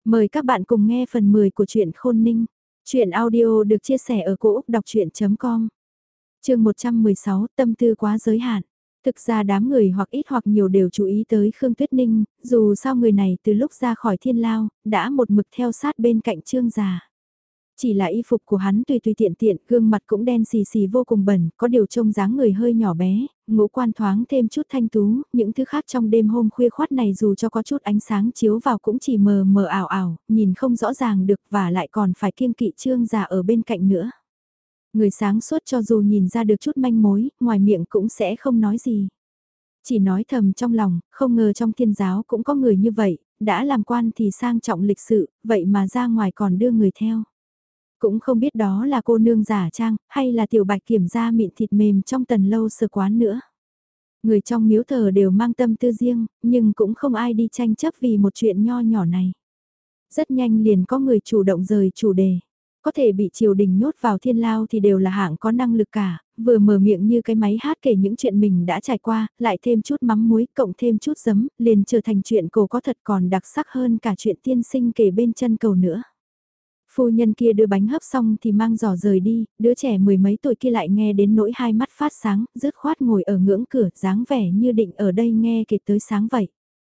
Mời các bạn cùng nghe phần 10 của truyện Khôn Ninh. Truyện audio được chia sẻ ở cỗ đọc chuyện.com. Chương 116, tâm tư quá giới hạn. Thực ra đám người hoặc ít hoặc nhiều đều chú ý tới Khương Tuyết Ninh, dù sao người này từ lúc ra khỏi thiên lao, đã một mực theo sát bên cạnh Trương già. Chỉ là y phục của hắn tùy tùy tiện tiện, gương mặt cũng đen xì xì vô cùng bẩn, có điều trông dáng người hơi nhỏ bé, ngũ quan thoáng thêm chút thanh tú, những thứ khác trong đêm hôm khuya khoát này dù cho có chút ánh sáng chiếu vào cũng chỉ mờ mờ ảo ảo, nhìn không rõ ràng được và lại còn phải kiêng kỵ Trương già ở bên cạnh nữa. Người sáng suốt cho dù nhìn ra được chút manh mối, ngoài miệng cũng sẽ không nói gì. Chỉ nói thầm trong lòng, không ngờ trong thiên giáo cũng có người như vậy, đã làm quan thì sang trọng lịch sự, vậy mà ra ngoài còn đưa người theo. Cũng không biết đó là cô nương giả trang, hay là tiểu bạch kiểm gia mịn thịt mềm trong tần lâu sơ quán nữa. Người trong miếu thờ đều mang tâm tư riêng, nhưng cũng không ai đi tranh chấp vì một chuyện nho nhỏ này. Rất nhanh liền có người chủ động rời chủ đề. Có thể bị triều đình nhốt vào thiên lao thì đều là hạng có năng lực cả, vừa mở miệng như cái máy hát kể những chuyện mình đã trải qua, lại thêm chút mắm muối, cộng thêm chút giấm, liền trở thành chuyện cổ có thật còn đặc sắc hơn cả chuyện tiên sinh kể bên chân cầu nữa. Phu nhân kia đưa bánh hấp xong thì mang giỏ rời đi, đứa trẻ mười mấy tuổi kia lại nghe đến nỗi hai mắt phát sáng, dứt khoát ngồi ở ngưỡng cửa, dáng vẻ như định ở đây nghe kể tới sáng vậy.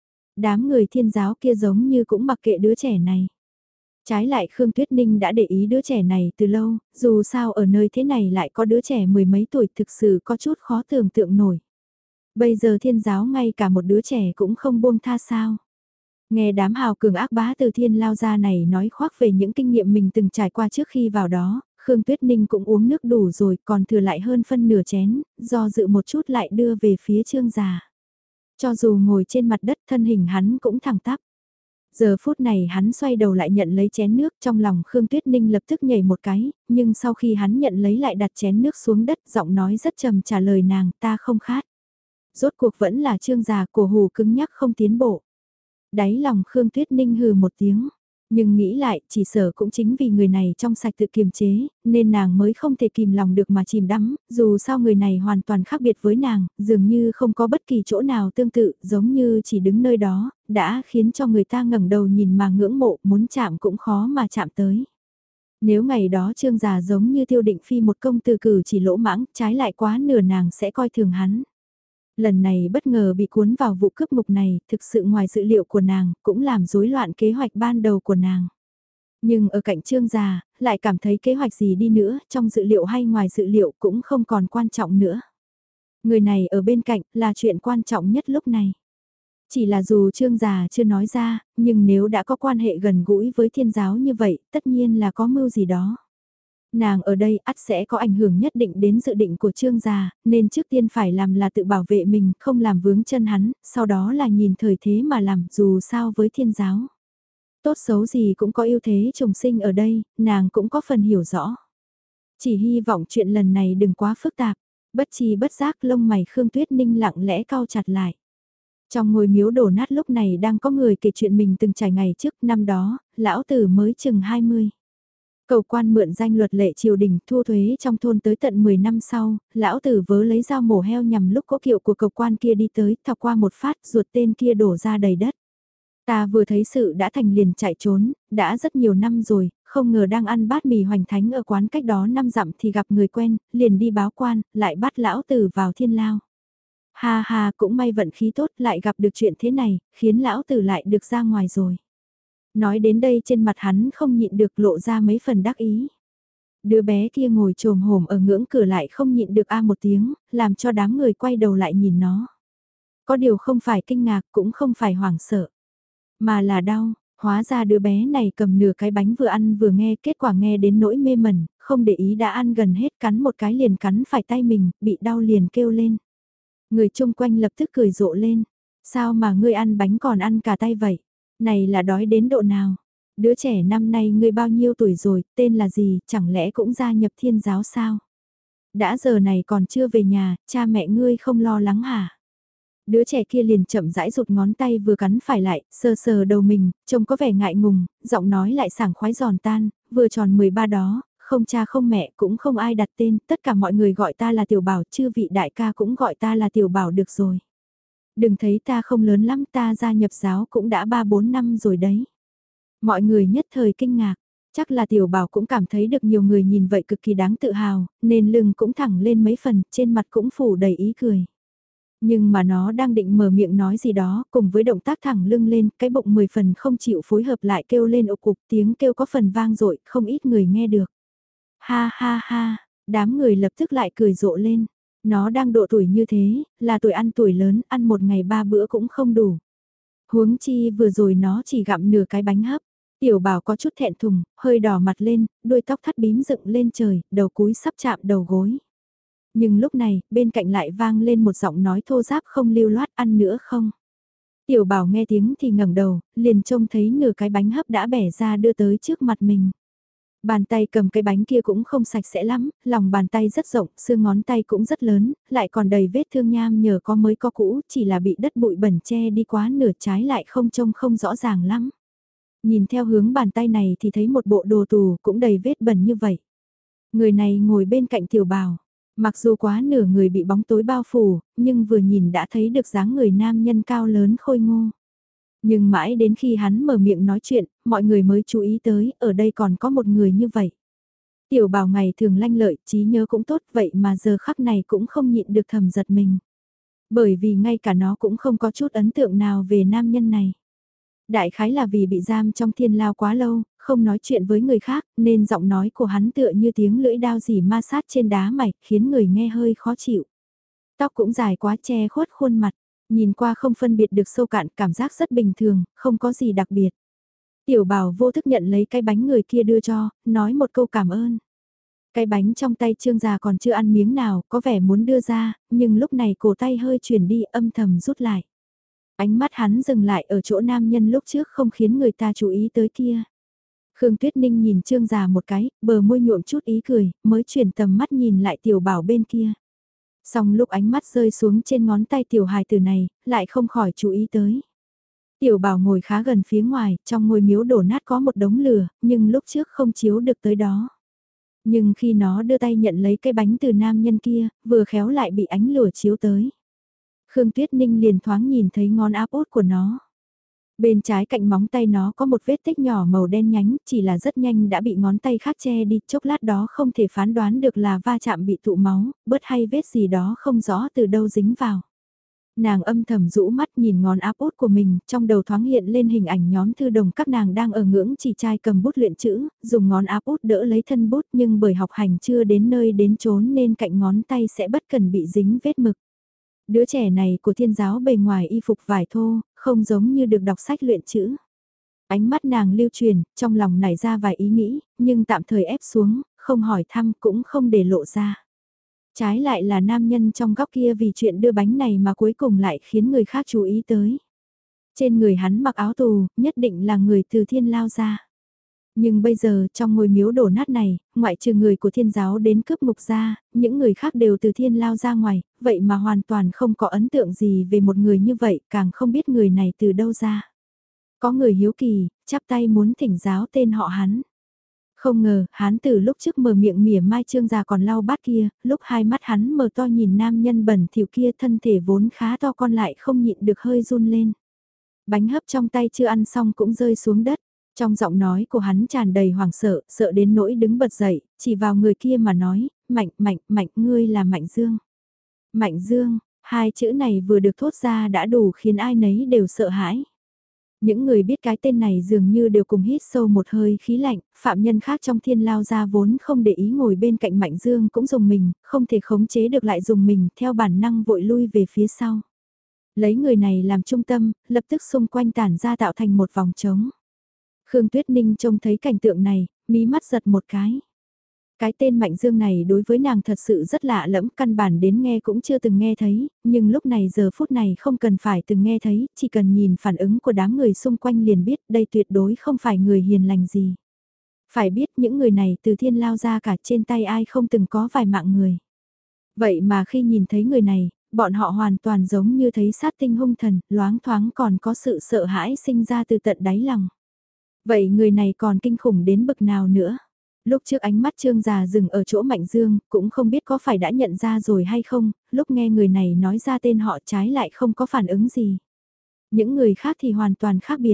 Đám người thiên giáo kia giống như cũng mặc kệ đứa trẻ này. Trái lại Khương Tuyết Ninh đã để ý đứa trẻ này từ lâu, dù sao ở nơi thế này lại có đứa trẻ mười mấy tuổi thực sự có chút khó tưởng tượng nổi. Bây giờ thiên giáo ngay cả một đứa trẻ cũng không buông tha sao. Nghe đám hào cường ác bá từ thiên lao ra này nói khoác về những kinh nghiệm mình từng trải qua trước khi vào đó, Khương Tuyết Ninh cũng uống nước đủ rồi còn thừa lại hơn phân nửa chén, do dự một chút lại đưa về phía Trương già. Cho dù ngồi trên mặt đất thân hình hắn cũng thẳng tắp. Giờ phút này hắn xoay đầu lại nhận lấy chén nước trong lòng Khương Tuyết Ninh lập tức nhảy một cái, nhưng sau khi hắn nhận lấy lại đặt chén nước xuống đất giọng nói rất trầm trả lời nàng ta không khát. Rốt cuộc vẫn là Trương già cổ hù cứng nhắc không tiến bộ. Đáy lòng Khương Tuyết Ninh hừ một tiếng, nhưng nghĩ lại chỉ sợ cũng chính vì người này trong sạch tự kiềm chế, nên nàng mới không thể kìm lòng được mà chìm đắm, dù sao người này hoàn toàn khác biệt với nàng, dường như không có bất kỳ chỗ nào tương tự, giống như chỉ đứng nơi đó, đã khiến cho người ta ngẩng đầu nhìn mà ngưỡng mộ, muốn chạm cũng khó mà chạm tới. Nếu ngày đó Trương già giống như Tiêu Định Phi một công từ cử chỉ lỗ mãng, trái lại quá nửa nàng sẽ coi thường hắn. Lần này bất ngờ bị cuốn vào vụ cướp ngục này, thực sự ngoài dự liệu của nàng, cũng làm rối loạn kế hoạch ban đầu của nàng. Nhưng ở cạnh Trương già, lại cảm thấy kế hoạch gì đi nữa, trong dự liệu hay ngoài dự liệu cũng không còn quan trọng nữa. Người này ở bên cạnh là chuyện quan trọng nhất lúc này. Chỉ là dù Trương già chưa nói ra, nhưng nếu đã có quan hệ gần gũi với thiên giáo như vậy, tất nhiên là có mưu gì đó. Nàng ở đây ắt sẽ có ảnh hưởng nhất định đến dự định của Trương già, nên trước tiên phải làm là tự bảo vệ mình, không làm vướng chân hắn, sau đó là nhìn thời thế mà làm, dù sao với thiên giáo. Tốt xấu gì cũng có ưu thế trùng sinh ở đây, nàng cũng có phần hiểu rõ. Chỉ hy vọng chuyện lần này đừng quá phức tạp, bất chi bất giác lông mày Khương Tuyết Ninh lặng lẽ cau chặt lại. Trong ngôi miếu đổ nát lúc này đang có người kể chuyện mình từng trải ngày trước năm đó, lão tử mới chừng 20. Cầu quan mượn danh luật lệ triều đình thu thuế trong thôn tới tận 10 năm sau, lão tử vớ lấy dao mổ heo nhằm lúc cỗ kiệu của cầu quan kia đi tới, thọc qua một phát ruột tên kia đổ ra đầy đất. Ta vừa thấy sự đã thành liền chạy trốn, đã rất nhiều năm rồi, không ngờ đang ăn bát mì hoành thánh ở quán cách đó 5 dặm thì gặp người quen, liền đi báo quan, lại bắt lão tử vào thiên lao. Ha ha, cũng may vận khí tốt lại gặp được chuyện thế này, khiến lão tử lại được ra ngoài rồi. Nói đến đây trên mặt hắn không nhịn được lộ ra mấy phần đắc ý. Đứa bé kia ngồi trồm hổm ở ngưỡng cửa lại không nhịn được a một tiếng, làm cho đám người quay đầu lại nhìn nó. Có điều không phải kinh ngạc cũng không phải hoảng sợ, mà là đau. Hóa ra đứa bé này cầm nửa cái bánh vừa ăn vừa nghe, kết quả nghe đến nỗi mê mẩn, không để ý đã ăn gần hết, cắn một cái liền cắn phải tay mình, bị đau liền kêu lên. Người chung quanh lập tức cười rộ lên. Sao mà ngươi ăn bánh còn ăn cả tay vậy? Này là đói đến độ nào? Đứa trẻ năm nay ngươi bao nhiêu tuổi rồi, tên là gì, chẳng lẽ cũng gia nhập thiên giáo sao? Đã giờ này còn chưa về nhà, cha mẹ ngươi không lo lắng hả? Đứa trẻ kia liền chậm rãi rụt ngón tay vừa cắn phải lại, sờ sờ đầu mình, trông có vẻ ngại ngùng, giọng nói lại sảng khoái giòn tan, vừa tròn 13 đó, không cha không mẹ cũng không ai đặt tên, tất cả mọi người gọi ta là Tiểu Bảo, chư vị đại ca cũng gọi ta là Tiểu Bảo được rồi. Đừng thấy ta không lớn lắm, ta gia nhập giáo cũng đã 3-4 năm rồi đấy. Mọi người nhất thời kinh ngạc, chắc là tiểu bảo cũng cảm thấy được nhiều người nhìn vậy cực kỳ đáng tự hào, nên lưng cũng thẳng lên mấy phần, trên mặt cũng phủ đầy ý cười. Nhưng mà nó đang định mở miệng nói gì đó, cùng với động tác thẳng lưng lên, cái bụng 10 phần không chịu phối hợp lại kêu lên ộp cục, tiếng kêu có phần vang dội, không ít người nghe được. Ha ha ha, đám người lập tức lại cười rộ lên. Nó đang độ tuổi như thế, là tuổi ăn tuổi lớn, ăn một ngày 3 bữa cũng không đủ. Huống chi vừa rồi nó chỉ gặm nửa cái bánh hấp. Tiểu bảo có chút thẹn thùng, hơi đỏ mặt lên, đuôi tóc thắt bím dựng lên trời, đầu cúi sắp chạm đầu gối. Nhưng lúc này, bên cạnh lại vang lên một giọng nói thô ráp không lưu loát, ăn nữa không. Tiểu bảo nghe tiếng thì ngẩng đầu, liền trông thấy nửa cái bánh hấp đã bẻ ra đưa tới trước mặt mình. Bàn tay cầm cái bánh kia cũng không sạch sẽ lắm, lòng bàn tay rất rộng, xương ngón tay cũng rất lớn, lại còn đầy vết thương nham nhờ có mới có cũ, chỉ là bị đất bụi bẩn che đi quá nửa trái lại không trông không rõ ràng lắm. Nhìn theo hướng bàn tay này thì thấy một bộ đồ tù cũng đầy vết bẩn như vậy. Người này ngồi bên cạnh tiểu bào, mặc dù quá nửa người bị bóng tối bao phủ, nhưng vừa nhìn đã thấy được dáng người nam nhân cao lớn khôi ngô. Nhưng mãi đến khi hắn mở miệng nói chuyện, mọi người mới chú ý tới, ở đây còn có một người như vậy. Tiểu bảo ngày thường lanh lợi, trí nhớ cũng tốt vậy mà giờ khắc này cũng không nhịn được thầm giật mình. Bởi vì ngay cả nó cũng không có chút ấn tượng nào về nam nhân này. Đại khái là vì bị giam trong thiên lao quá lâu, không nói chuyện với người khác, nên giọng nói của hắn tựa như tiếng lưỡi dao dỉ ma sát trên đá mạch, khiến người nghe hơi khó chịu. Tóc cũng dài quá che khuất khuôn mặt, nhìn qua không phân biệt được sâu cạn, cảm giác rất bình thường, không có gì đặc biệt. Tiểu bảo vô thức nhận lấy cái bánh người kia đưa cho, nói một câu cảm ơn. Cái bánh trong tay trương già còn chưa ăn miếng nào, có vẻ muốn đưa ra, nhưng lúc này cổ tay hơi chuyển đi âm thầm rút lại. Ánh mắt hắn dừng lại ở chỗ nam nhân lúc trước không khiến người ta chú ý tới kia. Khương Tuyết Ninh nhìn trương già một cái, bờ môi nhuộm chút ý cười, mới chuyển tầm mắt nhìn lại tiểu bảo bên kia. Xong lúc ánh mắt rơi xuống trên ngón tay tiểu hài tử này, lại không khỏi chú ý tới. Tiểu bảo ngồi khá gần phía ngoài, trong ngôi miếu đổ nát có một đống lửa, nhưng lúc trước không chiếu được tới đó. Nhưng khi nó đưa tay nhận lấy cái bánh từ nam nhân kia, vừa khéo lại bị ánh lửa chiếu tới. Khương Tuyết Ninh liền thoáng nhìn thấy ngón áp út của nó. Bên trái cạnh móng tay nó có một vết tích nhỏ màu đen nhánh, chỉ là rất nhanh đã bị ngón tay khác che đi, chốc lát đó không thể phán đoán được là va chạm bị tụ máu, bớt hay vết gì đó không rõ từ đâu dính vào. Nàng âm thầm rũ mắt nhìn ngón áp út của mình, trong đầu thoáng hiện lên hình ảnh nhóm thư đồng các nàng đang ở ngưỡng chỉ trai cầm bút luyện chữ, dùng ngón áp út đỡ lấy thân bút nhưng bởi học hành chưa đến nơi đến chốn nên cạnh ngón tay sẽ bất cần bị dính vết mực. Đứa trẻ này của thiên giáo bề ngoài y phục vải thô, không giống như được đọc sách luyện chữ. Ánh mắt nàng lưu truyền, trong lòng nảy ra vài ý nghĩ, nhưng tạm thời ép xuống, không hỏi thăm cũng không để lộ ra. Trái lại là nam nhân trong góc kia vì chuyện đưa bánh này mà cuối cùng lại khiến người khác chú ý tới. Trên người hắn mặc áo tù, nhất định là người từ thiên lao ra. Nhưng bây giờ trong ngôi miếu đổ nát này, ngoại trừ người của thiên giáo đến cướp mục ra, những người khác đều từ thiên lao ra ngoài, vậy mà hoàn toàn không có ấn tượng gì về một người như vậy, càng không biết người này từ đâu ra. Có người hiếu kỳ, chắp tay muốn thỉnh giáo tên họ hắn. Không ngờ, hắn từ lúc trước mở miệng mỉa mai trương già còn lau bát kia, lúc hai mắt hắn mở to nhìn nam nhân bẩn thỉu kia thân thể vốn khá to con lại không nhịn được hơi run lên. Bánh hấp trong tay chưa ăn xong cũng rơi xuống đất. Trong giọng nói của hắn tràn đầy hoảng sợ, sợ đến nỗi đứng bật dậy, chỉ vào người kia mà nói, Mạnh, ngươi là Mạnh Dương. Mạnh Dương, hai chữ này vừa được thốt ra đã đủ khiến ai nấy đều sợ hãi. Những người biết cái tên này dường như đều cùng hít sâu một hơi khí lạnh, phạm nhân khác trong thiên lao ra vốn không để ý ngồi bên cạnh Mạnh Dương cũng dùng mình, không thể khống chế được lại dùng mình, theo bản năng vội lui về phía sau. Lấy người này làm trung tâm, lập tức xung quanh tản ra tạo thành một vòng trống. Khương Tuyết Ninh trông thấy cảnh tượng này, mí mắt giật một cái. Cái tên Mạnh Dương này đối với nàng thật sự rất lạ lẫm, căn bản đến nghe cũng chưa từng nghe thấy, nhưng lúc này giờ phút này không cần phải từng nghe thấy, chỉ cần nhìn phản ứng của đám người xung quanh liền biết đây tuyệt đối không phải người hiền lành gì. Phải biết những người này từ thiên lao ra cả trên tay ai không từng có vài mạng người. Vậy mà khi nhìn thấy người này, bọn họ hoàn toàn giống như thấy sát tinh hung thần, loáng thoáng còn có sự sợ hãi sinh ra từ tận đáy lòng. Vậy người này còn kinh khủng đến bực nào nữa? Lúc trước ánh mắt Trương già dừng ở chỗ Mạnh Dương, cũng không biết có phải đã nhận ra rồi hay không, lúc nghe người này nói ra tên họ trái lại không có phản ứng gì. Những người khác thì hoàn toàn khác biệt.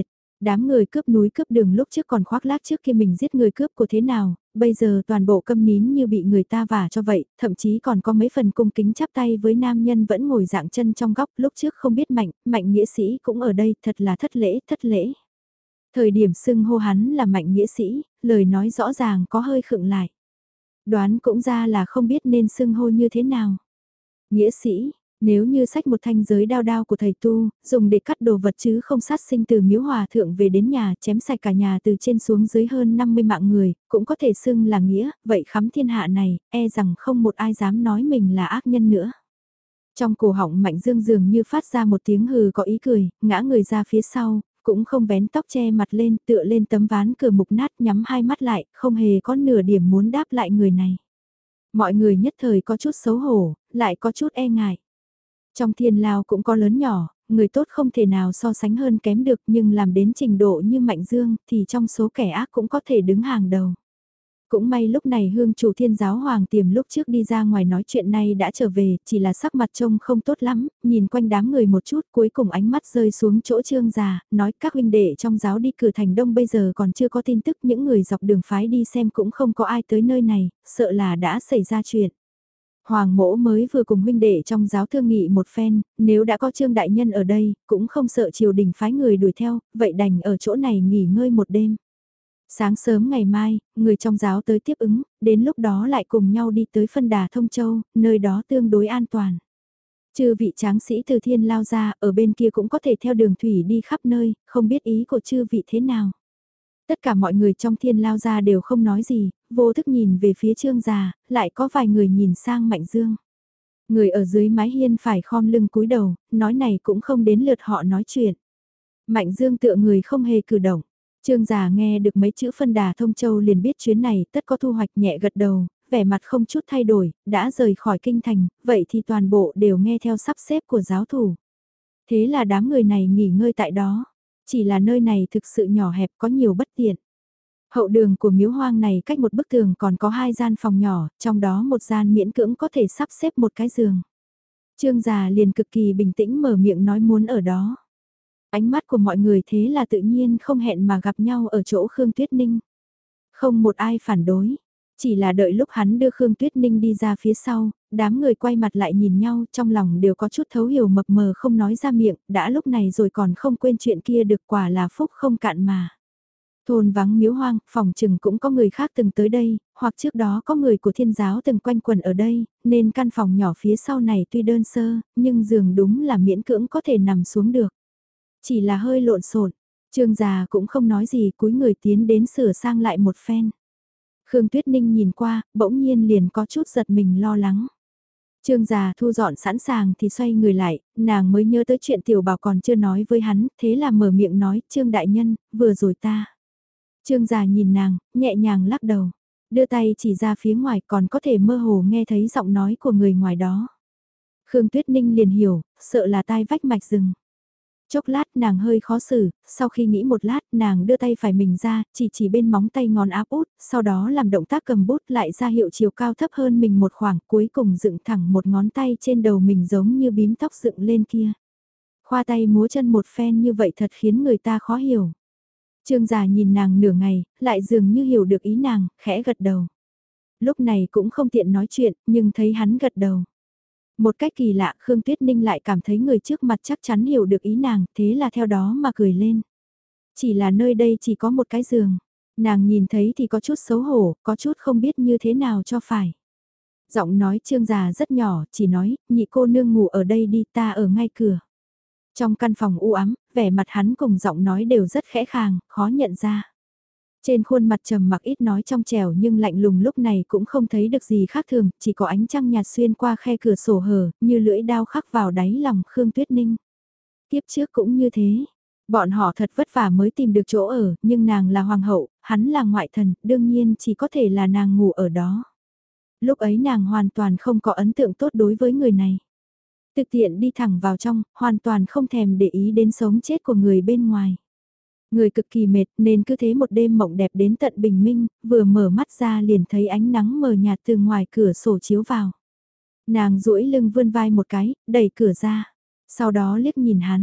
Đám người cướp núi cướp đường lúc trước còn khoác lác trước kia mình giết người cướp của thế nào, bây giờ toàn bộ câm nín như bị người ta vả cho vậy, thậm chí còn có mấy phần cung kính chắp tay với nam nhân vẫn ngồi dạng chân trong góc lúc trước không biết mạnh nghĩa sĩ cũng ở đây, thật là thất lễ, thất lễ. Thời điểm xưng hô hắn là mạnh nghĩa sĩ, lời nói rõ ràng có hơi khựng lại. Đoán cũng ra là không biết nên xưng hô như thế nào. Nghĩa sĩ, nếu như sách một thanh giới đao đao của thầy tu, dùng để cắt đồ vật chứ không sát sinh từ miếu hòa thượng về đến nhà chém sạch cả nhà từ trên xuống dưới hơn 50 mạng người, cũng có thể xưng là nghĩa, vậy khắm thiên hạ này, e rằng không một ai dám nói mình là ác nhân nữa. Trong cổ họng Mạnh Dương dường như phát ra một tiếng hừ có ý cười, ngã người ra phía sau, cũng không vén tóc che mặt lên, tựa lên tấm ván cửa mục nát nhắm hai mắt lại, không hề có nửa điểm muốn đáp lại người này. Mọi người nhất thời có chút xấu hổ, lại có chút e ngại. Trong thiên lao cũng có lớn nhỏ, người tốt không thể nào so sánh hơn kém được nhưng làm đến trình độ như Mạnh Dương thì trong số kẻ ác cũng có thể đứng hàng đầu. Cũng may lúc này hương chủ thiên giáo Hoàng Tiềm lúc trước đi ra ngoài nói chuyện này đã trở về, chỉ là sắc mặt trông không tốt lắm, nhìn quanh đám người một chút cuối cùng ánh mắt rơi xuống chỗ Trương già, nói các huynh đệ trong giáo đi cửa thành đông bây giờ còn chưa có tin tức, những người dọc đường phái đi xem cũng không có ai tới nơi này, sợ là đã xảy ra chuyện. Hoàng mỗ mới vừa cùng huynh đệ trong giáo thương nghị một phen, nếu đã có Trương đại nhân ở đây, cũng không sợ triều đình phái người đuổi theo, vậy đành ở chỗ này nghỉ ngơi một đêm. Sáng sớm ngày mai, người trong giáo tới tiếp ứng, đến lúc đó lại cùng nhau đi tới phân đà Thông Châu, nơi đó tương đối an toàn. Chư vị tráng sĩ từ thiên lao ra, ở bên kia cũng có thể theo đường thủy đi khắp nơi, không biết ý của chư vị thế nào. Tất cả mọi người trong thiên lao ra đều không nói gì, vô thức nhìn về phía Trương già, lại có vài người nhìn sang Mạnh Dương. Người ở dưới mái hiên phải khom lưng cúi đầu, nói này cũng không đến lượt họ nói chuyện. Mạnh Dương tựa người không hề cử động. Trương già nghe được mấy chữ phân đà Thông Châu liền biết chuyến này tất có thu hoạch, nhẹ gật đầu, vẻ mặt không chút thay đổi, đã rời khỏi kinh thành, vậy thì toàn bộ đều nghe theo sắp xếp của giáo thủ. Thế là đám người này nghỉ ngơi tại đó, chỉ là nơi này thực sự nhỏ hẹp có nhiều bất tiện. Hậu đường của miếu hoang này cách một bức tường còn có 2 gian phòng nhỏ, trong đó một gian miễn cưỡng có thể sắp xếp một cái giường. Trương già liền cực kỳ bình tĩnh mở miệng nói muốn ở đó. Ánh mắt của mọi người thế là tự nhiên không hẹn mà gặp nhau ở chỗ Khương Tuyết Ninh. Không một ai phản đối, chỉ là đợi lúc hắn đưa Khương Tuyết Ninh đi ra phía sau, đám người quay mặt lại nhìn nhau trong lòng đều có chút thấu hiểu mập mờ không nói ra miệng, đã lúc này rồi còn không quên chuyện kia được, quả là phúc không cạn mà. Thôn vắng miếu hoang, phòng chừng cũng có người khác từng tới đây, hoặc trước đó có người của thiên giáo từng quanh quẩn ở đây, nên căn phòng nhỏ phía sau này tuy đơn sơ, nhưng giường đúng là miễn cưỡng có thể nằm xuống được. Chỉ là hơi lộn xộn. Trương già cũng không nói gì, cúi người tiến đến sửa sang lại một phen. Khương Tuyết Ninh nhìn qua, bỗng nhiên liền có chút giật mình lo lắng. Trương già thu dọn sẵn sàng thì xoay người lại, nàng mới nhớ tới chuyện tiểu bảo còn chưa nói với hắn, thế là mở miệng nói, Trương đại nhân, vừa rồi ta. Trương già nhìn nàng, nhẹ nhàng lắc đầu, đưa tay chỉ ra phía ngoài còn có thể mơ hồ nghe thấy giọng nói của người ngoài đó. Khương Tuyết Ninh liền hiểu, sợ là tai vách mạch rừng. Chốc lát nàng hơi khó xử, sau khi nghĩ một lát nàng đưa tay phải mình ra, chỉ bên móng tay ngón áp út, sau đó làm động tác cầm bút lại ra hiệu chiều cao thấp hơn mình một khoảng, cuối cùng dựng thẳng một ngón tay trên đầu mình giống như bím tóc dựng lên kia. Khoa tay múa chân một phen như vậy thật khiến người ta khó hiểu. Trương già nhìn nàng nửa ngày, lại dường như hiểu được ý nàng, khẽ gật đầu. Lúc này cũng không tiện nói chuyện, nhưng thấy hắn gật đầu. Một cách kỳ lạ Khương Tuyết Ninh lại cảm thấy người trước mặt chắc chắn hiểu được ý nàng, thế là theo đó mà cười lên. Chỉ là nơi đây chỉ có một cái giường. Nàng nhìn thấy thì có chút xấu hổ, có chút không biết như thế nào cho phải. Giọng nói Trương già rất nhỏ, chỉ nói, nhị cô nương ngủ ở đây đi, ta ở ngay cửa. Trong căn phòng u ám, vẻ mặt hắn cùng giọng nói đều rất khẽ khàng, khó nhận ra. Trên khuôn mặt trầm mặc ít nói trong trẻo nhưng lạnh lùng lúc này cũng không thấy được gì khác thường, chỉ có ánh trăng nhạt xuyên qua khe cửa sổ hở, như lưỡi dao khắc vào đáy lòng Khương Tuyết Ninh. Tiếp trước cũng như thế, bọn họ thật vất vả mới tìm được chỗ ở, nhưng nàng là hoàng hậu, hắn là ngoại thần, đương nhiên chỉ có thể là nàng ngủ ở đó. Lúc ấy nàng hoàn toàn không có ấn tượng tốt đối với người này. Thực tiện đi thẳng vào trong, hoàn toàn không thèm để ý đến sống chết của người bên ngoài. Người cực kỳ mệt nên cứ thế một đêm mộng đẹp đến tận bình minh, vừa mở mắt ra liền thấy ánh nắng mờ nhạt từ ngoài cửa sổ chiếu vào. Nàng duỗi lưng vươn vai một cái, đẩy cửa ra, sau đó liếc nhìn hắn,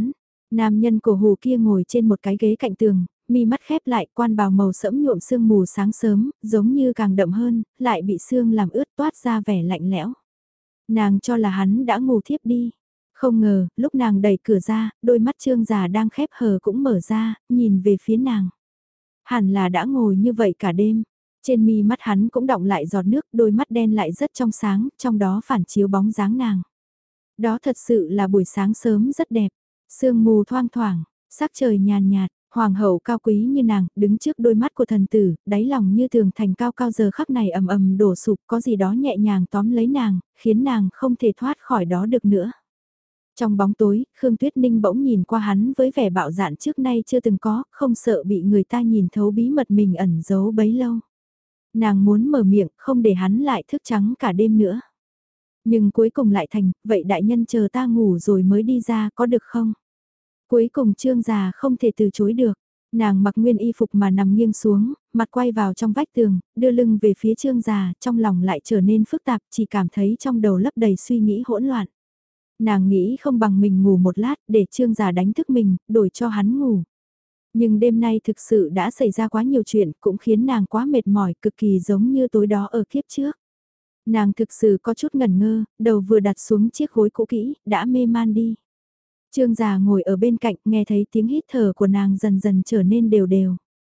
Nam nhân cổ hù kia ngồi trên một cái ghế cạnh tường, mi mắt khép lại, quan bào màu sẫm nhuộm sương mù sáng sớm, giống như càng đậm hơn, lại bị sương làm ướt toát ra vẻ lạnh lẽo. Nàng cho là hắn đã ngủ thiếp đi. Không ngờ, lúc nàng đẩy cửa ra, đôi mắt Trương già đang khép hờ cũng mở ra, nhìn về phía nàng. Hẳn là đã ngồi như vậy cả đêm. Trên mi mắt hắn cũng đọng lại giọt nước, đôi mắt đen lại rất trong sáng, trong đó phản chiếu bóng dáng nàng. Đó thật sự là buổi sáng sớm rất đẹp. Sương mù thoang thoảng, sắc trời nhàn nhạt, hoàng hậu cao quý như nàng, đứng trước đôi mắt của thần tử, đáy lòng như tường thành cao cao giờ khắc này ầm ầm đổ sụp, có gì đó nhẹ nhàng tóm lấy nàng, khiến nàng không thể thoát khỏi đó được nữa. Trong bóng tối, Khương Tuyết Ninh bỗng nhìn qua hắn với vẻ bạo dạn trước nay chưa từng có, không sợ bị người ta nhìn thấu bí mật mình ẩn giấu bấy lâu. Nàng muốn mở miệng, không để hắn lại thức trắng cả đêm nữa. Nhưng cuối cùng lại thành, vậy đại nhân chờ ta ngủ rồi mới đi ra có được không? Cuối cùng Trương già không thể từ chối được. Nàng mặc nguyên y phục mà nằm nghiêng xuống, mặt quay vào trong vách tường, đưa lưng về phía Trương già, trong lòng lại trở nên phức tạp, chỉ cảm thấy trong đầu lấp đầy suy nghĩ hỗn loạn. Nàng nghĩ không bằng mình ngủ một lát để Trương già đánh thức mình, đổi cho hắn ngủ. Nhưng đêm nay thực sự đã xảy ra quá nhiều chuyện, cũng khiến nàng quá mệt mỏi, cực kỳ giống như tối đó ở kiếp trước. Nàng thực sự có chút ngẩn ngơ, đầu vừa đặt xuống chiếc gối cũ kỹ, đã mê man đi. Trương già ngồi ở bên cạnh, nghe thấy tiếng hít thở của nàng dần dần trở nên đều đều.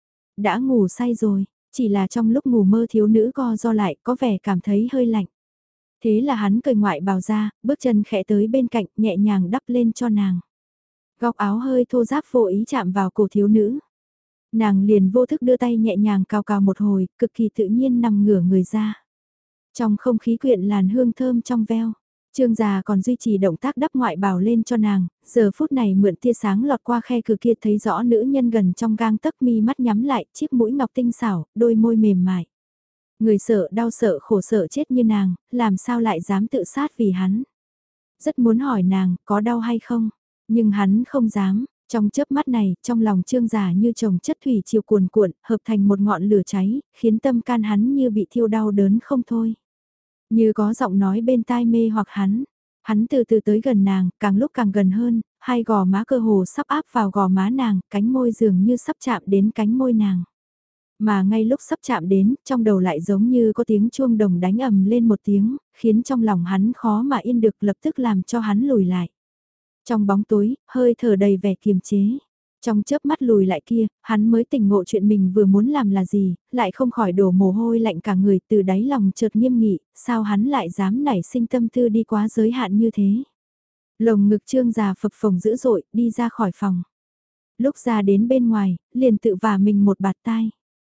Đã ngủ say rồi, chỉ là trong lúc ngủ mơ thiếu nữ co do lại, có vẻ cảm thấy hơi lạnh. Thế là hắn cởi ngoại bào ra, bước chân khẽ tới bên cạnh, nhẹ nhàng đắp lên cho nàng. Góc áo hơi thô ráp vô ý chạm vào cổ thiếu nữ. Nàng liền vô thức đưa tay nhẹ nhàng cào cào một hồi, cực kỳ tự nhiên nằm ngửa người ra. Trong không khí quyện làn hương thơm trong veo, Trương già còn duy trì động tác đắp ngoại bào lên cho nàng, giờ phút này mượn tia sáng lọt qua khe cửa kia thấy rõ nữ nhân gần trong gang tấc mi mắt nhắm lại, chiếc mũi ngọc tinh xảo, đôi môi mềm mại. Người sợ đau sợ khổ sợ chết như nàng, làm sao lại dám tự sát vì hắn. Rất muốn hỏi nàng, có đau hay không, nhưng hắn không dám. Trong chớp mắt này, trong lòng Trương già như chồng chất thủy chiều cuồn cuộn, hợp thành một ngọn lửa cháy, khiến tâm can hắn như bị thiêu đau đớn không thôi. Như có giọng nói bên tai mê hoặc hắn từ từ tới gần nàng, càng lúc càng gần hơn, hai gò má cơ hồ sắp áp vào gò má nàng, cánh môi dường như sắp chạm đến cánh môi nàng. Mà ngay lúc sắp chạm đến, trong đầu lại giống như có tiếng chuông đồng đánh ầm lên một tiếng, khiến trong lòng hắn khó mà yên được lập tức làm cho hắn lùi lại. Trong bóng tối, hơi thở đầy vẻ kiềm chế. Trong chớp mắt lùi lại kia, hắn mới tỉnh ngộ chuyện mình vừa muốn làm là gì, lại không khỏi đổ mồ hôi lạnh cả người từ đáy lòng chợt nghiêm nghị, sao hắn lại dám nảy sinh tâm tư đi quá giới hạn như thế. Lồng ngực Trương già phập phồng dữ dội, đi ra khỏi phòng. Lúc ra đến bên ngoài, liền tự vả mình một bạt tai.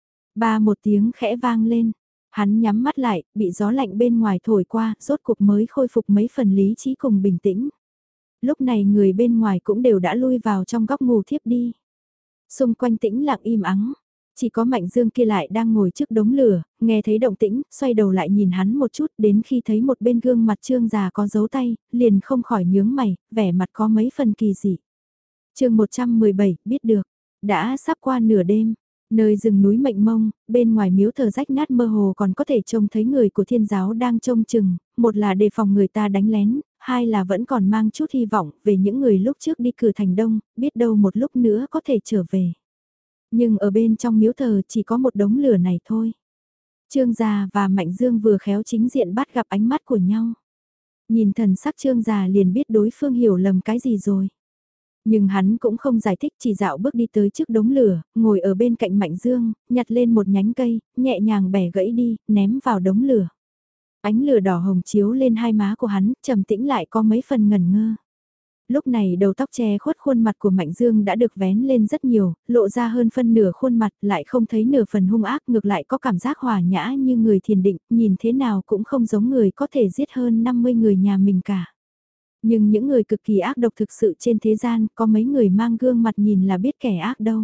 Ba một tiếng khẽ vang lên, hắn nhắm mắt lại, bị gió lạnh bên ngoài thổi qua, rốt cuộc mới khôi phục mấy phần lý trí cùng bình tĩnh. Lúc này người bên ngoài cũng đều đã lui vào trong góc ngủ thiếp đi. Xung quanh tĩnh lặng im ắng, chỉ có Mạnh Dương kia lại đang ngồi trước đống lửa, nghe thấy động tĩnh, xoay đầu lại nhìn hắn một chút đến khi thấy một bên gương mặt Trương già có dấu tay, liền không khỏi nhướng mày, vẻ mặt có mấy phần kỳ dị. Chương 117, biết được, đã sắp qua nửa đêm. Nơi rừng núi mênh mông, bên ngoài miếu thờ rách nát mơ hồ còn có thể trông thấy người của thiên giáo đang trông chừng, một là đề phòng người ta đánh lén, hai là vẫn còn mang chút hy vọng về những người lúc trước đi cử thành đông, biết đâu một lúc nữa có thể trở về. Nhưng ở bên trong miếu thờ chỉ có một đống lửa này thôi. Trương gia và Mạnh Dương vừa khéo chính diện bắt gặp ánh mắt của nhau. Nhìn thần sắc Trương gia liền biết đối phương hiểu lầm cái gì rồi. Nhưng hắn cũng không giải thích, chỉ dạo bước đi tới trước đống lửa, ngồi ở bên cạnh Mạnh Dương, nhặt lên một nhánh cây, nhẹ nhàng bẻ gãy đi, ném vào đống lửa. Ánh lửa đỏ hồng chiếu lên hai má của hắn, trầm tĩnh lại có mấy phần ngẩn ngơ. Lúc này đầu tóc che khuất khuôn mặt của Mạnh Dương đã được vén lên rất nhiều, lộ ra hơn phân nửa khuôn mặt, lại không thấy nửa phần hung ác, ngược lại có cảm giác hòa nhã như người thiền định, nhìn thế nào cũng không giống người có thể giết hơn 50 người nhà mình cả. Nhưng những người cực kỳ ác độc thực sự trên thế gian, có mấy người mang gương mặt nhìn là biết kẻ ác đâu.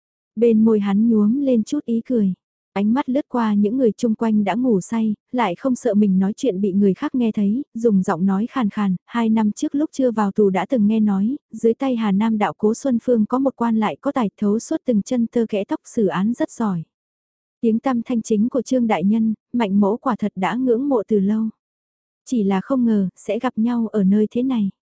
Bên môi hắn nhuốm lên chút ý cười. Ánh mắt lướt qua những người chung quanh đã ngủ say, lại không sợ mình nói chuyện bị người khác nghe thấy, dùng giọng nói khàn khàn, 2 năm trước lúc chưa vào tù đã từng nghe nói, dưới tay Hà Nam đạo Cố Xuân Phương có một quan lại có tài thấu suốt từng chân tơ kẽ tóc xử án rất giỏi. Tiếng tăm thanh chính của Trương Đại Nhân, Mạnh Mỗ quả thật đã ngưỡng mộ từ lâu. Chỉ là không ngờ, sẽ gặp nhau ở nơi thế này.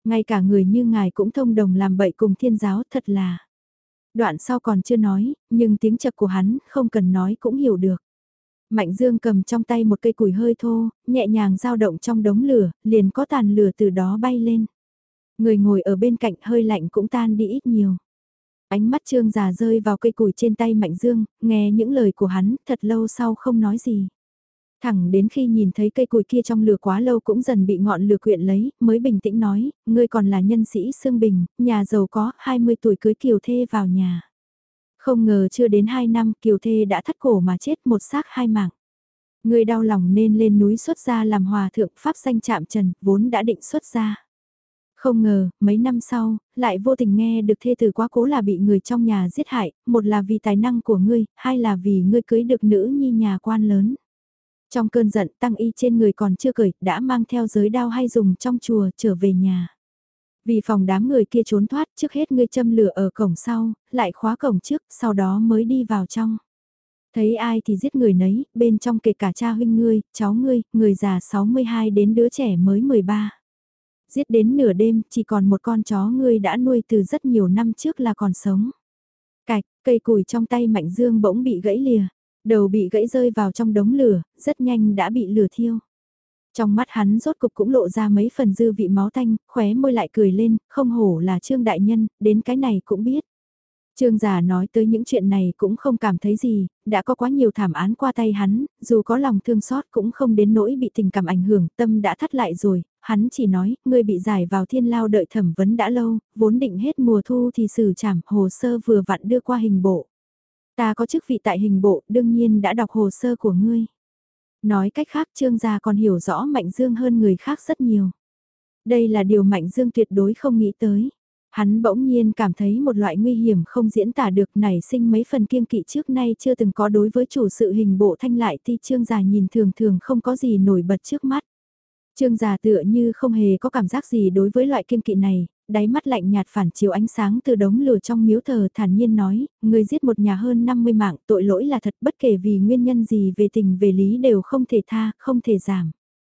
Ngay cả người như ngài cũng thông đồng làm bậy cùng thiên giáo, thật là. Đoạn sau còn chưa nói, nhưng tiếng chập của hắn không cần nói cũng hiểu được. Mạnh Dương cầm trong tay một cây củi hơi thô, nhẹ nhàng dao động trong đống lửa, liền có tàn lửa từ đó bay lên. Người ngồi ở bên cạnh hơi lạnh cũng tan đi ít nhiều. Ánh mắt Trương già rơi vào cây củi trên tay Mạnh Dương, nghe những lời của hắn, thật lâu sau không nói gì. Thẳng đến khi nhìn thấy cây củi kia trong lửa quá lâu cũng dần bị ngọn lửa quyện lấy, mới bình tĩnh nói, ngươi còn là nhân sĩ Sương Bình, nhà giàu có, 20 tuổi cưới Kiều Thê vào nhà. Không ngờ chưa đến 2 năm Kiều Thê đã thắt cổ mà chết một xác 2 mạng. Ngươi đau lòng nên lên núi xuất gia làm hòa thượng pháp danh chạm trần, vốn đã định xuất gia. Không ngờ, mấy năm sau, lại vô tình nghe được thê tử quá cố là bị người trong nhà giết hại, một là vì tài năng của ngươi, hai là vì ngươi cưới được nữ nhi nhà quan lớn. Trong cơn giận tăng y trên người còn chưa cởi, đã mang theo giới đao hay dùng trong chùa trở về nhà. Vì phòng đám người kia trốn thoát, trước hết ngươi châm lửa ở cổng sau, lại khóa cổng trước, sau đó mới đi vào trong. Thấy ai thì giết người nấy, bên trong kể cả cha huynh ngươi, cháu ngươi, người già 62 đến đứa trẻ mới 13. Giết đến nửa đêm, chỉ còn một con chó ngươi đã nuôi từ rất nhiều năm trước là còn sống. Cạch, cây củi trong tay Mạnh Dương bỗng bị gãy lìa, đầu bị gãy rơi vào trong đống lửa, rất nhanh đã bị lửa thiêu. Trong mắt hắn rốt cục cũng lộ ra mấy phần dư vị máu tanh, khóe môi lại cười lên, không hổ là Trương đại nhân, đến cái này cũng biết. Trương già nói tới những chuyện này cũng không cảm thấy gì, đã có quá nhiều thảm án qua tay hắn, dù có lòng thương xót cũng không đến nỗi bị tình cảm ảnh hưởng, tâm đã thắt lại rồi, hắn chỉ nói, ngươi bị giải vào thiên lao đợi thẩm vấn đã lâu, vốn định hết mùa thu thì xử trảm, hồ sơ vừa vặn đưa qua hình bộ. Ta có chức vị tại hình bộ, đương nhiên đã đọc hồ sơ của ngươi. Nói cách khác Trương gia còn hiểu rõ Mạnh Dương hơn người khác rất nhiều. Đây là điều Mạnh Dương tuyệt đối không nghĩ tới. Hắn bỗng nhiên cảm thấy một loại nguy hiểm không diễn tả được nảy sinh mấy phần kiêng kỵ trước nay chưa từng có đối với chủ sự hình bộ Thanh Lại Ti. Trương già nhìn thường thường không có gì nổi bật trước mắt. Trương già tựa như không hề có cảm giác gì đối với loại kiêng kỵ này, đáy mắt lạnh nhạt phản chiếu ánh sáng từ đống lửa trong miếu thờ thản nhiên nói, người giết một nhà hơn 50 mạng, tội lỗi là thật, bất kể vì nguyên nhân gì về tình về lý đều không thể tha, không thể giảm.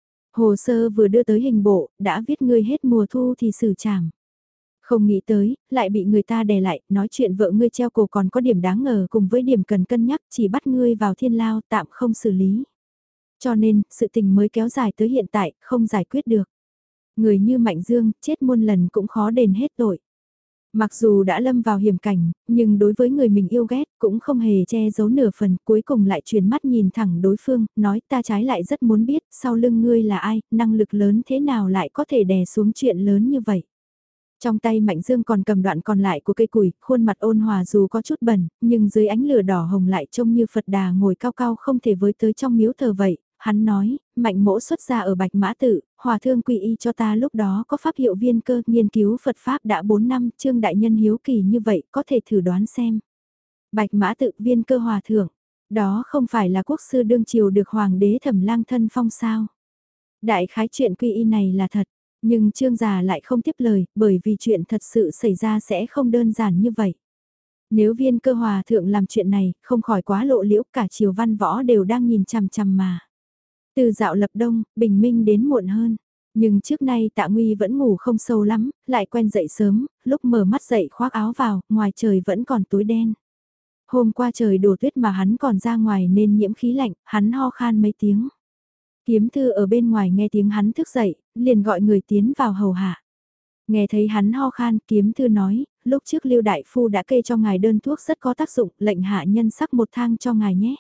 Hồ sơ vừa đưa tới hình bộ, đã viết ngươi hết mùa thu thì xử trảm. Không nghĩ tới, lại bị người ta đè lại, nói chuyện vợ ngươi treo cổ còn có điểm đáng ngờ cùng với điểm cần cân nhắc, chỉ bắt ngươi vào thiên lao tạm không xử lý. Cho nên, sự tình mới kéo dài tới hiện tại, không giải quyết được. Người như Mạnh Dương, chết muôn lần cũng khó đền hết tội. Mặc dù đã lâm vào hiểm cảnh, nhưng đối với người mình yêu ghét cũng không hề che giấu nửa phần, cuối cùng lại chuyển mắt nhìn thẳng đối phương, nói ta trái lại rất muốn biết, sau lưng ngươi là ai, năng lực lớn thế nào lại có thể đè xuống chuyện lớn như vậy. Trong tay Mạnh Dương còn cầm đoạn còn lại của cây củi, khuôn mặt ôn hòa dù có chút bẩn, nhưng dưới ánh lửa đỏ hồng lại trông như Phật Đà ngồi cao cao không thể với tới trong miếu thờ vậy. Hắn nói, Mạnh mỗ xuất ra ở Bạch Mã Tự, hòa thương quy y cho ta lúc đó có pháp hiệu viên cơ, nghiên cứu Phật Pháp đã 4 năm, Trương Đại Nhân hiếu kỳ như vậy, có thể thử đoán xem. Bạch Mã Tự viên cơ hòa thượng, đó không phải là quốc sư đương triều được Hoàng đế Thẩm Lang thân phong sao. Đại khái chuyện quy y này là thật. Nhưng Trương già lại không tiếp lời, bởi vì chuyện thật sự xảy ra sẽ không đơn giản như vậy. Nếu viên cơ hòa thượng làm chuyện này, không khỏi quá lộ liễu, cả triều văn võ đều đang nhìn chằm chằm mà. Từ dạo lập đông, bình minh đến muộn hơn. Nhưng trước nay Tạ Nguy vẫn ngủ không sâu lắm, lại quen dậy sớm, lúc mở mắt dậy khoác áo vào, ngoài trời vẫn còn tối đen. Hôm qua trời đổ tuyết mà hắn còn ra ngoài nên nhiễm khí lạnh, hắn ho khan mấy tiếng. Kiếm thư ở bên ngoài nghe tiếng hắn thức dậy, liền gọi người tiến vào hầu hạ. Nghe thấy hắn ho khan, kiếm thư nói, lúc trước Lưu Đại Phu đã kê cho ngài đơn thuốc rất có tác dụng, lệnh hạ nhân sắc một thang cho ngài nhé.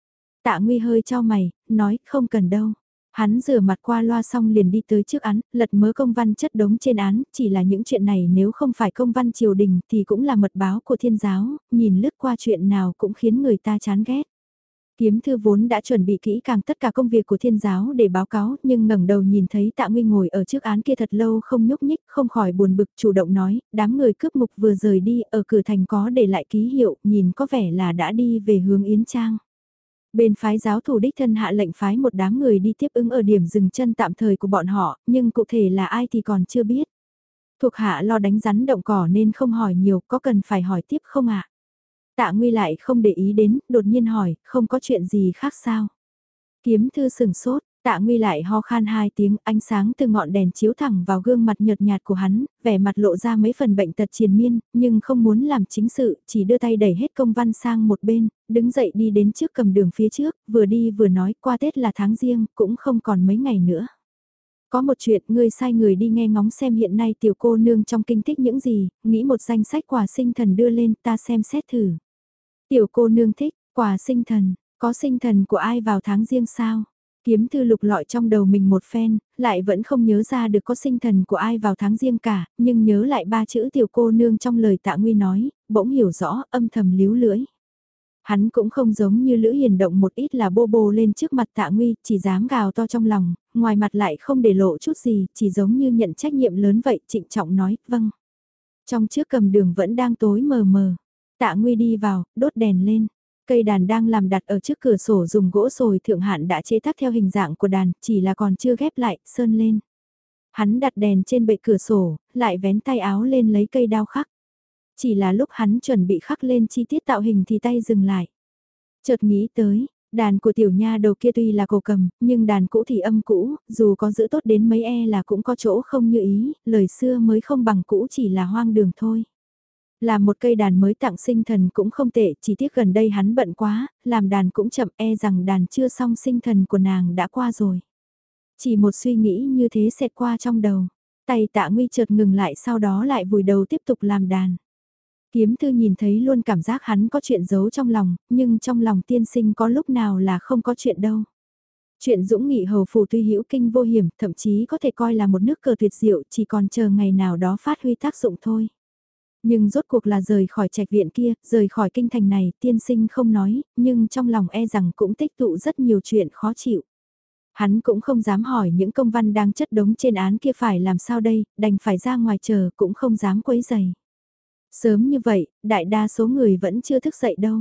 Tạ Nguy hơi cho mày, nói, không cần đâu. Hắn rửa mặt qua loa xong liền đi tới trước án, lật mớ công văn chất đống trên án, chỉ là những chuyện này nếu không phải công văn triều đình thì cũng là mật báo của thiên giáo, nhìn lướt qua chuyện nào cũng khiến người ta chán ghét. Kiếm thư vốn đã chuẩn bị kỹ càng tất cả công việc của thiên giáo để báo cáo, nhưng ngẩng đầu nhìn thấy Tạ Nguy ngồi ở trước án kia thật lâu không nhúc nhích, không khỏi buồn bực, chủ động nói, đám người cướp mục vừa rời đi, ở cửa thành có để lại ký hiệu, nhìn có vẻ là đã đi về hướng Yến Trang. Bên phái giáo thủ đích thân hạ lệnh phái một đám người đi tiếp ứng ở điểm dừng chân tạm thời của bọn họ, nhưng cụ thể là ai thì còn chưa biết. Thuộc hạ lo đánh rắn động cỏ nên không hỏi nhiều, có cần phải hỏi tiếp không ạ? Tạ Nguy lại không để ý đến, đột nhiên hỏi, không có chuyện gì khác sao? Kiếm thư sừng sốt, Tạ Nguy lại ho khan hai tiếng, ánh sáng từ ngọn đèn chiếu thẳng vào gương mặt nhợt nhạt của hắn, vẻ mặt lộ ra mấy phần bệnh tật triền miên, nhưng không muốn làm chính sự, chỉ đưa tay đẩy hết công văn sang một bên, đứng dậy đi đến trước cầm đường phía trước, vừa đi vừa nói qua Tết là tháng riêng, cũng không còn mấy ngày nữa. Có một chuyện, ngươi sai người đi nghe ngóng xem hiện nay tiểu cô nương trong kinh thích những gì, nghĩ một danh sách quà sinh thần đưa lên ta xem xét thử. Tiểu cô nương thích, quà sinh thần, có sinh thần của ai vào tháng riêng sao? Kiếm thư lục lọi trong đầu mình một phen, lại vẫn không nhớ ra được có sinh thần của ai vào tháng riêng cả, nhưng nhớ lại ba chữ tiểu cô nương trong lời Tạ Nguy nói, bỗng hiểu rõ âm thầm líu lưỡi. Hắn cũng không giống như Lữ Hiền động một ít là bô bô lên trước mặt Tạ Nguy, chỉ dám gào to trong lòng, ngoài mặt lại không để lộ chút gì, chỉ giống như nhận trách nhiệm lớn vậy, trịnh trọng nói, vâng. Trong trước cầm đường vẫn đang tối mờ mờ, Tạ Nguy đi vào, đốt đèn lên. Cây đàn đang làm đặt ở trước cửa sổ dùng gỗ sồi thượng hạn đã chế tác theo hình dạng của đàn, chỉ là còn chưa ghép lại, sơn lên. Hắn đặt đèn trên bệ cửa sổ, lại vén tay áo lên lấy cây đao khắc. Chỉ là lúc hắn chuẩn bị khắc lên chi tiết tạo hình thì tay dừng lại. Chợt nghĩ tới, đàn của tiểu nha đầu kia tuy là cổ cầm, nhưng đàn cũ thì âm cũ, dù có giữ tốt đến mấy là cũng có chỗ không như ý, lời xưa mới không bằng cũ chỉ là hoang đường thôi. Làm một cây đàn mới tặng sinh thần cũng không tệ, chỉ tiếc gần đây hắn bận quá, làm đàn cũng chậm rằng đàn chưa xong sinh thần của nàng đã qua rồi. Chỉ một suy nghĩ như thế xẹt qua trong đầu, tay Tạ Nguy chợt ngừng lại sau đó lại vùi đầu tiếp tục làm đàn. Kiếm thư nhìn thấy luôn cảm giác hắn có chuyện giấu trong lòng, nhưng trong lòng tiên sinh có lúc nào là không có chuyện đâu. Chuyện Dũng Nghị hầu phủ tuy hữu kinh vô hiểm, thậm chí có thể coi là một nước cờ tuyệt diệu, chỉ còn chờ ngày nào đó phát huy tác dụng thôi. Nhưng rốt cuộc là rời khỏi trạch viện kia, rời khỏi kinh thành này, tiên sinh không nói, nhưng trong lòng rằng cũng tích tụ rất nhiều chuyện khó chịu. Hắn cũng không dám hỏi những công văn đang chất đống trên án kia phải làm sao đây, đành phải ra ngoài chờ, cũng không dám quấy giày. Sớm như vậy, đại đa số người vẫn chưa thức dậy đâu.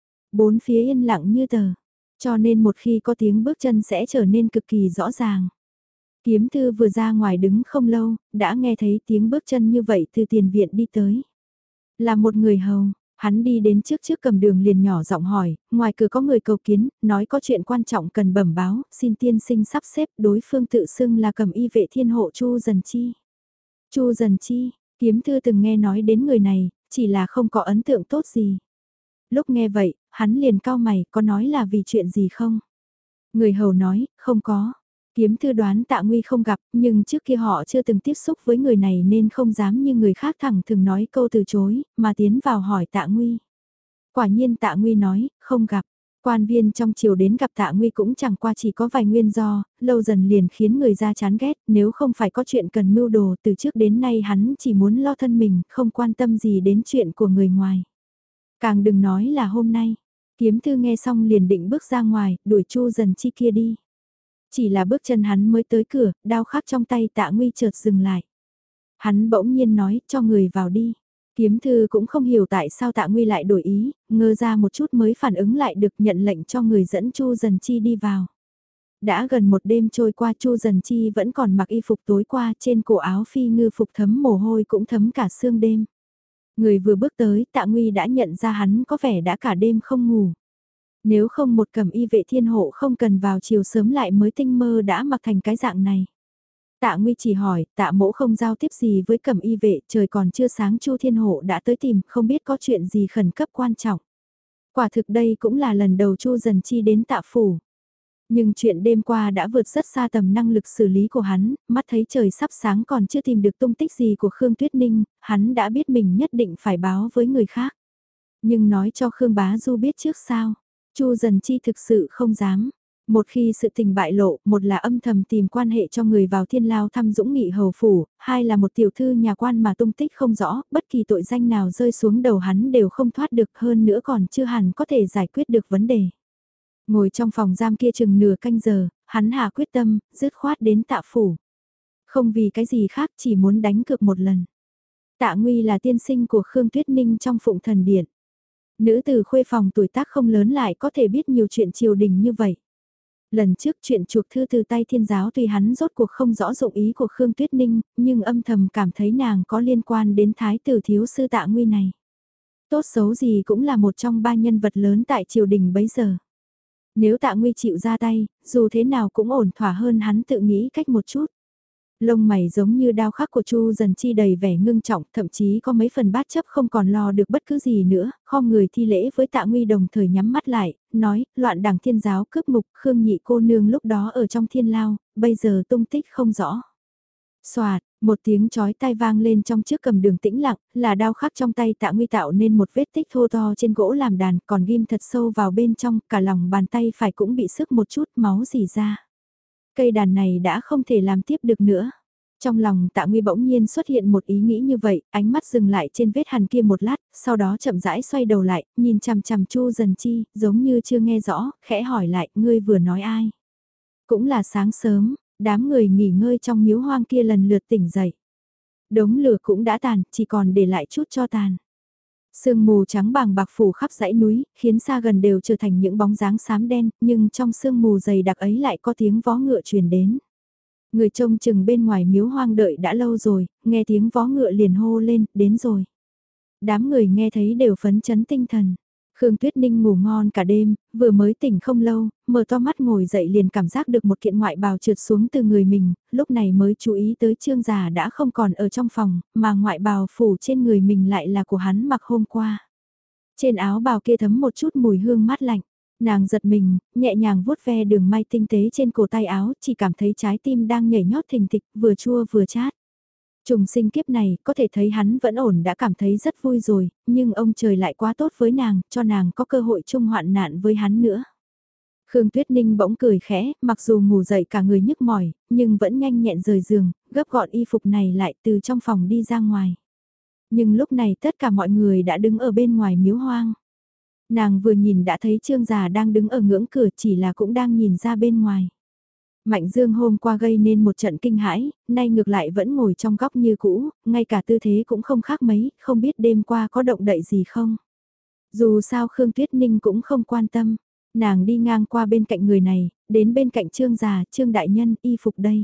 Bốn phía yên lặng như tờ, cho nên một khi có tiếng bước chân sẽ trở nên cực kỳ rõ ràng. Kiếm thư vừa ra ngoài đứng không lâu, đã nghe thấy tiếng bước chân như vậy từ tiền viện đi tới. Là một người hầu, hắn đi đến trước cầm đường liền nhỏ giọng hỏi, ngoài cửa có người cầu kiến, nói có chuyện quan trọng cần bẩm báo, xin tiên sinh sắp xếp, đối phương tự xưng là cầm y vệ thiên hộ Chu Dần Chi. Chu Dần Chi, kiếm thư từng nghe nói đến người này, chỉ là không có ấn tượng tốt gì. Lúc nghe vậy, hắn liền cau mày, có nói là vì chuyện gì không? Người hầu nói, không có. Kiếm thư đoán Tạ Nguy không gặp, nhưng trước kia họ chưa từng tiếp xúc với người này nên không dám như người khác thẳng thường nói câu từ chối, mà tiến vào hỏi Tạ Nguy. Quả nhiên Tạ Nguy nói, không gặp. Quan viên trong triều đến gặp Tạ Nguy cũng chẳng qua chỉ có vài nguyên do, lâu dần liền khiến người ra chán ghét, nếu không phải có chuyện cần mưu đồ từ trước đến nay hắn chỉ muốn lo thân mình, không quan tâm gì đến chuyện của người ngoài. Càng đừng nói là hôm nay, kiếm thư nghe xong liền định bước ra ngoài, đuổi Chu Dần Chi kia đi. Chỉ là bước chân hắn mới tới cửa, đao khắc trong tay Tạ Nguy chợt dừng lại. Hắn bỗng nhiên nói, cho người vào đi. Kiếm thư cũng không hiểu tại sao Tạ Nguy lại đổi ý, ngơ ra một chút mới phản ứng lại được nhận lệnh cho người dẫn Chu Dần Chi đi vào. Đã gần một đêm trôi qua Chu Dần Chi vẫn còn mặc y phục tối qua, trên cổ áo phi ngư phục thấm mồ hôi cũng thấm cả sương đêm. Người vừa bước tới Tạ Nguy đã nhận ra hắn có vẻ đã cả đêm không ngủ. Nếu không một cẩm y vệ thiên hộ không cần vào chiều sớm lại mới tinh mơ đã mặc thành cái dạng này. Tạ Nguy chỉ hỏi, Tạ mỗ không giao tiếp gì với cẩm y vệ, trời còn chưa sáng Chu thiên hộ đã tới tìm, không biết có chuyện gì khẩn cấp quan trọng. Quả thực đây cũng là lần đầu Chu Dần Chi đến Tạ phủ. Nhưng chuyện đêm qua đã vượt rất xa tầm năng lực xử lý của hắn, mắt thấy trời sắp sáng còn chưa tìm được tung tích gì của Khương Tuyết Ninh, hắn đã biết mình nhất định phải báo với người khác. Nhưng nói cho Khương Bá Du biết trước sao, Chu Dần Chi thực sự không dám. Một khi sự tình bại lộ, một là âm thầm tìm quan hệ cho người vào thiên lao thăm Dũng Nghị hầu phủ, hai là một tiểu thư nhà quan mà tung tích không rõ, bất kỳ tội danh nào rơi xuống đầu hắn đều không thoát được, hơn nữa còn chưa hẳn có thể giải quyết được vấn đề. Ngồi trong phòng giam kia chừng nửa canh giờ, hắn hạ quyết tâm, dứt khoát đến Tạ phủ. Không vì cái gì khác, chỉ muốn đánh cược một lần. Tạ Nguy là tiên sinh của Khương Tuyết Ninh trong Phụng Thần Điện. Nữ từ khuê phòng tuổi tác không lớn lại có thể biết nhiều chuyện triều đình như vậy. Lần trước chuyện chuộc thư từ tay thiên giáo tuy hắn rốt cuộc không rõ dụng ý của Khương Tuyết Ninh, nhưng âm thầm cảm thấy nàng có liên quan đến thái tử thiếu sư Tạ Nguy này. Tốt xấu gì cũng là một trong ba nhân vật lớn tại triều đình bấy giờ. Nếu Tạ Nguy chịu ra tay, dù thế nào cũng ổn thỏa hơn hắn tự nghĩ cách một chút. Lông mày giống như đao khắc của Chu Dần Chi đầy vẻ ngưng trọng, thậm chí có mấy phần bát chấp không còn lo được bất cứ gì nữa, khom người thi lễ với Tạ Nguy đồng thời nhắm mắt lại, nói, loạn đảng thiên giáo cướp ngục, Khương Nhị cô nương lúc đó ở trong thiên lao, bây giờ tung tích không rõ. Xoạt, một tiếng chói tai vang lên trong chiếc cầm đường tĩnh lặng, là đao khắc trong tay Tạ Nguy tạo nên một vết tích thô to trên gỗ làm đàn, còn ghim thật sâu vào bên trong, cả lòng bàn tay phải cũng bị sức một chút máu rỉ ra. Cây đàn này đã không thể làm tiếp được nữa. Trong lòng Tạ Nguy bỗng nhiên xuất hiện một ý nghĩ như vậy, ánh mắt dừng lại trên vết hằn kia một lát, sau đó chậm rãi xoay đầu lại, nhìn chằm chằm Chu Dần Chi, giống như chưa nghe rõ, khẽ hỏi lại, ngươi vừa nói ai? Cũng là sáng sớm, đám người nghỉ ngơi trong miếu hoang kia lần lượt tỉnh dậy. Đống lửa cũng đã tàn, chỉ còn để lại chút tro tàn. Sương mù trắng bàng bạc phủ khắp dãy núi, khiến xa gần đều trở thành những bóng dáng xám đen, nhưng trong sương mù dày đặc ấy lại có tiếng vó ngựa truyền đến. Người trông chừng bên ngoài miếu hoang đợi đã lâu rồi, nghe tiếng vó ngựa liền hô lên, đến rồi. Đám người nghe thấy đều phấn chấn tinh thần. Khương Tuyết Ninh ngủ ngon cả đêm, vừa mới tỉnh không lâu, mở to mắt ngồi dậy liền cảm giác được một kiện ngoại bào trượt xuống từ người mình, lúc này mới chú ý tới Trương Già đã không còn ở trong phòng, mà ngoại bào phủ trên người mình lại là của hắn mặc hôm qua. Trên áo bào kia thấm một chút mùi hương mát lạnh. Nàng giật mình, nhẹ nhàng vuốt ve đường may tinh tế trên cổ tay áo, chỉ cảm thấy trái tim đang nhảy nhót thình thịch, vừa chua vừa chát. Trùng sinh kiếp này, có thể thấy hắn vẫn ổn đã cảm thấy rất vui rồi, nhưng ông trời lại quá tốt với nàng, cho nàng có cơ hội chung hoạn nạn với hắn nữa. Khương Tuyết Ninh bỗng cười khẽ, mặc dù ngủ dậy cả người nhức mỏi, nhưng vẫn nhanh nhẹn rời giường, gấp gọn y phục này lại từ trong phòng đi ra ngoài. Nhưng lúc này tất cả mọi người đã đứng ở bên ngoài miếu hoang. Nàng vừa nhìn đã thấy Trương Già đang đứng ở ngưỡng cửa, chỉ là cũng đang nhìn ra bên ngoài. Mạnh Dương hôm qua gây nên một trận kinh hãi, nay ngược lại vẫn ngồi trong góc như cũ, ngay cả tư thế cũng không khác mấy, không biết đêm qua có động đậy gì không. Dù sao Khương Tuyết Ninh cũng không quan tâm, nàng đi ngang qua bên cạnh người này, đến bên cạnh Trương Già, Trương Đại Nhân, y phục đây.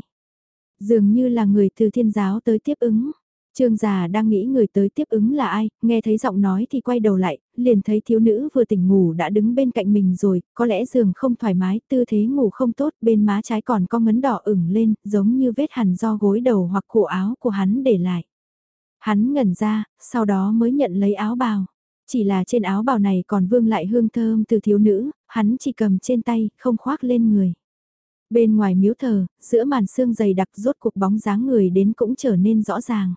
Dường như là người từ thiên giáo tới tiếp ứng. Trương già đang nghĩ người tới tiếp ứng là ai, nghe thấy giọng nói thì quay đầu lại, liền thấy thiếu nữ vừa tỉnh ngủ đã đứng bên cạnh mình rồi, có lẽ giường không thoải mái, tư thế ngủ không tốt, bên má trái còn có ngấn đỏ ửng lên, giống như vết hằn do gối đầu hoặc cổ áo của hắn để lại. Hắn ngẩn ra, sau đó mới nhận lấy áo bào. Chỉ là trên áo bào này còn vương lại hương thơm từ thiếu nữ, hắn chỉ cầm trên tay, không khoác lên người. Bên ngoài miếu thờ, giữa màn sương dày đặc rốt cuộc bóng dáng người đến cũng trở nên rõ ràng.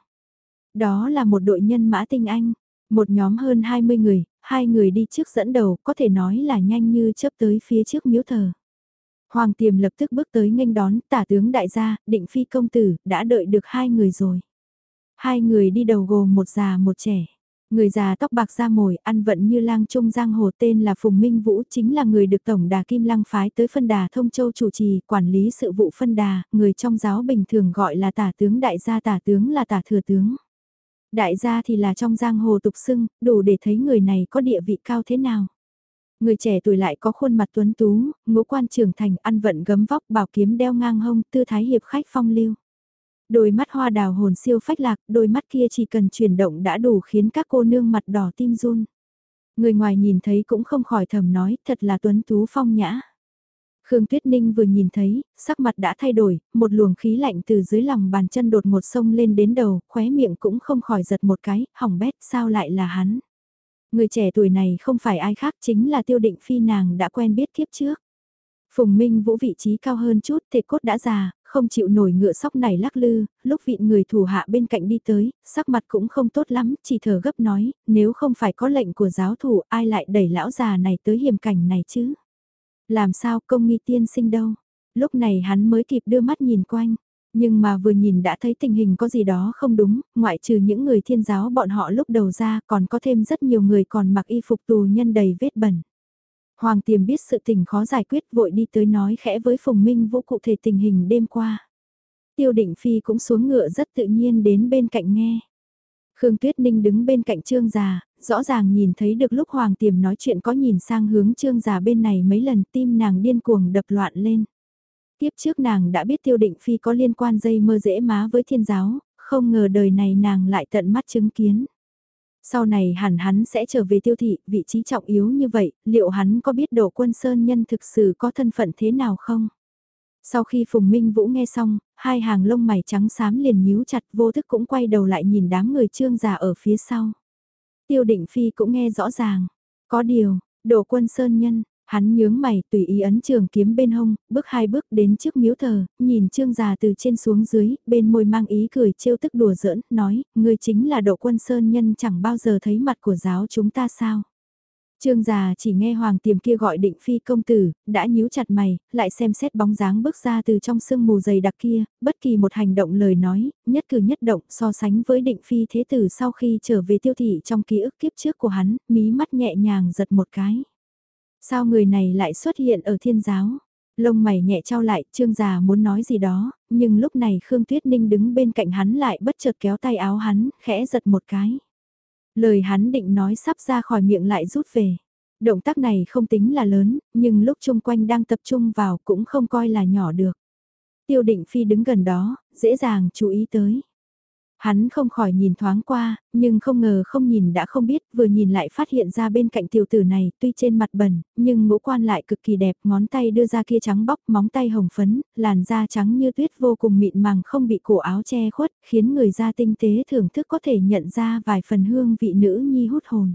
Đó là một đội nhân mã tinh anh, một nhóm hơn 20 người, hai người đi trước dẫn đầu, có thể nói là nhanh như chớp tới phía trước miếu thờ. Hoàng Tiềm lập tức bước tới nghênh đón, tả tướng đại gia, Định Phi công tử, đã đợi được hai người rồi. Hai người đi đầu gồm một già một trẻ. Người già tóc bạc da mồi, ăn vận như lang trung giang hồ, tên là Phùng Minh Vũ, chính là người được Tổng đà Kim Lăng phái tới phân đà Thông Châu chủ trì, quản lý sự vụ phân đà, người trong giáo bình thường gọi là tả tướng đại gia, tả tướng là tả thừa tướng. Đại gia thì là trong giang hồ tục xưng, đủ để thấy người này có địa vị cao thế nào. Người trẻ tuổi lại có khuôn mặt tuấn tú, ngũ quan trưởng thành, ăn vận gấm vóc, bảo kiếm đeo ngang hông, tư thái hiệp khách phong lưu. Đôi mắt hoa đào hồn siêu phách lạc, đôi mắt kia chỉ cần chuyển động đã đủ khiến các cô nương mặt đỏ tim run. Người ngoài nhìn thấy cũng không khỏi thầm nói, thật là tuấn tú phong nhã. Khương Tuyết Ninh vừa nhìn thấy, sắc mặt đã thay đổi, một luồng khí lạnh từ dưới lòng bàn chân đột ngột sông lên đến đầu, khóe miệng cũng không khỏi giật một cái, hỏng bét sao lại là hắn. Người trẻ tuổi này không phải ai khác chính là Tiêu Định Phi nàng đã quen biết kiếp trước. Phùng Minh Vũ vị trí cao hơn chút, thể cốt đã già, không chịu nổi ngựa sóc này lắc lư, lúc vị người thủ hạ bên cạnh đi tới, sắc mặt cũng không tốt lắm, chỉ thở gấp nói, nếu không phải có lệnh của giáo thủ ai lại đẩy lão già này tới hiểm cảnh này chứ. Làm sao công nghi tiên sinh đâu? Lúc này hắn mới kịp đưa mắt nhìn quanh. Nhưng mà vừa nhìn đã thấy tình hình có gì đó không đúng, ngoại trừ những người thiên giáo bọn họ lúc đầu ra còn có thêm rất nhiều người còn mặc y phục tù nhân đầy vết bẩn. Hoàng Tiềm biết sự tình khó giải quyết vội đi tới nói khẽ với Phùng Minh Vũ cụ thể tình hình đêm qua. Tiêu Định Phi cũng xuống ngựa rất tự nhiên đến bên cạnh nghe. Khương Tuyết Ninh đứng bên cạnh Trương Già, rõ ràng nhìn thấy được lúc Hoàng Tiềm nói chuyện có nhìn sang hướng Trương Già bên này mấy lần tim nàng điên cuồng đập loạn lên. Tiếp trước nàng đã biết Tiêu Định Phi có liên quan dây mơ rễ má với thiên giáo, không ngờ đời này nàng lại tận mắt chứng kiến. Sau này hẳn hắn sẽ trở về Tiêu thị, vị trí trọng yếu như vậy, liệu hắn có biết Đỗ Quân Sơn Nhân thực sự có thân phận thế nào không? Sau khi Phùng Minh Vũ nghe xong, hai hàng lông mày trắng xám liền nhíu chặt, vô thức cũng quay đầu lại nhìn đám người Trương già ở phía sau. Tiêu Định Phi cũng nghe rõ ràng, có điều, Đỗ Quân Sơn Nhân, hắn nhướng mày tùy ý ấn trường kiếm bên hông, bước hai bước đến trước miếu thờ, nhìn Trương già từ trên xuống dưới, bên môi mang ý cười trêu tức đùa giỡn, nói, ngươi chính là Đỗ Quân Sơn Nhân chẳng bao giờ thấy mặt của giáo chúng ta sao? Trương già chỉ nghe Hoàng Tiềm kia gọi Định Phi công tử, đã nhíu chặt mày, lại xem xét bóng dáng bước ra từ trong sương mù dày đặc kia, bất kỳ một hành động lời nói, nhất cử nhất động so sánh với Định Phi thế tử sau khi trở về Tiêu thị trong ký ức kiếp trước của hắn, mí mắt nhẹ nhàng giật một cái. Sao người này lại xuất hiện ở thiên giáo? Lông mày nhẹ trao lại, Trương già muốn nói gì đó, nhưng lúc này Khương Tuyết Ninh đứng bên cạnh hắn lại bất chợt kéo tay áo hắn, khẽ giật một cái. Lời hắn định nói sắp ra khỏi miệng lại rút về. Động tác này không tính là lớn, nhưng lúc chung quanh đang tập trung vào cũng không coi là nhỏ được. Tiêu Định Phi đứng gần đó, dễ dàng chú ý tới. Hắn không khỏi nhìn thoáng qua, nhưng không ngờ không nhìn đã không biết, vừa nhìn lại phát hiện ra bên cạnh tiểu tử này, tuy trên mặt bẩn, nhưng ngũ quan lại cực kỳ đẹp, ngón tay đưa ra kia trắng bóc, móng tay hồng phấn, làn da trắng như tuyết vô cùng mịn màng không bị cổ áo che khuất, khiến người da tinh tế thưởng thức có thể nhận ra vài phần hương vị nữ nhi hút hồn.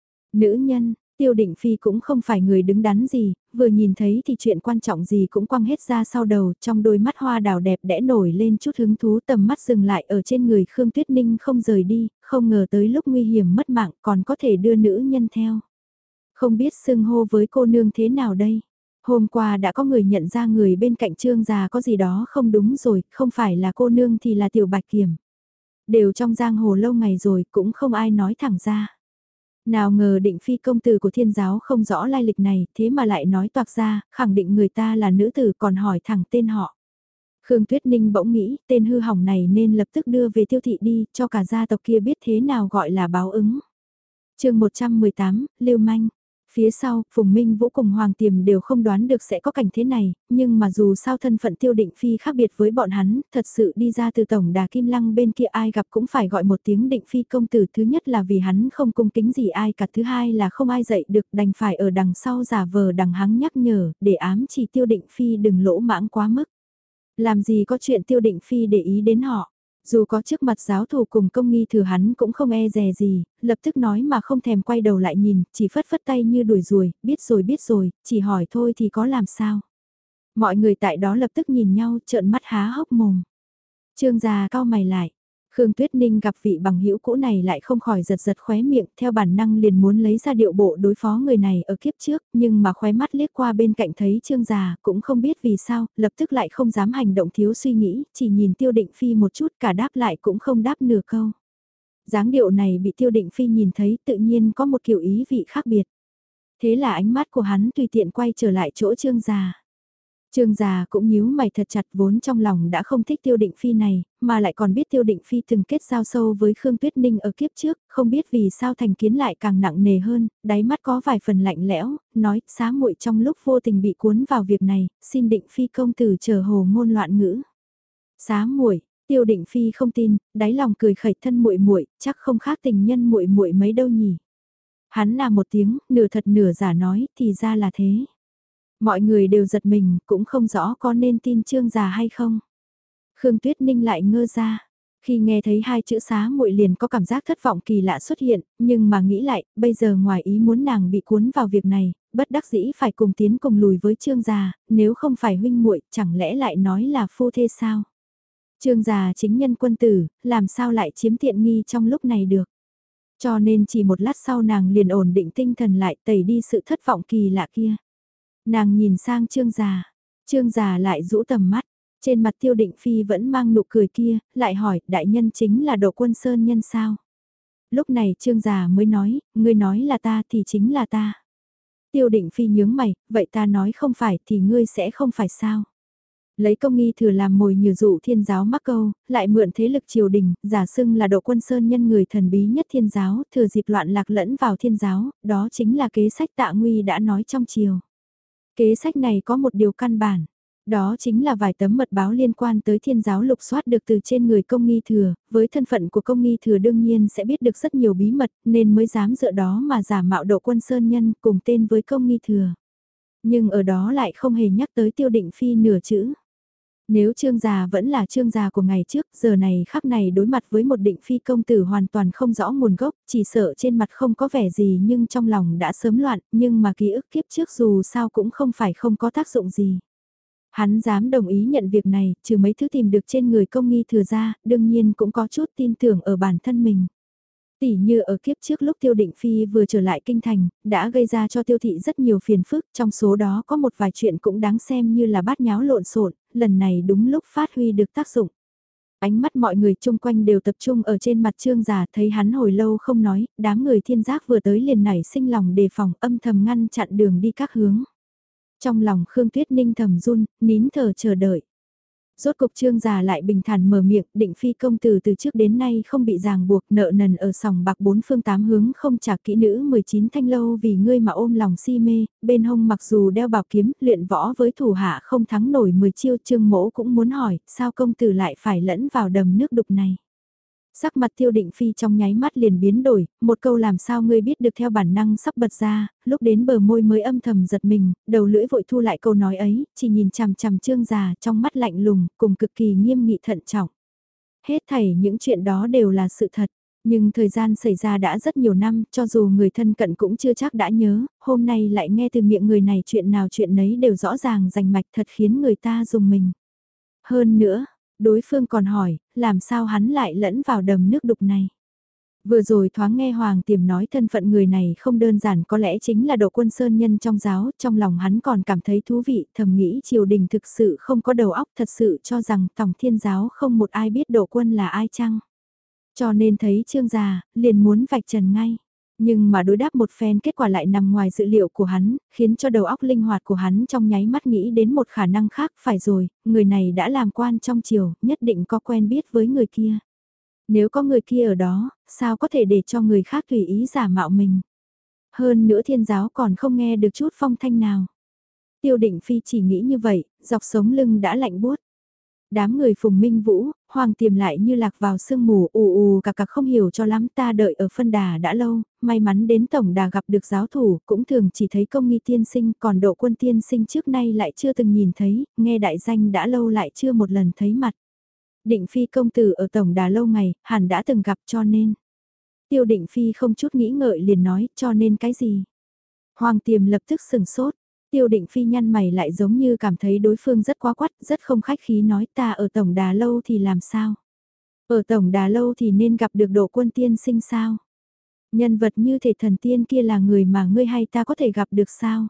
Nữ nhân, Tiêu Định Phi cũng không phải người đứng đắn gì, vừa nhìn thấy thì chuyện quan trọng gì cũng quăng hết ra sau đầu, trong đôi mắt hoa đào đẹp đẽ nổi lên chút hứng thú, tầm mắt dừng lại ở trên người Khương Tuyết Ninh không rời đi, không ngờ tới lúc nguy hiểm mất mạng còn có thể đưa nữ nhân theo. Không biết xưng hô với cô nương thế nào đây? Hôm qua đã có người nhận ra người bên cạnh Trương già có gì đó không đúng rồi, không phải là cô nương thì là Tiểu Bạch Kiểm. Đều trong giang hồ lâu ngày rồi cũng không ai nói thẳng ra. Nào ngờ Định Phi công tử của thiên giáo không rõ lai lịch này, thế mà lại nói toạc ra, khẳng định người ta là nữ tử còn hỏi thẳng tên họ. Khương Tuyết Ninh bỗng nghĩ, tên hư hỏng này nên lập tức đưa về Tiêu thị đi, cho cả gia tộc kia biết thế nào gọi là báo ứng. Chương 118, Lưu Manh. Phía sau, Phùng Minh Vũ cùng Hoàng Tiềm đều không đoán được sẽ có cảnh thế này, nhưng mà dù sao thân phận Tiêu Định Phi khác biệt với bọn hắn, thật sự đi ra từ tổng đà Kim Lăng bên kia ai gặp cũng phải gọi một tiếng Định Phi công tử, thứ nhất là vì hắn không cung kính gì ai cả, thứ hai là không ai dạy được, đành phải ở đằng sau giả vờ đằng hắng nhắc nhở, để ám chỉ Tiêu Định Phi đừng lỗ mãng quá mức. Làm gì có chuyện Tiêu Định Phi để ý đến họ. Dù có trước mặt giáo thủ cùng công nghi thừa hắn cũng không e dè gì, lập tức nói mà không thèm quay đầu lại nhìn, chỉ phất phất tay như đuổi ruồi, biết rồi, chỉ hỏi thôi thì có làm sao. Mọi người tại đó lập tức nhìn nhau trợn mắt há hốc mồm. Trương già cau mày lại. Khương Tuyết Ninh gặp vị bằng hữu cũ này lại không khỏi giật giật khóe miệng, theo bản năng liền muốn lấy ra điệu bộ đối phó người này ở kiếp trước, nhưng mà khóe mắt liếc qua bên cạnh thấy Trương già, cũng không biết vì sao, lập tức lại không dám hành động thiếu suy nghĩ, chỉ nhìn Tiêu Định Phi một chút, cả đáp lại cũng không đáp nửa câu. Dáng điệu này bị Tiêu Định Phi nhìn thấy, tự nhiên có một kiểu ý vị khác biệt. Thế là ánh mắt của hắn tùy tiện quay trở lại chỗ Trương già. Trương già cũng nhíu mày thật chặt, vốn trong lòng đã không thích Tiêu Định Phi này, mà lại còn biết Tiêu Định Phi từng kết giao sâu với Khương Tuyết Ninh ở kiếp trước, không biết vì sao thành kiến lại càng nặng nề hơn, đáy mắt có vài phần lạnh lẽo, nói xá muội trong lúc vô tình bị cuốn vào việc này, xin Định Phi công tử chờ hồ ngôn loạn ngữ. Xá muội, Tiêu Định Phi không tin, đáy lòng cười khẩy thân muội muội, chắc không khác tình nhân muội muội mấy đâu nhỉ. Hắn là một tiếng, nửa thật nửa giả nói, thì ra là thế. Mọi người đều giật mình, cũng không rõ có nên tin Trương già hay không. Khương Tuyết Ninh lại ngơ ra. Khi nghe thấy hai chữ xá muội liền có cảm giác thất vọng kỳ lạ xuất hiện, nhưng mà nghĩ lại, bây giờ ngoài ý muốn nàng bị cuốn vào việc này, bất đắc dĩ phải cùng tiến cùng lùi với Trương già, nếu không phải huynh muội, chẳng lẽ lại nói là phu thê sao? Trương già chính nhân quân tử, làm sao lại chiếm tiện nghi trong lúc này được? Cho nên chỉ một lát sau nàng liền ổn định tinh thần lại tẩy đi sự thất vọng kỳ lạ kia. Nàng nhìn sang Trương già lại rũ tầm mắt, trên mặt Tiêu Định Phi vẫn mang nụ cười kia, lại hỏi, đại nhân chính là Đỗ Quân Sơn Nhân sao? Lúc này Trương già mới nói, ngươi nói là ta thì chính là ta. Tiêu Định Phi nhướng mày, vậy ta nói không phải thì ngươi sẽ không phải sao? Lấy công nghi thừa làm mồi nhử dụ thiên giáo mắc câu, lại mượn thế lực triều đình, giả xưng là Đỗ Quân Sơn Nhân người thần bí nhất thiên giáo, thừa dịp loạn lạc lẫn vào thiên giáo, đó chính là kế sách Tạ Nguy đã nói trong triều. Kế sách này có một điều căn bản, Đó chính là vài tấm mật báo liên quan tới thiên giáo lục soát được từ trên người công nghi thừa, với thân phận của công nghi thừa đương nhiên sẽ biết được rất nhiều bí mật nên mới dám dựa đó mà giả mạo Độ Quân Sơn Nhân cùng tên với công nghi thừa. Nhưng ở đó lại không hề nhắc tới Tiêu Định Phi nửa chữ. Nếu Trương gia vẫn là Trương gia của ngày trước, giờ này khắc này đối mặt với một Định Phi công tử hoàn toàn không rõ nguồn gốc, chỉ sợ trên mặt không có vẻ gì nhưng trong lòng đã sớm loạn, nhưng mà ký ức kiếp trước dù sao cũng không phải không có tác dụng gì. Hắn dám đồng ý nhận việc này, trừ mấy thứ tìm được trên người công nghi thừa ra, đương nhiên cũng có chút tin tưởng ở bản thân mình. Tỉ như ở kiếp trước lúc Tiêu Định Phi vừa trở lại kinh thành, đã gây ra cho Tiêu Thị rất nhiều phiền phức, trong số đó có một vài chuyện cũng đáng xem như là bát nháo lộn xộn, lần này đúng lúc phát huy được tác dụng. Ánh mắt mọi người chung quanh đều tập trung ở trên mặt Trương Già, thấy hắn hồi lâu không nói, đám người thiên giác vừa tới liền nảy sinh lòng đề phòng, âm thầm ngăn chặn đường đi các hướng. Trong lòng Khương Tuyết Ninh thầm run, nín thở chờ đợi. Rốt cục Trương già lại bình thản mở miệng, Định Phi công tử từ trước đến nay không bị ràng buộc, nợ nần ở sòng bạc bốn phương tám hướng không trả kỹ nữ 19 thanh lâu vì ngươi mà ôm lòng si mê, bên hông mặc dù đeo bảo kiếm, luyện võ với thủ hạ không thắng nổi 10 chiêu. Trương mỗ cũng muốn hỏi, sao công tử lại phải lẫn vào đầm nước đục này? Sắc mặt Tiêu Định Phi trong nháy mắt liền biến đổi, một câu làm sao ngươi biết được theo bản năng sắp bật ra, lúc đến bờ môi mới âm thầm giật mình, đầu lưỡi vội thu lại câu nói ấy, chỉ nhìn chằm chằm Trương già trong mắt lạnh lùng, cùng cực kỳ nghiêm nghị thận trọng. Hết thảy những chuyện đó đều là sự thật, nhưng thời gian xảy ra đã rất nhiều năm, cho dù người thân cận cũng chưa chắc đã nhớ, hôm nay lại nghe từ miệng người này chuyện nào chuyện nấy đều rõ ràng rành mạch thật khiến người ta dùng mình. Hơn nữa, đối phương còn hỏi, làm sao hắn lại lẫn vào đầm nước đục này. Vừa rồi thoáng nghe Hoàng Tiềm nói thân phận người này không đơn giản, có lẽ chính là Độ Quân Sơn Nhân trong giáo, trong lòng hắn còn cảm thấy thú vị, thầm nghĩ triều đình thực sự không có đầu óc, thật sự cho rằng tổng thiên giáo không một ai biết Độ Quân là ai chăng. Cho nên thấy Trương già, liền muốn vạch trần ngay. Nhưng mà đối đáp một phen kết quả lại nằm ngoài dự liệu của hắn, khiến cho đầu óc linh hoạt của hắn trong nháy mắt nghĩ đến một khả năng khác. Phải rồi, người này đã làm quan trong triều, nhất định có quen biết với người kia. Nếu có người kia ở đó, sao có thể để cho người khác tùy ý giả mạo mình. Hơn nữa thiên giáo còn không nghe được chút phong thanh nào. Tiêu Định Phi chỉ nghĩ như vậy, dọc sống lưng đã lạnh buốt. Đám người Phùng Minh Vũ, Hoàng Tiềm lại như lạc vào sương mù ù ù cạc không hiểu cho lắm, ta đợi ở phân đà đã lâu, may mắn đến tổng đà gặp được giáo thủ, cũng thường chỉ thấy công nghi tiên sinh, còn Độ Quân tiên sinh trước nay lại chưa từng nhìn thấy, nghe đại danh đã lâu lại chưa một lần thấy mặt. Định Phi công tử ở tổng đà lâu ngày, hẳn đã từng gặp cho nên. Tiêu Định Phi không chút nghĩ ngợi liền nói, cho nên cái gì? Hoàng Tiềm lập tức sừng sốt. Tiêu Định Phi nhăn mày lại giống như cảm thấy đối phương rất quá quắt, rất không khách khí nói ta ở tổng đà lâu thì làm sao? Ở tổng đà lâu thì nên gặp được Độ Quân tiên sinh sao? Nhân vật như thể thần tiên kia là người mà ngươi hay ta có thể gặp được sao?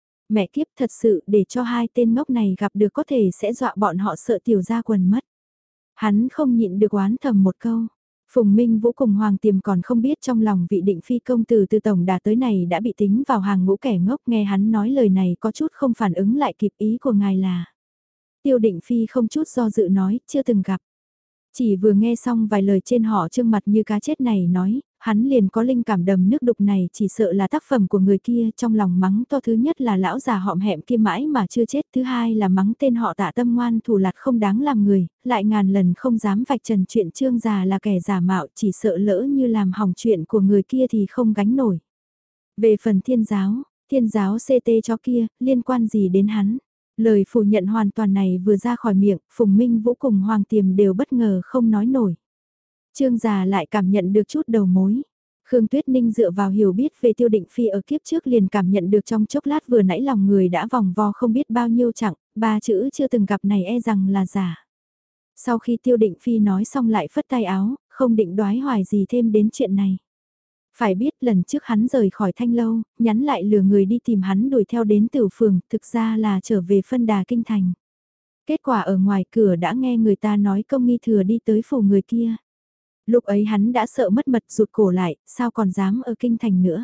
Mẹ kiếp thật sự để cho hai tên ngốc này gặp được có thể sẽ dọa bọn họ sợ tiểu ra quần mất. Hắn không nhịn được oán thầm một câu. Phùng Minh Vũ cùng Hoàng Tiềm còn không biết trong lòng vị Định Phi công tử từ tổng đà tới này đã bị tính vào hàng ngũ kẻ ngốc, nghe hắn nói lời này có chút không phản ứng lại kịp ý của ngài là. Tiêu Định Phi không chút do dự nói, chưa từng gặp. Chỉ vừa nghe xong vài lời trên họ trương mặt như cá chết này nói, hắn liền có linh cảm đầm nước đục này chỉ sợ là tác phẩm của người kia, trong lòng mắng to thứ nhất là lão già họm hẹm kia mãi mà chưa chết, thứ hai là mắng tên họ Tạ tâm ngoan thủ lạt không đáng làm người, lại ngàn lần không dám vạch trần chuyện Trương già là kẻ giả mạo, chỉ sợ lỡ như làm hỏng chuyện của người kia thì không gánh nổi. Về phần thiên giáo CT cho kia, liên quan gì đến hắn? Lời phủ nhận hoàn toàn này vừa ra khỏi miệng, Phùng Minh Vũ cùng Hoàng Tiềm đều bất ngờ không nói nổi. Trương già lại cảm nhận được chút đầu mối. Khương Tuyết Ninh dựa vào hiểu biết về Tiêu Định Phi ở kiếp trước liền cảm nhận được trong chốc lát vừa nãy lòng người đã vòng vo không biết bao nhiêu chặng, ba chữ chưa từng gặp này e rằng là giả. Sau khi Tiêu Định Phi nói xong lại phất tay áo, không định đoái hoài gì thêm đến chuyện này. Phải biết lần trước hắn rời khỏi thanh lâu, nhắn lại lừa người đi tìm hắn đuổi theo đến Tử Phường, thực ra là trở về phân đà kinh thành. Kết quả ở ngoài cửa đã nghe người ta nói công nghi thừa đi tới phủ người kia. Lúc ấy hắn đã sợ mất mật rụt cổ lại, sao còn dám ở kinh thành nữa.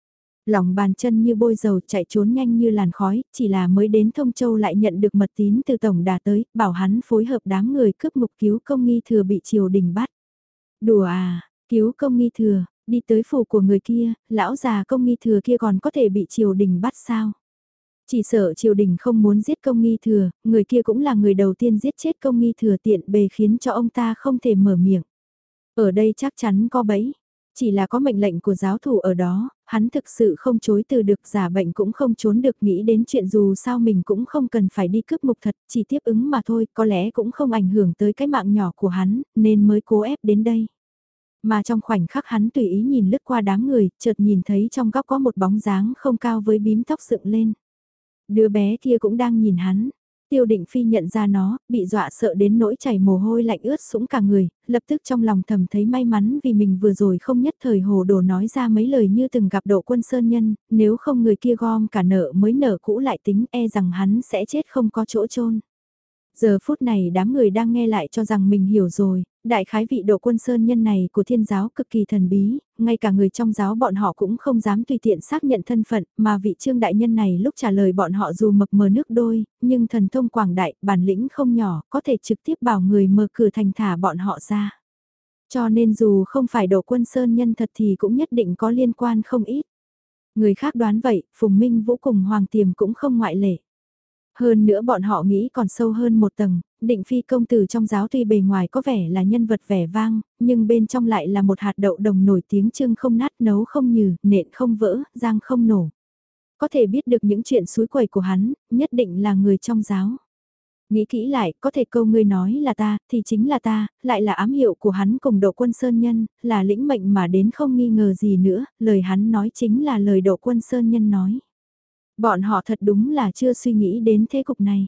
Lòng bàn chân như bôi dầu chạy trốn nhanh như làn khói, chỉ là mới đến Thông Châu lại nhận được mật tín từ tổng đà tới, bảo hắn phối hợp đám người cướp ngục cứu công nghi thừa bị triều đình bắt. Đùa à, cứu công nghi thừa, đi tới phủ của người kia, lão già công nghi thừa kia còn có thể bị triều đình bắt sao? Chỉ sợ triều đình không muốn giết Công Nghi Thừa, người kia cũng là người đầu tiên giết chết Công Nghi Thừa tiện bề khiến cho ông ta không thể mở miệng. Ở đây chắc chắn có bẫy. Chỉ là có mệnh lệnh của giáo thủ ở đó, hắn thực sự không chối từ được, giả bệnh cũng không trốn được, nghĩ đến chuyện dù sao mình cũng không cần phải đi cướp mục thật, chỉ tiếp ứng mà thôi, có lẽ cũng không ảnh hưởng tới cái mạng nhỏ của hắn, nên mới cố ép đến đây. Mà trong khoảnh khắc hắn tùy ý nhìn lướt qua đám người, chợt nhìn thấy trong góc có một bóng dáng không cao với bím tóc dựng lên. Đứa bé kia cũng đang nhìn hắn. Tiêu Định Phi nhận ra nó, bị dọa sợ đến nỗi chảy mồ hôi lạnh ướt sũng cả người, lập tức trong lòng thầm thấy may mắn vì mình vừa rồi không nhất thời hồ đồ nói ra mấy lời như từng gặp Độ Quân Sơn Nhân, nếu không người kia gom cả nợ mới nợ cũ lại tính, e rằng hắn sẽ chết không có chỗ chôn. Giờ phút này đám người đang nghe lại cho rằng mình hiểu rồi, đại khái vị Độ Quân Sơn Nhân này của thiên giáo cực kỳ thần bí, ngay cả người trong giáo bọn họ cũng không dám tùy tiện xác nhận thân phận, mà vị Trương đại nhân này lúc trả lời bọn họ dù mập mờ nước đôi, nhưng thần thông quảng đại, bản lĩnh không nhỏ, có thể trực tiếp bảo người mở cửa thành thả bọn họ ra. Cho nên dù không phải Độ Quân Sơn Nhân thật thì cũng nhất định có liên quan không ít. Người khác đoán vậy, Phùng Minh Vũ cùng Hoàng Tiềm cũng không ngoại lệ. Hơn nữa bọn họ nghĩ còn sâu hơn một tầng, Định Phi công tử trong giáo tuy bề ngoài có vẻ là nhân vật vẻ vang, nhưng bên trong lại là một hạt đậu đồng nổi tiếng trưng không nát, nấu không nhừ, nện không vỡ, giang không nổ. Có thể biết được những chuyện suối quẩy của hắn, nhất định là người trong giáo. Nghĩ kỹ lại, có thể câu ngươi nói là ta, thì chính là ta, lại là ám hiệu của hắn cùng Độ Quân Sơn Nhân, là lĩnh mệnh mà đến không nghi ngờ gì nữa, lời hắn nói chính là lời Độ Quân Sơn Nhân nói. Bọn họ thật đúng là chưa suy nghĩ đến thế cục này.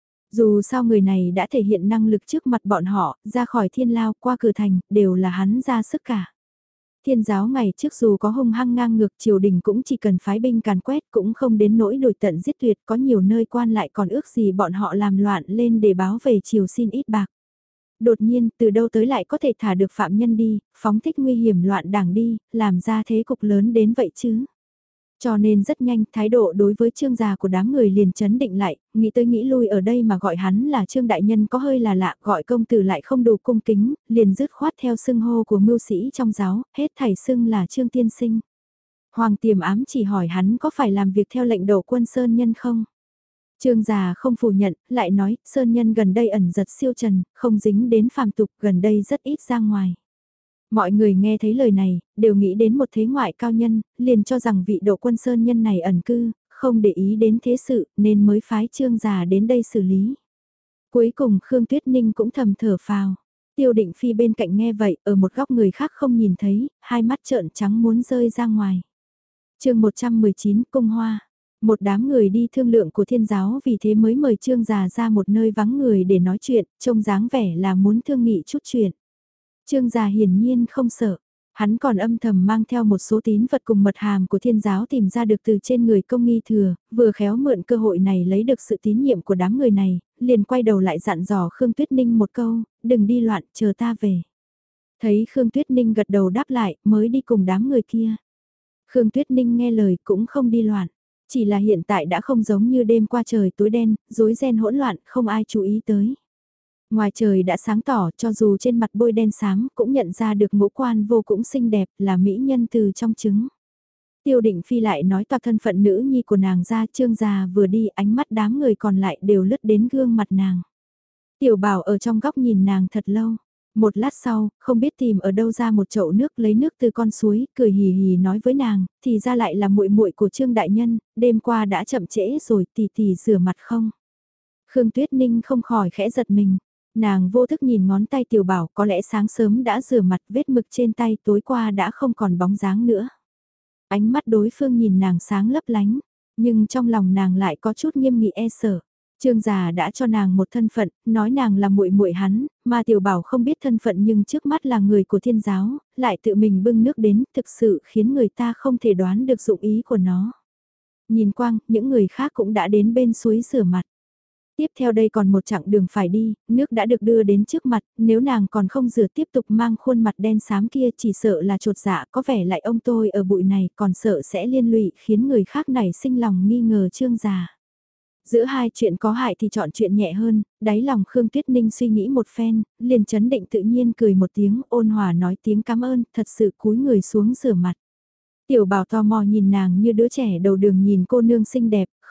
Dù sao người này đã thể hiện năng lực trước mặt bọn họ, ra khỏi thiên lao, qua cửa thành, đều là hắn ra sức cả. Thiên giáo ngày trước dù có hung hăng ngang ngược, triều đình cũng chỉ cần phái binh càn quét, cũng không đến nỗi đuổi tận giết tuyệt, có nhiều nơi quan lại còn ước gì bọn họ làm loạn lên để báo về triều xin ít bạc. Đột nhiên, từ đâu tới lại có thể thả được phạm nhân đi, phóng thích nguy hiểm loạn đảng đi, làm ra thế cục lớn đến vậy chứ. Cho nên rất nhanh, thái độ đối với Trương gia của đám người liền chấn định lại, nghĩ tới nghĩ lui ở đây mà gọi hắn là Trương đại nhân có hơi là lạ, gọi công tử lại không đủ cung kính, liền dứt khoát theo xưng hô của mưu sĩ trong giáo, hết thảy xưng là Trương tiên sinh. Hoàng Tiềm ám chỉ hỏi hắn có phải làm việc theo lệnh Độ Quân Sơn Nhân không? Trương già không phủ nhận, lại nói, Sơn Nhân gần đây ẩn giật siêu trần, không dính đến phàm tục, gần đây rất ít ra ngoài. Mọi người nghe thấy lời này, đều nghĩ đến một thế ngoại cao nhân, liền cho rằng vị Độ Quân Sơn Nhân này ẩn cư, không để ý đến thế sự, nên mới phái Trương già đến đây xử lý. Cuối cùng Khương Tuyết Ninh cũng thầm thở phào. Tiêu Định Phi bên cạnh nghe vậy, ở một góc người khác không nhìn thấy, hai mắt trợn trắng muốn rơi ra ngoài. Chương 119 Cung Hoa. Một đám người đi thương lượng của thiên giáo vì thế mới mời Trương già ra một nơi vắng người để nói chuyện, trông dáng vẻ là muốn thương nghị chút chuyện. Trương già hiển nhiên không sợ, hắn còn âm thầm mang theo một số tín vật cùng mật hàm của thiên giáo tìm ra được từ trên người Công Nghi Thừa, vừa khéo mượn cơ hội này lấy được sự tín nhiệm của đám người này, liền quay đầu lại dặn dò Khương Tuyết Ninh một câu, đừng đi loạn, chờ ta về. Thấy Khương Tuyết Ninh gật đầu đáp lại, mới đi cùng đám người kia. Khương Tuyết Ninh nghe lời cũng không đi loạn, chỉ là hiện tại đã không giống như đêm qua trời tối đen, rối ren hỗn loạn, không ai chú ý tới. Ngoài trời đã sáng tỏ, cho dù trên mặt bôi đen xám cũng nhận ra được ngũ quan vô cũng xinh đẹp, là mỹ nhân từ trong trứng. Tiêu Định Phi lại nói toạc thân phận nữ nhi của nàng ra, Trương già vừa đi, ánh mắt đám người còn lại đều lướt đến gương mặt nàng. Tiểu Bảo ở trong góc nhìn nàng thật lâu. Một lát sau, không biết tìm ở đâu ra một chậu nước, lấy nước từ con suối, cười hì hì nói với nàng, thì ra lại là muội muội của Trương đại nhân, đêm qua đã chậm trễ rồi, tỷ tỷ rửa mặt không? Khương Tuyết Ninh không khỏi khẽ giật mình. Nàng vô thức nhìn ngón tay Tiểu Bảo, có lẽ sáng sớm đã rửa mặt, vết mực trên tay tối qua đã không còn bóng dáng nữa. Ánh mắt đối phương nhìn nàng sáng lấp lánh, nhưng trong lòng nàng lại có chút nghiêm nghị e sợ. Trương già đã cho nàng một thân phận, nói nàng là muội muội hắn, mà Tiểu Bảo không biết thân phận nhưng trước mắt là người của thiên giáo, lại tự mình bưng nước đến, thực sự khiến người ta không thể đoán được dụng ý của nó. Nhìn quang, những người khác cũng đã đến bên suối rửa mặt. Tiếp theo đây còn một chặng đường phải đi, nước đã được đưa đến trước mặt, nếu nàng còn không rửa tiếp tục mang khuôn mặt đen xám kia chỉ sợ là trột dạ, có vẻ lại ông tôi ở bụi này còn sợ sẽ liên lụy khiến người khác nảy sinh lòng nghi ngờ Trương già. Giữa hai chuyện có hại thì chọn chuyện nhẹ hơn, đáy lòng Khương Tuyết Ninh suy nghĩ một phen, liền chấn định tự nhiên cười một tiếng, ôn hòa nói tiếng cảm ơn, thật sự cúi người xuống rửa mặt. Tiểu Bảo tò mò nhìn nàng như đứa trẻ đầu đường nhìn cô nương xinh đẹp,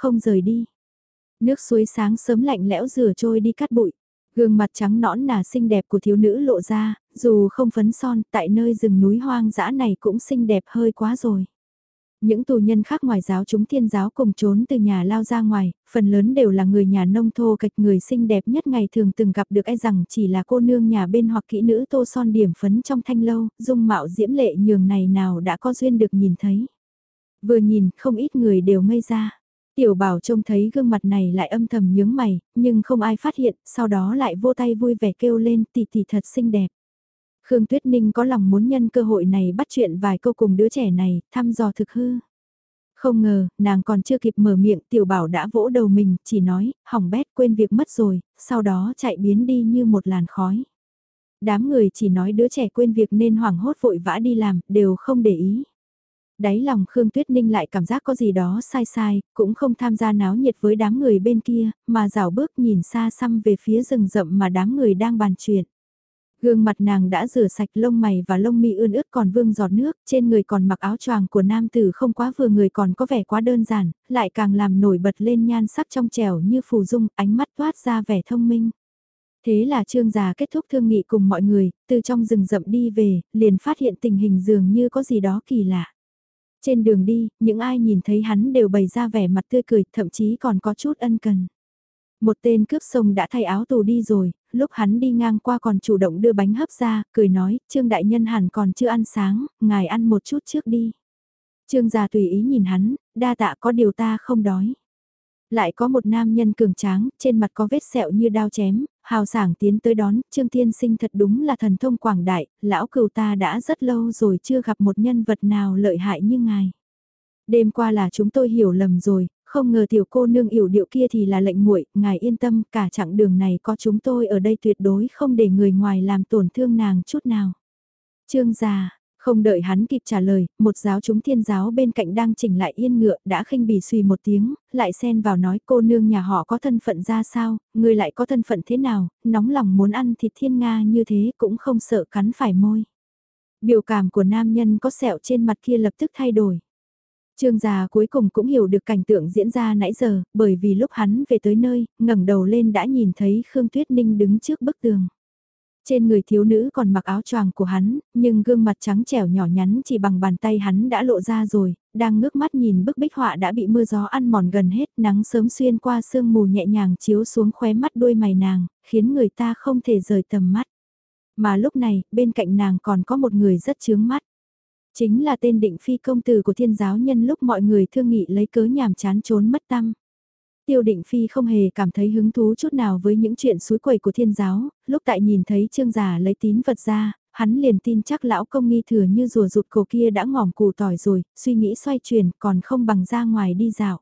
không rời đi. Nước suối sáng sớm lạnh lẽo rửa trôi đi cát bụi. Gương mặt trắng nõn nà xinh đẹp của thiếu nữ lộ ra, dù không phấn son, tại nơi rừng núi hoang dã này cũng xinh đẹp hơi quá rồi. Những tù nhân khác ngoài giáo chúng thiên giáo cùng trốn từ nhà lao ra ngoài, phần lớn đều là người nhà nông thô kịch, người xinh đẹp nhất ngày thường từng gặp được, e rằng chỉ là cô nương nhà bên hoặc kỹ nữ tô son điểm phấn trong thanh lâu, dung mạo diễm lệ nhường này nào đã có duyên được nhìn thấy. Vừa nhìn, không ít người đều ngây ra. Tiểu Bảo trông thấy gương mặt này lại âm thầm nhướng mày, nhưng không ai phát hiện, sau đó lại vô tay vui vẻ kêu lên tỷ tỷ thật xinh đẹp. Khương Tuyết Ninh có lòng muốn nhân cơ hội này bắt chuyện vài câu cùng đứa trẻ này, thăm dò thực hư. Không ngờ, nàng còn chưa kịp mở miệng, Tiểu Bảo đã vỗ đầu mình, chỉ nói, hỏng bét quên việc mất rồi, sau đó chạy biến đi như một làn khói. Đám người chỉ nói đứa trẻ quên việc nên hoảng hốt vội vã đi làm, đều không để ý. Đáy lòng Khương Tuyết Ninh lại cảm giác có gì đó sai sai, cũng không tham gia náo nhiệt với đám người bên kia, mà rảo bước nhìn xa xăm về phía rừng rậm mà đám người đang bàn chuyện. Gương mặt nàng đã rửa sạch, lông mày và lông mi ươn ướt còn vương giọt nước, trên người còn mặc áo choàng của nam tử không quá vừa người, còn có vẻ quá đơn giản, lại càng làm nổi bật lên nhan sắc trong trẻo như phù dung, ánh mắt toát ra vẻ thông minh. Thế là Trương già kết thúc thương nghị cùng mọi người, từ trong rừng rậm đi về, liền phát hiện tình hình dường như có gì đó kỳ lạ. Trên đường đi, những ai nhìn thấy hắn đều bày ra vẻ mặt tươi cười, thậm chí còn có chút ân cần. Một tên cướp sông đã thay áo tù đi rồi, lúc hắn đi ngang qua còn chủ động đưa bánh hấp ra, cười nói, Trương đại nhân hẳn còn chưa ăn sáng, ngài ăn một chút trước đi. Trương già tùy ý nhìn hắn, đa tạ, có điều ta không đói. Lại có một nam nhân cường tráng, trên mặt có vết sẹo như đao chém, hào sảng tiến tới đón, Trương tiên sinh thật đúng là thần thông quảng đại, lão cừu ta đã rất lâu rồi chưa gặp một nhân vật nào lợi hại như ngài. Đêm qua là chúng tôi hiểu lầm rồi, không ngờ tiểu cô nương yểu điệu kia thì là lệnh muội, ngài yên tâm, cả chặng đường này có chúng tôi ở đây tuyệt đối không để người ngoài làm tổn thương nàng chút nào. Trương già, không đợi hắn kịp trả lời, một giáo chúng thiên giáo bên cạnh đang chỉnh lại yên ngựa đã khinh bỉ suy một tiếng, lại xen vào nói cô nương nhà họ có thân phận ra sao, người lại có thân phận thế nào, nóng lòng muốn ăn thịt thiên nga như thế cũng không sợ cắn phải môi. Biểu cảm của nam nhân có sẹo trên mặt kia lập tức thay đổi. Trương già cuối cùng cũng hiểu được cảnh tượng diễn ra nãy giờ, bởi vì lúc hắn về tới nơi, ngẩng đầu lên đã nhìn thấy Khương Tuyết Ninh đứng trước bức tường. Trên người thiếu nữ còn mặc áo choàng của hắn, nhưng gương mặt trắng trẻo nhỏ nhắn chỉ bằng bàn tay hắn đã lộ ra rồi, đang ngước mắt nhìn bức bích họa đã bị mưa gió ăn mòn gần hết, nắng sớm xuyên qua sương mù nhẹ nhàng chiếu xuống khóe mắt đôi mày nàng, khiến người ta không thể rời tầm mắt. Mà lúc này, bên cạnh nàng còn có một người rất chướng mắt. Chính là tên Định Phi công tử của thiên giáo nhân lúc mọi người thương nghị lấy cớ nhàm chán trốn mất tăm. Tiêu Định Phi không hề cảm thấy hứng thú chút nào với những chuyện suối quẩy của thiên giáo, lúc tại nhìn thấy Trương già lấy tín vật ra, hắn liền tin chắc lão công nghi thừa như rùa rụt cổ kia đã ngỏm củ tỏi rồi, suy nghĩ xoay chuyển còn không bằng ra ngoài đi dạo.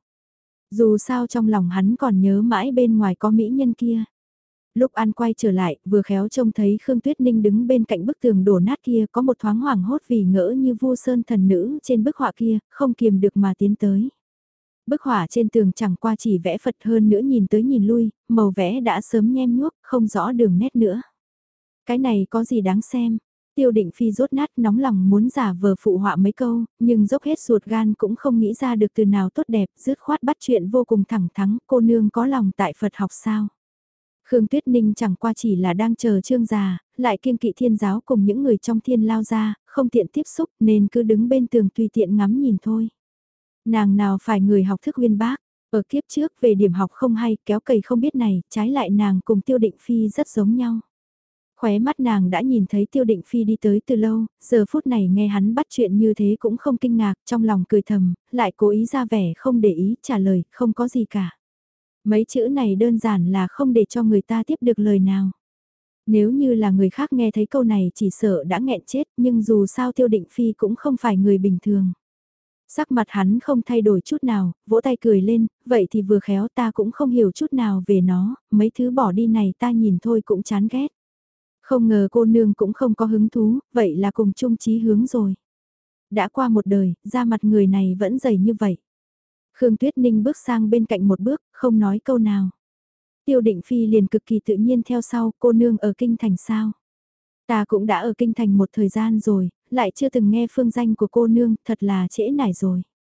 Dù sao trong lòng hắn còn nhớ mãi bên ngoài có mỹ nhân kia. Lúc An quay trở lại, vừa khéo trông thấy Khương Tuyết Ninh đứng bên cạnh bức tường đổ nát kia, có một thoáng hoảng hốt vì ngỡ như Vu Sơn thần nữ trên bức họa kia, không kiềm được mà tiến tới. Bức họa trên tường chẳng qua chỉ vẽ Phật, hơn nữa nhìn tới nhìn lui, màu vẽ đã sớm nhem nhuốc, không rõ đường nét nữa. Cái này có gì đáng xem? Tiêu Định Phi rốt nát nóng lòng muốn giả vờ phụ họa mấy câu, nhưng dốc hết ruột gan cũng không nghĩ ra được từ nào tốt đẹp, dứt khoát bắt chuyện vô cùng thẳng thắn, cô nương có lòng tại Phật học sao? Khương Tuyết Ninh chẳng qua chỉ là đang chờ Trương già, lại kiêng kỵ thiên giáo cùng những người trong thiên lao ra, không tiện tiếp xúc nên cứ đứng bên tường tùy tiện ngắm nhìn thôi. Nàng nào phải người học thức uyên bác, ở kiếp trước về điểm học không hay, kéo cày không biết này, trái lại nàng cùng Tiêu Định Phi rất giống nhau. Khóe mắt nàng đã nhìn thấy Tiêu Định Phi đi tới từ lâu, giờ phút này nghe hắn bắt chuyện như thế cũng không kinh ngạc, trong lòng cười thầm, lại cố ý ra vẻ không để ý, trả lời, không có gì cả. Mấy chữ này đơn giản là không để cho người ta tiếp được lời nào. Nếu như là người khác nghe thấy câu này chỉ sợ đã nghẹn chết, nhưng dù sao Tiêu Định Phi cũng không phải người bình thường. Sắc mặt hắn không thay đổi chút nào, vỗ tay cười lên, vậy thì vừa khéo ta cũng không hiểu chút nào về nó, mấy thứ bỏ đi này ta nhìn thôi cũng chán ghét. Không ngờ cô nương cũng không có hứng thú, vậy là cùng chung chí hướng rồi. Đã qua một đời, da mặt người này vẫn dày như vậy. Khương Tuyết Ninh bước sang bên cạnh một bước, không nói câu nào. Tiêu Định Phi liền cực kỳ tự nhiên theo sau, cô nương ở kinh thành sao? Ta cũng đã ở kinh thành một thời gian rồi, lại chưa từng nghe phương danh của cô nương, thật là trễ nải rồi.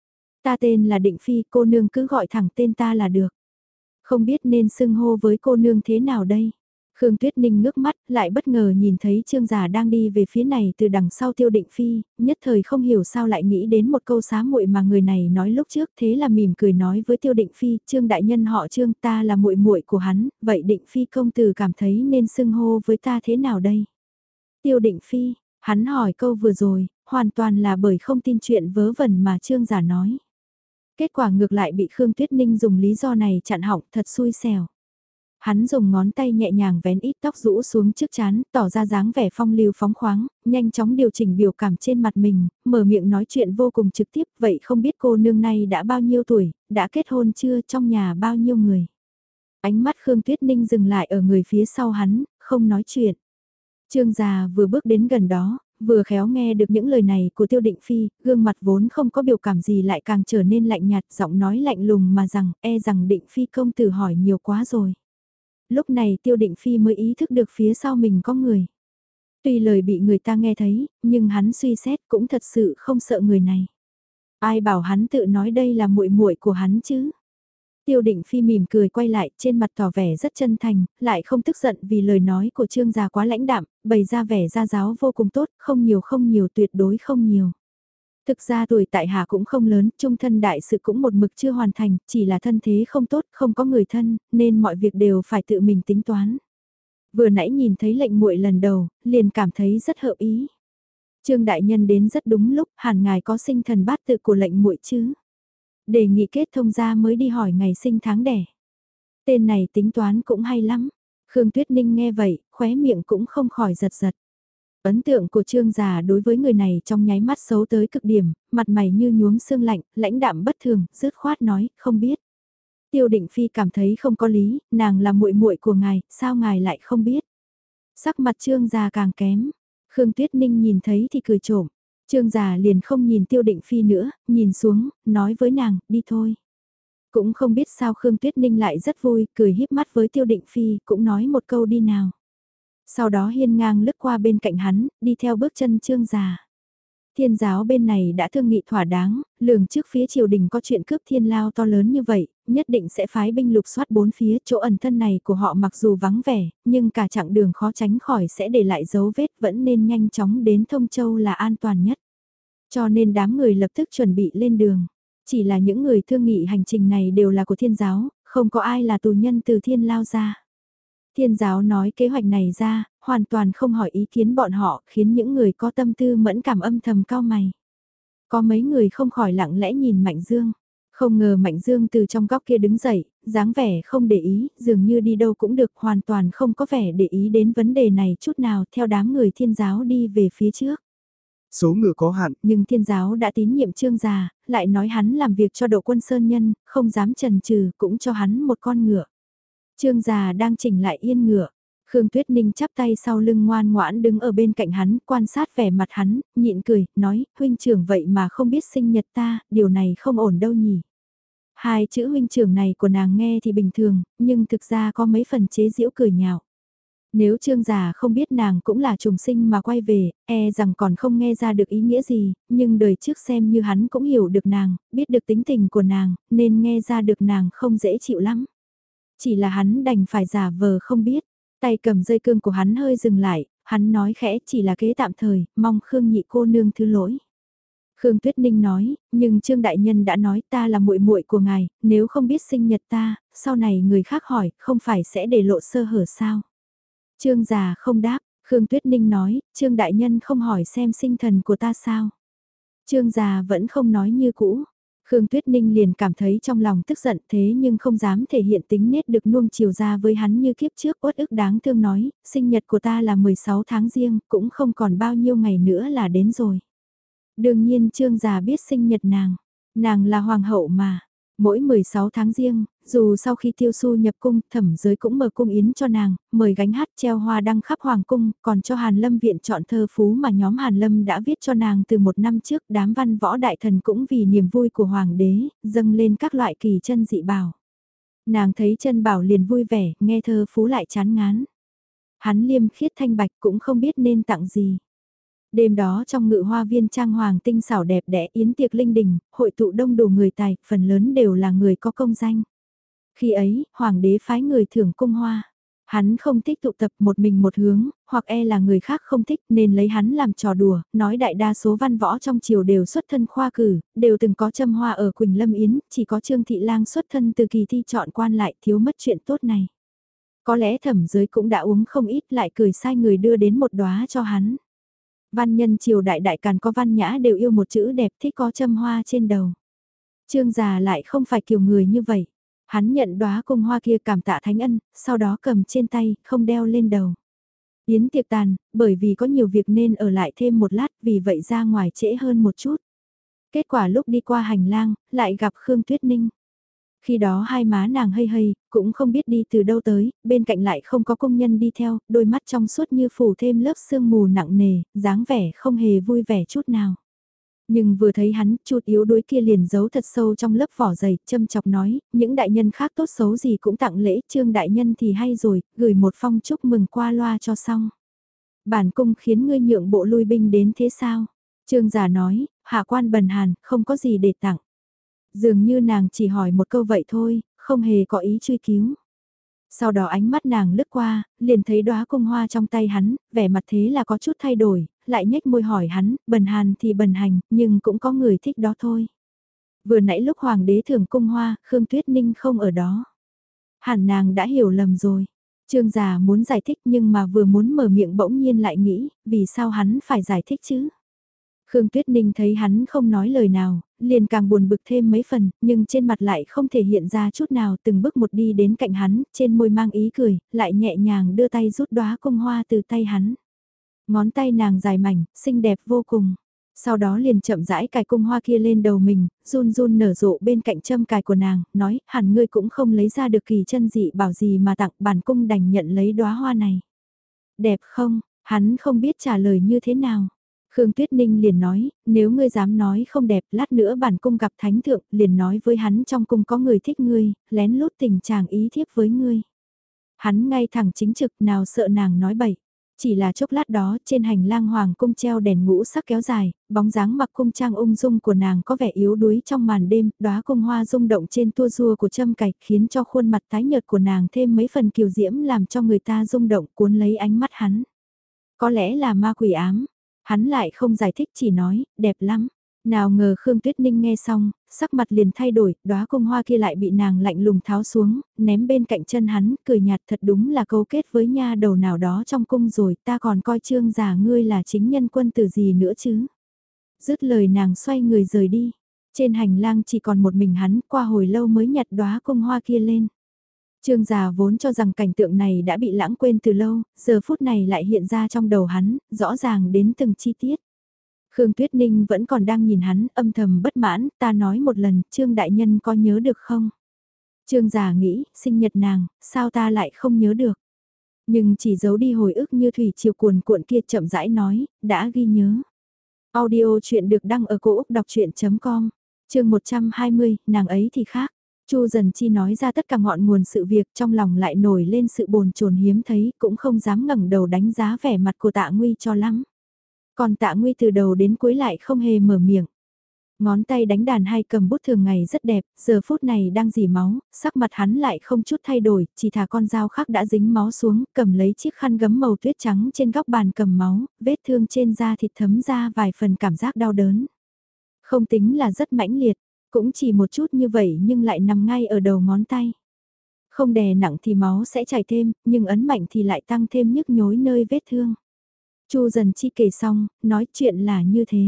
Ta tên là Định Phi, cô nương cứ gọi thẳng tên ta là được. Không biết nên xưng hô với cô nương thế nào đây? Khương Tuyết Ninh ngước mắt, lại bất ngờ nhìn thấy Trương Già đang đi về phía này từ đằng sau Tiêu Định Phi, nhất thời không hiểu sao lại nghĩ đến một câu xá muội mà người này nói lúc trước, thế là mỉm cười nói với Tiêu Định Phi, Trương đại nhân họ Trương, ta là muội muội của hắn, vậy Định Phi công tử cảm thấy nên xưng hô với ta thế nào đây? Tiêu Định Phi, hắn hỏi câu vừa rồi, hoàn toàn là bởi không tin chuyện vớ vẩn mà Trương Già nói. Kết quả ngược lại bị Khương Tuyết Ninh dùng lý do này chặn họng, thật xui xẻo. Hắn dùng ngón tay nhẹ nhàng vén ít tóc rũ xuống trước trán, tỏ ra dáng vẻ phong lưu phóng khoáng, nhanh chóng điều chỉnh biểu cảm trên mặt mình, mở miệng nói chuyện vô cùng trực tiếp, vậy không biết cô nương này đã bao nhiêu tuổi, đã kết hôn chưa, trong nhà bao nhiêu người. Ánh mắt Khương Tuyết Ninh dừng lại ở người phía sau hắn, không nói chuyện. Trương già vừa bước đến gần đó, vừa khéo nghe được những lời này của Tiêu Định Phi, gương mặt vốn không có biểu cảm gì lại càng trở nên lạnh nhạt, giọng nói lạnh lùng mà rằng, e rằng Định Phi công tử hỏi nhiều quá rồi. Lúc này Tiêu Định Phi mới ý thức được phía sau mình có người. Tuy lời bị người ta nghe thấy, nhưng hắn suy xét cũng thật sự không sợ người này. Ai bảo hắn tự nói đây là muội muội của hắn chứ? Tiêu Định Phi mỉm cười quay lại, trên mặt tỏ vẻ rất chân thành, lại không tức giận vì lời nói của Trương gia quá lãnh đạm, bày ra vẻ gia giáo vô cùng tốt, không nhiều tuyệt đối không nhiều. Thực ra tuổi tại hạ cũng không lớn, trung thân đại sự cũng một mực chưa hoàn thành, chỉ là thân thế không tốt, không có người thân, nên mọi việc đều phải tự mình tính toán. Vừa nãy nhìn thấy lệnh muội lần đầu, liền cảm thấy rất hợp ý. Trương đại nhân đến rất đúng lúc, hẳn ngài có sinh thần bát tự của lệnh muội chứ. Đề nghị kết thông gia mới đi hỏi ngày sinh tháng đẻ. Tên này tính toán cũng hay lắm. Khương Tuyết Ninh nghe vậy, khóe miệng cũng không khỏi giật giật. Ấn tượng của Trương già đối với người này trong nháy mắt xấu tới cực điểm, mặt mày như nhuốm sương lạnh, lãnh đạm bất thường, dứt khoát nói, không biết. Tiêu Định Phi cảm thấy không có lý, nàng là muội muội của ngài, sao ngài lại không biết? Sắc mặt Trương già càng kém. Khương Tuyết Ninh nhìn thấy thì cười trộm. Trương già liền không nhìn Tiêu Định Phi nữa, nhìn xuống, nói với nàng, đi thôi. Cũng không biết sao Khương Tuyết Ninh lại rất vui, cười híp mắt với Tiêu Định Phi, cũng nói một câu đi nào. Sau đó hiên ngang lướt qua bên cạnh hắn, đi theo bước chân Trương già. Thiên giáo bên này đã thương nghị thỏa đáng, lường trước phía triều đình có chuyện cướp thiên lao to lớn như vậy, nhất định sẽ phái binh lục soát bốn phía, chỗ ẩn thân này của họ mặc dù vắng vẻ, nhưng cả chặng đường khó tránh khỏi sẽ để lại dấu vết, vẫn nên nhanh chóng đến Thông Châu là an toàn nhất. Cho nên đám người lập tức chuẩn bị lên đường. Chỉ là những người thương nghị hành trình này đều là của thiên giáo, không có ai là tù nhân từ thiên lao ra. Thiên giáo nói kế hoạch này ra, hoàn toàn không hỏi ý kiến bọn họ, khiến những người có tâm tư mẫn cảm âm thầm cao mày. Có mấy người không khỏi lặng lẽ nhìn Mạnh Dương. Không ngờ Mạnh Dương từ trong góc kia đứng dậy, dáng vẻ không để ý, dường như đi đâu cũng được, hoàn toàn không có vẻ để ý đến vấn đề này chút nào, theo đám người thiên giáo đi về phía trước. Số ngựa có hạn. Nhưng thiên giáo đã tín nhiệm Trương già, lại nói hắn làm việc cho độ quân sơn nhân, không dám chần chừ, cũng cho hắn một con ngựa. Trương già đang chỉnh lại yên ngựa. Khương Tuyết Ninh chắp tay sau lưng ngoan ngoãn đứng ở bên cạnh hắn, quan sát vẻ mặt hắn, nhịn cười, nói, huynh trưởng vậy mà không biết sinh nhật ta, điều này không ổn đâu nhỉ. Hai chữ huynh trưởng này của nàng nghe thì bình thường, nhưng thực ra có mấy phần chế giễu cười nhạo. Nếu Trương già không biết nàng cũng là trùng sinh mà quay về, e rằng còn không nghe ra được ý nghĩa gì, nhưng đời trước xem như hắn cũng hiểu được nàng, biết được tính tình của nàng, nên nghe ra được nàng không dễ chịu lắm. Chỉ là hắn đành phải giả vờ không biết, tay cầm dây cương của hắn hơi dừng lại, hắn nói khẽ chỉ là kế tạm thời, mong Khương nhị cô nương thứ lỗi. Khương Tuyết Ninh nói, nhưng Trương Đại Nhân đã nói ta là muội muội của ngài, nếu không biết sinh nhật ta, sau này người khác hỏi, không phải sẽ để lộ sơ hở sao? Trương già không đáp, Khương Tuyết Ninh nói, Trương Đại Nhân không hỏi xem sinh thần của ta sao? Trương già vẫn không nói như cũ. Khương Tuyết Ninh liền cảm thấy trong lòng tức giận thế nhưng không dám thể hiện tính nết được nuông chiều ra với hắn như kiếp trước uất ức đáng thương nói, sinh nhật của ta là 16 tháng riêng, cũng không còn bao nhiêu ngày nữa là đến rồi. Đương nhiên Trương già biết sinh nhật nàng là hoàng hậu mà. Mỗi 16 tháng riêng, dù sau khi tiêu su nhập cung, thẩm giới cũng mở cung yến cho nàng, mời gánh hát treo hoa đăng khắp hoàng cung, còn cho Hàn Lâm viện chọn thơ phú mà nhóm Hàn Lâm đã viết cho nàng từ một năm trước. Đám văn võ đại thần cũng vì niềm vui của hoàng đế, dâng lên các loại kỳ chân dị bảo. Nàng thấy chân bảo liền vui vẻ, nghe thơ phú lại chán ngán. Hắn liêm khiết thanh bạch cũng không biết nên tặng gì. Đêm đó trong ngự hoa viên trang hoàng tinh xảo đẹp đẽ yến tiệc linh đình, hội tụ đông đủ người tài, phần lớn đều là người có công danh. Khi ấy, hoàng đế phái người thưởng cung hoa. Hắn không thích tụ tập một mình một hướng, hoặc là người khác không thích nên lấy hắn làm trò đùa, nói đại đa số văn võ trong triều đều xuất thân khoa cử, đều từng có châm hoa ở Quỳnh Lâm Yến, chỉ có Trương Thị Lang xuất thân từ kỳ thi chọn quan lại thiếu mất chuyện tốt này. Có lẽ thẩm giới cũng đã uống không ít lại cười sai người đưa đến một đóa cho hắn. Văn nhân triều đại đại càn có văn nhã đều yêu một chữ đẹp thích có châm hoa trên đầu. Trương già lại không phải kiểu người như vậy. Hắn nhận đóa cung hoa kia cảm tạ thánh ân, sau đó cầm trên tay, không đeo lên đầu. Yến tiệc tàn, bởi vì có nhiều việc nên ở lại thêm một lát, vì vậy ra ngoài trễ hơn một chút. Kết quả lúc đi qua hành lang, lại gặp Khương Tuyết Ninh. Khi đó hai má nàng hây hây, cũng không biết đi từ đâu tới, bên cạnh lại không có công nhân đi theo, đôi mắt trong suốt như phủ thêm lớp sương mù nặng nề, dáng vẻ không hề vui vẻ chút nào. Nhưng vừa thấy hắn, chút yếu đuối kia liền giấu thật sâu trong lớp vỏ dày, châm chọc nói, những đại nhân khác tốt xấu gì cũng tặng lễ, Trương đại nhân thì hay rồi, gửi một phong chúc mừng qua loa cho xong. Bản cung khiến ngươi nhượng bộ lui binh đến thế sao? Trương giả nói, hạ quan bần hàn, không có gì để tặng. Dường như nàng chỉ hỏi một câu vậy thôi, không hề có ý truy cứu. Sau đó ánh mắt nàng lướt qua, liền thấy đóa cung hoa trong tay hắn, vẻ mặt thế là có chút thay đổi, lại nhếch môi hỏi hắn, bần hàn thì bần hành, nhưng cũng có người thích đó thôi. Vừa nãy lúc hoàng đế thưởng cung hoa, Khương Tuyết Ninh không ở đó. Hẳn nàng đã hiểu lầm rồi. Trương già muốn giải thích nhưng mà vừa muốn mở miệng bỗng nhiên lại nghĩ, vì sao hắn phải giải thích chứ? Khương Tuyết Ninh thấy hắn không nói lời nào, liền càng buồn bực thêm mấy phần, nhưng trên mặt lại không thể hiện ra chút nào, từng bước một đi đến cạnh hắn, trên môi mang ý cười, lại nhẹ nhàng đưa tay rút đóa cung hoa từ tay hắn. Ngón tay nàng dài mảnh, xinh đẹp vô cùng. Sau đó liền chậm rãi cài cung hoa kia lên đầu mình, run run nở rộ bên cạnh châm cài của nàng, nói, hẳn ngươi cũng không lấy ra được kỳ chân dị bảo gì mà tặng, bản cung đành nhận lấy đóa hoa này. Đẹp không? Hắn không biết trả lời như thế nào. Khương Tuyết Ninh liền nói, nếu ngươi dám nói không đẹp, lát nữa bản cung gặp thánh thượng, liền nói với hắn trong cung có người thích ngươi, lén lút tình chàng ý thiếp với ngươi. Hắn ngay thẳng chính trực nào sợ nàng nói bậy. Chỉ là chốc lát đó, trên hành lang hoàng cung treo đèn ngũ sắc kéo dài, bóng dáng mặc cung trang ung dung của nàng có vẻ yếu đuối trong màn đêm, đóa cung hoa rung động trên tua rua của châm cạch khiến cho khuôn mặt tái nhợt của nàng thêm mấy phần kiều diễm làm cho người ta rung động cuốn lấy ánh mắt hắn. Có lẽ là ma quỷ ám. Hắn lại không giải thích chỉ nói, đẹp lắm. Nào ngờ Khương Tuyết Ninh nghe xong, sắc mặt liền thay đổi, đóa cung hoa kia lại bị nàng lạnh lùng tháo xuống, ném bên cạnh chân hắn, cười nhạt thật đúng là câu kết với nha đầu nào đó trong cung rồi, ta còn coi Trương già ngươi là chính nhân quân tử gì nữa chứ. Dứt lời nàng xoay người rời đi. Trên hành lang chỉ còn một mình hắn, qua hồi lâu mới nhặt đóa cung hoa kia lên. Trương già vốn cho rằng cảnh tượng này đã bị lãng quên từ lâu, giờ phút này lại hiện ra trong đầu hắn, rõ ràng đến từng chi tiết. Khương Tuyết Ninh vẫn còn đang nhìn hắn, âm thầm bất mãn, ta nói một lần, Trương đại nhân có nhớ được không? Trương già nghĩ, sinh nhật nàng, sao ta lại không nhớ được? Nhưng chỉ giấu đi hồi ức như thủy triều cuồn cuộn kia chậm rãi nói, đã ghi nhớ. Audio chuyện được đăng ở cổ Úc đọc chuyện.com, chương 120, nàng ấy thì khác. Chu Dần Chi nói ra tất cả ngọn nguồn sự việc, trong lòng lại nổi lên sự bồn chồn hiếm thấy, cũng không dám ngẩng đầu đánh giá vẻ mặt của Tạ Nguy cho lắm. Còn Tạ Nguy từ đầu đến cuối lại không hề mở miệng. Ngón tay đánh đàn hay cầm bút thường ngày rất đẹp, giờ phút này đang rỉ máu, sắc mặt hắn lại không chút thay đổi, chỉ thả con dao khác đã dính máu xuống, cầm lấy chiếc khăn gấm màu tuyết trắng trên góc bàn cầm máu, vết thương trên da thịt thấm ra vài phần cảm giác đau đớn. Không tính là rất mãnh liệt, cũng chỉ một chút như vậy nhưng lại nằm ngay ở đầu ngón tay. Không đè nặng thì máu sẽ chảy thêm, nhưng ấn mạnh thì lại tăng thêm nhức nhối nơi vết thương. Chu Dần Chi kể xong, nói chuyện là như thế.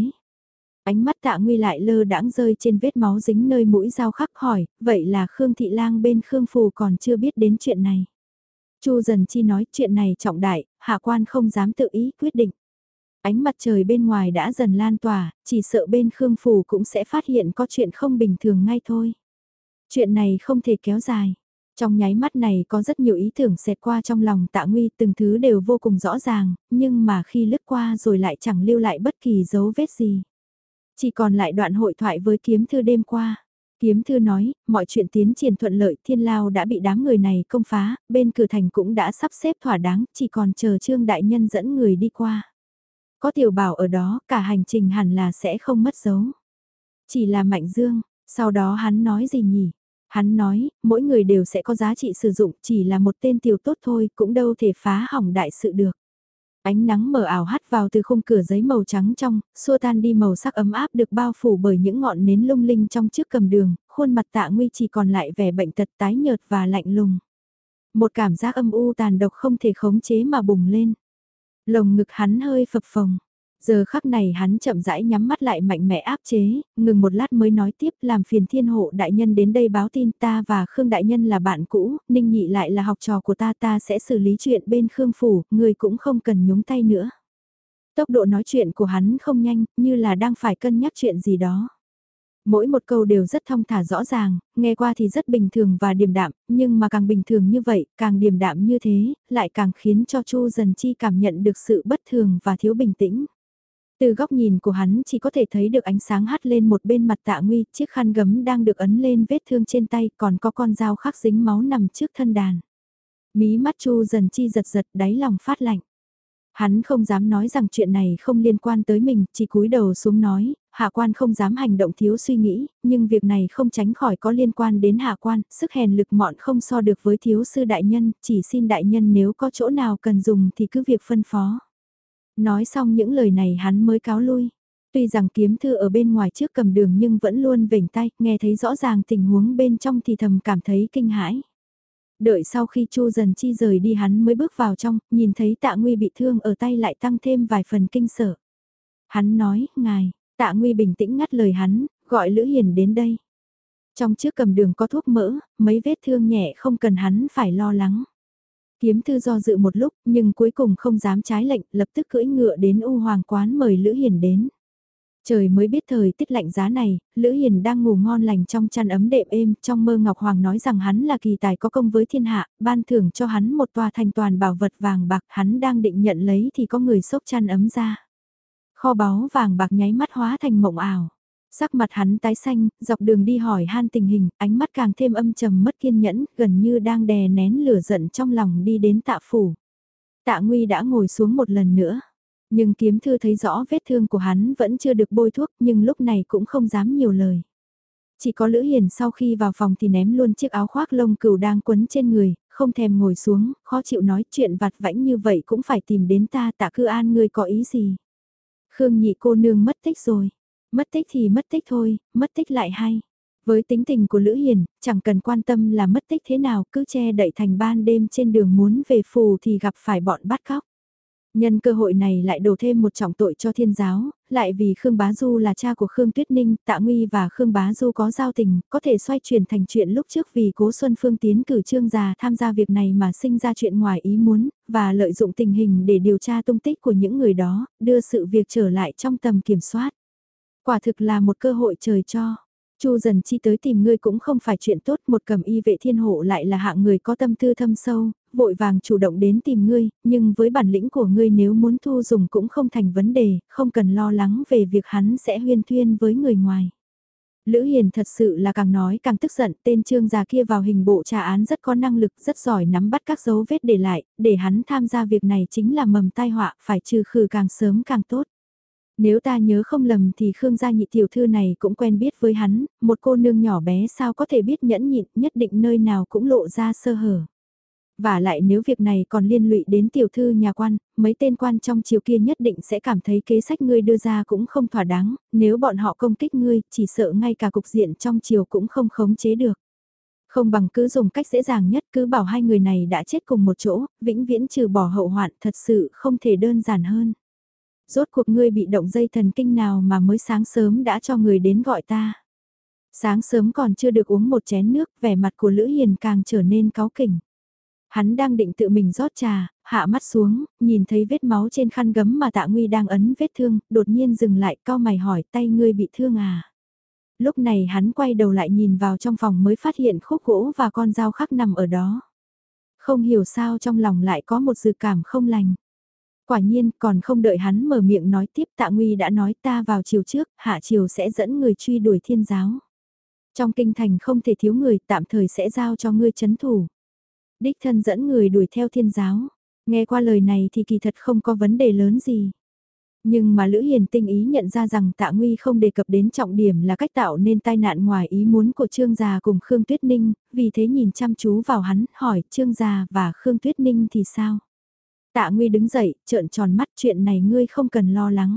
Ánh mắt Tạ Nguy lại lơ đãng rơi trên vết máu dính nơi mũi dao khắc hỏi, vậy là Khương Thị Lang bên Khương Phù còn chưa biết đến chuyện này. Chu Dần Chi nói chuyện này trọng đại, hạ quan không dám tự ý quyết định. Ánh mặt trời bên ngoài đã dần lan tỏa, chỉ sợ bên Khương Phủ cũng sẽ phát hiện có chuyện không bình thường ngay thôi. Chuyện này không thể kéo dài. Trong nháy mắt này có rất nhiều ý tưởng xẹt qua trong lòng Tạ Nguy, từng thứ đều vô cùng rõ ràng, nhưng mà khi lướt qua rồi lại chẳng lưu lại bất kỳ dấu vết gì. Chỉ còn lại đoạn hội thoại với Kiếm Thư đêm qua. Kiếm Thư nói, mọi chuyện tiến triển thuận lợi, Thiên Lao đã bị đám người này công phá, bên cửa thành cũng đã sắp xếp thỏa đáng, chỉ còn chờ Trương Đại Nhân dẫn người đi qua. Có tiểu bảo ở đó, cả hành trình hẳn là sẽ không mất dấu. Chỉ là Mạnh Dương, sau đó hắn nói gì nhỉ? Hắn nói, mỗi người đều sẽ có giá trị sử dụng, chỉ là một tên tiểu tốt thôi, cũng đâu thể phá hỏng đại sự được. Ánh nắng mờ ảo hắt vào từ khung cửa giấy màu trắng trong, xua tan đi màu sắc ấm áp được bao phủ bởi những ngọn nến lung linh trong trước cầm đường, khuôn mặt Tạ Nguy chỉ còn lại vẻ bệnh tật tái nhợt và lạnh lùng. Một cảm giác âm u tàn độc không thể khống chế mà bùng lên. Lồng ngực hắn hơi phập phồng. Giờ khắc này hắn chậm rãi nhắm mắt lại mạnh mẽ áp chế, ngừng một lát mới nói tiếp làm phiền thiên hộ đại nhân đến đây báo tin ta và Khương đại nhân là bạn cũ, Ninh Nhị lại là học trò của ta sẽ xử lý chuyện bên Khương phủ, người cũng không cần nhúng tay nữa. Tốc độ nói chuyện của hắn không nhanh, như là đang phải cân nhắc chuyện gì đó. Mỗi một câu đều rất thong thả rõ ràng, nghe qua thì rất bình thường và điềm đạm, nhưng mà càng bình thường như vậy, càng điềm đạm như thế, lại càng khiến cho Chu Dần Chi cảm nhận được sự bất thường và thiếu bình tĩnh. Từ góc nhìn của hắn chỉ có thể thấy được ánh sáng hắt lên một bên mặt Tạ Nguy, chiếc khăn gấm đang được ấn lên vết thương trên tay, còn có con dao khắc dính máu nằm trước thân đàn. Mí mắt Chu Dần Chi giật giật, đáy lòng phát lạnh. Hắn không dám nói rằng chuyện này không liên quan tới mình, chỉ cúi đầu xuống nói, hạ quan không dám hành động thiếu suy nghĩ, nhưng việc này không tránh khỏi có liên quan đến hạ quan, sức hèn lực mọn không so được với thiếu sư đại nhân, chỉ xin đại nhân nếu có chỗ nào cần dùng thì cứ việc phân phó. Nói xong những lời này hắn mới cáo lui. Tuy rằng kiếm thư ở bên ngoài trước cầm đường nhưng vẫn luôn vểnh tay, nghe thấy rõ ràng tình huống bên trong thì thầm cảm thấy kinh hãi. Đợi sau khi Chu Dần Chi rời đi hắn mới bước vào trong, nhìn thấy Tạ Nguy bị thương ở tay lại tăng thêm vài phần kinh sợ. Hắn nói, ngài, Tạ Nguy bình tĩnh ngắt lời hắn, gọi Lữ Hiền đến đây. Trong chiếc cầm đường có thuốc mỡ, mấy vết thương nhẹ không cần hắn phải lo lắng. Kiếm thư do dự một lúc nhưng cuối cùng không dám trái lệnh, lập tức cưỡi ngựa đến U Hoàng quán mời Lữ Hiền đến. Trời mới biết thời tiết lạnh giá này, Lữ Hiền đang ngủ ngon lành trong chăn ấm đệm êm, trong mơ Ngọc Hoàng nói rằng hắn là kỳ tài có công với thiên hạ, ban thưởng cho hắn một tòa thành toàn bảo vật vàng bạc, hắn đang định nhận lấy thì có người xốc chăn ấm ra. Kho báu vàng bạc nháy mắt hóa thành mộng ảo. Sắc mặt hắn tái xanh, dọc đường đi hỏi han tình hình, ánh mắt càng thêm âm trầm mất kiên nhẫn, gần như đang đè nén lửa giận trong lòng đi đến Tạ phủ. Tạ Nguy đã ngồi xuống một lần nữa. Nhưng kiếm thư thấy rõ vết thương của hắn vẫn chưa được bôi thuốc nhưng lúc này cũng không dám nhiều lời. Chỉ có Lữ Hiền sau khi vào phòng thì ném luôn chiếc áo khoác lông cừu đang quấn trên người, không thèm ngồi xuống, khó chịu nói chuyện vặt vãnh như vậy cũng phải tìm đến ta. Tạ Cư An ngươi có ý gì? Khương nhị cô nương mất tích rồi. Mất tích thì mất tích thôi, mất tích lại hay. Với tính tình của Lữ Hiền, chẳng cần quan tâm là mất tích thế nào, cứ che đậy thành ban đêm trên đường muốn về phù thì gặp phải bọn bắt cóc. Nhân cơ hội này lại đổ thêm một trọng tội cho thiên giáo, lại vì Khương Bá Du là cha của Khương Tuyết Ninh, Tạ Nguy và Khương Bá Du có giao tình, có thể xoay chuyển thành chuyện lúc trước vì Cố Xuân Phương tiến cử Trương Già tham gia việc này mà sinh ra chuyện ngoài ý muốn, và lợi dụng tình hình để điều tra tung tích của những người đó, đưa sự việc trở lại trong tầm kiểm soát. Quả thực là một cơ hội trời cho. Chu Dần Chi tới tìm ngươi cũng không phải chuyện tốt, một cầm y vệ thiên hộ lại là hạng người có tâm tư thâm sâu, vội vàng chủ động đến tìm ngươi, nhưng với bản lĩnh của ngươi nếu muốn thu dùng cũng không thành vấn đề, không cần lo lắng về việc hắn sẽ huyên thuyên với người ngoài. Lữ Hiền thật sự là càng nói càng tức giận, tên Trương già kia vào hình bộ tra án rất có năng lực, rất giỏi nắm bắt các dấu vết để lại, để hắn tham gia việc này chính là mầm tai họa, phải trừ khử càng sớm càng tốt. Nếu ta nhớ không lầm thì Khương gia nhị tiểu thư này cũng quen biết với hắn, một cô nương nhỏ bé sao có thể biết nhẫn nhịn, nhất định nơi nào cũng lộ ra sơ hở. Và lại nếu việc này còn liên lụy đến tiểu thư nhà quan, mấy tên quan trong triều kia nhất định sẽ cảm thấy kế sách ngươi đưa ra cũng không thỏa đáng, nếu bọn họ công kích ngươi, chỉ sợ ngay cả cục diện trong triều cũng không khống chế được. Không bằng cứ dùng cách dễ dàng nhất, cứ bảo hai người này đã chết cùng một chỗ, vĩnh viễn trừ bỏ hậu hoạn, thật sự không thể đơn giản hơn. Rốt cuộc ngươi bị động dây thần kinh nào mà mới sáng sớm đã cho người đến gọi ta. Sáng sớm còn chưa được uống một chén nước, vẻ mặt của Lữ Hiền càng trở nên cáu kỉnh. Hắn đang định tự mình rót trà, hạ mắt xuống, nhìn thấy vết máu trên khăn gấm mà Tạ Nguy đang ấn vết thương, đột nhiên dừng lại, cau mày hỏi tay ngươi bị thương à. Lúc này hắn quay đầu lại nhìn vào trong phòng mới phát hiện khúc gỗ và con dao khắc nằm ở đó. Không hiểu sao trong lòng lại có một dự cảm không lành. Quả nhiên còn không đợi hắn mở miệng nói tiếp Tạ Nguy đã nói ta vào chiều trước, hạ chiều sẽ dẫn người truy đuổi thiên giáo. Trong kinh thành không thể thiếu người tạm thời sẽ giao cho ngươi chấn thủ. Đích thân dẫn người đuổi theo thiên giáo. Nghe qua lời này thì kỳ thật không có vấn đề lớn gì. Nhưng mà Lữ Hiền tinh ý nhận ra rằng Tạ Nguy không đề cập đến trọng điểm là cách tạo nên tai nạn ngoài ý muốn của Trương Gia cùng Khương Tuyết Ninh, vì thế nhìn chăm chú vào hắn, hỏi Trương Gia và Khương Tuyết Ninh thì sao? Tạ Nguy đứng dậy, trợn tròn mắt, chuyện này ngươi không cần lo lắng.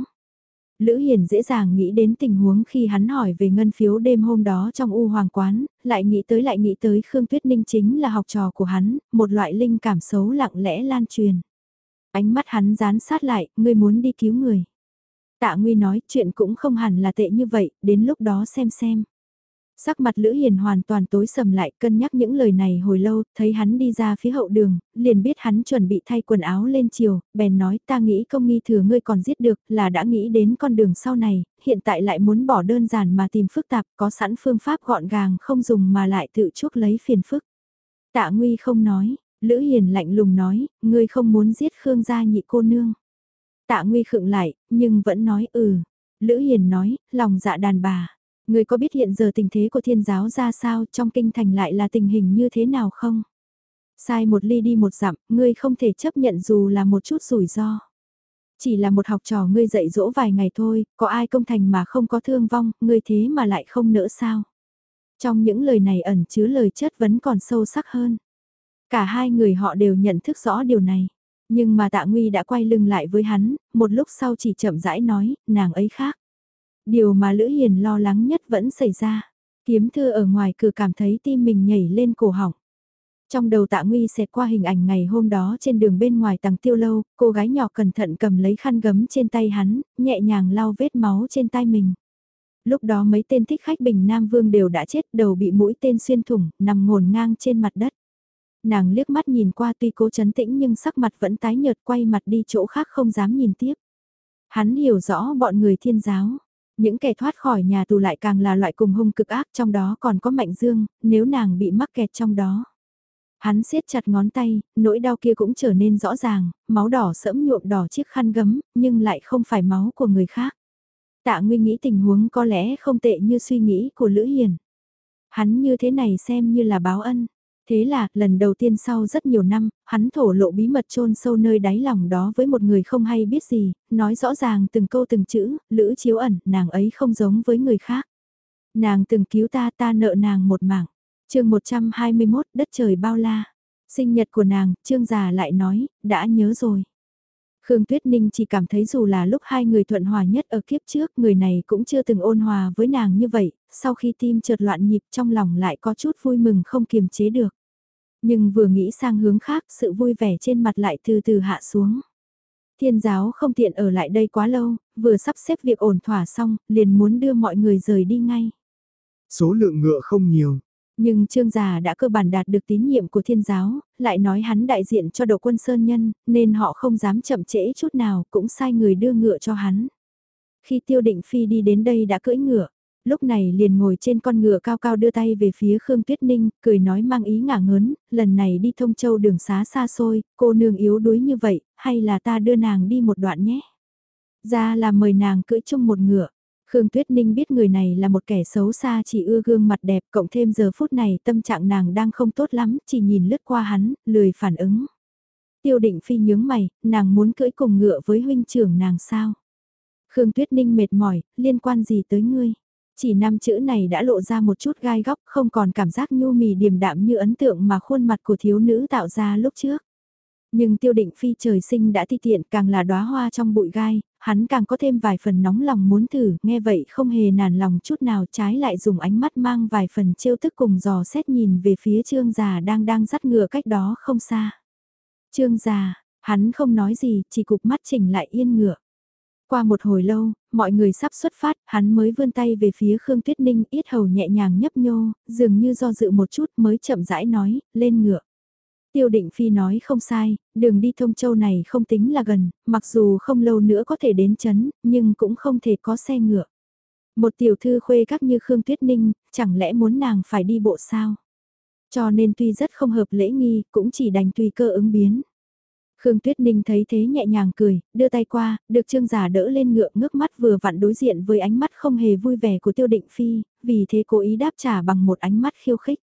Lữ Hiền dễ dàng nghĩ đến tình huống khi hắn hỏi về ngân phiếu đêm hôm đó trong U Hoàng Quán, lại nghĩ tới Khương Tuyết Ninh chính là học trò của hắn, một loại linh cảm xấu lặng lẽ lan truyền. Ánh mắt hắn dán sát lại, ngươi muốn đi cứu người. Tạ Nguy nói, chuyện cũng không hẳn là tệ như vậy, đến lúc đó xem. Sắc mặt Lữ Hiền hoàn toàn tối sầm lại, cân nhắc những lời này hồi lâu, thấy hắn đi ra phía hậu đường, liền biết hắn chuẩn bị thay quần áo lên chiều, bèn nói ta nghĩ công nghi thừa ngươi còn giết được, là đã nghĩ đến con đường sau này, hiện tại lại muốn bỏ đơn giản mà tìm phức tạp, có sẵn phương pháp gọn gàng không dùng mà lại tự chuốc lấy phiền phức. Tạ Nguy không nói, Lữ Hiền lạnh lùng nói, ngươi không muốn giết Khương gia nhị cô nương. Tạ Nguy khựng lại, nhưng vẫn nói Lữ Hiền nói, lòng dạ đàn bà. Ngươi có biết hiện giờ tình thế của thiên giáo ra sao, trong kinh thành lại là tình hình như thế nào không? Sai một ly đi một dặm, ngươi không thể chấp nhận dù là một chút rủi ro. Chỉ là một học trò ngươi dạy dỗ vài ngày thôi, có ai công thành mà không có thương vong, ngươi thế mà lại không nỡ sao? Trong những lời này ẩn chứa lời chất vấn còn sâu sắc hơn. Cả hai người họ đều nhận thức rõ điều này. Nhưng mà Tạ Nguy đã quay lưng lại với hắn, một lúc sau chỉ chậm rãi nói, nàng ấy khác. Điều mà Lữ Hiền lo lắng nhất vẫn xảy ra. Kiếm thư ở ngoài cửa cảm thấy tim mình nhảy lên cổ họng. Trong đầu Tạ Nguy xẹt qua hình ảnh ngày hôm đó trên đường bên ngoài Tằng Tiêu Lâu, cô gái nhỏ cẩn thận cầm lấy khăn gấm trên tay hắn, nhẹ nhàng lau vết máu trên tay mình. Lúc đó mấy tên thích khách Bình Nam Vương đều đã chết, đầu bị mũi tên xuyên thủng, nằm ngổn ngang trên mặt đất. Nàng liếc mắt nhìn qua tuy cố trấn tĩnh nhưng sắc mặt vẫn tái nhợt, quay mặt đi chỗ khác không dám nhìn tiếp. Hắn hiểu rõ bọn người thiên giáo. Những kẻ thoát khỏi nhà tù lại càng là loại cùng hung cực ác, trong đó còn có Mạnh Dương, nếu nàng bị mắc kẹt trong đó. Hắn siết chặt ngón tay, nỗi đau kia cũng trở nên rõ ràng, máu đỏ sẫm nhuộm đỏ chiếc khăn gấm, nhưng lại không phải máu của người khác. Tạ Nguy nghĩ tình huống có lẽ không tệ như suy nghĩ của Lữ Hiền. Hắn như thế này xem như là báo ân. Thế là, lần đầu tiên sau rất nhiều năm, hắn thổ lộ bí mật chôn sâu nơi đáy lòng đó với một người không hay biết gì, nói rõ ràng từng câu từng chữ, Lữ Chiếu Ẩn, nàng ấy không giống với người khác. Nàng từng cứu ta nợ nàng một mảng. Chương 121, đất trời bao la. Sinh nhật của nàng, Trương già lại nói, đã nhớ rồi. Khương Tuyết Ninh chỉ cảm thấy dù là lúc hai người thuận hòa nhất ở kiếp trước, người này cũng chưa từng ôn hòa với nàng như vậy, sau khi tim chợt loạn nhịp trong lòng lại có chút vui mừng không kiềm chế được. Nhưng vừa nghĩ sang hướng khác, sự vui vẻ trên mặt lại từ từ hạ xuống. Thiên giáo không tiện ở lại đây quá lâu, vừa sắp xếp việc ổn thỏa xong, liền muốn đưa mọi người rời đi ngay. Số lượng ngựa không nhiều. Nhưng Trương Già đã cơ bản đạt được tín nhiệm của thiên giáo, lại nói hắn đại diện cho Đỗ Quân Sơn Nhân, nên họ không dám chậm trễ chút nào, cũng sai người đưa ngựa cho hắn. Khi Tiêu Định Phi đi đến đây đã cưỡi ngựa, lúc này liền ngồi trên con ngựa cao cao đưa tay về phía Khương Tuyết Ninh, cười nói mang ý ngả ngớn, lần này đi Thông Châu đường xá xa xôi, cô nương yếu đuối như vậy, hay là ta đưa nàng đi một đoạn nhé. Ra là mời nàng cưỡi chung một ngựa. Khương Tuyết Ninh biết người này là một kẻ xấu xa chỉ ưa gương mặt đẹp, cộng thêm giờ phút này tâm trạng nàng đang không tốt lắm, chỉ nhìn lướt qua hắn, lười phản ứng. Tiêu Định Phi nhướng mày, nàng muốn cưỡi cùng ngựa với huynh trưởng nàng sao? Khương Tuyết Ninh mệt mỏi, liên quan gì tới ngươi? Chỉ 5 chữ này đã lộ ra một chút gai góc, không còn cảm giác nhu mì điềm đạm như ấn tượng mà khuôn mặt của thiếu nữ tạo ra lúc trước. Nhưng Tiêu Định Phi trời sinh đã ti tiện, càng là đóa hoa trong bụi gai, hắn càng có thêm vài phần nóng lòng muốn thử, nghe vậy không hề nản lòng chút nào, trái lại dùng ánh mắt mang vài phần trêu tức cùng dò xét nhìn về phía Trương già đang dắt ngựa cách đó không xa. Trương già, hắn không nói gì, chỉ cụp mắt chỉnh lại yên ngựa. Qua một hồi lâu, mọi người sắp xuất phát, hắn mới vươn tay về phía Khương Tuyết Ninh, yết hầu nhẹ nhàng nhấp nhô, dường như do dự một chút mới chậm rãi nói, lên ngựa. Tiêu Định Phi nói không sai, đường đi Thông Châu này không tính là gần, mặc dù không lâu nữa có thể đến chấn, nhưng cũng không thể có xe ngựa. Một tiểu thư khuê các như Khương Tuyết Ninh, chẳng lẽ muốn nàng phải đi bộ sao? Cho nên tuy rất không hợp lễ nghi, cũng chỉ đành tùy cơ ứng biến. Khương Tuyết Ninh thấy thế nhẹ nhàng cười, đưa tay qua, được Trương giả đỡ lên ngựa, ngước mắt vừa vặn đối diện với ánh mắt không hề vui vẻ của Tiêu Định Phi, vì thế cố ý đáp trả bằng một ánh mắt khiêu khích.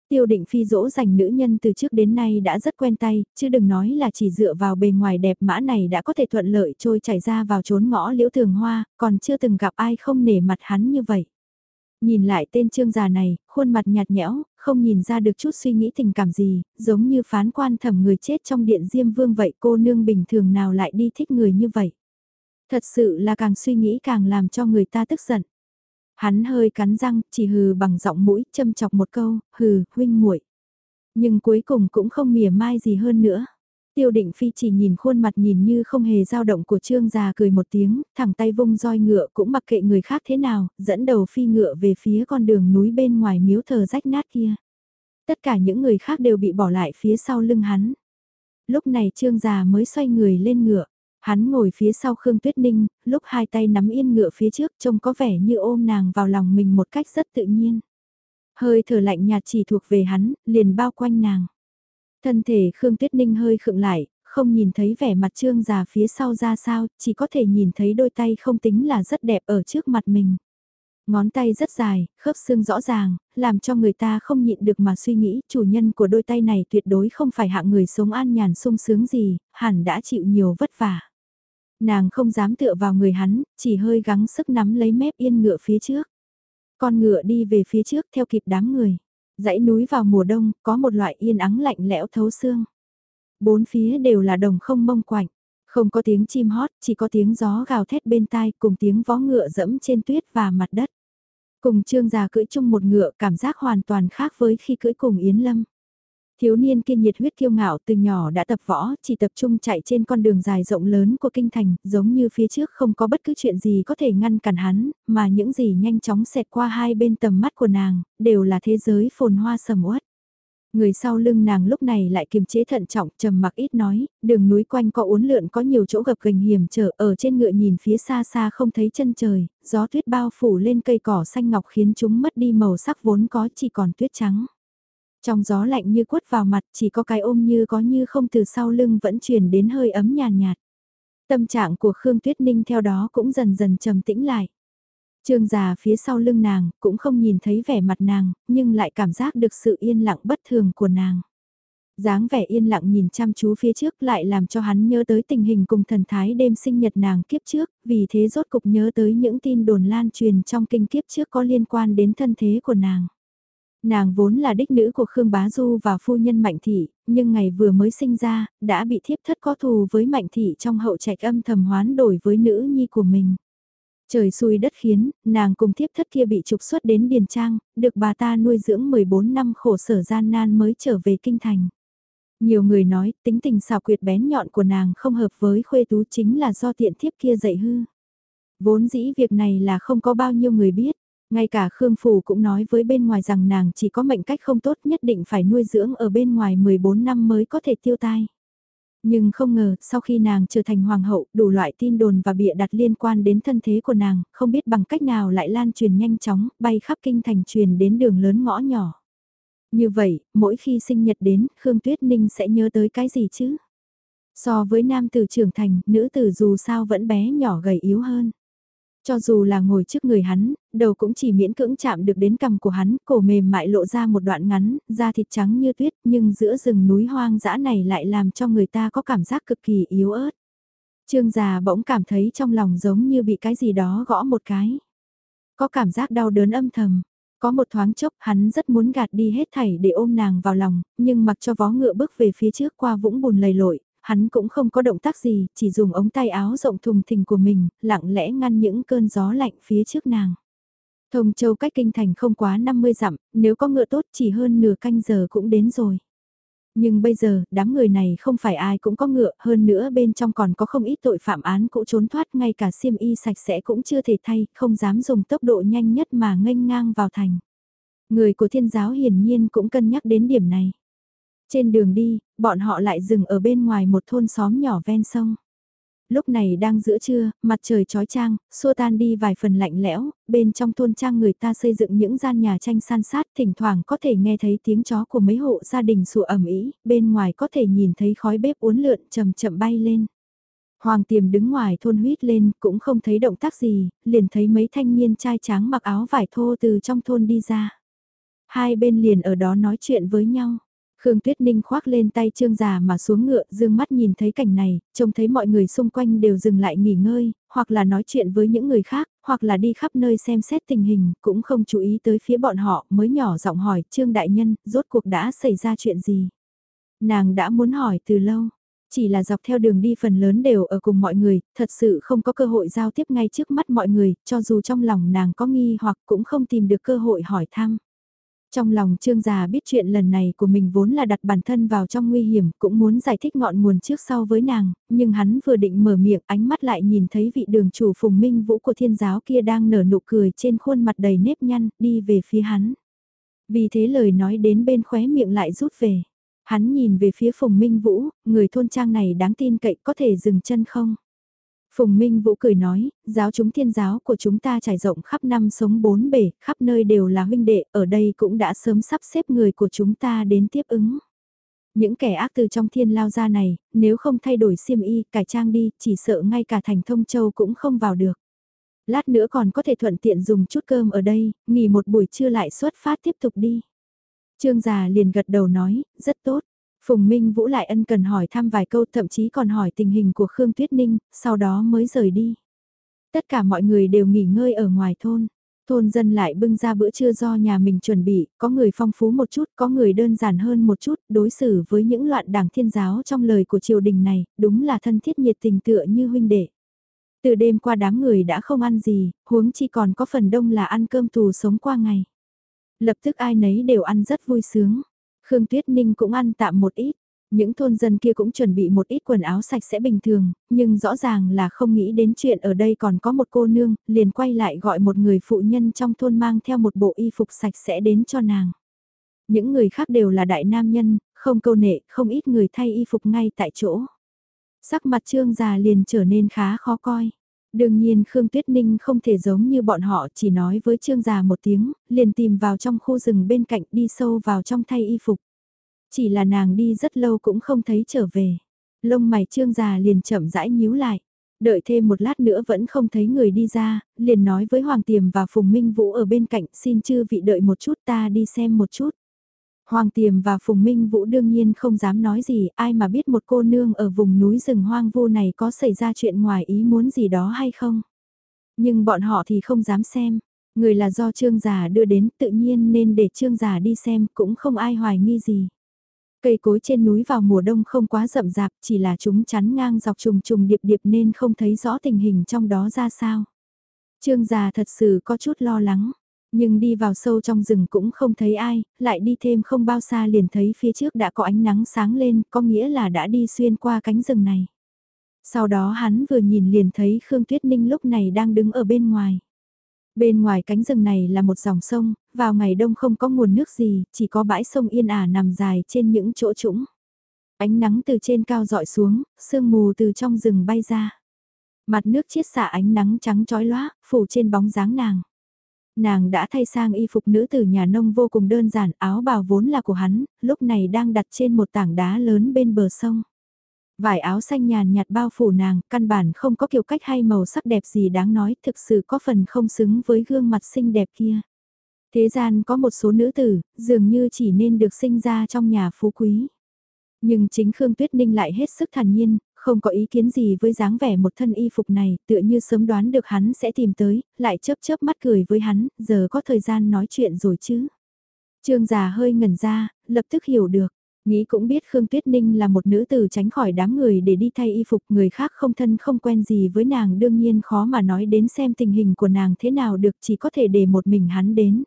Tiêu Định Phi dỗ dành nữ nhân từ trước đến nay đã rất quen tay, chứ đừng nói là chỉ dựa vào bề ngoài đẹp mã này đã có thể thuận lợi trôi chảy ra vào chốn ngõ Liễu Thường Hoa, còn chưa từng gặp ai không nể mặt hắn như vậy. Nhìn lại tên trương già này, khuôn mặt nhạt nhẽo, không nhìn ra được chút suy nghĩ tình cảm gì, giống như phán quan thẩm người chết trong điện Diêm Vương vậy, cô nương bình thường nào lại đi thích người như vậy. Thật sự là càng suy nghĩ càng làm cho người ta tức giận. Hắn hơi cắn răng, chỉ hừ bằng giọng mũi, châm chọc một câu, hừ, huynh muội. Nhưng cuối cùng cũng không mỉa mai gì hơn nữa. Tiêu Định Phi chỉ nhìn khuôn mặt nhìn như không hề dao động của trương già cười một tiếng, thẳng tay vung roi ngựa cũng mặc kệ người khác thế nào, dẫn đầu phi ngựa về phía con đường núi bên ngoài miếu thờ rách nát kia. Tất cả những người khác đều bị bỏ lại phía sau lưng hắn. Lúc này trương già mới xoay người lên ngựa. Hắn ngồi phía sau Khương Tuyết Ninh, lúc hai tay nắm yên ngựa phía trước trông có vẻ như ôm nàng vào lòng mình một cách rất tự nhiên. Hơi thở lạnh nhạt chỉ thuộc về hắn, liền bao quanh nàng. Thân thể Khương Tuyết Ninh hơi khựng lại, không nhìn thấy vẻ mặt trương già phía sau ra sao, chỉ có thể nhìn thấy đôi tay không tính là rất đẹp ở trước mặt mình. Ngón tay rất dài, khớp xương rõ ràng, làm cho người ta không nhịn được mà suy nghĩ chủ nhân của đôi tay này tuyệt đối không phải hạng người sống an nhàn sung sướng gì, hẳn đã chịu nhiều vất vả. Nàng không dám tựa vào người hắn, chỉ hơi gắng sức nắm lấy mép yên ngựa phía trước. Con ngựa đi về phía trước theo kịp đám người. Dãy núi vào mùa đông, có một loại yên ắng lạnh lẽo thấu xương. Bốn phía đều là đồng không mông quạnh, không có tiếng chim hót, chỉ có tiếng gió gào thét bên tai cùng tiếng vó ngựa dẫm trên tuyết và mặt đất. Cùng trương già cưỡi chung một ngựa cảm giác hoàn toàn khác với khi cưỡi cùng Yến Lâm. Thiếu niên kia nhiệt huyết kiêu ngạo từ nhỏ đã tập võ, chỉ tập trung chạy trên con đường dài rộng lớn của kinh thành, giống như phía trước không có bất cứ chuyện gì có thể ngăn cản hắn, mà những gì nhanh chóng xẹt qua hai bên tầm mắt của nàng, đều là thế giới phồn hoa sầm uất. Người sau lưng nàng lúc này lại kiềm chế thận trọng, trầm mặc ít nói, đường núi quanh có uốn lượn có nhiều chỗ gập ghềnh hiểm trở, ở trên ngựa nhìn phía xa xa không thấy chân trời, gió tuyết bao phủ lên cây cỏ xanh ngọc khiến chúng mất đi màu sắc vốn có, chỉ còn tuyết trắng. Trong gió lạnh như quất vào mặt, chỉ có cái ôm như có như không từ sau lưng vẫn truyền đến hơi ấm nhàn nhạt. Tâm trạng của Khương Tuyết Ninh theo đó cũng dần dần trầm tĩnh lại. Trương già phía sau lưng nàng, cũng không nhìn thấy vẻ mặt nàng, nhưng lại cảm giác được sự yên lặng bất thường của nàng. Dáng vẻ yên lặng nhìn chăm chú phía trước lại làm cho hắn nhớ tới tình hình cùng thần thái đêm sinh nhật nàng kiếp trước, vì thế rốt cục nhớ tới những tin đồn lan truyền trong kinh kiếp trước có liên quan đến thân thế của nàng. Nàng vốn là đích nữ của Khương Bá Du và phu nhân Mạnh Thị, nhưng ngày vừa mới sinh ra, đã bị thiếp thất có thù với Mạnh Thị trong hậu trạch âm thầm hoán đổi với nữ nhi của mình. Trời xui đất khiến, nàng cùng thiếp thất kia bị trục xuất đến Điền Trang, được bà ta nuôi dưỡng 14 năm khổ sở gian nan mới trở về kinh thành. Nhiều người nói tính tình xào quyệt bén nhọn của nàng không hợp với Khuê Tú chính là do tiện thiếp kia dạy hư. Vốn dĩ việc này là không có bao nhiêu người biết. Ngay cả Khương Phủ cũng nói với bên ngoài rằng nàng chỉ có mệnh cách không tốt nhất định phải nuôi dưỡng ở bên ngoài 14 năm mới có thể tiêu tai. Nhưng không ngờ, sau khi nàng trở thành hoàng hậu, đủ loại tin đồn và bịa đặt liên quan đến thân thế của nàng, không biết bằng cách nào lại lan truyền nhanh chóng, bay khắp kinh thành truyền đến đường lớn ngõ nhỏ. Như vậy, mỗi khi sinh nhật đến, Khương Tuyết Ninh sẽ nhớ tới cái gì chứ? So với nam tử trưởng thành, nữ tử dù sao vẫn bé nhỏ gầy yếu hơn. Cho dù là ngồi trước người hắn, đầu cũng chỉ miễn cưỡng chạm được đến cằm của hắn, cổ mềm mại lộ ra một đoạn ngắn, da thịt trắng như tuyết, nhưng giữa rừng núi hoang dã này lại làm cho người ta có cảm giác cực kỳ yếu ớt. Trương già bỗng cảm thấy trong lòng giống như bị cái gì đó gõ một cái. Có cảm giác đau đớn âm thầm. Có một thoáng chốc hắn rất muốn gạt đi hết thảy để ôm nàng vào lòng, nhưng mặc cho vó ngựa bước về phía trước qua vũng bùn lầy lội, hắn cũng không có động tác gì, chỉ dùng ống tay áo rộng thùng thình của mình, lặng lẽ ngăn những cơn gió lạnh phía trước nàng. Thông Châu cách kinh thành không quá 50 dặm, nếu có ngựa tốt chỉ hơn nửa canh giờ cũng đến rồi. Nhưng bây giờ, đám người này không phải ai cũng có ngựa, hơn nữa bên trong còn có không ít tội phạm án cũ trốn thoát, ngay cả xiêm y sạch sẽ cũng chưa thể thay, không dám dùng tốc độ nhanh nhất mà nghênh ngang vào thành. Người của thiên giáo hiển nhiên cũng cân nhắc đến điểm này. Trên đường đi, bọn họ lại dừng ở bên ngoài một thôn xóm nhỏ ven sông. Lúc này đang giữa trưa, mặt trời chói chang, xua tan đi vài phần lạnh lẽo, bên trong thôn trang người ta xây dựng những gian nhà tranh san sát, thỉnh thoảng có thể nghe thấy tiếng chó của mấy hộ gia đình sủa ầm ĩ, bên ngoài có thể nhìn thấy khói bếp uốn lượn chậm chậm bay lên. Hoàng Tiềm đứng ngoài thôn huýt lên, cũng không thấy động tác gì, liền thấy mấy thanh niên trai tráng mặc áo vải thô từ trong thôn đi ra. Hai bên liền ở đó nói chuyện với nhau. Khương Tuyết Ninh khoác lên tay Trương già mà xuống ngựa, dương mắt nhìn thấy cảnh này, trông thấy mọi người xung quanh đều dừng lại nghỉ ngơi, hoặc là nói chuyện với những người khác, hoặc là đi khắp nơi xem xét tình hình, cũng không chú ý tới phía bọn họ, mới nhỏ giọng hỏi Trương Đại Nhân, rốt cuộc đã xảy ra chuyện gì? Nàng đã muốn hỏi từ lâu. Chỉ là dọc theo đường đi phần lớn đều ở cùng mọi người, thật sự không có cơ hội giao tiếp ngay trước mắt mọi người, cho dù trong lòng nàng có nghi hoặc cũng không tìm được cơ hội hỏi thăm. Trong lòng Trương già biết chuyện lần này của mình vốn là đặt bản thân vào trong nguy hiểm, cũng muốn giải thích ngọn nguồn trước sau với nàng, nhưng hắn vừa định mở miệng ánh mắt lại nhìn thấy vị đường chủ Phùng Minh Vũ của thiên giáo kia đang nở nụ cười trên khuôn mặt đầy nếp nhăn, đi về phía hắn. Vì thế lời nói đến bên khóe miệng lại rút về. Hắn nhìn về phía Phùng Minh Vũ, người thôn trang này đáng tin cậy có thể dừng chân không? Phùng Minh Vũ cười nói, giáo chúng thiên giáo của chúng ta trải rộng khắp năm sống bốn bể, khắp nơi đều là huynh đệ, ở đây cũng đã sớm sắp xếp người của chúng ta đến tiếp ứng. Những kẻ ác từ trong thiên lao ra này, nếu không thay đổi xiêm y, cải trang đi, chỉ sợ ngay cả thành Thông Châu cũng không vào được. Lát nữa còn có thể thuận tiện dùng chút cơm ở đây, nghỉ một buổi trưa lại xuất phát tiếp tục đi. Trương già liền gật đầu nói, rất tốt. Phùng Minh Vũ lại ân cần hỏi thăm vài câu, thậm chí còn hỏi tình hình của Khương Tuyết Ninh, sau đó mới rời đi. Tất cả mọi người đều nghỉ ngơi ở ngoài thôn. Thôn dân lại bưng ra bữa trưa do nhà mình chuẩn bị, có người phong phú một chút, có người đơn giản hơn một chút, đối xử với những loạn đảng thiên giáo trong lời của triều đình này, đúng là thân thiết nhiệt tình tựa như huynh đệ. Từ đêm qua đám người đã không ăn gì, huống chi còn có phần đông là ăn cơm tù sống qua ngày. Lập tức ai nấy đều ăn rất vui sướng. Khương Tuyết Ninh cũng ăn tạm một ít. Những thôn dân kia cũng chuẩn bị một ít quần áo sạch sẽ bình thường, nhưng rõ ràng là không nghĩ đến chuyện ở đây còn có một cô nương, liền quay lại gọi một người phụ nhân trong thôn mang theo một bộ y phục sạch sẽ đến cho nàng. Những người khác đều là đại nam nhân, không câu nệ, không ít người thay y phục ngay tại chỗ. Sắc mặt Trương già liền trở nên khá khó coi. Đương nhiên Khương Tuyết Ninh không thể giống như bọn họ chỉ nói với Trương già một tiếng, liền tìm vào trong khu rừng bên cạnh đi sâu vào trong thay y phục. Chỉ là nàng đi rất lâu cũng không thấy trở về. Lông mày Trương già liền chậm rãi nhíu lại. Đợi thêm một lát nữa vẫn không thấy người đi ra, liền nói với Hoàng Tiềm và Phùng Minh Vũ ở bên cạnh xin chư vị đợi một chút ta đi xem một chút. Hoàng Tiềm và Phùng Minh Vũ đương nhiên không dám nói gì, ai mà biết một cô nương ở vùng núi rừng hoang vu này có xảy ra chuyện ngoài ý muốn gì đó hay không. Nhưng bọn họ thì không dám xem, người là do Trương già đưa đến tự nhiên nên để Trương già đi xem cũng không ai hoài nghi gì. Cây cối trên núi vào mùa đông không quá rậm rạp, chỉ là chúng chắn ngang dọc trùng trùng điệp điệp nên không thấy rõ tình hình trong đó ra sao. Trương già thật sự có chút lo lắng. Nhưng đi vào sâu trong rừng cũng không thấy ai, lại đi thêm không bao xa liền thấy phía trước đã có ánh nắng sáng lên, có nghĩa là đã đi xuyên qua cánh rừng này. Sau đó hắn vừa nhìn liền thấy Khương Tuyết Ninh lúc này đang đứng ở bên ngoài. Bên ngoài cánh rừng này là một dòng sông, vào ngày đông không có nguồn nước gì, chỉ có bãi sông yên ả nằm dài trên những chỗ trũng. Ánh nắng từ trên cao dọi xuống, sương mù từ trong rừng bay ra. Mặt nước chiết xạ ánh nắng trắng chói lóa, phủ trên bóng dáng nàng. Nàng đã thay sang y phục nữ tử nhà nông vô cùng đơn giản, áo bào vốn là của hắn, lúc này đang đặt trên một tảng đá lớn bên bờ sông. Vải áo xanh nhàn nhạt bao phủ nàng, căn bản không có kiểu cách hay màu sắc đẹp gì đáng nói, thực sự có phần không xứng với gương mặt xinh đẹp kia. Thế gian có một số nữ tử, dường như chỉ nên được sinh ra trong nhà phú quý. Nhưng chính Khương Tuyết Ninh lại hết sức thản nhiên, không có ý kiến gì với dáng vẻ một thân y phục này, tựa như sớm đoán được hắn sẽ tìm tới, lại chớp chớp mắt cười với hắn, giờ có thời gian nói chuyện rồi chứ. Trương già hơi ngẩn ra, lập tức hiểu được, nghĩ cũng biết Khương Tuyết Ninh là một nữ tử tránh khỏi đám người để đi thay y phục, người khác không thân không quen gì với nàng đương nhiên khó mà nói đến xem tình hình của nàng thế nào được, chỉ có thể để một mình hắn đến.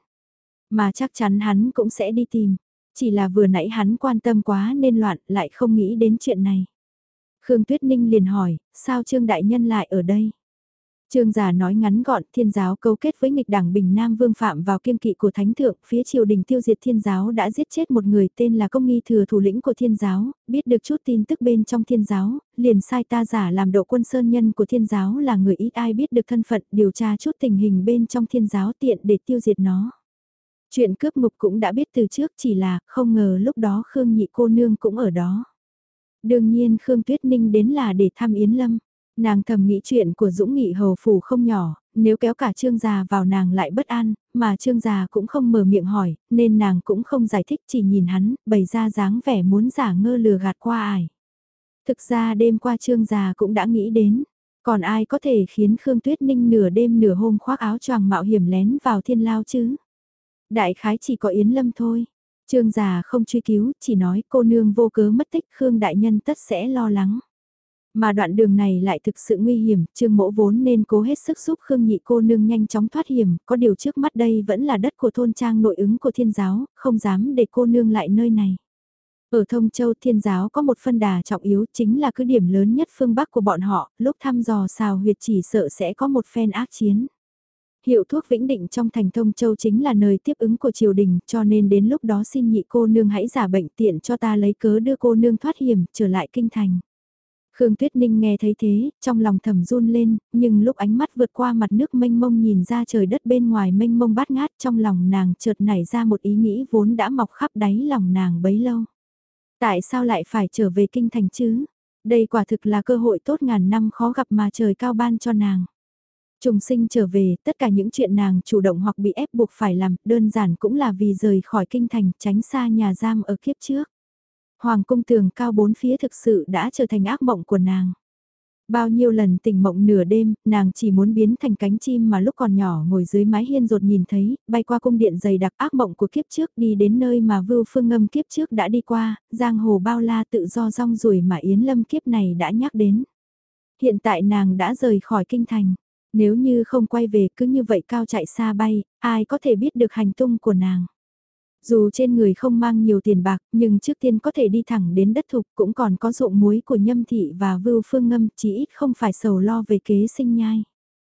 Mà chắc chắn hắn cũng sẽ đi tìm. Chỉ là vừa nãy hắn quan tâm quá nên loạn lại không nghĩ đến chuyện này. Khương Tuyết Ninh liền hỏi, sao Trương Đại Nhân lại ở đây? Trương già nói ngắn gọn, thiên giáo cấu kết với nghịch đảng Bình Nam Vương phạm vào kiêng kỵ của Thánh Thượng, phía triều đình tiêu diệt thiên giáo đã giết chết một người tên là Công Nghi Thừa thủ lĩnh của thiên giáo, biết được chút tin tức bên trong thiên giáo, liền sai ta giả làm độ quân sơn nhân của thiên giáo là người ít ai biết được thân phận, điều tra chút tình hình bên trong thiên giáo tiện để tiêu diệt nó. Chuyện cướp ngục cũng đã biết từ trước chỉ là không ngờ lúc đó Khương nhị cô nương cũng ở đó. Đương nhiên Khương Tuyết Ninh đến là để thăm Yến Lâm. Nàng thầm nghĩ chuyện của Dũng Nghị hầu phủ không nhỏ, nếu kéo cả Trương già vào nàng lại bất an, mà Trương già cũng không mở miệng hỏi, nên nàng cũng không giải thích, chỉ nhìn hắn, bày ra dáng vẻ muốn giả ngơ lừa gạt qua ải. Thực ra đêm qua Trương già cũng đã nghĩ đến, còn ai có thể khiến Khương Tuyết Ninh nửa đêm nửa hôm khoác áo choàng mạo hiểm lén vào thiên lao chứ? Đại khái chỉ có Yến Lâm thôi. Trương già không truy cứu, chỉ nói cô nương vô cớ mất tích, Khương đại nhân tất sẽ lo lắng. Mà đoạn đường này lại thực sự nguy hiểm, Trương Mỗ vốn nên cố hết sức giúp Khương nhị cô nương nhanh chóng thoát hiểm, có điều trước mắt đây vẫn là đất của thôn trang nội ứng của thiên giáo, không dám để cô nương lại nơi này. Ở Thông Châu thiên giáo có một phân đà trọng yếu chính là cứ điểm lớn nhất phương Bắc của bọn họ, lúc thăm dò xào huyệt chỉ sợ sẽ có một phen ác chiến. Hiệu thuốc Vĩnh Định trong thành Thông Châu chính là nơi tiếp ứng của triều đình, cho nên đến lúc đó xin nhị cô nương hãy giả bệnh tiện cho ta lấy cớ đưa cô nương thoát hiểm, trở lại kinh thành. Khương Tuyết Ninh nghe thấy thế, trong lòng thầm run lên, nhưng lúc ánh mắt vượt qua mặt nước mênh mông nhìn ra trời đất bên ngoài mênh mông bát ngát, trong lòng nàng chợt nảy ra một ý nghĩ vốn đã mọc khắp đáy lòng nàng bấy lâu. Tại sao lại phải trở về kinh thành chứ? Đây quả thực là cơ hội tốt ngàn năm khó gặp mà trời cao ban cho nàng. Trùng sinh trở về, tất cả những chuyện nàng chủ động hoặc bị ép buộc phải làm, đơn giản cũng là vì rời khỏi kinh thành, tránh xa nhà giam ở kiếp trước. Hoàng cung tường cao bốn phía thực sự đã trở thành ác mộng của nàng. Bao nhiêu lần tỉnh mộng nửa đêm, nàng chỉ muốn biến thành cánh chim mà lúc còn nhỏ ngồi dưới mái hiên rột nhìn thấy, bay qua cung điện dày đặc ác mộng của kiếp trước đi đến nơi mà Vưu Phương Ngâm kiếp trước đã đi qua, giang hồ bao la tự do rong ruổi mà Yến Lâm kiếp này đã nhắc đến. Hiện tại nàng đã rời khỏi kinh thành, nếu như không quay về cứ như vậy cao chạy xa bay, ai có thể biết được hành tung của nàng. Dù trên người không mang nhiều tiền bạc, nhưng trước tiên có thể đi thẳng đến đất thục cũng còn có ruộng muối của Nhâm Thị và Vưu Phương Ngâm, chỉ ít không phải sầu lo về kế sinh nhai.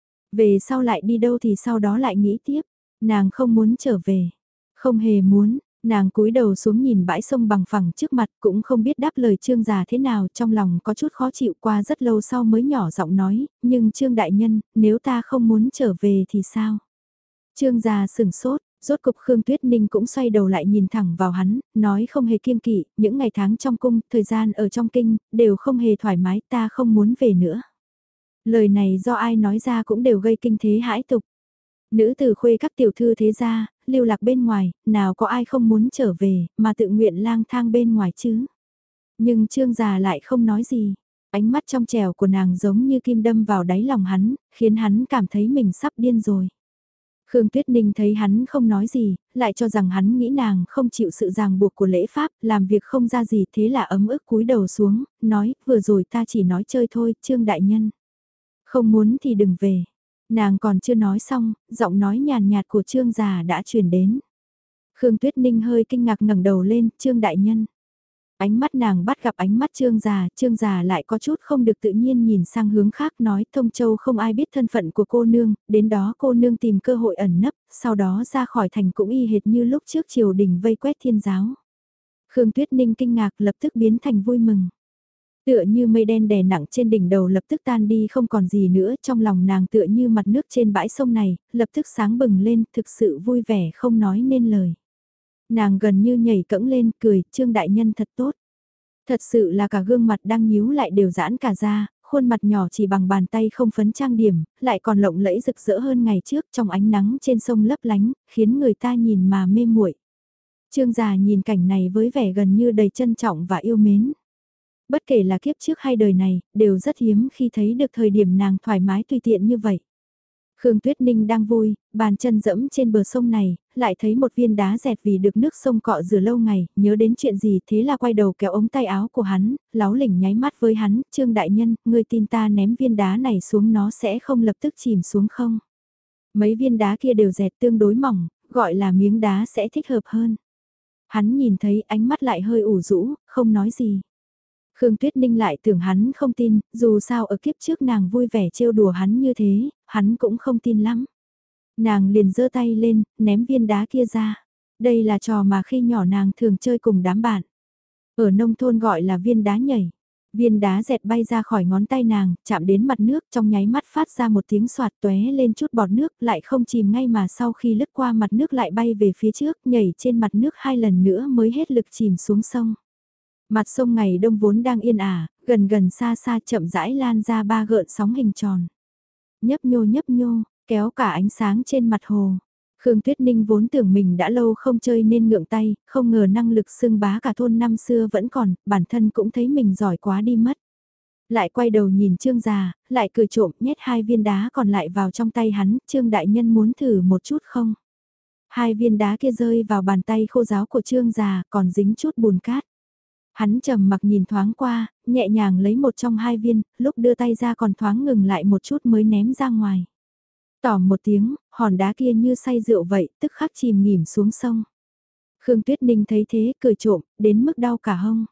Về sau lại đi đâu thì sau đó lại nghĩ tiếp, nàng không muốn trở về, không hề muốn, nàng cúi đầu xuống nhìn bãi sông bằng phẳng trước mặt cũng không biết đáp lời Trương già thế nào, trong lòng có chút khó chịu, qua rất lâu sau mới nhỏ giọng nói, nhưng Trương đại nhân, nếu ta không muốn trở về thì sao? Trương già sửng sốt. Rốt cục Khương Tuyết Ninh cũng xoay đầu lại nhìn thẳng vào hắn, nói không hề kiêng kỵ, những ngày tháng trong cung, thời gian ở trong kinh, đều không hề thoải mái, ta không muốn về nữa. Lời này do ai nói ra cũng đều gây kinh thế hãi tục. Nữ tử khuê các tiểu thư thế gia, lưu lạc bên ngoài, nào có ai không muốn trở về, mà tự nguyện lang thang bên ngoài chứ. Nhưng Trương già lại không nói gì. Ánh mắt trong trẻo của nàng giống như kim đâm vào đáy lòng hắn, khiến hắn cảm thấy mình sắp điên rồi. Khương Tuyết Ninh thấy hắn không nói gì, lại cho rằng hắn nghĩ nàng không chịu sự ràng buộc của lễ pháp, làm việc không ra gì, thế là ấm ức cúi đầu xuống, nói, vừa rồi ta chỉ nói chơi thôi, Trương đại nhân. Không muốn thì đừng về. Nàng còn chưa nói xong, giọng nói nhàn nhạt của Trương già đã truyền đến. Khương Tuyết Ninh hơi kinh ngạc ngẩng đầu lên, Trương đại nhân. Ánh mắt nàng bắt gặp ánh mắt Trương già lại có chút không được tự nhiên nhìn sang hướng khác, nói Thông Châu không ai biết thân phận của cô nương, đến đó cô nương tìm cơ hội ẩn nấp, sau đó ra khỏi thành cũng y hệt như lúc trước triều đình vây quét thiên giáo. Khương Tuyết Ninh kinh ngạc lập tức biến thành vui mừng. Tựa như mây đen đè nặng trên đỉnh đầu lập tức tan đi không còn gì nữa, trong lòng nàng tựa như mặt nước trên bãi sông này, lập tức sáng bừng lên, thực sự vui vẻ không nói nên lời. Nàng gần như nhảy cẫng lên, cười, Trương đại nhân thật tốt. Thật sự là cả gương mặt đang nhíu lại đều giãn cả ra, khuôn mặt nhỏ chỉ bằng bàn tay không phấn trang điểm, lại còn lộng lẫy rực rỡ hơn ngày trước trong ánh nắng trên sông lấp lánh, khiến người ta nhìn mà mê muội. Trương già nhìn cảnh này với vẻ gần như đầy trân trọng và yêu mến. Bất kể là kiếp trước hay đời này, đều rất hiếm khi thấy được thời điểm nàng thoải mái tùy tiện như vậy. Khương Tuyết Ninh đang vui, bàn chân dẫm trên bờ sông này, lại thấy một viên đá dẹt vì được nước sông cọ rửa lâu ngày, nhớ đến chuyện gì thế là quay đầu kéo ống tay áo của hắn, láo lỉnh nháy mắt với hắn, Trương đại nhân, ngươi tin ta ném viên đá này xuống nó sẽ không lập tức chìm xuống không? Mấy viên đá kia đều dẹt tương đối mỏng, gọi là miếng đá sẽ thích hợp hơn. Hắn nhìn thấy ánh mắt lại hơi ủ rũ, không nói gì. Khương Tuyết Ninh lại tưởng hắn không tin, dù sao ở kiếp trước nàng vui vẻ trêu đùa hắn như thế, hắn cũng không tin lắm. Nàng liền giơ tay lên, ném viên đá kia ra. Đây là trò mà khi nhỏ nàng thường chơi cùng đám bạn. Ở nông thôn gọi là viên đá nhảy. Viên đá dẹt bay ra khỏi ngón tay nàng, chạm đến mặt nước trong nháy mắt phát ra một tiếng xoạt tóe lên chút bọt nước lại không chìm ngay mà sau khi lướt qua mặt nước lại bay về phía trước nhảy trên mặt nước 2 lần nữa mới hết lực chìm xuống sông. Mặt sông ngày đông vốn đang yên ả, Gần gần xa xa chậm rãi lan ra 3 gợn sóng hình tròn. Nhấp nhô, kéo cả ánh sáng trên mặt hồ. Khương Tuyết Ninh vốn tưởng mình đã lâu không chơi nên ngượng tay, không ngờ năng lực xưng bá cả thôn năm xưa vẫn còn, bản thân cũng thấy mình giỏi quá đi mất. Lại quay đầu nhìn Trương già, lại cười trộm nhét 2 viên đá còn lại vào trong tay hắn, Trương đại nhân muốn thử một chút không? 2 viên đá kia rơi vào bàn tay khô ráo của Trương già, còn dính chút bùn cát. Hắn trầm mặc nhìn thoáng qua, nhẹ nhàng lấy một trong 2 viên, lúc đưa tay ra còn thoáng ngừng lại một chút mới ném ra ngoài. Tỏm một tiếng, hòn đá kia như say rượu vậy, tức khắc chìm nghỉm xuống sông. Khương Tuyết Ninh thấy thế, cười trộm, đến mức đau cả hông.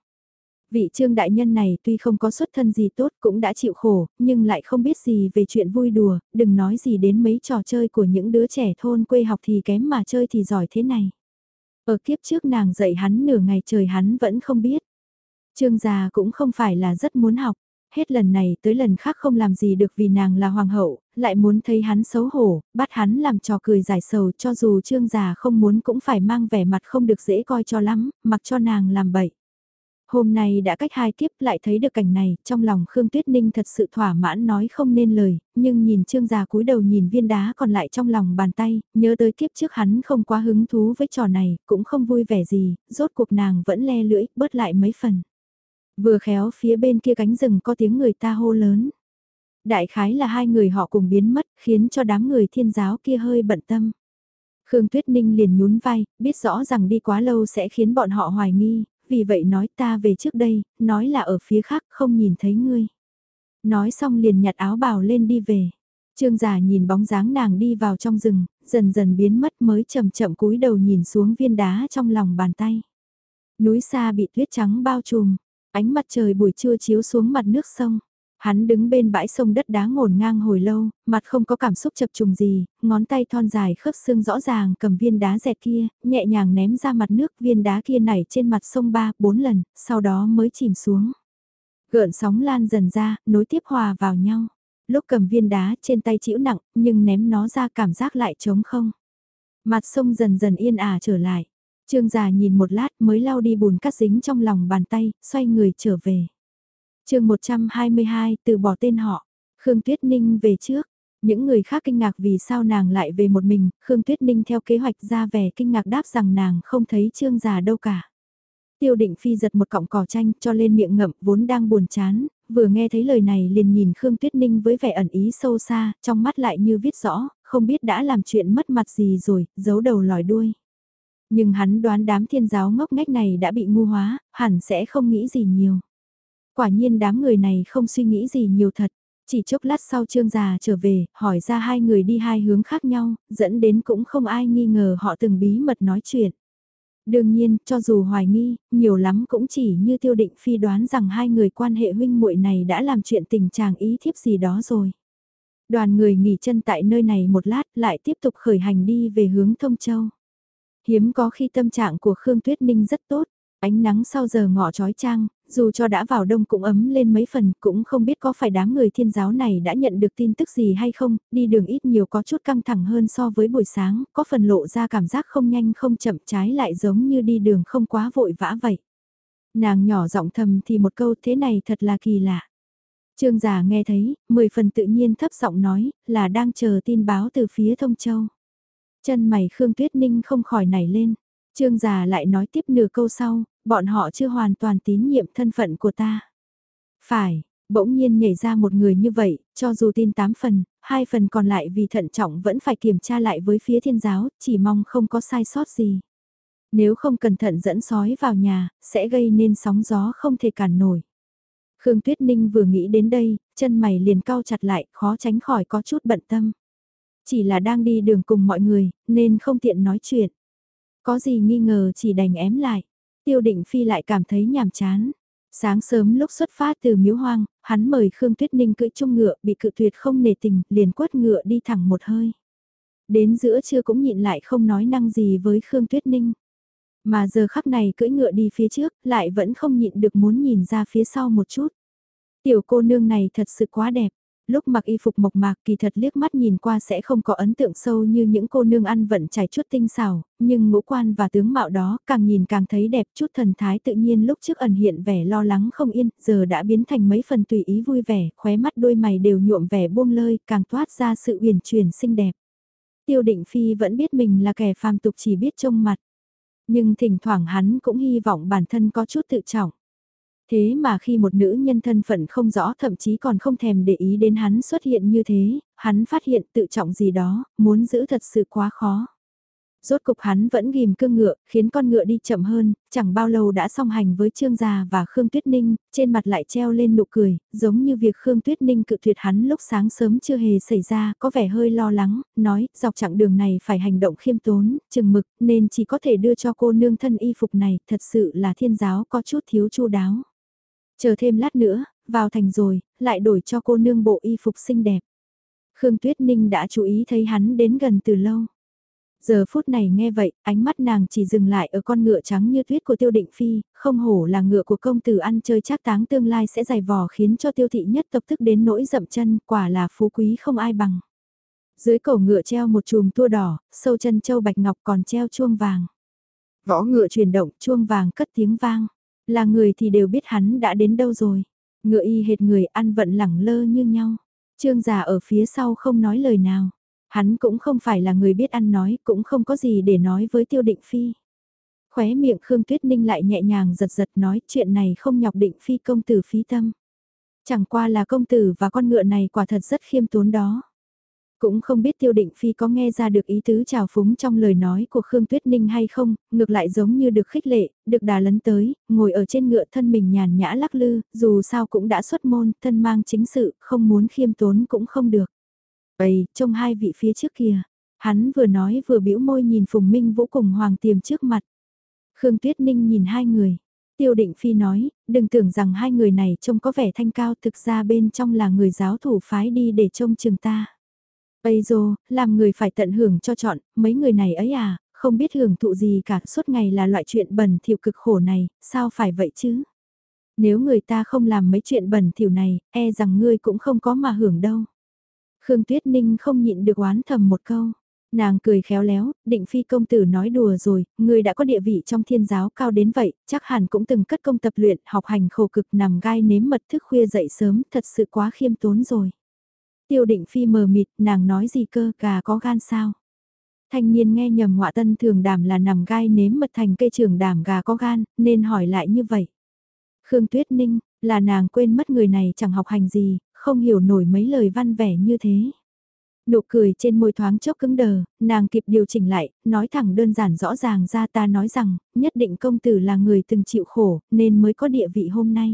Vị Trương đại nhân này tuy không có xuất thân gì tốt cũng đã chịu khổ, nhưng lại không biết gì về chuyện vui đùa, đừng nói gì đến mấy trò chơi của những đứa trẻ thôn quê học thì kém mà chơi thì giỏi thế này. Ở kiếp trước nàng dạy hắn nửa ngày trời hắn vẫn không biết. Trương già cũng không phải là rất muốn học, hết lần này tới lần khác không làm gì được vì nàng là hoàng hậu, lại muốn thấy hắn xấu hổ, bắt hắn làm trò cười giải sầu cho dù Trương già không muốn cũng phải mang vẻ mặt không được dễ coi cho lắm, mặc cho nàng làm bậy. Hôm nay đã cách 2 kiếp lại thấy được cảnh này, trong lòng Khương Tuyết Ninh thật sự thỏa mãn nói không nên lời, nhưng nhìn Trương già cúi đầu nhìn viên đá còn lại trong lòng bàn tay, nhớ tới kiếp trước hắn không quá hứng thú với trò này, cũng không vui vẻ gì, rốt cuộc nàng vẫn le lưỡi, bớt lại mấy phần. Vừa khéo phía bên kia cánh rừng có tiếng người ta hô lớn. Đại khái là 2 người họ cùng biến mất, khiến cho đám người thiên giáo kia hơi bận tâm. Khương Tuyết Ninh liền nhún vai, biết rõ rằng đi quá lâu sẽ khiến bọn họ hoài nghi, vì vậy nói ta về trước đây, nói là ở phía khác không nhìn thấy ngươi. Nói xong liền nhặt áo bào lên đi về. Trương giả nhìn bóng dáng nàng đi vào trong rừng, dần dần biến mất mới chậm chậm cúi đầu nhìn xuống viên đá trong lòng bàn tay. Núi xa bị tuyết trắng bao trùm, ánh mặt trời buổi trưa chiếu xuống mặt nước sông. Hắn đứng bên bãi sông đất đá ngổn ngang hồi lâu, mặt không có cảm xúc chập trùng gì, ngón tay thon dài khớp xương rõ ràng cầm viên đá dẹt kia, nhẹ nhàng ném ra mặt nước, viên đá kia nảy trên mặt sông 3-4 lần, sau đó mới chìm xuống. Gợn sóng lan dần ra, nối tiếp hòa vào nhau. Lúc cầm viên đá trên tay chịu nặng, nhưng ném nó ra cảm giác lại trống không. Mặt sông dần dần yên ả trở lại. Trương già nhìn một lát mới lau đi bùn cát dính trong lòng bàn tay, xoay người trở về. Chương 122, từ bỏ tên họ. Khương Tuyết Ninh về trước. Những người khác kinh ngạc vì sao nàng lại về một mình, Khương Tuyết Ninh theo kế hoạch ra vẻ kinh ngạc đáp rằng nàng không thấy Trương già đâu cả. Tiêu Định Phi giật một cọng cỏ chanh cho lên miệng ngậm vốn đang buồn chán, vừa nghe thấy lời này liền nhìn Khương Tuyết Ninh với vẻ ẩn ý sâu xa, trong mắt lại như viết rõ, không biết đã làm chuyện mất mặt gì rồi, giấu đầu lòi đuôi. Nhưng hắn đoán đám thiên giáo ngốc nghếch này đã bị ngu hóa, hẳn sẽ không nghĩ gì nhiều. Quả nhiên đám người này không suy nghĩ gì nhiều thật. Chỉ chốc lát sau Trương già trở về, hỏi ra 2 người đi 2 hướng khác nhau, dẫn đến cũng không ai nghi ngờ họ từng bí mật nói chuyện. Đương nhiên, cho dù hoài nghi, nhiều lắm cũng chỉ như Tiêu Định Phi đoán rằng 2 người quan hệ huynh muội này đã làm chuyện tình chàng ý thiếp gì đó rồi. Đoàn người nghỉ chân tại nơi này một lát lại tiếp tục khởi hành đi về hướng Thông Châu. Hiếm có khi tâm trạng của Khương Tuyết Ninh rất tốt, ánh nắng sau giờ ngọ trói trang, dù cho đã vào đông cũng ấm lên mấy phần, cũng không biết có phải đám người thiên giáo này đã nhận được tin tức gì hay không, đi đường ít nhiều có chút căng thẳng hơn so với buổi sáng, có phần lộ ra cảm giác không nhanh không chậm trái lại giống như đi đường không quá vội vã vậy. Nàng nhỏ giọng thầm thì một câu thế này thật là kỳ lạ. Trương già nghe thấy, 10 phần tự nhiên thấp giọng nói, là đang chờ tin báo từ phía Thông Châu. Chân mày Khương Tuyết Ninh không khỏi nảy lên. Trương già lại nói tiếp nửa câu sau, bọn họ chưa hoàn toàn tín nhiệm thân phận của ta. Phải, bỗng nhiên nhảy ra một người như vậy, cho dù tin 8 phần, 2 phần còn lại vì thận trọng vẫn phải kiểm tra lại với phía thiên giáo, chỉ mong không có sai sót gì. Nếu không cẩn thận dẫn sói vào nhà, sẽ gây nên sóng gió không thể cản nổi. Khương Tuyết Ninh vừa nghĩ đến đây, chân mày liền cau chặt lại, khó tránh khỏi có chút bận tâm. Chỉ là đang đi đường cùng mọi người, nên không tiện nói chuyện. Có gì nghi ngờ chỉ đành ém lại. Tiêu Định Phi lại cảm thấy nhàm chán. Sáng sớm lúc xuất phát từ miếu hoang, hắn mời Khương Tuyết Ninh cưỡi chung ngựa bị cự tuyệt không nể tình, liền quất ngựa đi thẳng một hơi. Đến giữa trưa cũng nhịn lại không nói năng gì với Khương Tuyết Ninh. Mà giờ khắc này cưỡi ngựa đi phía trước, lại vẫn không nhịn được muốn nhìn ra phía sau một chút. Tiểu cô nương này thật sự quá đẹp. Lúc mặc y phục mộc mạc kỳ thật liếc mắt nhìn qua sẽ không có ấn tượng sâu như những cô nương ăn vận trải chút tinh xảo, nhưng ngũ quan và tướng mạo đó càng nhìn càng thấy đẹp, chút thần thái tự nhiên lúc trước ẩn hiện vẻ lo lắng không yên, giờ đã biến thành mấy phần tùy ý vui vẻ, khóe mắt đôi mày đều nhuộm vẻ buông lơi, càng toát ra sự uyển chuyển xinh đẹp. Tiêu Định Phi vẫn biết mình là kẻ phàm tục chỉ biết trông mặt, nhưng thỉnh thoảng hắn cũng hy vọng bản thân có chút tự trọng. Thế mà khi một nữ nhân thân phận không rõ thậm chí còn không thèm để ý đến hắn xuất hiện như thế, hắn phát hiện tự trọng gì đó, muốn giữ thật sự quá khó. Rốt cục hắn vẫn ghim cương ngựa, khiến con ngựa đi chậm hơn, chẳng bao lâu đã song hành với Trương Gia và Khương Tuyết Ninh, trên mặt lại treo lên nụ cười, giống như việc Khương Tuyết Ninh cự tuyệt hắn lúc sáng sớm chưa hề xảy ra, có vẻ hơi lo lắng, nói, dọc chặng đường này phải hành động khiêm tốn, chừng mực, nên chỉ có thể đưa cho cô nương thân y phục này, thật sự là thiên giáo có chút thiếu chu đáo. Chờ thêm lát nữa, vào thành rồi, lại đổi cho cô nương bộ y phục xinh đẹp. Khương Tuyết Ninh đã chú ý thấy hắn đến gần từ lâu. Giờ phút này nghe vậy, ánh mắt nàng chỉ dừng lại ở con ngựa trắng như tuyết của Tiêu Định Phi, không hổ là ngựa của công tử ăn chơi trác táng tương lai sẽ dày vò khiến cho Tiêu thị nhất tộc tức đến nỗi dậm chân, quả là phú quý không ai bằng. Dưới cổ ngựa treo một chùm tua đỏ, sâu chân châu bạch ngọc còn treo chuông vàng. Võ ngựa chuyển động, chuông vàng cất tiếng vang. Là người thì đều biết hắn đã đến đâu rồi. Ngựa y hệt người ăn vận lẳng lơ như nhau. Trương già ở phía sau không nói lời nào. Hắn cũng không phải là người biết ăn nói, cũng không có gì để nói với Tiêu Định Phi. Khóe miệng Khương Tuyết Ninh lại nhẹ nhàng giật giật nói chuyện này không nhọc Định Phi công tử phí tâm. Chẳng qua là công tử và con ngựa này quả thật rất khiêm tốn đó. Cũng không biết Tiêu Định Phi có nghe ra được ý tứ trào phúng trong lời nói của Khương Tuyết Ninh hay không, ngược lại giống như được khích lệ, được đà lấn tới, ngồi ở trên ngựa thân mình nhàn nhã lắc lư, dù sao cũng đã xuất môn, thân mang chính sự, không muốn khiêm tốn cũng không được. Ây, trông hai vị phía trước kìa, hắn vừa nói vừa bĩu môi nhìn Phùng Minh Vũ cùng Hoàng Tiềm trước mặt. Khương Tuyết Ninh nhìn hai người. Tiêu Định Phi nói, đừng tưởng rằng hai người này trông có vẻ thanh cao, thực ra bên trong là người giáo thủ phái đi để trông chừng ta. Ây dô, làm người phải tận hưởng cho chọn, mấy người này ấy à, không biết hưởng thụ gì cả, suốt ngày là loại chuyện bẩn thỉu cực khổ này, sao phải vậy chứ? Nếu người ta không làm mấy chuyện bẩn thỉu này, e rằng ngươi cũng không có mà hưởng đâu. Khương Tuyết Ninh không nhịn được oán thầm một câu. Nàng cười khéo léo, Định Phi công tử nói đùa rồi, người đã có địa vị trong thiên giáo cao đến vậy, chắc hẳn cũng từng cất công tập luyện, học hành khổ cực nằm gai nếm mật thức khuya dậy sớm, thật sự quá khiêm tốn rồi. Tiêu Định Phi mờ mịt, nàng nói gì cơ, gà có gan sao? Thanh niên nghe nhầm ngọa tân thường đảm là nằm gai nếm mật thành cây trường đảm gà có gan, nên hỏi lại như vậy. Khương Tuyết Ninh, là nàng quên mất người này chẳng học hành gì, không hiểu nổi mấy lời văn vẻ như thế. Nụ cười trên môi thoáng chốc cứng đờ, nàng kịp điều chỉnh lại, nói thẳng đơn giản rõ ràng ra ta nói rằng, nhất định công tử là người từng chịu khổ, nên mới có địa vị hôm nay.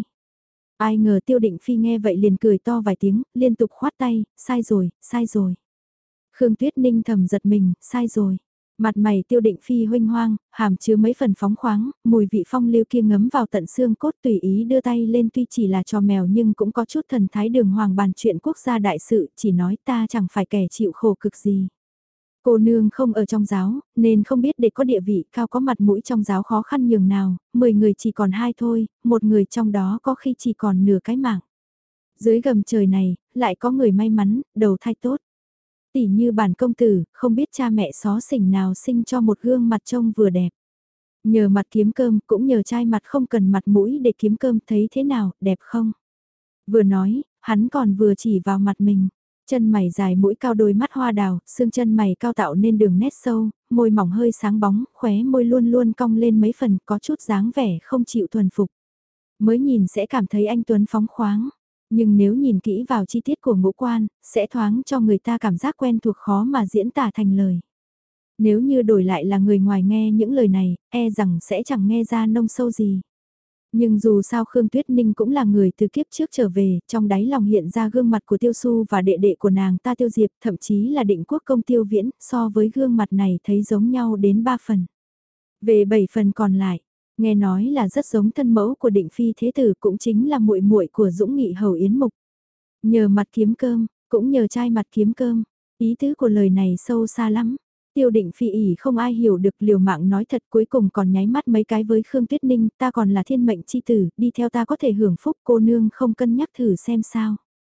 Ai ngờ Tiêu Định Phi nghe vậy liền cười to vài tiếng, liên tục khoát tay, sai rồi, sai rồi. Khương Tuyết Ninh thầm giật mình, sai rồi. Mặt mày Tiêu Định Phi huênh hoang, hàm chứa mấy phần phóng khoáng, mùi vị phong lưu kia ngấm vào tận xương cốt tùy ý đưa tay lên tuy chỉ là trò mèo nhưng cũng có chút thần thái đường hoàng bàn chuyện quốc gia đại sự, chỉ nói ta chẳng phải kẻ chịu khổ cực gì. Cô nương không ở trong giáo, nên không biết để có địa vị cao có mặt mũi trong giáo khó khăn nhường nào, 10 người chỉ còn 2 thôi, một người trong đó có khi chỉ còn nửa cái mạng. Dưới gầm trời này, lại có người may mắn, đầu thai tốt. Tỷ như bản công tử, không biết cha mẹ xó xỉnh nào sinh cho một gương mặt trông vừa đẹp. Nhờ mặt kiếm cơm, cũng nhờ trai mặt không cần mặt mũi để kiếm cơm, thấy thế nào, đẹp không? Vừa nói, hắn còn vừa chỉ vào mặt mình. Chân mày dài mũi cao đôi mắt hoa đào, xương chân mày cao tạo nên đường nét sâu, môi mỏng hơi sáng bóng, khóe môi luôn luôn cong lên mấy phần, có chút dáng vẻ không chịu thuần phục. Mới nhìn sẽ cảm thấy anh Tuấn phóng khoáng, nhưng nếu nhìn kỹ vào chi tiết của ngũ quan, sẽ thoáng cho người ta cảm giác quen thuộc khó mà diễn tả thành lời. Nếu như đổi lại là người ngoài nghe những lời này, e rằng sẽ chẳng nghe ra nông sâu gì. Nhưng dù sao Khương Tuyết Ninh cũng là người từ kiếp trước trở về, trong đáy lòng hiện ra gương mặt của Tiêu Su và đệ đệ của nàng ta Tiêu Diệp, thậm chí là Định Quốc công Tiêu Viễn, so với gương mặt này thấy giống nhau đến 3 phần. Về 7 phần còn lại, nghe nói là rất giống thân mẫu của Định Phi Thế Tử, cũng chính là muội muội của Dũng Nghị Hầu Yến Mục. Nhờ mặt kiếm cơm, cũng nhờ trai mặt kiếm cơm, ý tứ của lời này sâu xa lắm. Tiêu Định Phi ỉ không ai hiểu được, liều mạng nói thật, cuối cùng còn nháy mắt mấy cái với Khương Tuyết Ninh, ta còn là thiên mệnh chi tử, đi theo ta có thể hưởng phúc, cô nương không cân nhắc thử xem sao.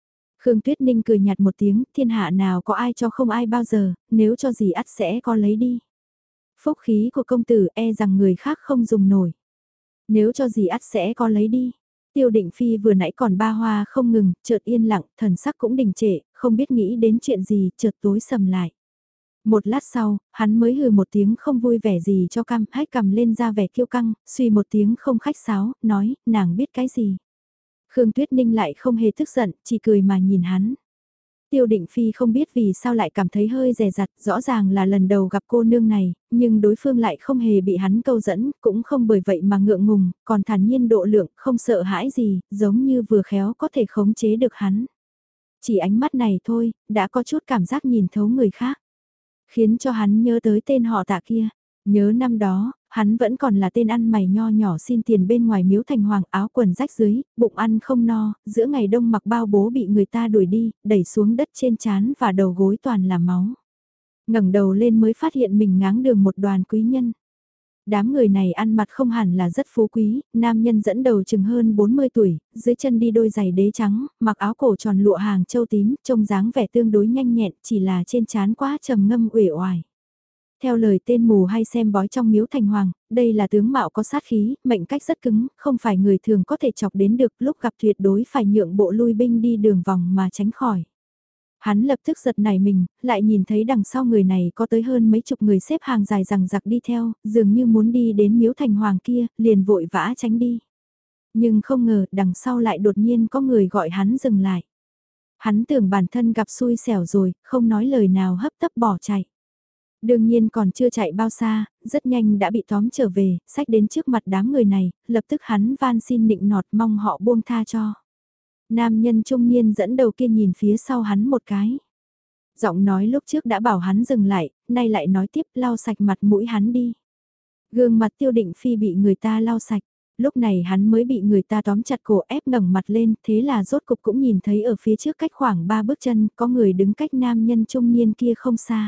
Khương Tuyết Ninh cười nhạt một tiếng, thiên hạ nào có ai cho không ai bao giờ, nếu cho gì ắt sẽ có lấy đi. Phúc khí của công tử e rằng người khác không dùng nổi. Nếu cho gì ắt sẽ có lấy đi. Tiêu Định Phi vừa nãy còn ba hoa không ngừng, chợt yên lặng, thần sắc cũng đình trệ, không biết nghĩ đến chuyện gì, chợt tối sầm lại. Một lát sau, hắn mới hừ một tiếng không vui vẻ gì cho cam, hách cầm lên ra vẻ kiêu căng, suy một tiếng không khách sáo, nói, nàng biết cái gì. Khương Tuyết Ninh lại không hề tức giận, chỉ cười mà nhìn hắn. Tiêu Định Phi không biết vì sao lại cảm thấy hơi dè dặt, rõ ràng là lần đầu gặp cô nương này, nhưng đối phương lại không hề bị hắn câu dẫn, cũng không bởi vậy mà ngượng ngùng, còn thản nhiên độ lượng, không sợ hãi gì, giống như vừa khéo có thể khống chế được hắn. Chỉ ánh mắt này thôi, đã có chút cảm giác nhìn thấu người khác, khiến cho hắn nhớ tới tên họ Tạ kia. Nhớ năm đó, hắn vẫn còn là tên ăn mày nho nhỏ xin tiền bên ngoài miếu thành hoàng, áo quần rách dưới, bụng ăn không no, giữa ngày đông mặc bao bố bị người ta đuổi đi, đẩy xuống đất trên trán và đầu gối toàn là máu. Ngẩng đầu lên mới phát hiện mình ngáng đường một đoàn quý nhân. Đám người này ăn mặc không hẳn là rất phú quý, nam nhân dẫn đầu chừng hơn 40 tuổi, dưới chân đi đôi giày đế trắng, mặc áo cổ tròn lụa hàng châu tím, trông dáng vẻ tương đối nhanh nhẹn, chỉ là trên trán quá trầm ngâm uể oải. Theo lời tên mù hay xem bói trong miếu thành hoàng, đây là tướng mạo có sát khí, mệnh cách rất cứng, không phải người thường có thể chọc đến được, lúc gặp tuyệt đối phải nhượng bộ lui binh đi đường vòng mà tránh khỏi. Hắn lập tức giật nảy mình, lại nhìn thấy đằng sau người này có tới hơn mấy chục người xếp hàng dài rằng giặc đi theo, dường như muốn đi đến miếu thành hoàng kia, liền vội vã tránh đi. Nhưng không ngờ đằng sau lại đột nhiên có người gọi hắn dừng lại. Hắn tưởng bản thân gặp xui xẻo rồi, không nói lời nào hấp tấp bỏ chạy. Đương nhiên còn chưa chạy bao xa, rất nhanh đã bị tóm trở về, xách đến trước mặt đám người này, lập tức hắn van xin nịnh nọt mong họ buông tha cho. Nam nhân trung niên dẫn đầu kia nhìn phía sau hắn một cái. Giọng nói lúc trước đã bảo hắn dừng lại, nay lại nói tiếp lau sạch mặt mũi hắn đi. Gương mặt Tiêu Định Phi bị người ta lau sạch, lúc này hắn mới bị người ta tóm chặt cổ ép ngẩng mặt lên, thế là rốt cục cũng nhìn thấy ở phía trước cách khoảng 3 bước chân có người đứng cách nam nhân trung niên kia không xa.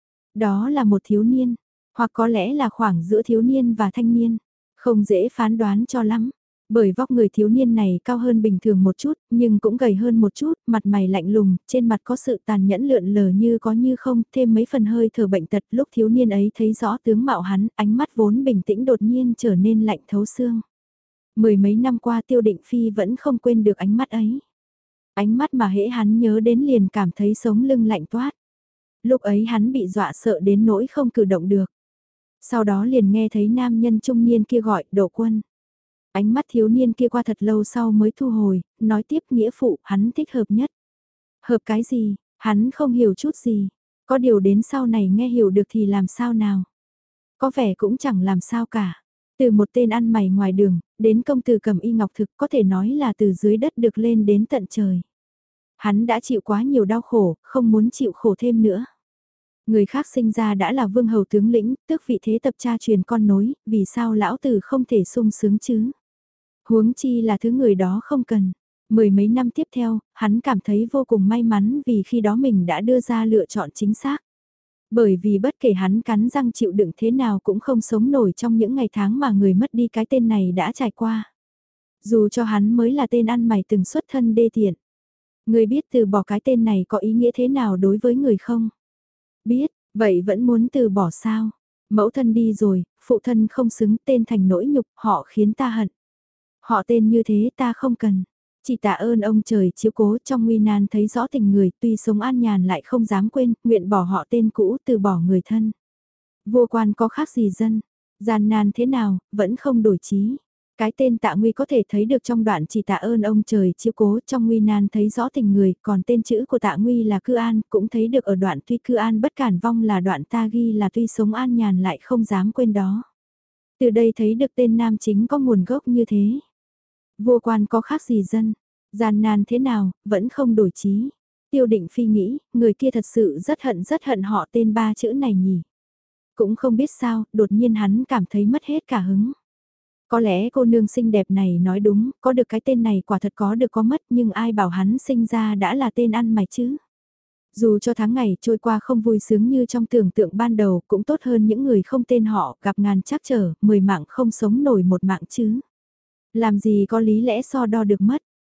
Đó là một thiếu niên, hoặc có lẽ là khoảng giữa thiếu niên và thanh niên, không dễ phán đoán cho lắm. Bởi vóc người thiếu niên này cao hơn bình thường một chút, nhưng cũng gầy hơn một chút, mặt mày lạnh lùng, trên mặt có sự tàn nhẫn lượn lờ như có như không, thêm mấy phần hơi thở bệnh tật. Lúc thiếu niên ấy thấy rõ tướng mạo hắn, ánh mắt vốn bình tĩnh đột nhiên trở nên lạnh thấu xương. Mười mấy năm qua Tiêu Định Phi vẫn không quên được ánh mắt ấy. Ánh mắt mà hễ hắn nhớ đến liền cảm thấy sống lưng lạnh toát. Lúc ấy hắn bị dọa sợ đến nỗi không cử động được. Sau đó liền nghe thấy nam nhân trung niên kia gọi Độ Quân. Ánh mắt thiếu niên kia qua thật lâu sau mới thu hồi, nói tiếp nghĩa phụ, hắn thích hợp nhất. Hợp cái gì, hắn không hiểu chút gì. Có điều đến sau này nghe hiểu được thì làm sao nào. Có vẻ cũng chẳng làm sao cả. Từ một tên ăn mày ngoài đường, đến công tử cầm y ngọc thực có thể nói là từ dưới đất được lên đến tận trời. Hắn đã chịu quá nhiều đau khổ, không muốn chịu khổ thêm nữa. Người khác sinh ra đã là vương hầu tướng lĩnh, tước vị thế tập cha truyền con nối, vì sao lão tử không thể sung sướng chứ? Huống chi là thứ người đó không cần. Mười mấy năm tiếp theo, hắn cảm thấy vô cùng may mắn vì khi đó mình đã đưa ra lựa chọn chính xác. Bởi vì bất kể hắn cắn răng chịu đựng thế nào cũng không sống nổi trong những ngày tháng mà người mất đi cái tên này đã trải qua. Dù cho hắn mới là tên ăn mày từng xuất thân đê tiện. Người biết từ bỏ cái tên này có ý nghĩa thế nào đối với người không? Biết, vậy vẫn muốn từ bỏ sao? Mẫu thân đi rồi, phụ thân không xứng, tên thành nỗi nhục, họ khiến ta hận. Họ tên như thế ta không cần. Chỉ tạ ơn ông trời chiếu cố, trong nguy nan thấy rõ tình người, tuy sống an nhàn lại không dám quên, nguyện bỏ họ tên cũ, từ bỏ người thân. Vua quan có khác gì dân, gian nan thế nào, vẫn không đổi chí. Cái tên Tạ Nguy có thể thấy được trong đoạn chỉ tạ ơn ông trời chiếu cố, trong nguy nan thấy rõ tình người, còn tên chữ của Tạ Nguy là Cư An, cũng thấy được ở đoạn tuy Cư An bất cản vong là đoạn ta ghi là tuy sống an nhàn lại không dám quên đó. Từ đây thấy được tên nam chính có nguồn gốc như thế. Vua quan có khác gì dân, gian nan thế nào, vẫn không đổi chí. Tiêu Định Phi nghĩ, người kia thật sự rất hận họ tên ba chữ này nhỉ. Cũng không biết sao, đột nhiên hắn cảm thấy mất hết cả hứng. Có lẽ cô nương xinh đẹp này nói đúng, có được cái tên này quả thật có được có mất, nhưng ai bảo hắn sinh ra đã là tên ăn mày chứ. Dù cho tháng ngày trôi qua không vui sướng như trong tưởng tượng ban đầu, cũng tốt hơn những người không tên họ, gặp ngàn trắc trở, 10 mạng không sống nổi một mạng chứ. Làm gì có lý lẽ so đo được mất.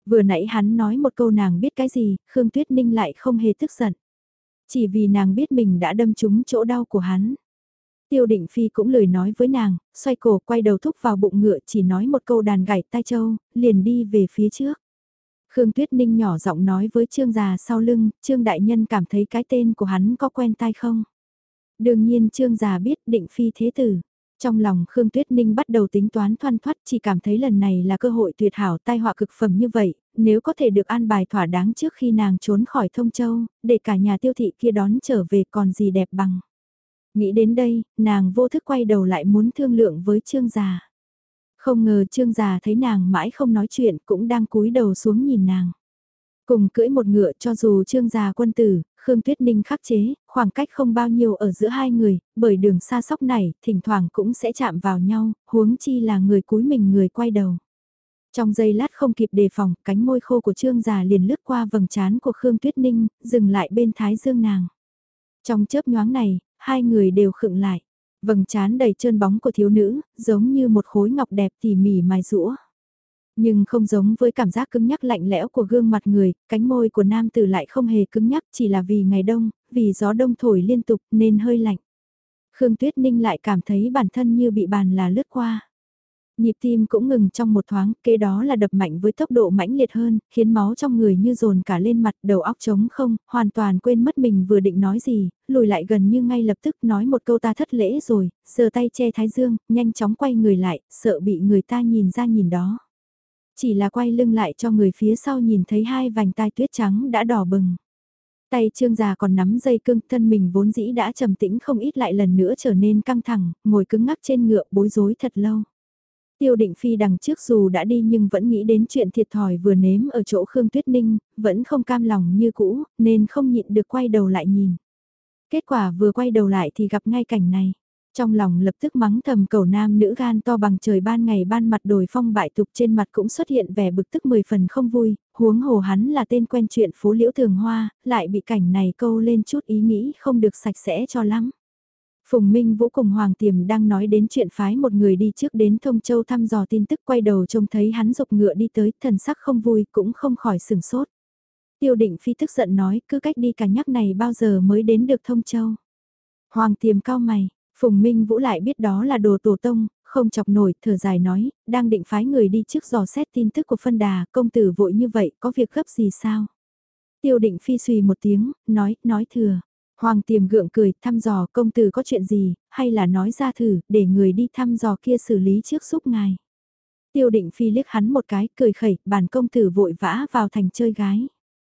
Vừa nãy hắn nói một câu nàng biết cái gì, Khương Tuyết Ninh lại không hề tức giận. Chỉ vì nàng biết mình đã đâm trúng chỗ đau của hắn. Tiêu Định Phi cũng lời nói với nàng, xoay cổ quay đầu thúc vào bụng ngựa chỉ nói một câu đàn gảy tai châu, liền đi về phía trước. Khương Tuyết Ninh nhỏ giọng nói với Trương già sau lưng, Trương đại nhân cảm thấy cái tên của hắn có quen tai không? Đương nhiên Trương già biết Định Phi thế tử. Trong lòng Khương Tuyết Ninh bắt đầu tính toán thoăn thoắt, chỉ cảm thấy lần này là cơ hội tuyệt hảo tai họa cực phẩm như vậy, nếu có thể được an bài thỏa đáng trước khi nàng trốn khỏi Thông Châu, để cả nhà Tiêu thị kia đón trở về còn gì đẹp bằng. Nghĩ đến đây, nàng vô thức quay đầu lại muốn thương lượng với Trương già. Không ngờ Trương già thấy nàng mãi không nói chuyện cũng đang cúi đầu xuống nhìn nàng. Cùng cưỡi một ngựa cho dù Trương già quân tử, Khương Tuyết Ninh khắc chế, khoảng cách không bao nhiêu ở giữa hai người, bởi đường xa sóc này, thỉnh thoảng cũng sẽ chạm vào nhau, huống chi là người cúi mình người quay đầu. Trong giây lát không kịp đề phòng, cánh môi khô của Trương già liền lướt qua vầng trán của Khương Tuyết Ninh, dừng lại bên thái dương nàng. Trong chớp nhoáng này, hai người đều khựng lại. Vầng trán đầy trơn bóng của thiếu nữ, giống như một khối ngọc đẹp tỉ mỉ mài rũa. Nhưng không giống với cảm giác cứng nhắc lạnh lẽo của gương mặt người, cánh môi của nam tử lại không hề cứng nhắc chỉ là vì ngày đông, vì gió đông thổi liên tục nên hơi lạnh. Khương Tuyết Ninh lại cảm thấy bản thân như bị bàn là lướt qua. Nhịp tim cũng ngừng trong một thoáng, kế đó là đập mạnh với tốc độ mãnh liệt hơn, khiến máu trong người như dồn cả lên mặt, đầu óc trống không, hoàn toàn quên mất mình vừa định nói gì, lùi lại gần như ngay lập tức nói một câu ta thất lễ rồi, giơ tay che thái dương, nhanh chóng quay người lại, sợ bị người ta nhìn ra nhìn đó. Chỉ là quay lưng lại cho người phía sau nhìn thấy hai vành tai tuyết trắng đã đỏ bừng. Tay Trương già còn nắm dây cương, thân mình vốn dĩ đã trầm tĩnh không ít lại lần nữa trở nên căng thẳng, ngồi cứng ngắc trên ngựa bối rối thật lâu. Tiêu Định Phi đằng trước dù đã đi nhưng vẫn nghĩ đến chuyện thiệt thòi vừa nếm ở chỗ Khương Tuyết Ninh, vẫn không cam lòng như cũ, nên không nhịn được quay đầu lại nhìn. Kết quả vừa quay đầu lại thì gặp ngay cảnh này. Trong lòng lập tức mắng thầm cẩu nam nữ gan to bằng trời ban ngày ban mặt đổi phong bại tục trên mặt cũng xuất hiện vẻ bực tức 10 phần không vui, huống hồ hắn là tên quen chuyện phố liễu thường hoa, lại bị cảnh này câu lên chút ý nghĩ không được sạch sẽ cho lắm. Phùng Minh Vũ cùng Hoàng Tiềm đang nói đến chuyện phái một người đi trước đến Thông Châu thăm dò tin tức quay đầu trông thấy hắn dục ngựa đi tới, thần sắc không vui cũng không khỏi sừng sốt. Tiêu Định Phi tức giận nói cứ cách đi cả nhắc này bao giờ mới đến được Thông Châu. Hoàng Tiềm cao mày, Phùng Minh Vũ lại biết đó là đồ tổ tông, không chọc nổi, thở dài nói, đang định phái người đi trước dò xét tin tức của phân đà, công tử vội như vậy, có việc gấp gì sao? Tiêu Định Phi xùy một tiếng, nói thừa. Hoàng Tiềm gượng cười, thăm dò công tử có chuyện gì, hay là nói ra thử, để người đi thăm dò kia xử lý trước giúp ngài. Tiêu Định Phi liếc hắn một cái, cười khẩy, bản công tử vội vã vào thành chơi gái.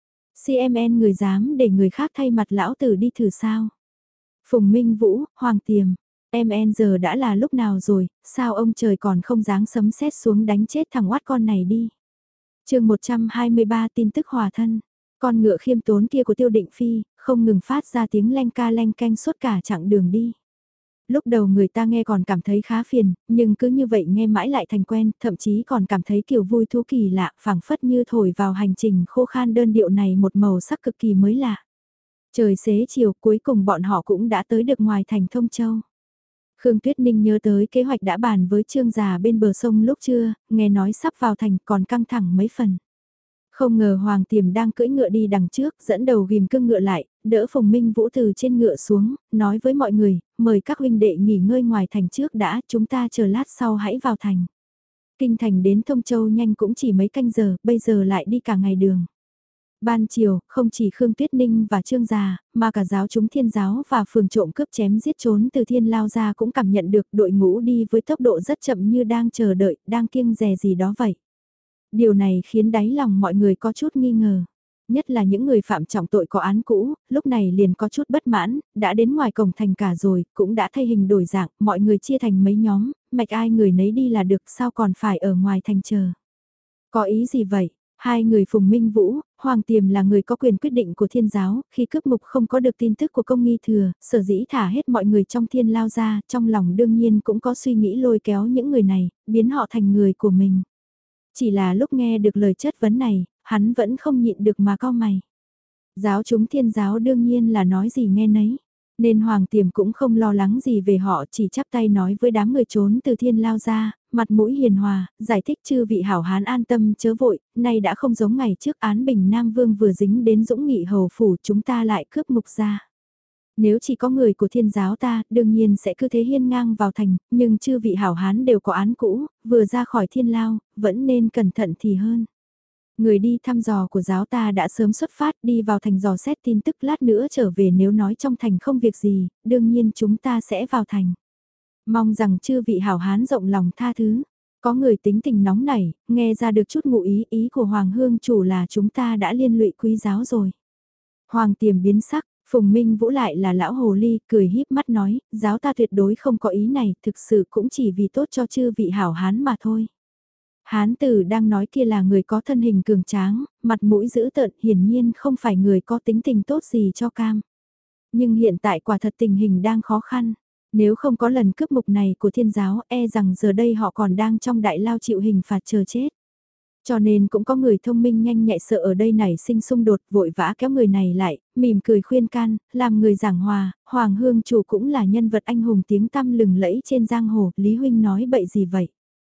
CMN người dám để người khác thay mặt lão tử đi thử sao? Phùng Minh Vũ, Hoàng Tiềm, MN giờ đã là lúc nào rồi, sao ông trời còn không dáng sấm sét xuống đánh chết thằng oát con này đi. Chương 123 tin tức hòa thân, con ngựa khiêm tốn kia của Tiêu Định Phi, không ngừng phát ra tiếng leng ca leng canh suốt cả chặng đường đi. Lúc đầu người ta nghe còn cảm thấy khá phiền, nhưng cứ như vậy nghe mãi lại thành quen, thậm chí còn cảm thấy kiểu vui thú kỳ lạ, phảng phất như thổi vào hành trình khô khan đơn điệu này một màu sắc cực kỳ mới lạ. Trời xế chiều cuối cùng bọn họ cũng đã tới được ngoài thành Thông Châu. Khương Tuyết Ninh nhớ tới kế hoạch đã bàn với Trương già bên bờ sông lúc trưa, nghe nói sắp vào thành còn căng thẳng mấy phần. Không ngờ Hoàng Tiềm đang cưỡi ngựa đi đằng trước, dẫn đầu ghim cương ngựa lại, đỡ Phùng Minh Vũ từ trên ngựa xuống, nói với mọi người, mời các huynh đệ nghỉ ngơi ngoài thành trước đã, chúng ta chờ lát sau hãy vào thành. Kinh thành đến Thông Châu nhanh cũng chỉ mấy canh giờ, bây giờ lại đi cả ngày đường. Ban chiều, không chỉ Khương Tuyết Ninh và Trương Già, mà cả giáo chúng Thiên giáo và phường trộm cướp chém giết trốn từ Thiên lao ra cũng cảm nhận được đội ngũ đi với tốc độ rất chậm như đang chờ đợi, đang kiêng dè gì đó vậy. Điều này khiến đáy lòng mọi người có chút nghi ngờ. Nhất là những người phạm trọng tội có án cũ, lúc này liền có chút bất mãn, đã đến ngoài cổng thành cả rồi, cũng đã thay hình đổi dạng, mọi người chia thành mấy nhóm, mạch ai người nấy đi là được, sao còn phải ở ngoài thành chờ. Có ý gì vậy? Hai người Phùng Minh Vũ, Hoàng Tiềm là người có quyền quyết định của Thiên giáo, khi cướp ngục không có được tin tức của công nghi thừa, sở dĩ thả hết mọi người trong Thiên lao ra, trong lòng đương nhiên cũng có suy nghĩ lôi kéo những người này, biến họ thành người của mình. Chỉ là lúc nghe được lời chất vấn này, hắn vẫn không nhịn được mà cau mày. Giáo chúng Thiên giáo đương nhiên là nói gì nghe nấy. Nên Hoàng Tiềm cũng không lo lắng gì về họ, chỉ chắp tay nói với đám người trốn từ thiên lao ra, mặt mũi hiền hòa, giải thích chư vị hảo hán an tâm chớ vội, nay đã không giống ngày trước án Bình Nam Vương vừa dính đến Dũng Nghị hầu phủ chúng ta lại cướp ngục ra. Nếu chỉ có người của thiên giáo ta, đương nhiên sẽ cứ thế hiên ngang vào thành, nhưng chư vị hảo hán đều có án cũ, vừa ra khỏi thiên lao, vẫn nên cẩn thận thì hơn. Người đi thăm dò của giáo ta đã sớm xuất phát đi vào thành dò xét tin tức lát nữa trở về nếu nói trong thành không việc gì, đương nhiên chúng ta sẽ vào thành. Mong rằng chư vị hảo hán rộng lòng tha thứ. Có người tính tình nóng nảy, nghe ra được chút ngụ ý của Hoàng Hương chủ là chúng ta đã liên lụy quý giáo rồi. Hoàng Tiềm biến sắc, Phùng Minh Vũ lại là lão hồ ly, cười híp mắt nói, giáo ta tuyệt đối không có ý này, thực sự cũng chỉ vì tốt cho chư vị hảo hán mà thôi. Hán tử đang nói kia là người có thân hình cường tráng, mặt mũi dữ tợn, hiển nhiên không phải người có tính tình tốt gì cho cam. Nhưng hiện tại quả thật tình hình đang khó khăn. Nếu không có lần cướp mục này của thiên giáo, e rằng giờ đây họ còn đang trong đại lao chịu hình phạt chờ chết. Cho nên cũng có người thông minh nhanh nhạy sợ ở đây nảy sinh xung đột, vội vã kéo người này lại, mỉm cười khuyên can, làm người giảng hòa, Hoàng Hương chủ cũng là nhân vật anh hùng tiếng tăm lừng lẫy trên giang hồ, Lý Huynh nói bậy gì vậy?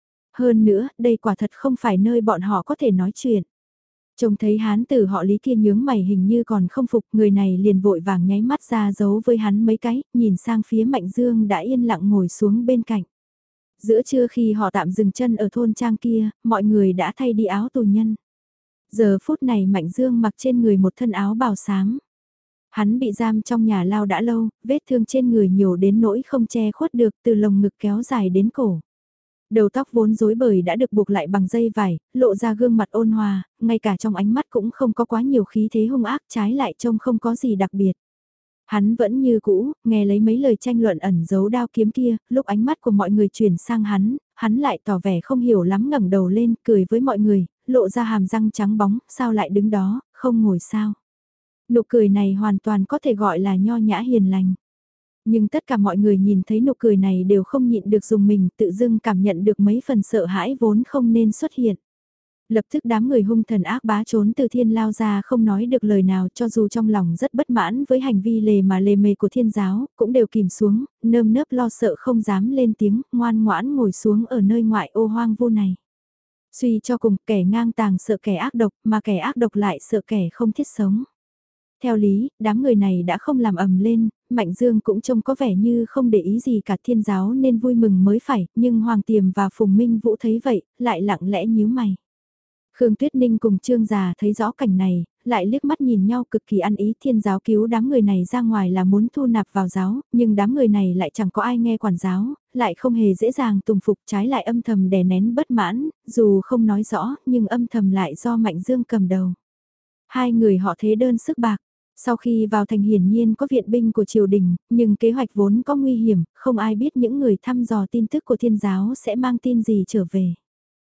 Hơn nữa, đây quả thật không phải nơi bọn họ có thể nói chuyện. Trông thấy hán tử họ Lý kia nhướng mày hình như còn không phục, người này liền vội vàng nháy mắt ra giấu với hắn mấy cái, nhìn sang phía Mạnh Dương đã yên lặng ngồi xuống bên cạnh. Giữa trưa khi họ tạm dừng chân ở thôn trang kia, mọi người đã thay đi áo tù nhân. Giờ phút này Mạnh Dương mặc trên người một thân áo bào xám. Hắn bị giam trong nhà lao đã lâu, vết thương trên người nhiều đến nỗi không che khuất được từ lồng ngực kéo dài đến cổ. Đầu tóc vốn rối bời đã được buộc lại bằng dây vải, lộ ra gương mặt ôn hòa, ngay cả trong ánh mắt cũng không có quá nhiều khí thế hung ác, trái lại trông không có gì đặc biệt. Hắn vẫn như cũ, nghe lấy mấy lời tranh luận ẩn giấu đao kiếm kia, lúc ánh mắt của mọi người chuyển sang hắn lại tỏ vẻ không hiểu lắm ngẩng đầu lên, cười với mọi người, lộ ra hàm răng trắng bóng, sao lại đứng đó, không ngồi sao. Nụ cười này hoàn toàn có thể gọi là nho nhã hiền lành. Nhưng tất cả mọi người nhìn thấy nụ cười này đều không nhịn được dùng mình, tự dưng cảm nhận được mấy phần sợ hãi vốn không nên xuất hiện. Lập tức đám người hung thần ác bá trốn từ thiên lao ra không nói được lời nào, cho dù trong lòng rất bất mãn với hành vi lề mề của thiên giáo, cũng đều kìm xuống, nơm nớp lo sợ không dám lên tiếng, ngoan ngoãn ngồi xuống ở nơi ngoại ô hoang vu này. Suy cho cùng, kẻ ngang tàng sợ kẻ ác độc, mà kẻ ác độc lại sợ kẻ không thiết sống. Theo lý, đám người này đã không làm ầm lên, Mạnh Dương cũng trông có vẻ như không để ý gì cả, thiên giáo nên vui mừng mới phải, nhưng Hoàng Tiềm và Phùng Minh Vũ thấy vậy, lại lặng lẽ nhíu mày. Khương Tuyết Ninh cùng Trương Già thấy rõ cảnh này, lại liếc mắt nhìn nhau cực kỳ ăn ý, thiên giáo cứu đám người này ra ngoài là muốn thu nạp vào giáo, nhưng đám người này lại chẳng có ai nghe quản giáo, lại không hề dễ dàng tùng phục, trái lại âm thầm đè nén bất mãn, dù không nói rõ, nhưng âm thầm lại do Mạnh Dương cầm đầu. Hai người họ thế đơn sức bạc. Sau khi vào thành hiển nhiên có viện binh của triều đình, nhưng kế hoạch vốn có nguy hiểm, không ai biết những người thăm dò tin tức của thiên giáo sẽ mang tin gì trở về.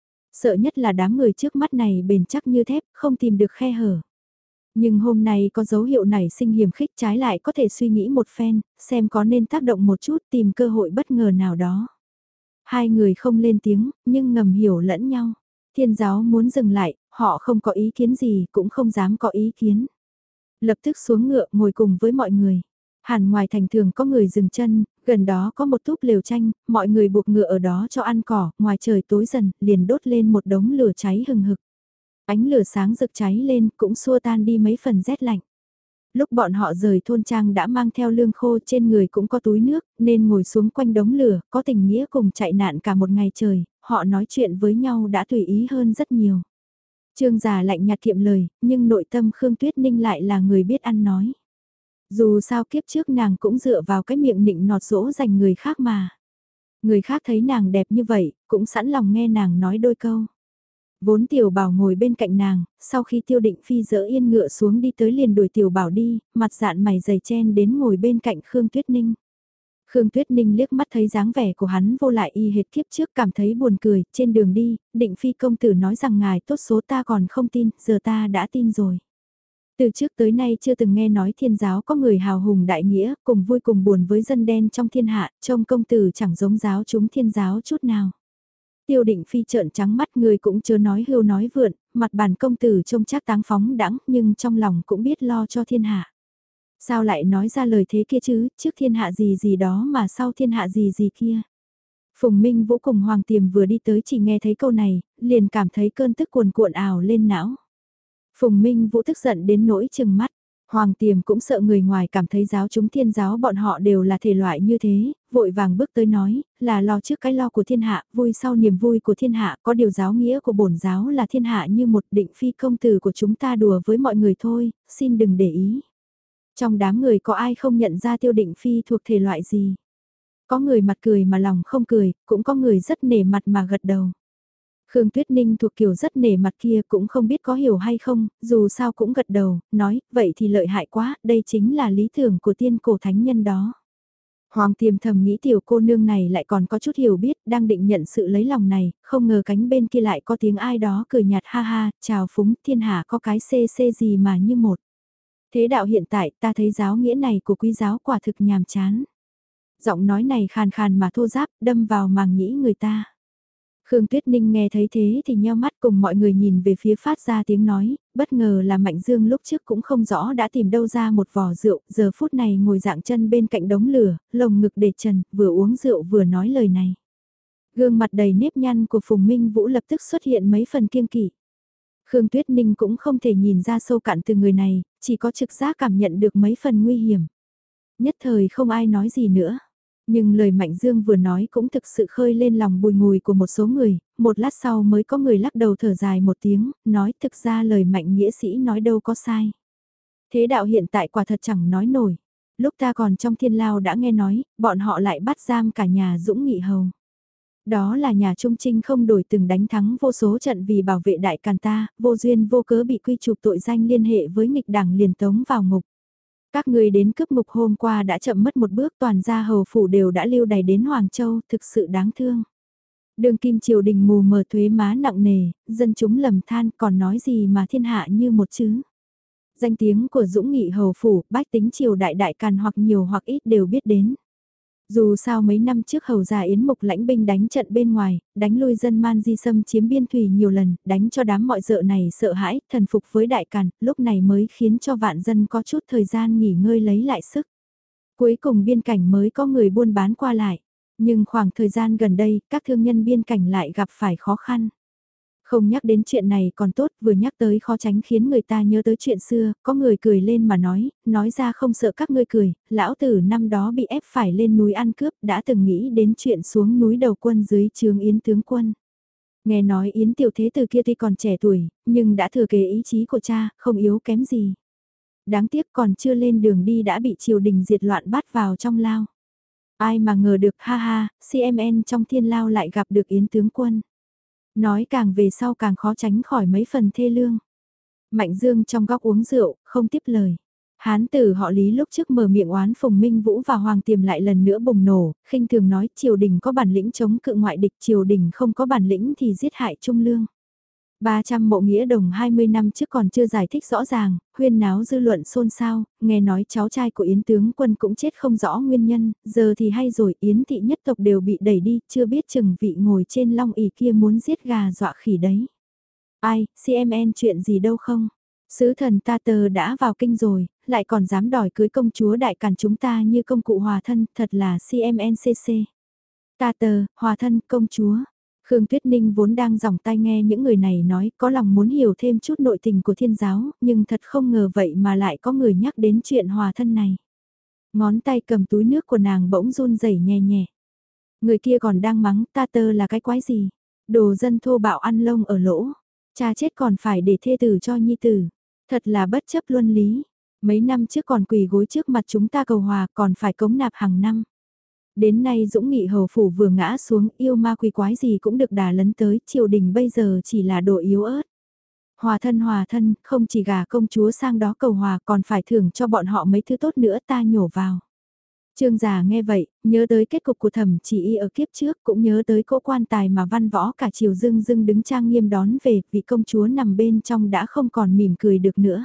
Sợ nhất là đám người trước mắt này bền chắc như thép, không tìm được khe hở. Nhưng hôm nay có dấu hiệu nảy sinh hiểm khích, trái lại có thể suy nghĩ một phen, xem có nên tác động một chút tìm cơ hội bất ngờ nào đó. Hai người không lên tiếng, nhưng ngầm hiểu lẫn nhau. Thiên giáo muốn dừng lại, họ không có ý kiến gì, cũng không dám có ý kiến. Lập tức xuống ngựa ngồi cùng với mọi người. Hẳn ngoài thành thường có người dừng chân, gần đó có một túp lều tranh, mọi người buộc ngựa ở đó cho ăn cỏ, ngoài trời tối dần, liền đốt lên một đống lửa cháy hừng hực. Ánh lửa sáng rực cháy lên cũng xua tan đi mấy phần rét lạnh. Lúc bọn họ rời thôn trang đã mang theo lương khô, trên người cũng có túi nước, nên ngồi xuống quanh đống lửa, có tình nghĩa cùng chạy nạn cả một ngày trời, họ nói chuyện với nhau đã tùy ý hơn rất nhiều. Trương Già lạnh nhạt kiệm lời, nhưng nội tâm Khương Tuyết Ninh lại là người biết ăn nói. Dù sao kiếp trước nàng cũng dựa vào cái miệng nịnh nọt dỗ dành người khác mà. Người khác thấy nàng đẹp như vậy, cũng sẵn lòng nghe nàng nói đôi câu. Vốn Tiểu Bảo ngồi bên cạnh nàng, sau khi Tiêu Định Phi dỡ yên ngựa xuống đi tới liền đuổi Tiểu Bảo đi, mặt dạn mày dày chen đến ngồi bên cạnh Khương Tuyết Ninh. Khương Tuyết Ninh liếc mắt thấy dáng vẻ của hắn vô lại y hệt kiếp trước, cảm thấy buồn cười, trên đường đi, Định Phi công tử nói rằng ngài tốt số ta còn không tin, giờ ta đã tin rồi. Từ trước tới nay chưa từng nghe nói thiên giáo có người hào hùng đại nghĩa, cùng vui cùng buồn với dân đen trong thiên hạ, trông công tử chẳng giống giáo chúng thiên giáo chút nào. Tiêu Định Phi trợn trắng mắt, người cũng chớ nói hưu nói vượn, mặt bản công tử trông chắc táng phóng đãng, nhưng trong lòng cũng biết lo cho thiên hạ. Sao lại nói ra lời thế kia chứ, trước thiên hạ gì gì đó mà sau thiên hạ gì gì kia. Phùng Minh Vũ cùng Hoàng Tiềm vừa đi tới chỉ nghe thấy câu này, liền cảm thấy cơn tức cuồn cuộn ào lên não. Phùng Minh Vũ tức giận đến nỗi chừng mắt. Hoàng Tiềm cũng sợ người ngoài cảm thấy giáo chúng thiên giáo bọn họ đều là thể loại như thế, vội vàng bước tới nói, là lo trước cái lo của thiên hạ, vui sau niềm vui của thiên hạ, có điều giáo nghĩa của bổn giáo là thiên hạ như một định phi công tử của chúng ta đùa với mọi người thôi, xin đừng để ý. Trong đám người có ai không nhận ra Tiêu Định Phi thuộc thể loại gì? Có người mặt cười mà lòng không cười, cũng có người rất nể mặt mà gật đầu. Khương Tuyết Ninh thuộc kiểu rất nể mặt kia cũng không biết có hiểu hay không, dù sao cũng gật đầu, nói, vậy thì lợi hại quá, đây chính là lý tưởng của tiên cổ thánh nhân đó. Hoàng Tiềm thầm nghĩ tiểu cô nương này lại còn có chút hiểu biết, đang định nhận sự lấy lòng này, không ngờ cánh bên kia lại có tiếng ai đó cười nhạt ha ha, chào phúng, thiên hạ có cái xê gì mà như một. Thế đạo hiện tại ta thấy giáo nghĩa này của quý giáo quả thực nhàm chán. Giọng nói này khàn khàn mà thô giáp, đâm vào màng nhĩ người ta. Khương Tuyết Ninh nghe thấy thế thì nheo mắt cùng mọi người nhìn về phía phát ra tiếng nói, bất ngờ là Mạnh Dương lúc trước cũng không rõ đã tìm đâu ra một vò rượu, giờ phút này ngồi dạng chân bên cạnh đống lửa, lồng ngực để trần, vừa uống rượu vừa nói lời này. Gương mặt đầy nếp nhăn của Phùng Minh Vũ lập tức xuất hiện mấy phần kiêng kỵ. Khương Tuyết Ninh cũng không thể nhìn ra sâu cạn từ người này, chỉ có trực giác cảm nhận được mấy phần nguy hiểm. Nhất thời không ai nói gì nữa. Nhưng lời Mạnh Dương vừa nói cũng thực sự khơi lên lòng bùi ngùi của một số người, một lát sau mới có người lắc đầu thở dài một tiếng, nói thực ra lời Mạnh nghĩa sĩ nói đâu có sai. Thế đạo hiện tại quả thật chẳng nói nổi. Lúc ta còn trong thiên lao đã nghe nói, bọn họ lại bắt giam cả nhà Dũng Nghị Hầu. Đó là nhà Trung Trinh không đổi từng đánh thắng vô số trận vì bảo vệ đại càn ta, vô duyên vô cớ bị quy chụp tội danh liên hệ với nghịch đảng liền tống vào ngục. Các người đến cướp ngục hôm qua đã chậm mất một bước, toàn gia hầu phủ đều đã lưu đày đến Hoàng Châu, thực sự đáng thương. Đường kim triều đình mù mờ thuế má nặng nề, dân chúng lầm than còn nói gì mà thiên hạ như một chứ. Danh tiếng của Dũng Nghị hầu phủ, bách tính triều đại đại càn hoặc nhiều hoặc ít đều biết đến. Dù sao mấy năm trước hầu gia Yến Mục lãnh binh đánh trận bên ngoài, đánh lui dân Man Di xâm chiếm biên thủy nhiều lần, đánh cho đám mọi dợ này sợ hãi, thần phục với đại càn, lúc này mới khiến cho vạn dân có chút thời gian nghỉ ngơi lấy lại sức. Cuối cùng biên cảnh mới có người buôn bán qua lại, nhưng khoảng thời gian gần đây, các thương nhân biên cảnh lại gặp phải khó khăn. Không nhắc đến chuyện này còn tốt, vừa nhắc tới khó tránh khiến người ta nhớ tới chuyện xưa, có người cười lên mà nói ra không sợ các ngươi cười, lão tử năm đó bị ép phải lên núi ăn cướp, đã từng nghĩ đến chuyện xuống núi đầu quân dưới trướng Yến tướng quân. Nghe nói Yến tiểu thế từ kia tuy còn trẻ tuổi, nhưng đã thừa kế ý chí của cha, không yếu kém gì. Đáng tiếc còn chưa lên đường đi đã bị triều đình diệt loạn bắt vào trong lao. Ai mà ngờ được ha ha, CMN trong thiên lao lại gặp được Yến tướng quân. Nói càng về sau càng khó tránh khỏi mấy phần thê lương. Mạnh Dương trong góc uống rượu, không tiếp lời. Hán tử họ Lý lúc trước mở miệng oán Phùng Minh Vũ và Hoàng Tiềm lại lần nữa bùng nổ, khinh thường nói triều đình có bản lĩnh chống cự ngoại địch, triều đình không có bản lĩnh thì giết hại trung lương. 300 mộ nghĩa đồng 20 năm trước còn chưa giải thích rõ ràng, huyên náo dư luận xôn xao, nghe nói cháu trai của Yến tướng quân cũng chết không rõ nguyên nhân, giờ thì hay rồi Yến thị nhất tộc đều bị đẩy đi, chưa biết chừng vị ngồi trên long ỷ kia muốn giết gà dọa khỉ đấy. Ai, CMN chuyện gì đâu không? Sứ thần ta tờ đã vào kinh rồi, lại còn dám đòi cưới công chúa đại càn chúng ta như công cụ hòa thân, thật là CMNCC. Ta tờ, hòa thân, công chúa. Khương Tuyết Ninh vốn đang dòng tai nghe những người này nói có lòng muốn hiểu thêm chút nội tình của thiên giáo, nhưng thật không ngờ vậy mà lại có người nhắc đến chuyện hòa thân này. Ngón tay cầm túi nước của nàng bỗng run rẩy nhẹ nhẹ. Người kia còn đang mắng ta tơ là cái quái gì? Đồ dân thô bạo ăn lông ở lỗ. Cha chết còn phải để thê tử cho nhi tử. Thật là bất chấp luân lý. Mấy năm trước còn quỳ gối trước mặt chúng ta cầu hòa còn phải cống nạp hàng năm. Đến nay Dũng Nghị hầu phủ vừa ngã xuống yêu ma quỷ quái gì cũng được đà lấn tới, triều đình bây giờ chỉ là đồ yếu ớt. Hòa thân, không chỉ gả công chúa sang đó cầu hòa còn phải thưởng cho bọn họ mấy thứ tốt nữa ta nhổ vào. Trương già nghe vậy, nhớ tới kết cục của Thẩm Chỉ Y ở kiếp trước, cũng nhớ tới cỗ quan tài mà văn võ cả triều dưng dưng đứng trang nghiêm đón về, vị công chúa nằm bên trong đã không còn mỉm cười được nữa.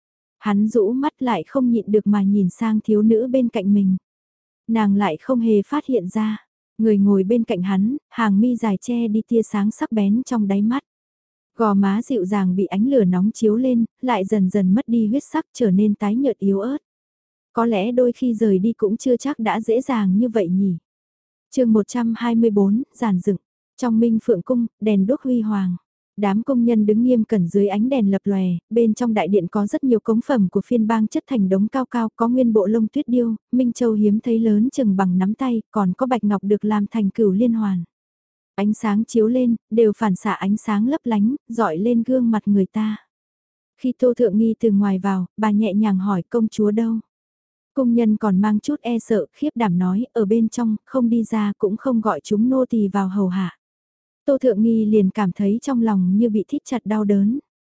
Hắn rũ mắt lại không nhịn được mà nhìn sang thiếu nữ bên cạnh mình. Nàng lại không hề phát hiện ra, người ngồi bên cạnh hắn, hàng mi dài che đi tia sáng sắc bén trong đáy mắt. Gò má dịu dàng bị ánh lửa nóng chiếu lên, lại dần dần mất đi huyết sắc trở nên tái nhợt yếu ớt. Có lẽ đôi khi rời đi cũng chưa chắc đã dễ dàng như vậy nhỉ. Chương 124, giàn dựng. Trong Minh Phượng cung, đèn đuốc huy hoàng. Đám công nhân đứng nghiêm cẩn dưới ánh đèn lập lòe, bên trong đại điện có rất nhiều cống phẩm của phiên bang chất thành đống cao cao, có nguyên bộ lông tuyết điêu, minh châu hiếm thấy lớn chừng bằng nắm tay, còn có bạch ngọc được làm thành cửu liên hoàn. Ánh sáng chiếu lên, đều phản xạ ánh sáng lấp lánh, dọi lên gương mặt người ta. Khi Tô Thượng Nghi từ ngoài vào, bà nhẹ nhàng hỏi công chúa đâu. Công nhân còn mang chút e sợ, khiếp đảm nói, ở bên trong, không đi ra cũng không gọi chúng nô tỳ vào hầu hạ. Tô Thượng Nghi liền cảm thấy trong lòng như bị thít chặt đau đớn.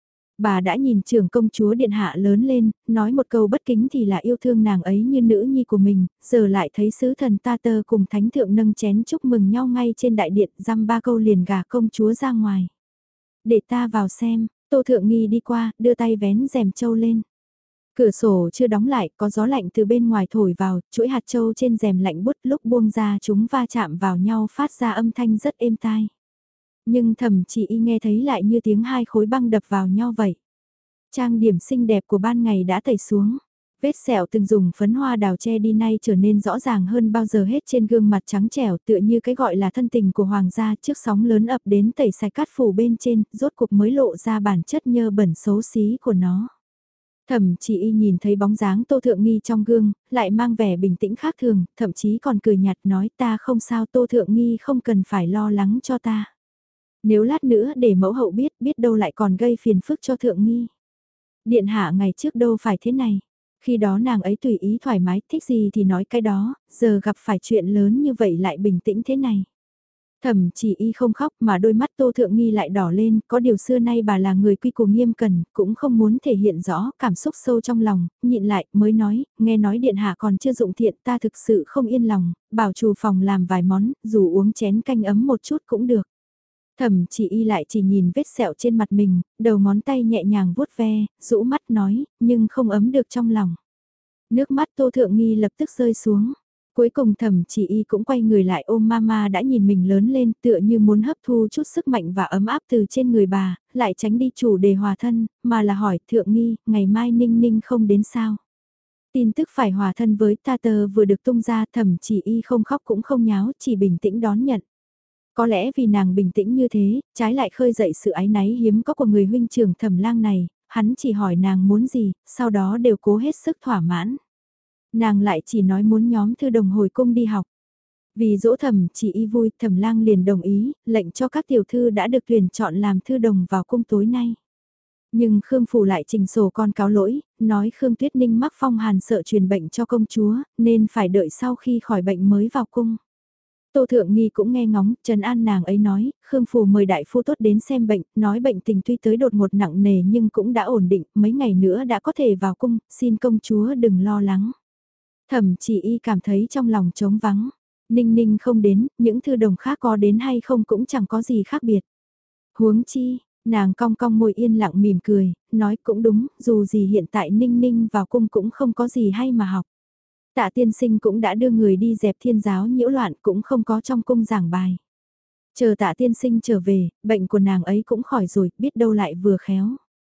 Bà đã nhìn trưởng công chúa điện hạ lớn lên, nói một câu bất kính thì là yêu thương nàng ấy như nữ nhi của mình, giờ lại thấy sứ thần ta tơ cùng thánh thượng nâng chén chúc mừng nhau ngay trên đại điện, dăm ba câu liền gả công chúa ra ngoài. Để ta vào xem, Tô Thượng Nghi đi qua, đưa tay vén rèm châu lên. Cửa sổ chưa đóng lại, có gió lạnh từ bên ngoài thổi vào, chuỗi hạt châu trên rèm lạnh bút lúc buông ra chúng va chạm vào nhau phát ra âm thanh rất êm tai. Nhưng Thẩm Chỉ Y nghe thấy lại như tiếng hai khối băng đập vào nhau vậy. Trang điểm xinh đẹp của ban ngày đã tẩy xuống. Vết sẹo từng dùng phấn hoa đào che đi nay trở nên rõ ràng hơn bao giờ hết trên gương mặt trắng trẻo tựa như cái gọi là thân tình của hoàng gia trước sóng lớn ập đến tẩy sạch cát phủ bên trên, rốt cuộc mới lộ ra bản chất nhơ bẩn xấu xí của nó. Thẩm Chỉ Y nhìn thấy bóng dáng Tô Thượng Nghi trong gương, lại mang vẻ bình tĩnh khác thường, thậm chí còn cười nhạt nói ta không sao, Tô Thượng Nghi không cần phải lo lắng cho ta. Nếu lát nữa để mẫu hậu biết, biết đâu lại còn gây phiền phức cho Thượng Nghi. Điện hạ ngày trước đâu phải thế này. Khi đó nàng ấy tùy ý thoải mái, thích gì thì nói cái đó, giờ gặp phải chuyện lớn như vậy lại bình tĩnh thế này. Thẩm Chỉ Y không khóc mà đôi mắt Tô Thượng Nghi lại đỏ lên, có điều xưa nay bà là người quy củ nghiêm cẩn, cũng không muốn thể hiện rõ cảm xúc sâu trong lòng, nhịn lại, mới nói, nghe nói điện hạ còn chưa dụng thiện ta thực sự không yên lòng, bảo chủ phòng làm vài món, dù uống chén canh ấm một chút cũng được. Thẩm Chỉ Y lại chỉ nhìn vết sẹo trên mặt mình, đầu ngón tay nhẹ nhàng vuốt ve, rũ mắt nói, nhưng không ấm được trong lòng. Nước mắt Tô Thượng Nghi lập tức rơi xuống. Cuối cùng Thẩm Chỉ Y cũng quay người lại ôm mama đã nhìn mình lớn lên tựa như muốn hấp thu chút sức mạnh và ấm áp từ trên người bà, lại tránh đi chủ đề hòa thân, mà là hỏi Thượng Nghi, ngày mai Ninh Ninh không đến sao? Tin tức phải hòa thân với ta tơ vừa được tung ra Thẩm Chỉ Y không khóc cũng không nháo, chỉ bình tĩnh đón nhận. Có lẽ vì nàng bình tĩnh như thế, trái lại khơi dậy sự áy náy hiếm có của người huynh trưởng Thẩm Lang này, hắn chỉ hỏi nàng muốn gì, sau đó đều cố hết sức thỏa mãn. Nàng lại chỉ nói muốn nhóm thư đồng hồi cung đi học. Vì dỗ Thẩm Chỉ Y vui, Thẩm Lang liền đồng ý, lệnh cho các tiểu thư đã được tuyển chọn làm thư đồng vào cung tối nay. Nhưng Khương Phủ lại trình sổ con cáo lỗi, nói Khương Tuyết Ninh mắc phong hàn sợ truyền bệnh cho công chúa, nên phải đợi sau khi khỏi bệnh mới vào cung. Tô Thượng Nghi cũng nghe ngóng, trấn an nàng ấy nói, Khương Phủ mời đại phu tốt đến xem bệnh, nói bệnh tình tuy tới đột ngột nặng nề nhưng cũng đã ổn định, mấy ngày nữa đã có thể vào cung, xin công chúa đừng lo lắng. Thẩm Chỉ Y cảm thấy trong lòng trống vắng, Ninh Ninh không đến, những thư đồng khác có đến hay không cũng chẳng có gì khác biệt. Huống chi, nàng cong cong môi yên lặng mỉm cười, nói cũng đúng, dù gì hiện tại Ninh Ninh vào cung cũng không có gì hay mà học. Tạ tiên sinh cũng đã đưa người đi dẹp thiên giáo nhiễu loạn cũng không có trong cung giảng bài. Chờ tạ tiên sinh trở về, bệnh của nàng ấy cũng khỏi rồi, biết đâu lại vừa khéo.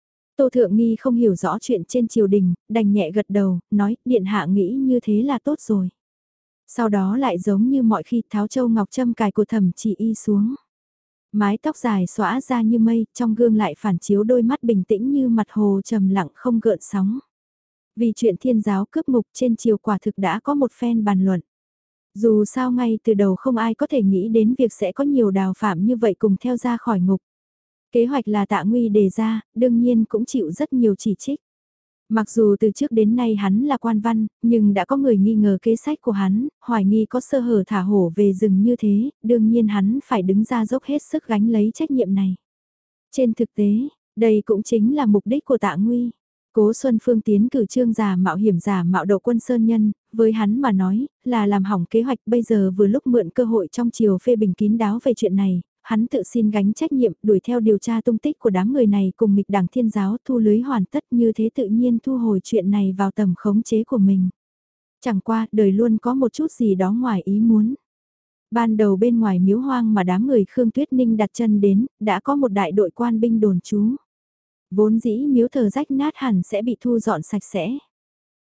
Tô Thượng Nghi không hiểu rõ chuyện trên triều đình, đành nhẹ gật đầu, nói, điện hạ nghĩ như thế là tốt rồi. Sau đó lại giống như mọi khi tháo châu ngọc châm cài của Thẩm Chỉ Y xuống. Mái tóc dài xõa ra như mây, trong gương lại phản chiếu đôi mắt bình tĩnh như mặt hồ trầm lặng không gợn sóng. Vì chuyện thiên giáo cướp ngục trên triều quả thực đã có một phen bàn luận. Dù sao ngay từ đầu không ai có thể nghĩ đến việc sẽ có nhiều đào phạm như vậy cùng theo ra khỏi ngục. Kế hoạch là Tạ Nguy đề ra, đương nhiên cũng chịu rất nhiều chỉ trích. Mặc dù từ trước đến nay hắn là quan văn, nhưng đã có người nghi ngờ kế sách của hắn, hoài nghi có sơ hở thả hổ về rừng như thế, đương nhiên hắn phải đứng ra dốc hết sức gánh lấy trách nhiệm này. Trên thực tế, đây cũng chính là mục đích của Tạ Nguy. Cố Xuân Phương tiến cử trương giả mạo hiểm giả mạo đậu quân sơn nhân, với hắn mà nói, là làm hỏng kế hoạch bây giờ vừa lúc mượn cơ hội trong chiều phê bình kín đáo về chuyện này, hắn tự xin gánh trách nhiệm đuổi theo điều tra tung tích của đám người này cùng nghịch đảng thiên giáo thu lưới hoàn tất như thế tự nhiên thu hồi chuyện này vào tầm khống chế của mình. Chẳng qua đời luôn có một chút gì đó ngoài ý muốn. Ban đầu bên ngoài miếu hoang mà đám người Khương Tuyết Ninh đặt chân đến, đã có một đại đội quan binh đồn trú. Vốn dĩ miếu thờ rách nát hẳn sẽ bị thu dọn sạch sẽ.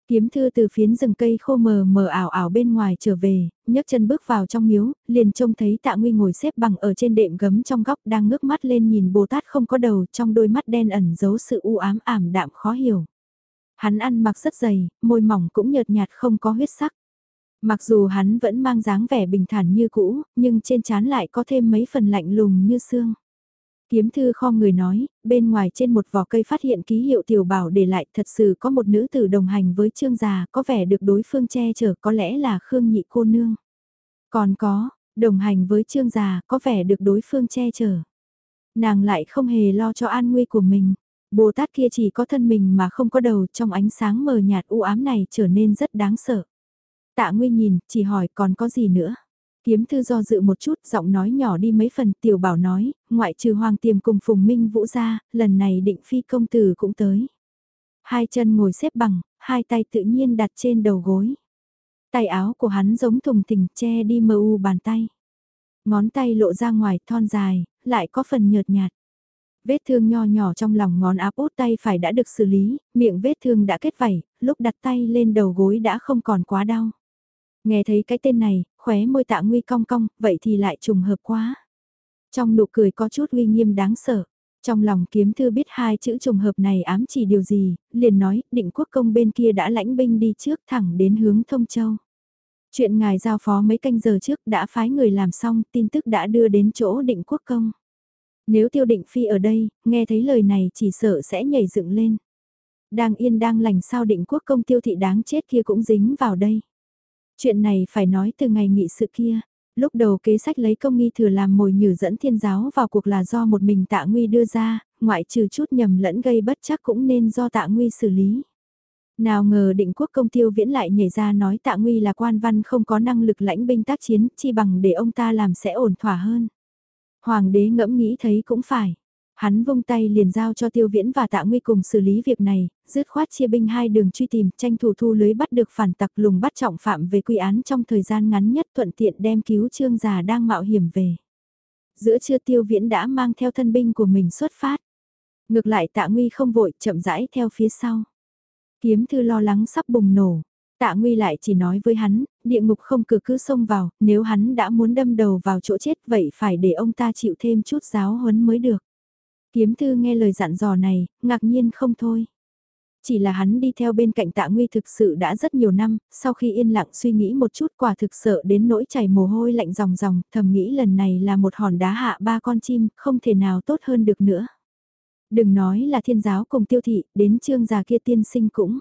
Kiếm Thư từ phiến rừng cây khô mờ mờ ảo ảo bên ngoài trở về, nhấc chân bước vào trong miếu, liền trông thấy Tạ Nguy ngồi xếp bằng ở trên đệm gấm trong góc đang ngước mắt lên nhìn Bồ Tát không có đầu, trong đôi mắt đen ẩn giấu sự u ám ảm đạm khó hiểu. Hắn ăn mặc rất dày, môi mỏng cũng nhợt nhạt không có huyết sắc. Mặc dù hắn vẫn mang dáng vẻ bình thản như cũ, nhưng trên trán lại có thêm mấy phần lạnh lùng như xương. Kiếm Thư khom người nói, bên ngoài trên một vỏ cây phát hiện ký hiệu tiểu bảo để lại, thật sự có một nữ tử đồng hành với Trương già, có vẻ được đối phương che chở, có lẽ là Khương Nhị cô nương. Còn có, đồng hành với Trương già, có vẻ được đối phương che chở. Nàng lại không hề lo cho an nguy của mình. Bồ Tát kia chỉ có thân mình mà không có đầu, trong ánh sáng mờ nhạt u ám này trở nên rất đáng sợ. Tạ Nguy nhìn, chỉ hỏi còn có gì nữa. Kiếm Thư do dự một chút, giọng nói nhỏ đi mấy phần, tiểu bảo nói, ngoại trừ Hoàng Tiềm cùng Phùng Minh Vũ ra, lần này Định Phi công tử cũng tới. Hai chân ngồi xếp bằng, hai tay tự nhiên đặt trên đầu gối. Tay áo của hắn giống thùng thình che đi mờ u bàn tay. Ngón tay lộ ra ngoài thon dài, lại có phần nhợt nhạt. Vết thương nho nhỏ trong lòng ngón áp út tay phải đã được xử lý, miệng vết thương đã kết vảy, lúc đặt tay lên đầu gối đã không còn quá đau. Nghe thấy cái tên này, khóe môi Tạ Nguy cong cong, vậy thì lại trùng hợp quá. Trong nụ cười có chút uy nghiêm đáng sợ. Trong lòng Kiếm Thư biết hai chữ trùng hợp này ám chỉ điều gì, liền nói, Định Quốc công bên kia đã lãnh binh đi trước thẳng đến hướng Thông Châu. Chuyện ngài giao phó mấy canh giờ trước đã phái người làm xong, tin tức đã đưa đến chỗ Định Quốc công. Nếu Tiêu Định Phi ở đây, nghe thấy lời này chỉ sợ sẽ nhảy dựng lên. Đang yên đang lành sao Định Quốc công Tiêu thị đáng chết kia cũng dính vào đây. Chuyện này phải nói từ ngày nghị sự kia. Lúc đầu kế sách lấy công nghi thừa làm mồi nhử dẫn thiên giáo vào cuộc là do một mình Tạ Nguy đưa ra, ngoại trừ chút nhầm lẫn gây bất chắc cũng nên do Tạ Nguy xử lý. Nào ngờ Định Quốc công Tiêu Viễn lại nhảy ra nói Tạ Nguy là quan văn không có năng lực lãnh binh tác chiến, chi bằng để ông ta làm sẽ ổn thỏa hơn. Hoàng đế ngẫm nghĩ thấy cũng phải. Hắn vung tay liền giao cho Tiêu Viễn và Tạ Nguy cùng xử lý việc này, dứt khoát chia binh hai đường truy tìm, tranh thủ thu lưới bắt được phản tặc lùng bắt trọng phạm về quy án trong thời gian ngắn nhất thuận tiện đem cứu Trương già đang mạo hiểm về. Giữa trưa Tiêu Viễn đã mang theo thân binh của mình xuất phát. Ngược lại Tạ Nguy không vội, chậm rãi theo phía sau. Kiếm Thư lo lắng sắp bùng nổ. Tạ Nguy lại chỉ nói với hắn, địa ngục không cửa cứ xông vào, nếu hắn đã muốn đâm đầu vào chỗ chết vậy phải để ông ta chịu thêm chút giáo huấn mới được. Kiếm Thư nghe lời dặn dò này, ngạc nhiên không thôi. Chỉ là hắn đi theo bên cạnh Tạ Nguy thực sự đã rất nhiều năm, sau khi yên lặng suy nghĩ một chút quả thực sợ đến nỗi chảy mồ hôi lạnh ròng ròng, thầm nghĩ lần này là một hòn đá hạ ba con chim, không thể nào tốt hơn được nữa. Đừng nói là thiên giáo cùng Tiêu thị, đến Trương già kia tiên sinh cũng.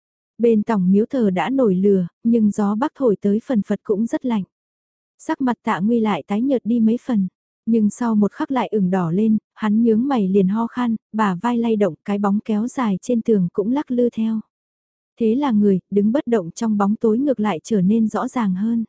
Bên tổng miếu thờ đã nổi lửa, nhưng gió bắc thổi tới phần phật cũng rất lạnh. Sắc mặt Tạ Nguy lại tái nhợt đi mấy phần, nhưng sau một khắc lại ửng đỏ lên, hắn nhướng mày liền ho khan, bả vai lay động, cái bóng kéo dài trên tường cũng lắc lư theo. Thế là người, đứng bất động trong bóng tối ngược lại trở nên rõ ràng hơn.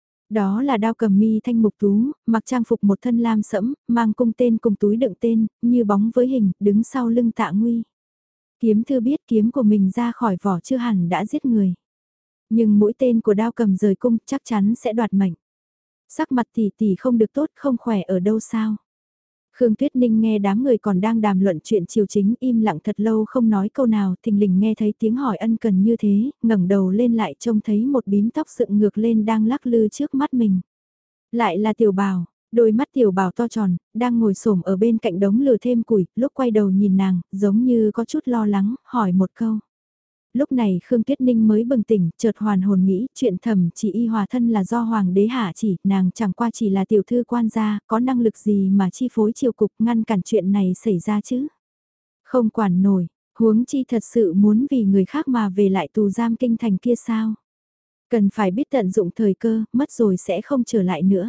Đó là Đao Cầm Mi thanh mục tú, mặc trang phục một thân lam sẫm, mang cung tên cùng túi đựng tên, như bóng với hình, đứng sau lưng Tạ Nguy. Kiếm Thư biết kiếm của mình ra khỏi vỏ chưa hẳn đã giết người. Nhưng mũi tên của Đao Cầm rời cung chắc chắn sẽ đoạt mệnh. Sắc mặt tỷ tỷ không được tốt, không khỏe ở đâu sao. Khương Tuyết Ninh nghe đám người còn đang đàm luận chuyện triều chính im lặng thật lâu không nói câu nào, thình lình nghe thấy tiếng hỏi ân cần như thế, ngẩng đầu lên lại trông thấy một bím tóc dựng ngược lên đang lắc lư trước mắt mình. Lại là Tiểu Bảo, đôi mắt Tiểu Bảo to tròn, đang ngồi xổm ở bên cạnh đống lửa thêm củi, lúc quay đầu nhìn nàng, giống như có chút lo lắng, hỏi một câu. Lúc này Khương Tuyết Ninh mới bừng tỉnh, chợt hoàn hồn nghĩ chuyện Thẩm Chỉ Y hòa thân là do Hoàng đế hạ chỉ, nàng chẳng qua chỉ là tiểu thư quan gia, có năng lực gì mà chi phối triều cục ngăn cản chuyện này xảy ra chứ. Không quản nổi, huống chi thật sự muốn vì người khác mà về lại tù giam kinh thành kia sao. Cần phải biết tận dụng thời cơ, mất rồi sẽ không trở lại nữa.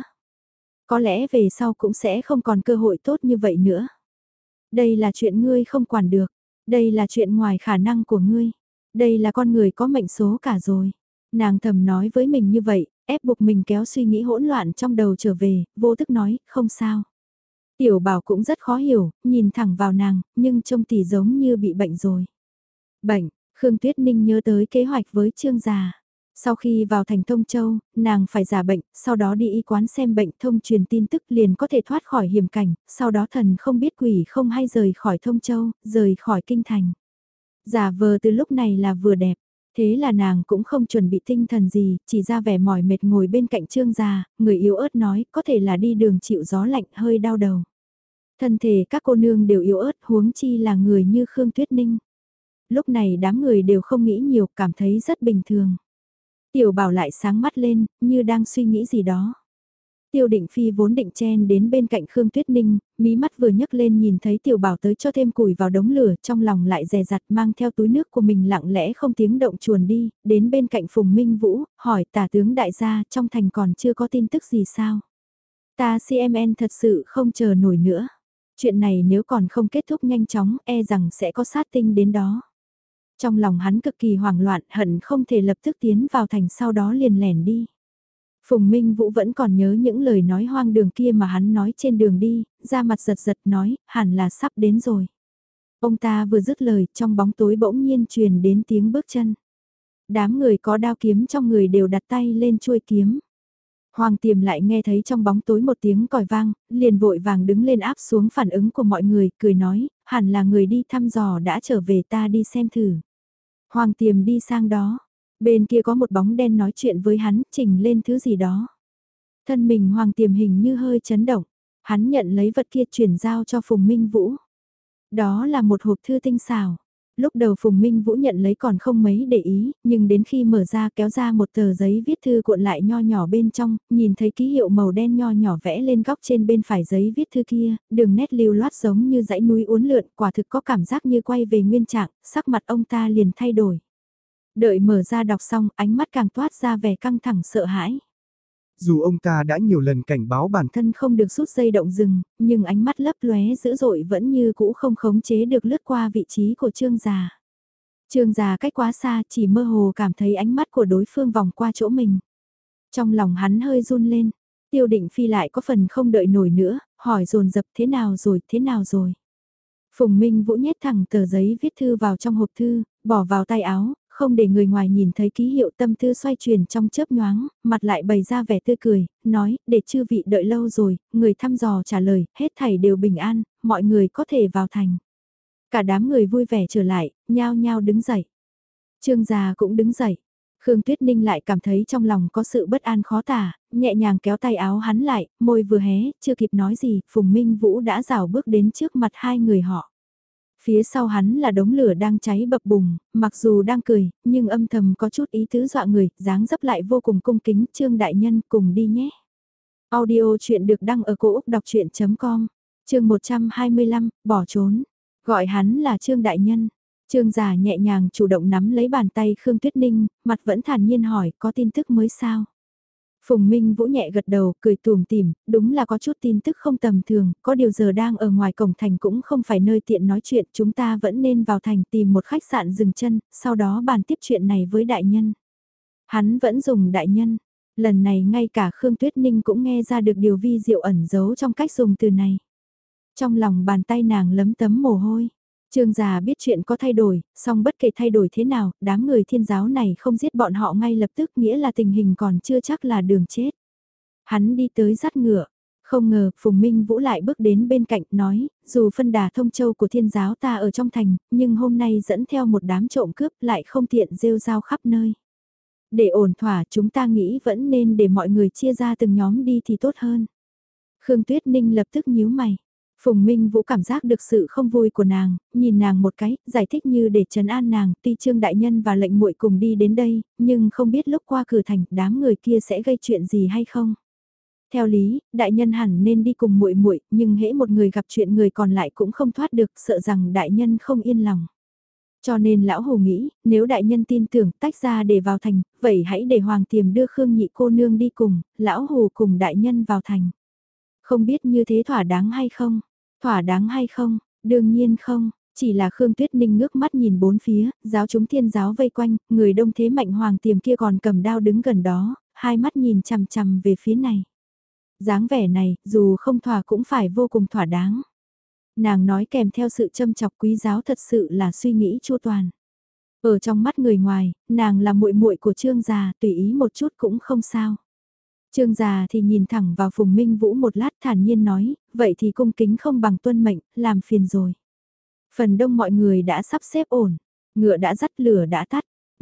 Có lẽ về sau cũng sẽ không còn cơ hội tốt như vậy nữa. Đây là chuyện ngươi không quản được, đây là chuyện ngoài khả năng của ngươi. Đây là con người có mệnh số cả rồi. Nàng thầm nói với mình như vậy, ép buộc mình kéo suy nghĩ hỗn loạn trong đầu trở về, vô thức nói, không sao. Tiểu Bảo cũng rất khó hiểu, nhìn thẳng vào nàng, nhưng trông tỷ giống như bị bệnh rồi. Bệnh, Khương Tuyết Ninh nhớ tới kế hoạch với Trương già. Sau khi vào thành Thông Châu, nàng phải giả bệnh, sau đó đi y quán xem bệnh thông truyền tin tức liền có thể thoát khỏi hiểm cảnh, sau đó thần không biết quỷ không hay rời khỏi Thông Châu, rời khỏi kinh thành. Giả vờ từ lúc này là vừa đẹp, Thế là nàng cũng không chuẩn bị tinh thần gì, chỉ ra vẻ mỏi mệt ngồi bên cạnh Trương già, người yếu ớt nói, có thể là đi đường chịu gió lạnh hơi đau đầu. Thân thể các cô nương đều yếu ớt, huống chi là người như Khương Tuyết Ninh. Lúc này đám người đều không nghĩ nhiều, cảm thấy rất bình thường. Tiểu Bảo lại sáng mắt lên, như đang suy nghĩ gì đó. Tiêu Định Phi vốn định chen đến bên cạnh Khương Tuyết Ninh, mí mắt vừa nhấc lên nhìn thấy Tiểu Bảo tới cho thêm củi vào đống lửa, trong lòng lại dè dặt mang theo túi nước của mình lặng lẽ không tiếng động chuồn đi, đến bên cạnh Phùng Minh Vũ, hỏi tả tướng đại gia trong thành còn chưa có tin tức gì sao. Ta CMN thật sự không chờ nổi nữa. Chuyện này nếu còn không kết thúc nhanh chóng e rằng sẽ có sát tinh đến đó. Trong lòng hắn cực kỳ hoảng loạn hận không thể lập tức tiến vào thành sau đó liền lẻn đi. Phùng Minh Vũ vẫn còn nhớ những lời nói hoang đường kia mà hắn nói trên đường đi, ra mặt giật giật nói, hẳn là sắp đến rồi. Ông ta vừa dứt lời, trong bóng tối bỗng nhiên truyền đến tiếng bước chân. Đám người có đao kiếm trong người đều đặt tay lên chuôi kiếm. Hoàng Tiềm lại nghe thấy trong bóng tối một tiếng còi vang, liền vội vàng đứng lên áp xuống phản ứng của mọi người, cười nói, hẳn là người đi thăm dò đã trở về ta đi xem thử. Hoàng Tiềm đi sang đó, bên kia có một bóng đen nói chuyện với hắn, chỉnh lên thứ gì đó. Thân mình Hoàng Tiềm hình như hơi chấn động, hắn nhận lấy vật kia chuyển giao cho Phùng Minh Vũ. Đó là một hộp thư tinh xảo. Lúc đầu Phùng Minh Vũ nhận lấy còn không mấy để ý, nhưng đến khi mở ra kéo ra một tờ giấy viết thư cuộn lại nho nhỏ bên trong, nhìn thấy ký hiệu màu đen nho nhỏ vẽ lên góc trên bên phải giấy viết thư kia, đường nét lưu loát giống như dãy núi uốn lượn, quả thực có cảm giác như quay về nguyên trạng, sắc mặt ông ta liền thay đổi. Đợi mở ra đọc xong, ánh mắt càng toát ra vẻ căng thẳng sợ hãi. Dù ông ta đã nhiều lần cảnh báo bản thân Thân không được rút dây động rừng, nhưng ánh mắt lấp lóe dữ dội vẫn như cũ không khống chế được lướt qua vị trí của Trương già. Trương già cách quá xa chỉ mơ hồ cảm thấy ánh mắt của đối phương vòng qua chỗ mình. Trong lòng hắn hơi run lên, Tiêu Định Phi lại có phần không đợi nổi nữa, hỏi dồn dập thế nào rồi. Phùng Minh Vũ nhét thẳng tờ giấy viết thư vào trong hộp thư, bỏ vào tay áo, không để người ngoài nhìn thấy ký hiệu tâm tư xoay chuyển trong chớp nhoáng, mặt lại bày ra vẻ tươi cười, nói, để chư vị đợi lâu rồi, người thăm dò trả lời, hết thảy đều bình an, mọi người có thể vào thành. Cả đám người vui vẻ trở lại, nhao nhao đứng dậy. Trương già cũng đứng dậy. Khương Tuyết Ninh lại cảm thấy trong lòng có sự bất an khó tả, nhẹ nhàng kéo tay áo hắn lại, môi vừa hé, chưa kịp nói gì, Phùng Minh Vũ đã rảo bước đến trước mặt hai người họ. Phía sau hắn là đống lửa đang cháy bập bùng, mặc dù đang cười, nhưng âm thầm có chút ý tứ dọa người, dáng dấp lại vô cùng cung kính, Trương đại nhân cùng đi nhé. Audio chuyện được đăng ở cổ Úc đọc chuyện.com, chương 125, bỏ trốn. Gọi hắn là Trương đại nhân. Trương già nhẹ nhàng chủ động nắm lấy bàn tay Khương Tuyết Ninh, mặt vẫn thản nhiên hỏi có tin tức mới sao. Phùng Minh Vũ nhẹ gật đầu, cười tủm tỉm, đúng là có chút tin tức không tầm thường, có điều giờ đang ở ngoài cổng thành cũng không phải nơi tiện nói chuyện, chúng ta vẫn nên vào thành tìm một khách sạn dừng chân, sau đó bàn tiếp chuyện này với đại nhân. Hắn vẫn dùng đại nhân, lần này ngay cả Khương Tuyết Ninh cũng nghe ra được điều vi diệu ẩn giấu trong cách dùng từ này. Trong lòng bàn tay nàng lấm tấm mồ hôi. Trương già biết chuyện có thay đổi, song bất kể thay đổi thế nào, đám người thiên giáo này không giết bọn họ ngay lập tức nghĩa là tình hình còn chưa chắc là đường chết. Hắn đi tới dắt ngựa, không ngờ Phùng Minh Vũ lại bước đến bên cạnh nói, dù phân đà thông châu của thiên giáo ta ở trong thành, nhưng hôm nay dẫn theo một đám trộm cướp lại không tiện rêu rao khắp nơi. Để ổn thỏa chúng ta nghĩ vẫn nên để mọi người chia ra từng nhóm đi thì tốt hơn. Khương Tuyết Ninh lập tức nhíu mày. Phùng Minh Vũ cảm giác được sự không vui của nàng, nhìn nàng một cái, giải thích như để trấn an nàng, tuy Trương đại nhân và lệnh muội cùng đi đến đây, nhưng không biết lúc qua cửa thành, đám người kia sẽ gây chuyện gì hay không. Theo lý, đại nhân hẳn nên đi cùng muội muội, nhưng hễ một người gặp chuyện người còn lại cũng không thoát được, sợ rằng đại nhân không yên lòng. Cho nên lão Hồ nghĩ, nếu đại nhân tin tưởng tách ra để vào thành, vậy hãy để Hoàng Tiềm đưa Khương nhị cô nương đi cùng, lão Hồ cùng đại nhân vào thành. Không biết như thế thỏa đáng hay không? Thỏa đáng hay không? Đương nhiên không, chỉ là Khương Tuyết Ninh ngước mắt nhìn bốn phía, giáo chúng thiên giáo vây quanh, người đông thế mạnh Hoàng Tiềm kia còn cầm đao đứng gần đó, hai mắt nhìn chằm chằm về phía này. Dáng vẻ này, dù không thỏa cũng phải vô cùng thỏa đáng. Nàng nói kèm theo sự châm chọc quý giáo thật sự là suy nghĩ chu toàn. Ở trong mắt người ngoài, nàng là muội muội của Trương già, tùy ý một chút cũng không sao. Trương già thì nhìn thẳng vào Phùng Minh Vũ một lát thản nhiên nói, vậy thì cung kính không bằng tuân mệnh, làm phiền rồi. Phần đông mọi người đã sắp xếp ổn, ngựa đã dắt lửa đã tắt,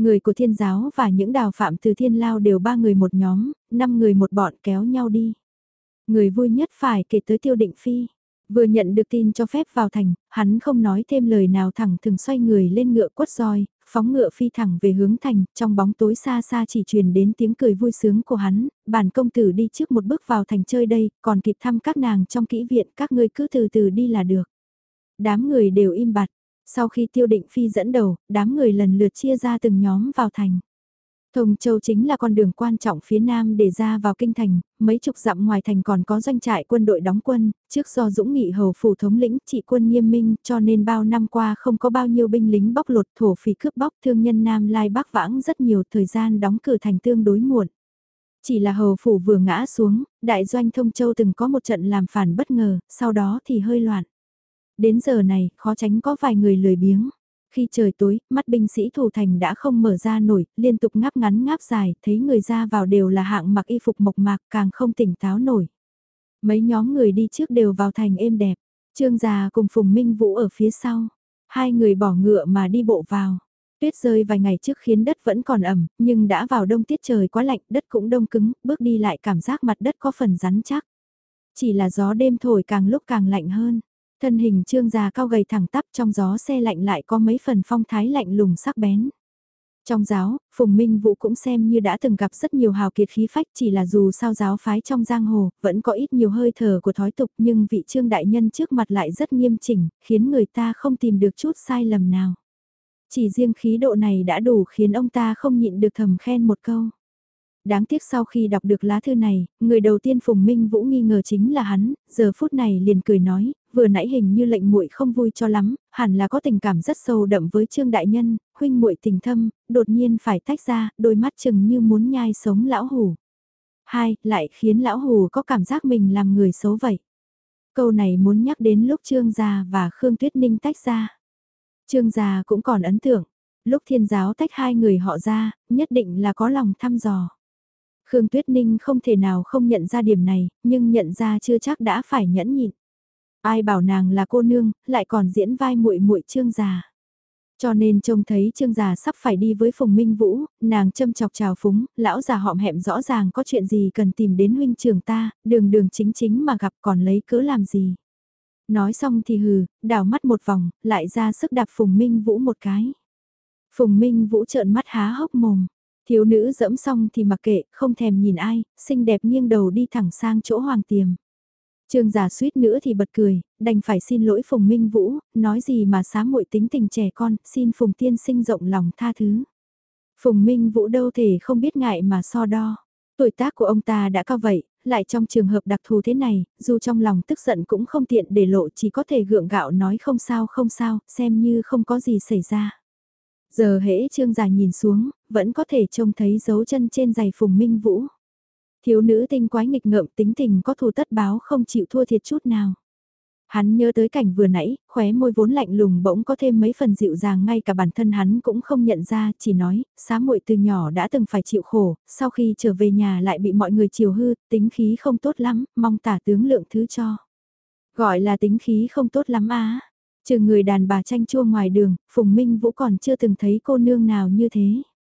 Người của thiên giáo và những đào phạm từ thiên lao đều 3 người một nhóm, 5 người một bọn kéo nhau đi. Người vui nhất phải kể tới Tiêu Định Phi. Vừa nhận được tin cho phép vào thành, hắn không nói thêm lời nào thẳng thừng xoay người lên ngựa quất roi, phóng ngựa phi thẳng về hướng thành, trong bóng tối xa xa chỉ truyền đến tiếng cười vui sướng của hắn, bản công tử đi trước một bước vào thành chơi đây, còn kịp thăm các nàng trong kỹ viện, các ngươi cứ từ từ đi là được. Đám người đều im bặt, sau khi Tiêu Định Phi dẫn đầu, đám người lần lượt chia ra từng nhóm vào thành. Thông Châu chính là con đường quan trọng phía nam để ra vào kinh thành, mấy chục dặm ngoài thành còn có doanh trại quân đội đóng quân, trước do Dũng Nghị hầu phủ thống lĩnh trị quân nghiêm minh cho nên bao năm qua không có bao nhiêu binh lính bóc lột thổ phỉ cướp bóc thương nhân Nam Lai Bắc vãng rất nhiều thời gian đóng cửa thành tương đối muộn. Chỉ là hầu phủ vừa ngã xuống, đại doanh Thông Châu từng có một trận làm phản bất ngờ, sau đó thì hơi loạn. Đến giờ này, khó tránh có vài người lười biếng. Khi trời tối, mắt binh sĩ thủ thành đã không mở ra nổi, liên tục ngáp ngắn ngáp dài, thấy người ra vào đều là hạng mặc y phục mộc mạc càng không tỉnh táo nổi. Mấy nhóm người đi trước đều vào thành êm đẹp, Trương Già cùng Phùng Minh Vũ ở phía sau. Hai người bỏ ngựa mà đi bộ vào. Tuyết rơi vài ngày trước khiến đất vẫn còn ẩm, nhưng đã vào đông tiết trời quá lạnh, đất cũng đông cứng, bước đi lại cảm giác mặt đất có phần rắn chắc. Chỉ là gió đêm thổi càng lúc càng lạnh hơn. Thân hình Trương Già cao gầy thẳng tắp trong gió xe lạnh lại có mấy phần phong thái lạnh lùng sắc bén. Trong giáo, Phùng Minh Vũ cũng xem như đã từng gặp rất nhiều hào kiệt khí phách, chỉ là dù sao giáo phái trong giang hồ, vẫn có ít nhiều hơi thở của thói tục, nhưng vị Trương đại nhân trước mặt lại rất nghiêm chỉnh, khiến người ta không tìm được chút sai lầm nào. Chỉ riêng khí độ này đã đủ khiến ông ta không nhịn được thầm khen một câu. Đáng tiếc sau khi đọc được lá thư này, người đầu tiên Phùng Minh Vũ nghi ngờ chính là hắn, giờ phút này liền cười nói, vừa nãy hình như lệnh muội không vui cho lắm, hẳn là có tình cảm rất sâu đậm với Trương đại nhân, huynh muội tình thâm, đột nhiên phải tách ra, đôi mắt chừng như muốn nhai sống lão hủ. Hai, lại khiến lão hủ có cảm giác mình làm người xấu vậy. Câu này muốn nhắc đến lúc Trương gia và Khương Tuyết Ninh tách ra. Trương gia cũng còn ấn tượng, lúc thiên giáo tách hai người họ ra, nhất định là có lòng thăm dò. Khương Tuyết Ninh không thể nào không nhận ra điểm này, nhưng nhận ra chưa chắc đã phải nhẫn nhịn. Ai bảo nàng là cô nương, lại còn diễn vai muội muội Trương già. Cho nên trông thấy Trương già sắp phải đi với Phùng Minh Vũ, nàng châm chọc chào phúng, lão già họm hẹm rõ ràng có chuyện gì cần tìm đến huynh trưởng ta, đường đường chính chính mà gặp còn lấy cớ làm gì. Nói xong thì hừ, đảo mắt một vòng, lại ra sức đạp Phùng Minh Vũ một cái. Phùng Minh Vũ trợn mắt há hốc mồm. Thiếu nữ dẫm xong thì mặc kệ, không thèm nhìn ai, xinh đẹp nghiêng đầu đi thẳng sang chỗ Hoàng Tiềm. Trương giả suýt nữa thì bật cười, đành phải xin lỗi Phùng Minh Vũ, nói gì mà xá muội tính tình trẻ con, xin Phùng tiên sinh rộng lòng tha thứ. Phùng Minh Vũ đâu thể không biết ngại mà so đo. Tuổi tác của ông ta đã cao vậy, lại trong trường hợp đặc thù thế này, dù trong lòng tức giận cũng không tiện để lộ, chỉ có thể gượng gạo nói không sao, xem như không có gì xảy ra. Giờ hễ Trương già nhìn xuống, vẫn có thể trông thấy dấu chân trên giày Phùng Minh Vũ. Thiếu nữ tinh quái nghịch ngợm tính tình có thù tất báo không chịu thua thiệt chút nào. Hắn nhớ tới cảnh vừa nãy, khóe môi vốn lạnh lùng bỗng có thêm mấy phần dịu dàng, ngay cả bản thân hắn cũng không nhận ra, chỉ nói, xá muội từ nhỏ đã từng phải chịu khổ, sau khi trở về nhà lại bị mọi người chiều hư, tính khí không tốt lắm, mong tả tướng lượng thứ cho. Gọi là tính khí không tốt lắm á. Trừ người đàn bà chanh chua ngoài đường, Phùng Minh Vũ còn chưa từng thấy cô nương nào như thế.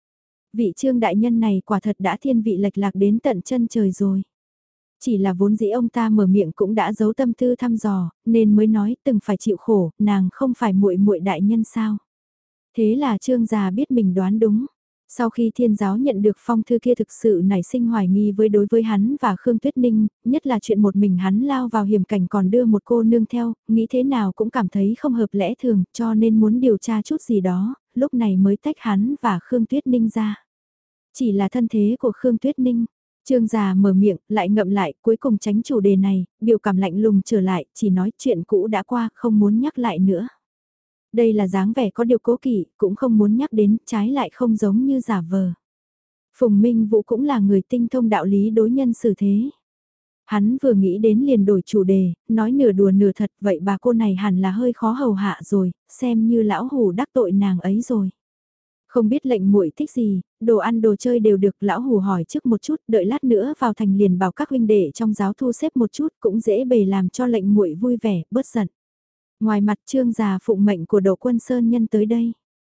Vị Trương đại nhân này quả thật đã thiên vị lệch lạc đến tận chân trời rồi. Chỉ là vốn dĩ ông ta mở miệng cũng đã giấu tâm tư thăm dò, nên mới nói từng phải chịu khổ, nàng không phải muội muội đại nhân sao. Thế là Trương già biết mình đoán đúng. Sau khi thiên giáo nhận được phong thư kia thực sự nảy sinh hoài nghi đối với hắn và Khương Tuyết Ninh, nhất là chuyện một mình hắn lao vào hiểm cảnh còn đưa một cô nương theo, nghĩ thế nào cũng cảm thấy không hợp lẽ thường, cho nên muốn điều tra chút gì đó, lúc này mới tách hắn và Khương Tuyết Ninh ra. Chỉ là thân thế của Khương Tuyết Ninh. Trương già mở miệng, lại ngậm lại, cuối cùng tránh chủ đề này, biểu cảm lạnh lùng trở lại, chỉ nói chuyện cũ đã qua, không muốn nhắc lại nữa. Đây là dáng vẻ có điều cố kỵ, cũng không muốn nhắc đến, trái lại không giống như giả vờ. Phùng Minh Vũ cũng là người tinh thông đạo lý đối nhân xử thế. Hắn vừa nghĩ đến liền đổi chủ đề, nói nửa đùa nửa thật, vậy bà cô này hẳn là hơi khó hầu hạ rồi, xem như lão hủ đắc tội nàng ấy rồi. Không biết lệnh muội thích gì, đồ ăn đồ chơi đều được, lão hủ hỏi trước một chút, đợi lát nữa vào thành liền bảo các huynh đệ trong giáo thu xếp một chút, cũng dễ bề làm cho lệnh muội vui vẻ, bớt giận. Ngoài mặt Trương già phụng mệnh của Đỗ Quân Sơn Nhân tới đây.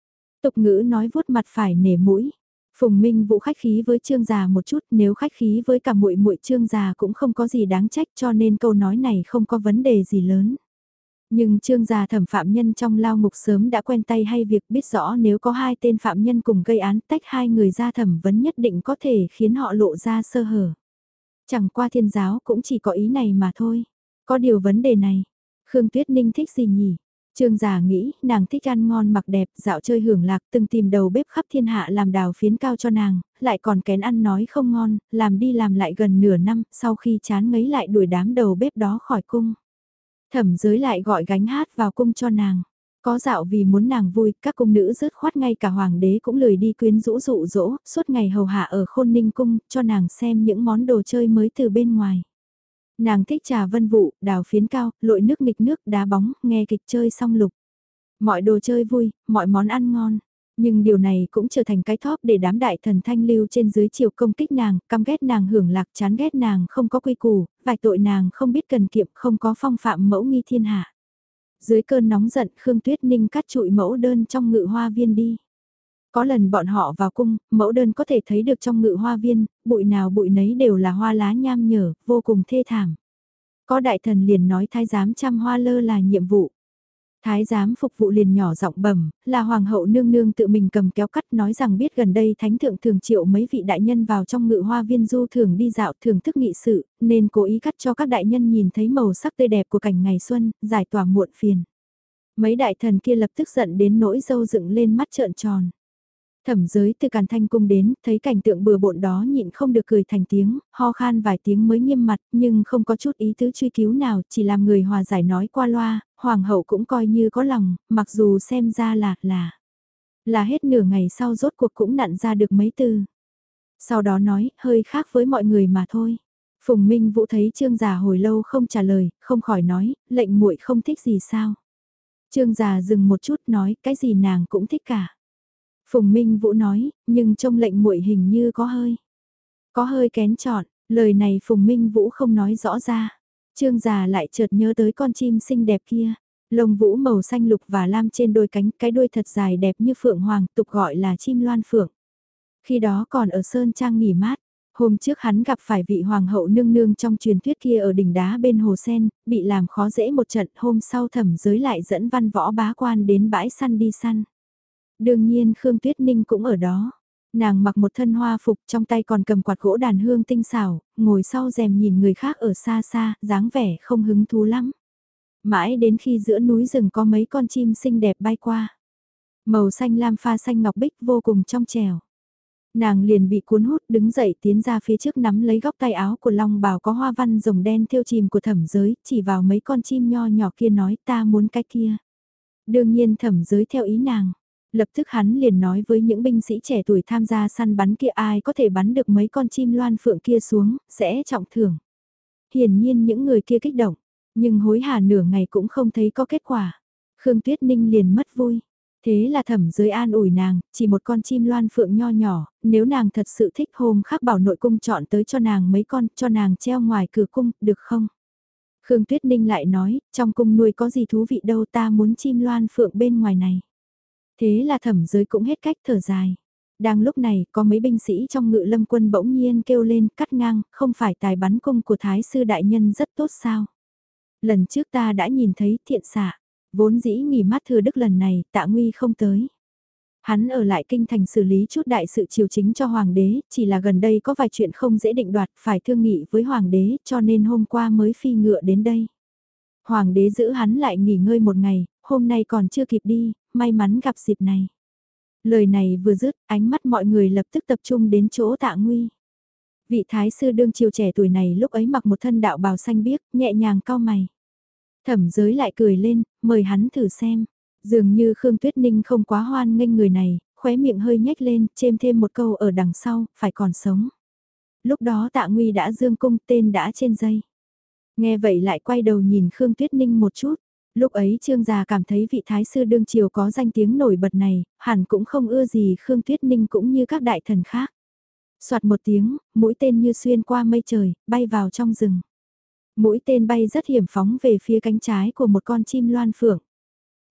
Tục ngữ nói vuốt mặt phải nể mũi. Phùng Minh Vũ khách khí với Trương già một chút, nếu khách khí với cả muội muội Trương già cũng không có gì đáng trách, cho nên câu nói này không có vấn đề gì lớn. Nhưng Trương già thẩm phạm nhân trong lao ngục sớm đã quen tay hay việc biết rõ nếu có hai tên phạm nhân cùng gây án tách hai người ra thẩm vấn nhất định có thể khiến họ lộ ra sơ hở. Chẳng qua thiên giáo cũng chỉ có ý này mà thôi. Có điều vấn đề này, Khương Tuyết Ninh thích gì nhỉ? Trương già nghĩ, nàng thích ăn ngon mặc đẹp, dạo chơi hưởng lạc, từng tìm đầu bếp khắp thiên hạ làm đào phiến cao cho nàng, lại còn kén ăn nói không ngon, làm đi làm lại gần nửa năm, sau khi chán ngấy lại đuổi đám đầu bếp đó khỏi cung. Thẩm giới lại gọi gánh hát vào cung cho nàng. Có dạo vì muốn nàng vui, các cung nữ rớt khoát ngay cả hoàng đế cũng lười đi quyến rũ dụ dỗ, suốt ngày hầu hạ ở Khôn Ninh cung, cho nàng xem những món đồ chơi mới từ bên ngoài. Nàng thích trà vân vụ, đào phiến cao, lội nước nghịch nước, đá bóng, nghe kịch chơi song lục. Mọi đồ chơi vui, mọi món ăn ngon. Nhưng điều này cũng trở thành cái thóp để đám đại thần thanh lưu trên dưới chiều công kích nàng, căm ghét nàng hưởng lạc, chán ghét nàng không có quy củ, vạch tội nàng không biết cần kiệm, không có phong phạm mẫu nghi thiên hạ. Dưới cơn nóng giận, Khương Tuyết Ninh cắt trụi mẫu đơn trong ngự hoa viên đi. Có lần bọn họ vào cung, mẫu đơn có thể thấy được trong ngự hoa viên, bụi nào bụi nấy đều là hoa lá nham nhở, vô cùng thê thảm. Có đại thần liền nói thái giám chăm hoa lơ là nhiệm vụ. Thái giám phục vụ liền nhỏ giọng bẩm, là hoàng hậu nương nương tự mình cầm kéo cắt nói rằng biết gần đây thánh thượng thường triệu mấy vị đại nhân vào trong ngự hoa viên du thường đi dạo thưởng thức nghị sự, nên cố ý cắt cho các đại nhân nhìn thấy màu sắc tươi đẹp của cảnh ngày xuân, giải tỏa muộn phiền. Mấy đại thần kia lập tức giận đến nỗi râu dựng lên mắt trợn tròn. Thẩm giới từ Càn Thanh cung đến, thấy cảnh tượng bừa bộn đó nhịn không được cười thành tiếng, ho khan vài tiếng mới nghiêm mặt, nhưng không có chút ý tứ truy cứu nào, chỉ làm người hòa giải nói qua loa, hoàng hậu cũng coi như có lòng, mặc dù xem ra là hết nửa ngày sau rốt cuộc cũng nặn ra được mấy từ. Sau đó nói, hơi khác với mọi người mà thôi. Phùng Minh Vũ thấy Trương già hồi lâu không trả lời, không khỏi nói, lệnh muội không thích gì sao. Trương già dừng một chút nói, cái gì nàng cũng thích cả. Phùng Minh Vũ nói, nhưng trông lệnh muội hình như có hơi kén chọn, lời này Phùng Minh Vũ không nói rõ ra. Trương già lại chợt nhớ tới con chim xinh đẹp kia, lông vũ màu xanh lục và lam trên đôi cánh, cái đuôi thật dài đẹp như phượng hoàng, tục gọi là chim loan phượng. Khi đó còn ở Sơn Trang nghỉ mát, hôm trước hắn gặp phải vị hoàng hậu nương nương trong truyền thuyết kia ở đỉnh đá bên hồ sen, bị làm khó dễ một trận, hôm sau Thẩm Giới lại dẫn Văn Võ bá quan đến bãi săn đi săn. Đương nhiên Khương Tuyết Ninh cũng ở đó. Nàng mặc một thân hoa phục trong tay còn cầm quạt gỗ đàn hương tinh xảo, ngồi sau rèm nhìn người khác ở xa xa, dáng vẻ không hứng thú lắm. Mãi đến khi giữa núi rừng có mấy con chim xinh đẹp bay qua. Màu xanh lam pha xanh ngọc bích vô cùng trong trẻo. Nàng liền bị cuốn hút đứng dậy tiến ra phía trước nắm lấy góc tay áo của Long Bào có hoa văn rồng đen thêu chìm của Thẩm Giới, chỉ vào mấy con chim nho nhỏ kia nói ta muốn cái kia. Đương nhiên Thẩm Giới theo ý nàng. Lập tức hắn liền nói với những binh sĩ trẻ tuổi tham gia săn bắn kia ai có thể bắn được mấy con chim loan phượng kia xuống, sẽ trọng thưởng. Hiển nhiên những người kia kích động, nhưng hối hả nửa ngày cũng không thấy có kết quả. Khương Tuyết Ninh liền mất vui. Thế là Thẩm Giới an ủi nàng, chỉ một con chim loan phượng nho nhỏ, nếu nàng thật sự thích hôm khác bảo nội cung chọn tới cho nàng mấy con, cho nàng treo ngoài cửa cung, được không? Khương Tuyết Ninh lại nói, trong cung nuôi có gì thú vị đâu ta muốn chim loan phượng bên ngoài này. Thế là Thẩm Giới cũng hết cách thở dài. Đang lúc này, có mấy binh sĩ trong ngự lâm quân bỗng nhiên kêu lên, cắt ngang, không phải tài bắn cung của Thái sư đại nhân rất tốt sao? Lần trước ta đã nhìn thấy thiện xạ, vốn dĩ nghỉ mát thừa đức lần này, Tạ Nguy không tới. Hắn ở lại kinh thành xử lý chút đại sự triều chính cho hoàng đế, chỉ là gần đây có vài chuyện không dễ định đoạt, phải thương nghị với hoàng đế, cho nên hôm qua mới phi ngựa đến đây. Hoàng đế giữ hắn lại nghỉ ngơi một ngày, hôm nay còn chưa kịp đi, may mắn gặp dịp này. Lời này vừa dứt, ánh mắt mọi người lập tức tập trung đến chỗ Tạ Nguy. Vị thái sư đương triều trẻ tuổi này lúc ấy mặc một thân đạo bào xanh biếc, nhẹ nhàng cau mày. Thẩm Giới lại cười lên, mời hắn thử xem. Dường như Khương Tuyết Ninh không quá hoan nghênh người này, khóe miệng hơi nhếch lên, chêm thêm một câu ở đằng sau, phải còn sống. Lúc đó Tạ Nguy đã dương cung, tên đã trên dây. Nghe vậy lại quay đầu nhìn Khương Tuyết Ninh một chút. Lúc ấy Trương gia cảm thấy vị thái sư đương triều có danh tiếng nổi bật này, hẳn cũng không ưa gì Khương Tuyết Ninh cũng như các đại thần khác. Soạt một tiếng, mũi tên như xuyên qua mây trời, bay vào trong rừng. Mũi tên bay rất hiểm phóng về phía cánh trái của một con chim loan phượng.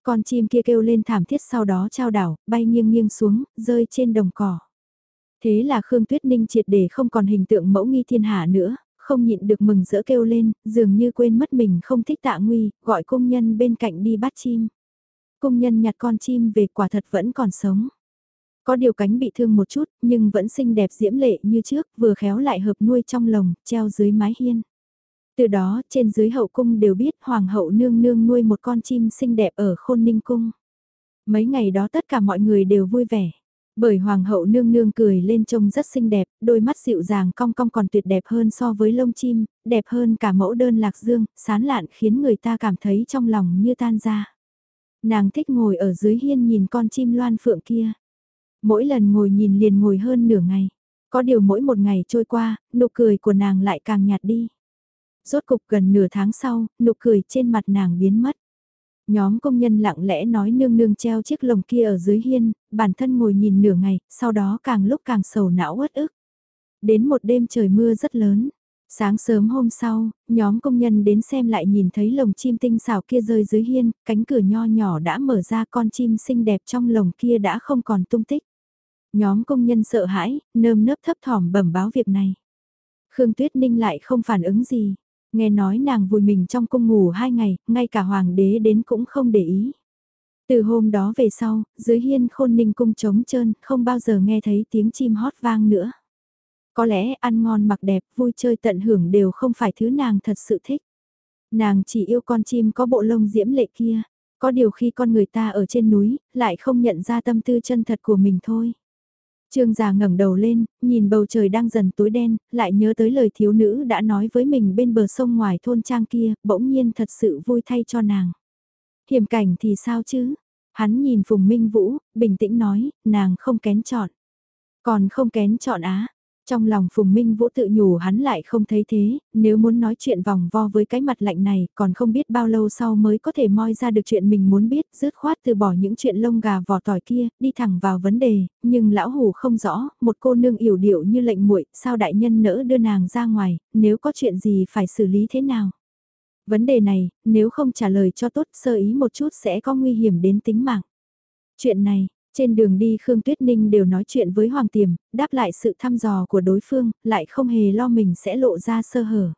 Con chim kia kêu lên thảm thiết sau đó chao đảo, bay nghiêng nghiêng xuống, rơi trên đồng cỏ. Thế là Khương Tuyết Ninh triệt để không còn hình tượng mẫu nghi thiên hạ nữa, không nhịn được mừng rỡ kêu lên, dường như quên mất mình không thích Tạ Nguy, gọi công nhân bên cạnh đi bắt chim. Công nhân nhặt con chim về, quả thật vẫn còn sống. Có điều cánh bị thương một chút, nhưng vẫn xinh đẹp diễm lệ như trước, vừa khéo lại hợp nuôi trong lồng, treo dưới mái hiên. Từ đó, trên dưới hậu cung đều biết hoàng hậu nương nương nuôi một con chim xinh đẹp ở Khôn Ninh cung. Mấy ngày đó tất cả mọi người đều vui vẻ. Bởi hoàng hậu nương nương cười lên trông rất xinh đẹp, đôi mắt dịu dàng cong cong còn tuyệt đẹp hơn so với lông chim, đẹp hơn cả mẫu đơn lạc dương, sán lạn khiến người ta cảm thấy trong lòng như tan ra. Nàng thích ngồi ở dưới hiên nhìn con chim loan phượng kia. Mỗi lần ngồi nhìn liền ngồi hơn nửa ngày. Có điều mỗi một ngày trôi qua, nụ cười của nàng lại càng nhạt đi. Rốt cục gần nửa tháng sau, nụ cười trên mặt nàng biến mất. Nhóm công nhân lặng lẽ nói nương nương treo chiếc lồng kia ở dưới hiên, bản thân ngồi nhìn nửa ngày, sau đó càng lúc càng sầu não uất ức. Đến một đêm trời mưa rất lớn. Sáng sớm hôm sau, nhóm công nhân đến xem lại nhìn thấy lồng chim tinh xảo kia rơi dưới hiên, cánh cửa nho nhỏ đã mở ra, con chim xinh đẹp trong lồng kia đã không còn tung tích. Nhóm công nhân sợ hãi, nơm nớp thấp thỏm bẩm báo việc này. Khương Tuyết Ninh lại không phản ứng gì. Nghe nói nàng vùi mình trong cung ngủ 2 ngày, ngay cả hoàng đế đến cũng không để ý. Từ hôm đó về sau, dưới hiên Khôn Ninh cung trống trơn, không bao giờ nghe thấy tiếng chim hót vang nữa. Có lẽ ăn ngon mặc đẹp, vui chơi tận hưởng đều không phải thứ nàng thật sự thích. Nàng chỉ yêu con chim có bộ lông diễm lệ kia. Có điều khi con người ta ở trên núi, lại không nhận ra tâm tư chân thật của mình thôi. Trương già ngẩng đầu lên, nhìn bầu trời đang dần tối đen, lại nhớ tới lời thiếu nữ đã nói với mình bên bờ sông ngoài thôn trang kia, bỗng nhiên thật sự vui thay cho nàng. Hiểm cảnh thì sao chứ? Hắn nhìn Phùng Minh Vũ, bình tĩnh nói, nàng không kén chọn. Còn không kén chọn á? Trong lòng Phùng Minh Vũ tự nhủ hắn lại không thấy thế, nếu muốn nói chuyện vòng vo với cái mặt lạnh này, còn không biết bao lâu sau mới có thể moi ra được chuyện mình muốn biết, dứt khoát từ bỏ những chuyện lông gà vỏ tỏi kia, đi thẳng vào vấn đề, nhưng lão hủ không rõ, một cô nương yểu điệu như lệnh muội, sao đại nhân nỡ đưa nàng ra ngoài, nếu có chuyện gì phải xử lý thế nào? Vấn đề này, nếu không trả lời cho tốt sơ ý một chút sẽ có nguy hiểm đến tính mạng. Chuyện này, trên đường đi Khương Tuyết Ninh đều nói chuyện với Hoàng Tiềm, đáp lại sự thăm dò của đối phương, lại không hề lo mình sẽ lộ ra sơ hở.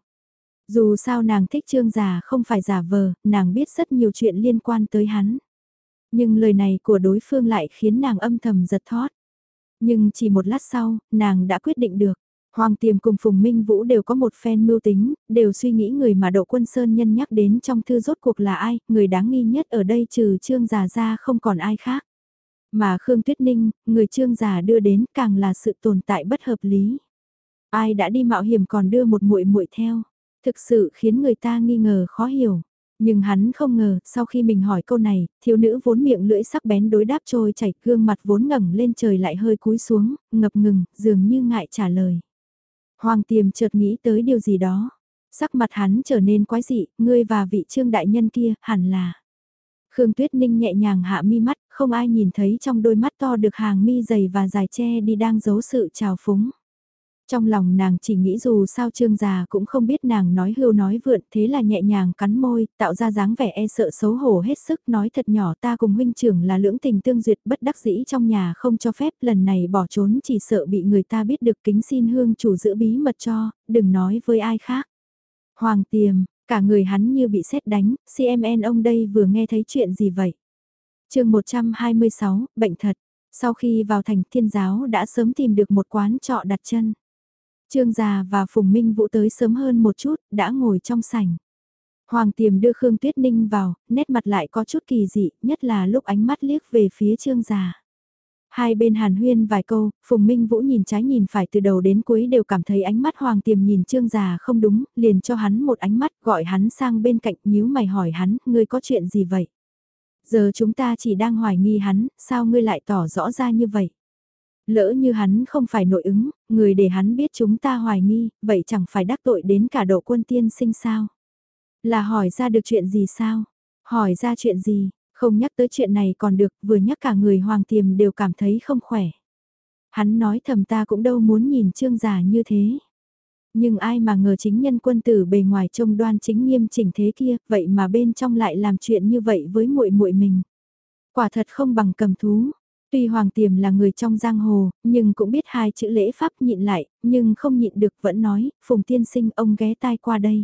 Dù sao nàng thích Trương già không phải giả vờ, nàng biết rất nhiều chuyện liên quan tới hắn. Nhưng lời này của đối phương lại khiến nàng âm thầm giật thót. Nhưng chỉ một lát sau, nàng đã quyết định được. Hoàng Tiềm cùng Phùng Minh Vũ đều có một phen mưu tính, đều suy nghĩ người mà Đỗ Quân Sơn nhân nhắc đến trong thư rốt cuộc là ai, người đáng nghi nhất ở đây trừ Trương già ra không còn ai khác. Mà Khương Tuyết Ninh, người Trương già đưa đến càng là sự tồn tại bất hợp lý. Ai đã đi mạo hiểm còn đưa một muội muội theo, thực sự khiến người ta nghi ngờ khó hiểu. Nhưng hắn không ngờ, sau khi mình hỏi câu này, thiếu nữ vốn miệng lưỡi sắc bén đối đáp trôi chảy, gương mặt vốn ngẩng lên trời lại hơi cúi xuống, ngập ngừng, dường như ngại trả lời. Hoàng Tiềm chợt nghĩ tới điều gì đó. Sắc mặt hắn trở nên quái dị, ngươi và vị Trương đại nhân kia, hẳn là. Khương Tuyết Ninh nhẹ nhàng hạ mi mắt, không ai nhìn thấy trong đôi mắt to được hàng mi dày và dài che đi đang giấu sự trào phúng. Trong lòng nàng chỉ nghĩ dù sao Trương già cũng không biết nàng nói hưu nói vượn, thế là nhẹ nhàng cắn môi, tạo ra dáng vẻ e sợ xấu hổ hết sức, nói thật nhỏ, ta cùng huynh trưởng là lưỡng tình tương duyệt, bất đắc dĩ trong nhà không cho phép, lần này bỏ trốn chỉ sợ bị người ta biết được, kính xin hương chủ giữ bí mật cho, đừng nói với ai khác. Hoàng Tiềm, cả người hắn như bị sét đánh, CMN ông đây vừa nghe thấy chuyện gì vậy? Chương 126, bệnh thật. Sau khi vào thành Thiên giáo đã sớm tìm được một quán trọ đặt chân. Trương già và Phùng Minh Vũ tới sớm hơn một chút, đã ngồi trong sảnh. Hoàng Tiềm đưa Khương Tuyết Ninh vào, nét mặt lại có chút kỳ dị, nhất là lúc ánh mắt liếc về phía Trương già. Hai bên hàn huyên vài câu, Phùng Minh Vũ nhìn trái nhìn phải từ đầu đến cuối đều cảm thấy ánh mắt Hoàng Tiềm nhìn Trương già không đúng, liền cho hắn một ánh mắt, gọi hắn sang bên cạnh, nhíu mày hỏi hắn, ngươi có chuyện gì vậy? Giờ chúng ta chỉ đang hoài nghi hắn, sao ngươi lại tỏ rõ ra như vậy? Lỡ như hắn không phải nội ứng, người để hắn biết chúng ta hoài nghi, vậy chẳng phải đắc tội đến cả Độ Quân tiên sinh sao? Là hỏi ra được chuyện gì sao? Hỏi ra chuyện gì? Không nhắc tới chuyện này còn được, vừa nhắc cả người Hoàng Tiềm đều cảm thấy không khỏe. Hắn nói thầm ta cũng đâu muốn nhìn Trương già như thế. Nhưng ai mà ngờ chính nhân quân tử bề ngoài trông đoan chính nghiêm chỉnh thế kia, vậy mà bên trong lại làm chuyện như vậy với muội muội mình. Quả thật không bằng cầm thú. Tuy Hoàng Tiềm là người trong giang hồ, nhưng cũng biết hai chữ lễ pháp nhịn lại, nhưng không nhịn được vẫn nói, Phùng tiên sinh ông ghé tai qua đây.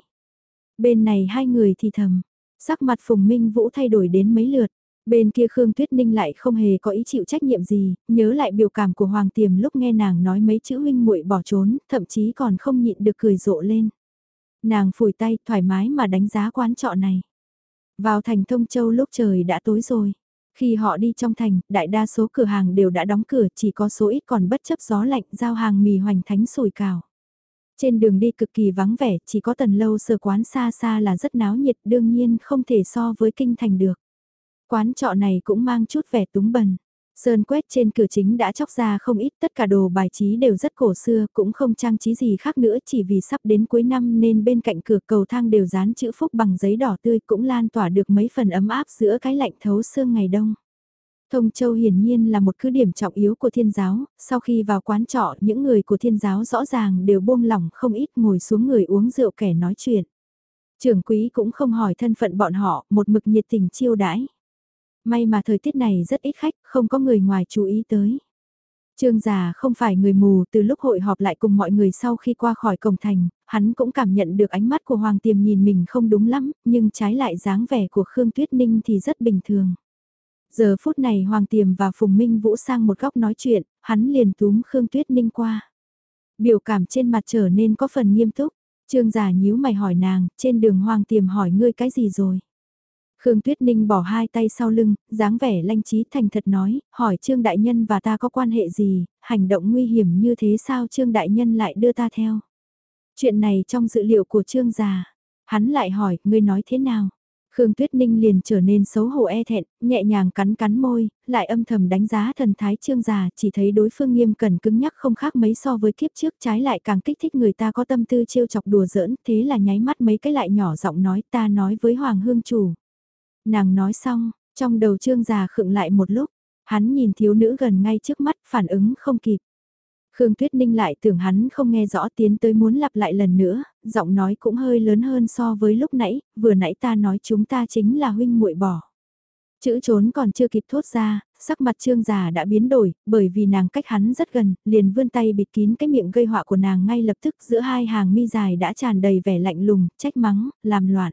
Bên này hai người thì thầm, sắc mặt Phùng Minh Vũ thay đổi đến mấy lượt. Bên kia Khương Tuyết Ninh lại không hề có ý chịu trách nhiệm gì, nhớ lại biểu cảm của Hoàng Tiềm lúc nghe nàng nói mấy chữ huynh muội bỏ trốn, thậm chí còn không nhịn được cười rộ lên. Nàng phủi tay thoải mái mà đánh giá quán trọ này. Vào thành Thông Châu lúc trời đã tối rồi. Khi họ đi trong thành, đại đa số cửa hàng đều đã đóng cửa, chỉ có số ít còn bất chấp gió lạnh giao hàng mì hoành thánh sủi cảo. Trên đường đi cực kỳ vắng vẻ, chỉ có Tần Lâu Sở quán xa xa là rất náo nhiệt, đương nhiên không thể so với kinh thành được. Quán trọ này cũng mang chút vẻ túng bần. Sơn quét trên cửa chính đã chóc ra không ít, tất cả đồ bài trí đều rất cổ xưa, cũng không trang trí gì khác nữa, chỉ vì sắp đến cuối năm nên bên cạnh cửa cầu thang đều dán chữ phúc bằng giấy đỏ tươi, cũng lan tỏa được mấy phần ấm áp giữa cái lạnh thấu xương ngày đông. Thông Châu hiển nhiên là một cứ điểm trọng yếu của Thiên giáo, sau khi vào quán trọ những người của Thiên giáo rõ ràng đều buông lỏng không ít, ngồi xuống người uống rượu kẻ nói chuyện. Trưởng quý cũng không hỏi thân phận bọn họ, một mực nhiệt tình chiêu đãi. May mà thời tiết này rất ít khách, không có người ngoài chú ý tới. Trương già không phải người mù, từ lúc hội họp lại cùng mọi người sau khi qua khỏi cổng thành, hắn cũng cảm nhận được ánh mắt của Hoàng Tiềm nhìn mình không đúng lắm, nhưng trái lại dáng vẻ của Khương Tuyết Ninh thì rất bình thường. Giờ phút này Hoàng Tiềm và Phùng Minh Vũ sang một góc nói chuyện, hắn liền túm Khương Tuyết Ninh qua. Biểu cảm trên mặt trở nên có phần nghiêm túc, Trương già nhíu mày hỏi nàng, trên đường Hoàng Tiềm hỏi ngươi cái gì rồi? Khương Tuyết Ninh bỏ hai tay sau lưng, dáng vẻ lanh trí thành thật nói, hỏi Trương Đại Nhân và ta có quan hệ gì, hành động nguy hiểm như thế sao Trương Đại Nhân lại đưa ta theo. Chuyện này trong dữ liệu của Trương già, hắn lại hỏi, ngươi nói thế nào? Khương Tuyết Ninh liền trở nên xấu hổ e thẹn, nhẹ nhàng cắn cắn môi, lại âm thầm đánh giá thần thái Trương già, chỉ thấy đối phương nghiêm cẩn cứng nhắc không khác mấy so với kiếp trước, trái lại càng kích thích người ta có tâm tư trêu chọc đùa giỡn, thế là nháy mắt mấy cái lại nhỏ giọng nói ta nói với Hoàng Hương Chủ. Nàng nói xong, trong đầu Trương già khựng lại một lúc, hắn nhìn thiếu nữ gần ngay trước mắt, phản ứng không kịp. Khương Tuyết Ninh lại tưởng hắn không nghe rõ, tiến tới muốn lặp lại lần nữa, giọng nói cũng hơi lớn hơn so với lúc nãy, vừa nãy ta nói chúng ta chính là huynh muội bỏ. Chữ trốn còn chưa kịp thốt ra, sắc mặt Trương già đã biến đổi, bởi vì nàng cách hắn rất gần, liền vươn tay bịt kín cái miệng gây họa của nàng ngay lập tức, giữa hai hàng mi dài đã tràn đầy vẻ lạnh lùng, trách mắng, làm loạn.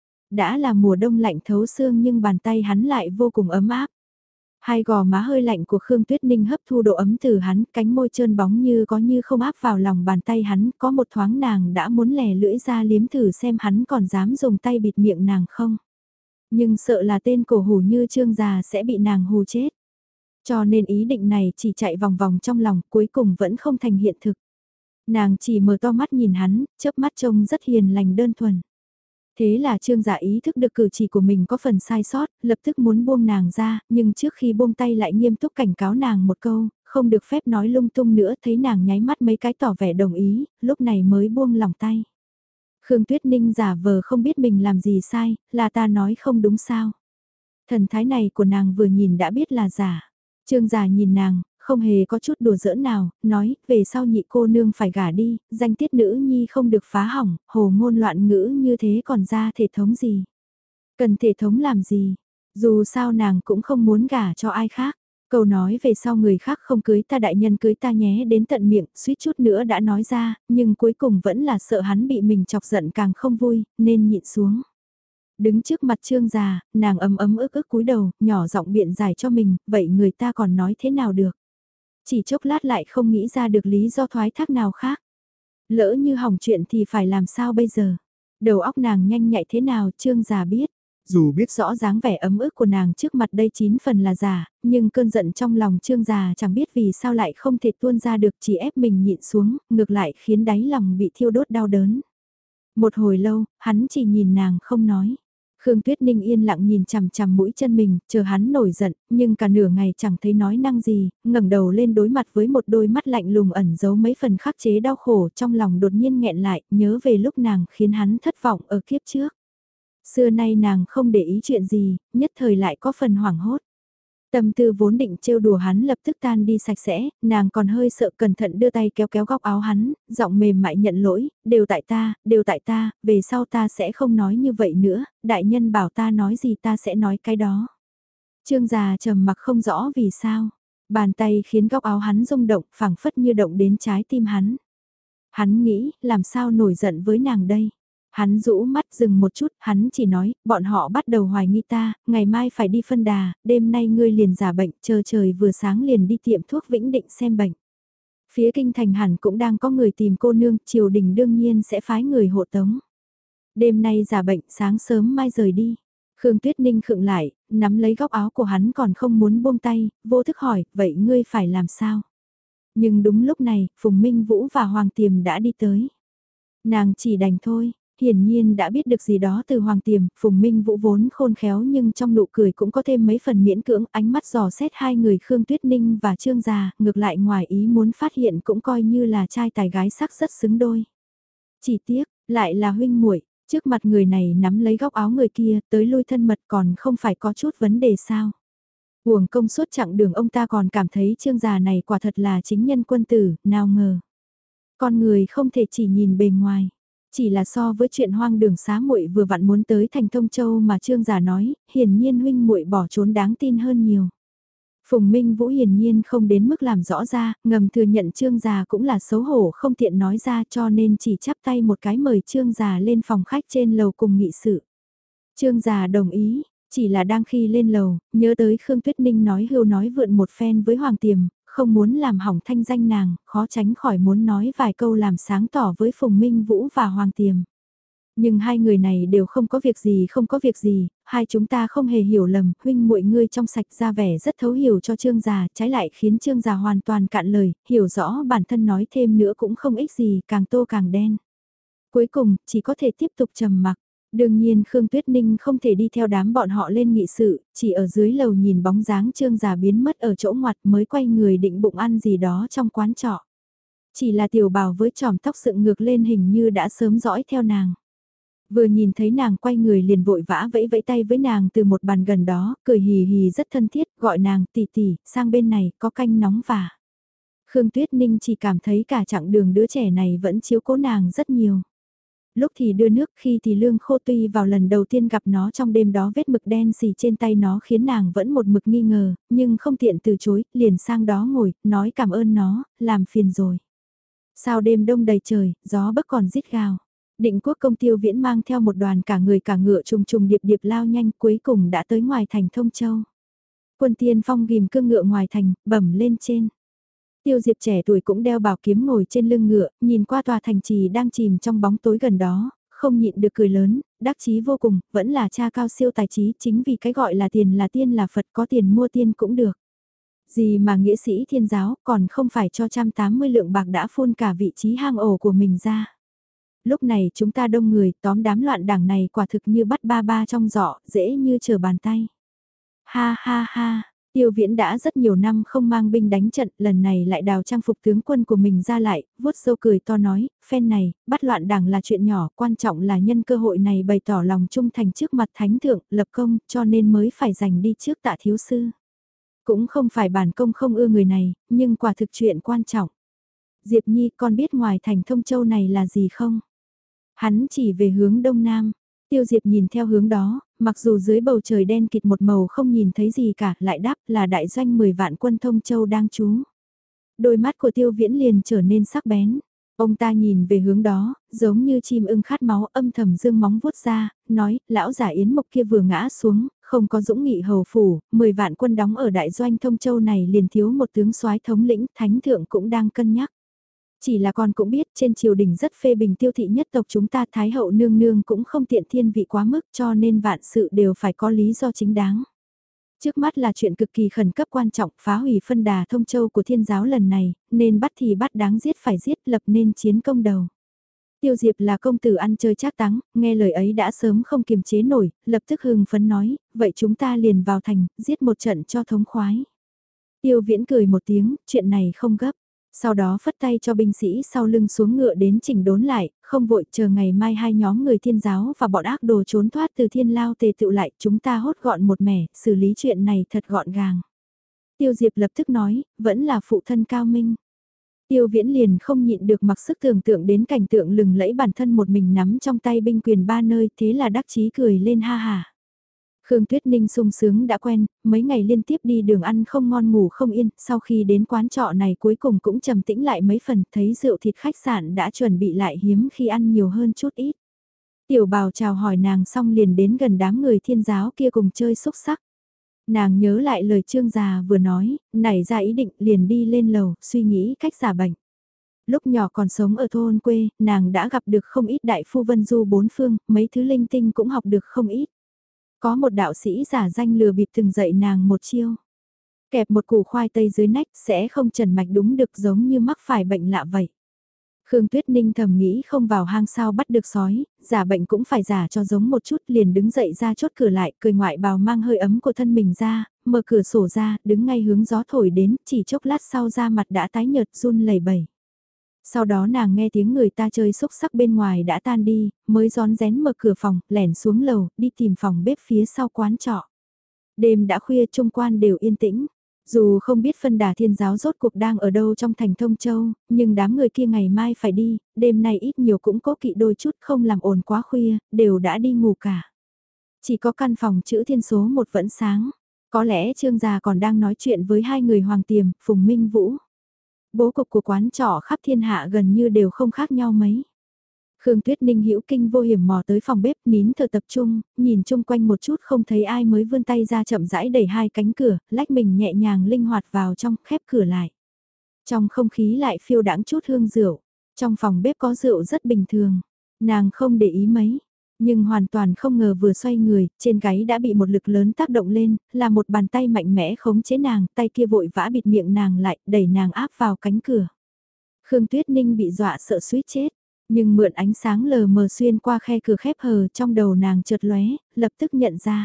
Đã là mùa đông lạnh thấu xương nhưng bàn tay hắn lại vô cùng ấm áp. Hai gò má hơi lạnh của Khương Tuyết Ninh hấp thu độ ấm từ hắn, cánh môi trơn bóng như có như không áp vào lòng bàn tay hắn, có một thoáng nàng đã muốn lè lưỡi ra liếm thử xem hắn còn dám dùng tay bịt miệng nàng không. Nhưng sợ là tên cổ hủ như Trương già sẽ bị nàng hù chết. Cho nên ý định này chỉ chạy vòng vòng trong lòng, cuối cùng vẫn không thành hiện thực. Nàng chỉ mở to mắt nhìn hắn, chớp mắt trông rất hiền lành đơn thuần. Thế là Trương Dạ ý thức được cử chỉ của mình có phần sai sót, lập tức muốn buông nàng ra, nhưng trước khi buông tay lại nghiêm túc cảnh cáo nàng một câu, không được phép nói lung tung nữa, thấy nàng nháy mắt mấy cái tỏ vẻ đồng ý, lúc này mới buông lòng tay. Khương Tuyết Ninh giả vờ không biết mình làm gì sai, là ta nói không đúng sao. Thần thái này của nàng vừa nhìn đã biết là giả. Trương Dạ nhìn nàng, không hề có chút đùa giỡn nào, nói, về sau nhị cô nương phải gả đi, danh tiết nữ nhi không được phá hỏng, hồ ngôn loạn ngữ như thế còn ra thể thống gì. Cần thể thống làm gì, dù sao nàng cũng không muốn gả cho ai khác. Câu nói về sau người khác không cưới ta đại nhân cưới ta nhé đến tận miệng, suýt chút nữa đã nói ra, nhưng cuối cùng vẫn là sợ hắn bị mình chọc giận càng không vui, nên nhịn xuống. Đứng trước mặt Trương già, nàng ấm ức cúi đầu, nhỏ giọng biện giải cho mình, vậy người ta còn nói thế nào được. Chỉ chốc lát lại không nghĩ ra được lý do thoái thác nào khác. Lỡ như hỏng chuyện thì phải làm sao bây giờ? Đầu óc nàng nhanh nhạy thế nào Trương già biết. Dù biết rõ dáng vẻ ấm ức của nàng trước mặt đây 9 phần là giả, nhưng cơn giận trong lòng Trương già chẳng biết vì sao lại không thể tuôn ra được, chỉ ép mình nhịn xuống, ngược lại khiến đáy lòng bị thiêu đốt đau đớn. Một hồi lâu, hắn chỉ nhìn nàng không nói. Khương Tuyết Ninh yên lặng nhìn chằm chằm mũi chân mình, chờ hắn nổi giận, nhưng cả nửa ngày chẳng thấy nói năng gì, ngẩng đầu lên đối mặt với một đôi mắt lạnh lùng ẩn giấu mấy phần khắc chế đau khổ, trong lòng đột nhiên nghẹn lại, nhớ về lúc nàng khiến hắn thất vọng ở kiếp trước. Xưa nay nàng không để ý chuyện gì, nhất thời lại có phần hoảng hốt. Tâm tư vốn định trêu đùa hắn lập tức tan đi sạch sẽ, nàng còn hơi sợ, cẩn thận đưa tay kéo kéo góc áo hắn, giọng mềm mại nhận lỗi, đều tại ta, về sau ta sẽ không nói như vậy nữa, đại nhân bảo ta nói gì ta sẽ nói cái đó. Trương già trầm mặc không rõ vì sao. Bàn tay khiến góc áo hắn rung động, phảng phất như động đến trái tim hắn. Hắn nghĩ, làm sao nổi giận với nàng đây? Hắn rũ mắt dừng một chút, hắn chỉ nói, bọn họ bắt đầu hoài nghi ta, ngày mai phải đi phân đà, đêm nay ngươi liền giả bệnh, chờ trời vừa sáng liền đi tiệm thuốc Vĩnh Định xem bệnh. Phía kinh thành hẳn cũng đang có người tìm cô nương, triều đình đương nhiên sẽ phái người hộ tống. Đêm nay giả bệnh, sáng sớm mai rời đi. Khương Tuyết Ninh khựng lại, nắm lấy góc áo của hắn còn không muốn buông tay, vô thức hỏi, vậy ngươi phải làm sao? Nhưng đúng lúc này, Phùng Minh Vũ và Hoàng Tiềm đã đi tới. Nàng chỉ đành thôi, hiển nhiên đã biết được gì đó từ Hoàng Tiềm, Phùng Minh Vũ vốn khôn khéo nhưng trong nụ cười cũng có thêm mấy phần miễn cưỡng, ánh mắt dò xét hai người Khương Tuyết Ninh và Trương Già, ngược lại ngoài ý muốn phát hiện cũng coi như là trai tài gái sắc rất xứng đôi. Chỉ tiếc, lại là huynh muội. Trước mặt người này nắm lấy góc áo người kia, tới lui thân mật còn không phải có chút vấn đề sao. Uổng công suốt chặng đường ông ta còn cảm thấy Trương già này quả thật là chính nhân quân tử, nào ngờ. Con người không thể chỉ nhìn bề ngoài. Chỉ là so với chuyện hoang đường xá muội vừa vặn muốn tới thành Thông Châu mà Trương già nói, hiển nhiên huynh muội bỏ trốn đáng tin hơn nhiều. Phùng Minh Vũ hiển nhiên không đến mức làm rõ ra, ngầm thừa nhận Trương già cũng là xấu hổ không tiện nói ra cho nên chỉ chắp tay một cái mời Trương già lên phòng khách trên lầu cùng nghị sự. Trương già đồng ý, chỉ là đang khi lên lầu, nhớ tới Khương Tuyết Ninh nói hưu nói vượn một phen với Hoàng Tiềm, không muốn làm hỏng thanh danh nàng, khó tránh khỏi muốn nói vài câu làm sáng tỏ với Phùng Minh Vũ và Hoàng Tiềm. Nhưng hai người này đều không có việc gì không có việc gì, hai chúng ta không hề hiểu lầm, huynh muội ngươi trong sạch ra vẻ rất thấu hiểu cho Trương già, trái lại khiến Trương già hoàn toàn cạn lời, hiểu rõ bản thân nói thêm nữa cũng không ích gì, càng tô càng đen. Cuối cùng, chỉ có thể tiếp tục trầm mặc. Đương nhiên Khương Tuyết Ninh không thể đi theo đám bọn họ lên nghị sự, chỉ ở dưới lầu nhìn bóng dáng Trương già biến mất ở chỗ ngoặt mới quay người định bụng ăn gì đó trong quán trọ. Chỉ là tiểu bảo với chòm tóc dựng ngược lên hình như đã sớm dõi theo nàng. Vừa nhìn thấy nàng quay người liền vội vã vẫy vẫy tay với nàng từ một bàn gần đó, cười hì hì rất thân thiết, gọi nàng tỷ tỷ, sang bên này, có canh nóng và. Khương Tuyết Ninh chỉ cảm thấy cả chặng đường đứa trẻ này vẫn chiếu cố nàng rất nhiều. Lúc thì đưa nước khi thì lương khô tuy vào lần đầu tiên gặp nó trong đêm đó vết mực đen xì trên tay nó khiến nàng vẫn một mực nghi ngờ, nhưng không tiện từ chối, liền sang đó ngồi, nói cảm ơn nó, làm phiền rồi. Sao đêm đông đầy trời, gió bấc còn rít gào. Định Quốc Công Tiêu Viễn mang theo một đoàn cả người cả ngựa trùng trùng điệp điệp lao nhanh cuối cùng đã tới ngoài thành Thông Châu. Quân Tiên Phong ghim cương ngựa ngoài thành, bẩm lên trên. Tiêu Diệp trẻ tuổi cũng đeo bảo kiếm ngồi trên lưng ngựa, nhìn qua tòa thành trì đang chìm trong bóng tối gần đó, không nhịn được cười lớn, đắc chí vô cùng, vẫn là cha cao siêu tài trí, chính vì cái gọi là tiền là tiên là Phật, có tiền mua tiên cũng được. Gì mà nghĩa sĩ thiên giáo còn không phải cho 180 lượng bạc đã phun cả vị trí hang ổ của mình ra. Lúc này chúng ta đông người, tóm đám loạn đảng này quả thực như bắt ba ba trong giỏ, dễ như trở bàn tay. Ha ha ha, Tiêu Viễn đã rất nhiều năm không mang binh đánh trận, lần này lại đào trang phục tướng quân của mình ra lại, vuốt râu cười to nói, phen này, bắt loạn đảng là chuyện nhỏ, quan trọng là nhân cơ hội này bày tỏ lòng trung thành trước mặt thánh thượng, lập công, cho nên mới phải giành đi trước Tạ thiếu sư. Cũng không phải bản công không ưa người này, nhưng quả thực chuyện quan trọng. Diệp Nhi, con biết ngoài thành Thông Châu này là gì không? Hắn chỉ về hướng đông nam. Tiêu Diệp nhìn theo hướng đó, mặc dù dưới bầu trời đen kịt một màu không nhìn thấy gì cả, lại đáp là đại doanh 10 vạn quân Thông Châu đang trú. Đôi mắt của Tiêu Viễn liền trở nên sắc bén. Ông ta nhìn về hướng đó, giống như chim ưng khát máu âm thầm dương móng vuốt ra, nói, lão giả Yến Mộc kia vừa ngã xuống, không có dũng nghị hầu phủ, 10 vạn quân đóng ở đại doanh Thông Châu này liền thiếu một tướng soái thống lĩnh, thánh thượng cũng đang cân nhắc. Chỉ là con cũng biết trên triều đình rất phê bình Tiêu thị nhất tộc chúng ta Thái hậu nương nương cũng không tiện thiên vị quá mức cho nên vạn sự đều phải có lý do chính đáng. Trước mắt là chuyện cực kỳ khẩn cấp quan trọng phá hủy phân đà Thông Châu của thiên giáo lần này, nên bắt thì bắt đáng giết phải giết lập nên chiến công đầu. Tiêu Diệp là công tử ăn chơi trác táng, nghe lời ấy đã sớm không kiềm chế nổi, lập tức hưng phấn nói, vậy chúng ta liền vào thành, giết một trận cho thống khoái. Tiêu Viễn cười một tiếng, chuyện này không gấp. Sau đó phất tay cho binh sĩ sau lưng xuống ngựa đến chỉnh đốn lại, không vội chờ ngày mai hai nhóm người thiên giáo và bọn ác đồ trốn thoát từ thiên lao tề tựu lại, chúng ta hốt gọn một mẻ, xử lý chuyện này thật gọn gàng. Tiêu Diệp lập tức nói, vẫn là phụ thân cao minh. Tiêu Viễn liền không nhịn được mặc sức tưởng tượng đến cảnh tượng lừng lẫy bản thân một mình nắm trong tay binh quyền ba nơi, thế là đắc chí cười lên ha hà. Khương Tuyết Ninh sung sướng đã quen, mấy ngày liên tiếp đi đường ăn không ngon ngủ không yên, sau khi đến quán trọ này cuối cùng cũng trầm tĩnh lại mấy phần, thấy rượu thịt khách sạn đã chuẩn bị lại hiếm khi ăn nhiều hơn chút ít. Tiểu Bào chào hỏi nàng xong liền đến gần đám người Thiên giáo kia cùng chơi xúc sắc. Nàng nhớ lại lời Trương già vừa nói, nảy ra ý định liền đi lên lầu, suy nghĩ cách giả bệnh. Lúc nhỏ còn sống ở thôn quê, nàng đã gặp được không ít đại phu vân du bốn phương, mấy thứ linh tinh cũng học được không ít. Có một đạo sĩ giả danh lừa bịp từng dạy nàng một chiêu. Kẹp một củ khoai tây dưới nách sẽ không trần mạch đúng được giống như mắc phải bệnh lạ vậy. Khương Tuyết Ninh thầm nghĩ không vào hang sao bắt được sói, giả bệnh cũng phải giả cho giống một chút, liền đứng dậy ra chốt cửa lại, cười ngoại bào mang hơi ấm của thân mình ra, mở cửa sổ ra, đứng ngay hướng gió thổi đến, chỉ chốc lát sau da mặt đã tái nhợt run lẩy bẩy. Sau đó nàng nghe tiếng người ta chơi xúc sắc bên ngoài đã tan đi, mới rón rén mở cửa phòng, lẻn xuống lầu, đi tìm phòng bếp phía sau quán trọ. Đêm đã khuya trung quan đều yên tĩnh. Dù không biết phân đà Thiên giáo rốt cuộc đang ở đâu trong thành Thông Châu, nhưng đám người kia ngày mai phải đi, đêm nay ít nhiều cũng cố kỵ đôi chút không làm ồn quá khuya, đều đã đi ngủ cả. Chỉ có căn phòng chữ Thiên số 1 vẫn sáng. Có lẽ Trương già còn đang nói chuyện với hai người Hoàng Tiềm, Phùng Minh Vũ. Bố cục của quán trọ khắp thiên hạ gần như đều không khác nhau mấy. Khương Tuyết Ninh hữu kinh vô hiểm mò tới phòng bếp nín thở tập trung, nhìn chung quanh một chút không thấy ai mới vươn tay ra chậm rãi đẩy hai cánh cửa, lách mình nhẹ nhàng linh hoạt vào trong, khép cửa lại. Trong không khí lại phiêu đãng chút hương rượu, trong phòng bếp có rượu rất bình thường, nàng không để ý mấy. Nhưng hoàn toàn không ngờ vừa xoay người, trên gáy đã bị một lực lớn tác động lên, là một bàn tay mạnh mẽ khống chế nàng, tay kia vội vã bịt miệng nàng lại, đẩy nàng áp vào cánh cửa. Khương Tuyết Ninh bị dọa sợ suýt chết, nhưng mượn ánh sáng lờ mờ xuyên qua khe cửa khép hờ trong đầu nàng chợt lóe, lập tức nhận ra.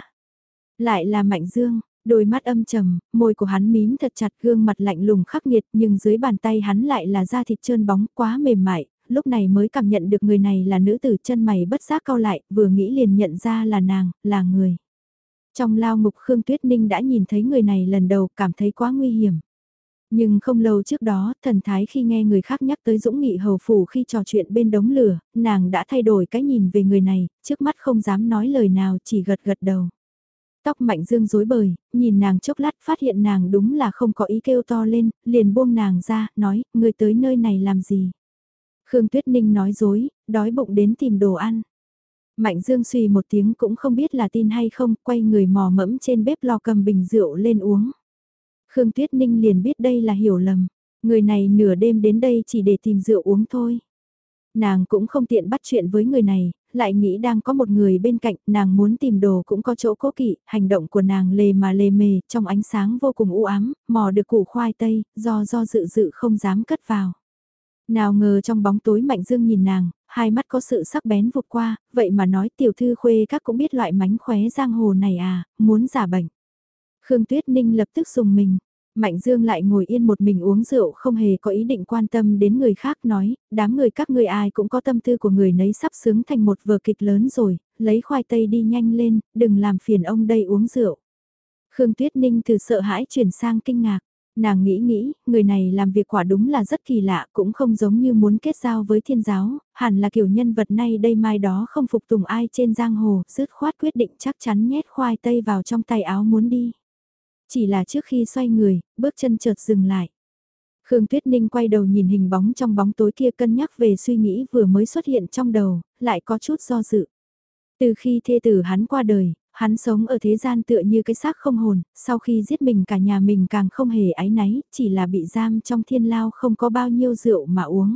Lại là Mạnh Dương, đôi mắt âm trầm, môi của hắn mím thật chặt, gương mặt lạnh lùng khắc nghiệt, nhưng dưới bàn tay hắn lại là da thịt trơn bóng quá mềm mại, lúc này mới cảm nhận được người này là nữ tử, chân mày bất giác cau lại, vừa nghĩ liền nhận ra là nàng, là người. Trong lao ngục Khương Tuyết Ninh đã nhìn thấy người này lần đầu, cảm thấy quá nguy hiểm. Nhưng không lâu trước đó, thần thái khi nghe người khác nhắc tới Dũng Nghị hầu phủ khi trò chuyện bên đống lửa, nàng đã thay đổi cái nhìn về người này, trước mắt không dám nói lời nào, chỉ gật gật đầu. Tóc Mạnh Dương rối bời, nhìn nàng chốc lát phát hiện nàng đúng là không có ý kêu to lên, liền buông nàng ra, nói, người tới nơi này làm gì? Khương Tuyết Ninh nói dối, đói bụng đến tìm đồ ăn. Mạnh Dương suy một tiếng cũng không biết là tin hay không, quay người mò mẫm trên bếp lò cầm bình rượu lên uống. Khương Tuyết Ninh liền biết đây là hiểu lầm, người này nửa đêm đến đây chỉ để tìm rượu uống thôi. Nàng cũng không tiện bắt chuyện với người này, lại nghĩ đang có một người bên cạnh, nàng muốn tìm đồ cũng có chỗ cố kỵ, hành động của nàng lề mà lề mề, trong ánh sáng vô cùng u ám, mò được củ khoai tây, do dự dự không dám cất vào. Nào ngờ trong bóng tối Mạnh Dương nhìn nàng, hai mắt có sự sắc bén vụt qua, vậy mà nói tiểu thư khuê các cũng biết loại mánh khóe giang hồ này à, muốn giả bệnh. Khương Tuyết Ninh lập tức dùng mình. Mạnh Dương lại ngồi yên một mình uống rượu không hề có ý định quan tâm đến người khác, nói, đám người các ngươi ai cũng có tâm tư của người nấy, sắp sướng thành một vở kịch lớn rồi, lấy khoai tây đi nhanh lên, đừng làm phiền ông đây uống rượu. Khương Tuyết Ninh từ sợ hãi chuyển sang kinh ngạc, nàng nghĩ, người này làm việc quả đúng là rất kỳ lạ, cũng không giống như muốn kết giao với Thiên giáo, hẳn là kiểu nhân vật nay đây mai đó không phục tùng ai trên giang hồ, dứt khoát quyết định chắc chắn nhét khoai tây vào trong tay áo muốn đi. Chỉ là trước khi xoay người, bước chân chợt dừng lại. Khương Tuyết Ninh quay đầu nhìn hình bóng trong bóng tối kia, cân nhắc về suy nghĩ vừa mới xuất hiện trong đầu, lại có chút do dự. Từ khi thê tử hắn qua đời, hắn sống ở thế gian tựa như cái xác không hồn, sau khi giết mình cả nhà mình càng không hề áy náy, chỉ là bị giam trong thiên lao không có bao nhiêu rượu mà uống.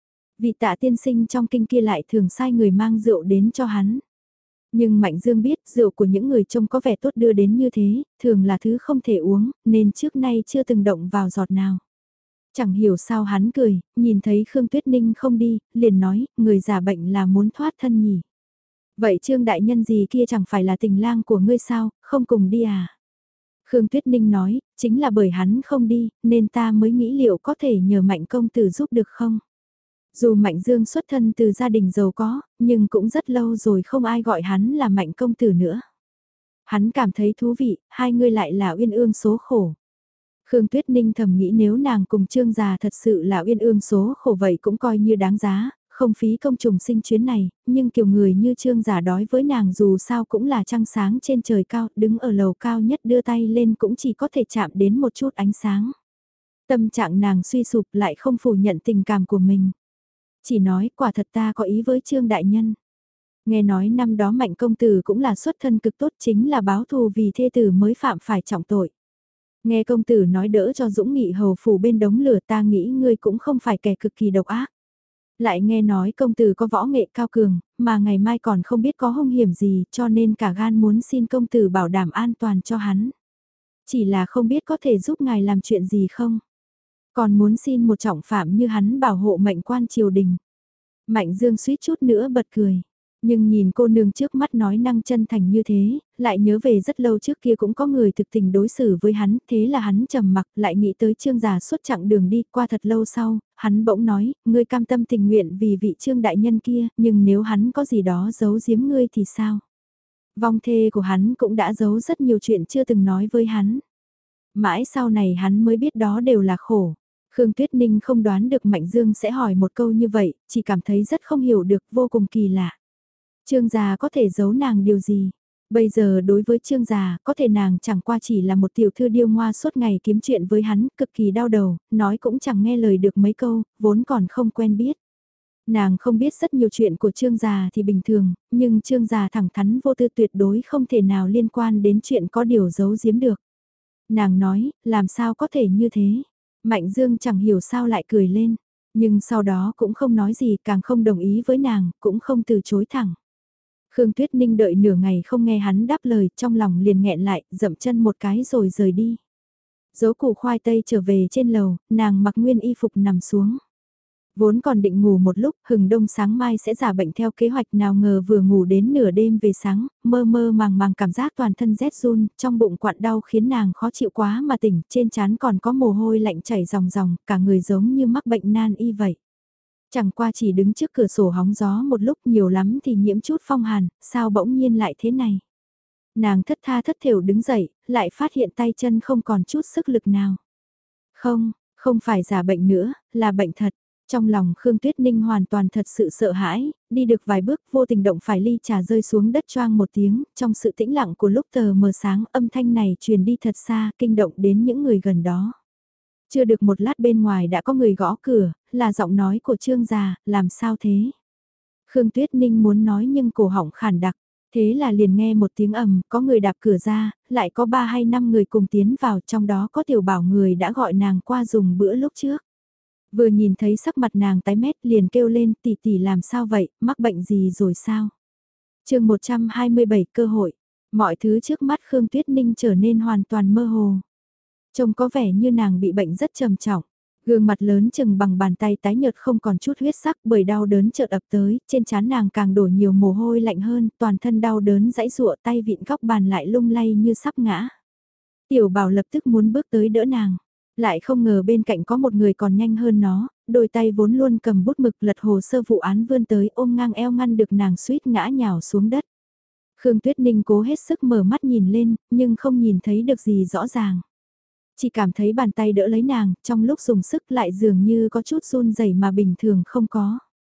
Vị Tạ tiên sinh trong kinh kia lại thường sai người mang rượu đến cho hắn. Nhưng Mạnh Dương biết rượu của những người trông có vẻ tốt đưa đến như thế, thường là thứ không thể uống, nên trước nay chưa từng động vào giọt nào. Chẳng hiểu sao hắn cười, nhìn thấy Khương Tuyết Ninh không đi, liền nói, người giả bệnh là muốn thoát thân nhỉ. Vậy Trương đại nhân gì kia chẳng phải là tình lang của ngươi sao, không cùng đi à? Khương Tuyết Ninh nói, chính là bởi hắn không đi, nên ta mới nghĩ liệu có thể nhờ Mạnh công tử giúp được không? Dù Mạnh Dương xuất thân từ gia đình giàu có, nhưng cũng rất lâu rồi không ai gọi hắn là Mạnh công tử nữa. Hắn cảm thấy thú vị, hai người lại là uyên ương số khổ. Khương Tuyết Ninh thầm nghĩ nếu nàng cùng Trương già thật sự là uyên ương số khổ vậy cũng coi như đáng giá, không phí công trùng sinh chuyến này, nhưng kiểu người như Trương Giả đối với nàng dù sao cũng là trăng sáng trên trời cao, đứng ở lầu cao nhất đưa tay lên cũng chỉ có thể chạm đến một chút ánh sáng. Tâm trạng nàng suy sụp lại không phủ nhận tình cảm của mình. Chỉ nói quả thật ta có ý với Trương Đại Nhân. Nghe nói năm đó Mạnh công tử cũng là xuất thân cực tốt, chính là báo thù vì thê tử mới phạm phải trọng tội. Nghe công tử nói đỡ cho Dũng Nghị hầu phủ bên đống lửa, ta nghĩ ngươi cũng không phải kẻ cực kỳ độc ác. Lại nghe nói công tử có võ nghệ cao cường, mà ngày mai còn không biết có hung hiểm gì, cho nên cả gan muốn xin công tử bảo đảm an toàn cho hắn. Chỉ là không biết có thể giúp ngài làm chuyện gì không? Còn muốn xin một trọng phạm như hắn bảo hộ mệnh quan triều đình. Mạnh Dương suýt chút nữa bật cười. Nhưng nhìn cô nương trước mắt nói năng chân thành như thế, lại nhớ về rất lâu trước kia cũng có người thực tình đối xử với hắn, thế là hắn trầm mặc, lại nghĩ tới Trương già suốt chặng đường đi, qua thật lâu sau, hắn bỗng nói, ngươi cam tâm tình nguyện vì vị Trương đại nhân kia, nhưng nếu hắn có gì đó giấu giếm ngươi thì sao? Vong thê của hắn cũng đã giấu rất nhiều chuyện chưa từng nói với hắn. Mãi sau này hắn mới biết đó đều là khổ. Khương Tuyết Ninh không đoán được Mạnh Dương sẽ hỏi một câu như vậy, chỉ cảm thấy rất không hiểu được, vô cùng kỳ lạ. Trương gia có thể giấu nàng điều gì? Bây giờ đối với Trương gia, có thể nàng chẳng qua chỉ là một tiểu thư điêu ngoa suốt ngày kiếm chuyện với hắn, cực kỳ đau đầu, nói cũng chẳng nghe lời được mấy câu, vốn còn không quen biết. Nàng không biết rất nhiều chuyện của Trương gia thì bình thường, nhưng Trương gia thẳng thắn vô tư tuyệt đối không thể nào liên quan đến chuyện có điều giấu giếm được. Nàng nói, làm sao có thể như thế? Mạnh Dương chẳng hiểu sao lại cười lên, nhưng sau đó cũng không nói gì, càng không đồng ý với nàng, cũng không từ chối thẳng. Khương Tuyết Ninh đợi nửa ngày không nghe hắn đáp lời, trong lòng liền nghẹn lại, dậm chân một cái rồi rời đi. Giấu củ khoai tây trở về trên lầu, nàng mặc nguyên y phục nằm xuống. Vốn còn định ngủ một lúc, hừng đông sáng mai sẽ giả bệnh theo kế hoạch, nào ngờ vừa ngủ đến nửa đêm về sáng, mơ mơ màng màng cảm giác toàn thân rét run, trong bụng quặn đau khiến nàng khó chịu quá mà tỉnh, trên trán còn có mồ hôi lạnh chảy ròng ròng, cả người giống như mắc bệnh nan y vậy. Chẳng qua chỉ đứng trước cửa sổ hóng gió một lúc, nhiều lắm thì nhiễm chút phong hàn, sao bỗng nhiên lại thế này. Nàng thất tha thất thểu đứng dậy, lại phát hiện tay chân không còn chút sức lực nào. Không, không phải giả bệnh nữa, là bệnh thật. Trong lòng Khương Tuyết Ninh hoàn toàn thật sự sợ hãi, đi được vài bước vô tình động phải ly trà rơi xuống đất choang một tiếng, trong sự tĩnh lặng của lúc tờ mờ sáng âm thanh này truyền đi thật xa, kinh động đến những người gần đó. Chưa được một lát bên ngoài đã có người gõ cửa, là giọng nói của Trương già, làm sao thế? Khương Tuyết Ninh muốn nói nhưng cổ họng khản đặc, thế là liền nghe một tiếng ầm, có người đạp cửa ra, lại có 3 hay 5 người cùng tiến vào, trong đó có tiểu bảo người đã gọi nàng qua dùng bữa lúc trước. Vừa nhìn thấy sắc mặt nàng tái mét liền kêu lên, tỷ tỷ làm sao vậy, mắc bệnh gì rồi sao? Chương 127 cơ hội, mọi thứ trước mắt Khương Tuyết Ninh trở nên hoàn toàn mơ hồ. Trông có vẻ như nàng bị bệnh rất trầm trọng. Gương mặt lớn chừng bằng bàn tay tái nhợt không còn chút huyết sắc bởi đau đớn chợt ập tới, trên trán nàng càng đổ nhiều mồ hôi lạnh hơn, toàn thân đau đớn giãy giụa, tay vịn góc bàn lại lung lay như sắp ngã. Tiểu Bảo lập tức muốn bước tới đỡ nàng, lại không ngờ bên cạnh có một người còn nhanh hơn nó, đôi tay vốn luôn cầm bút mực lật hồ sơ vụ án vươn tới ôm ngang eo ngăn được nàng suýt ngã nhào xuống đất. Khương Tuyết Ninh cố hết sức mở mắt nhìn lên, nhưng không nhìn thấy được gì rõ ràng. Chỉ cảm thấy bàn tay đỡ lấy nàng, trong lúc dùng sức lại dường như có chút run rẩy mà bình thường không có.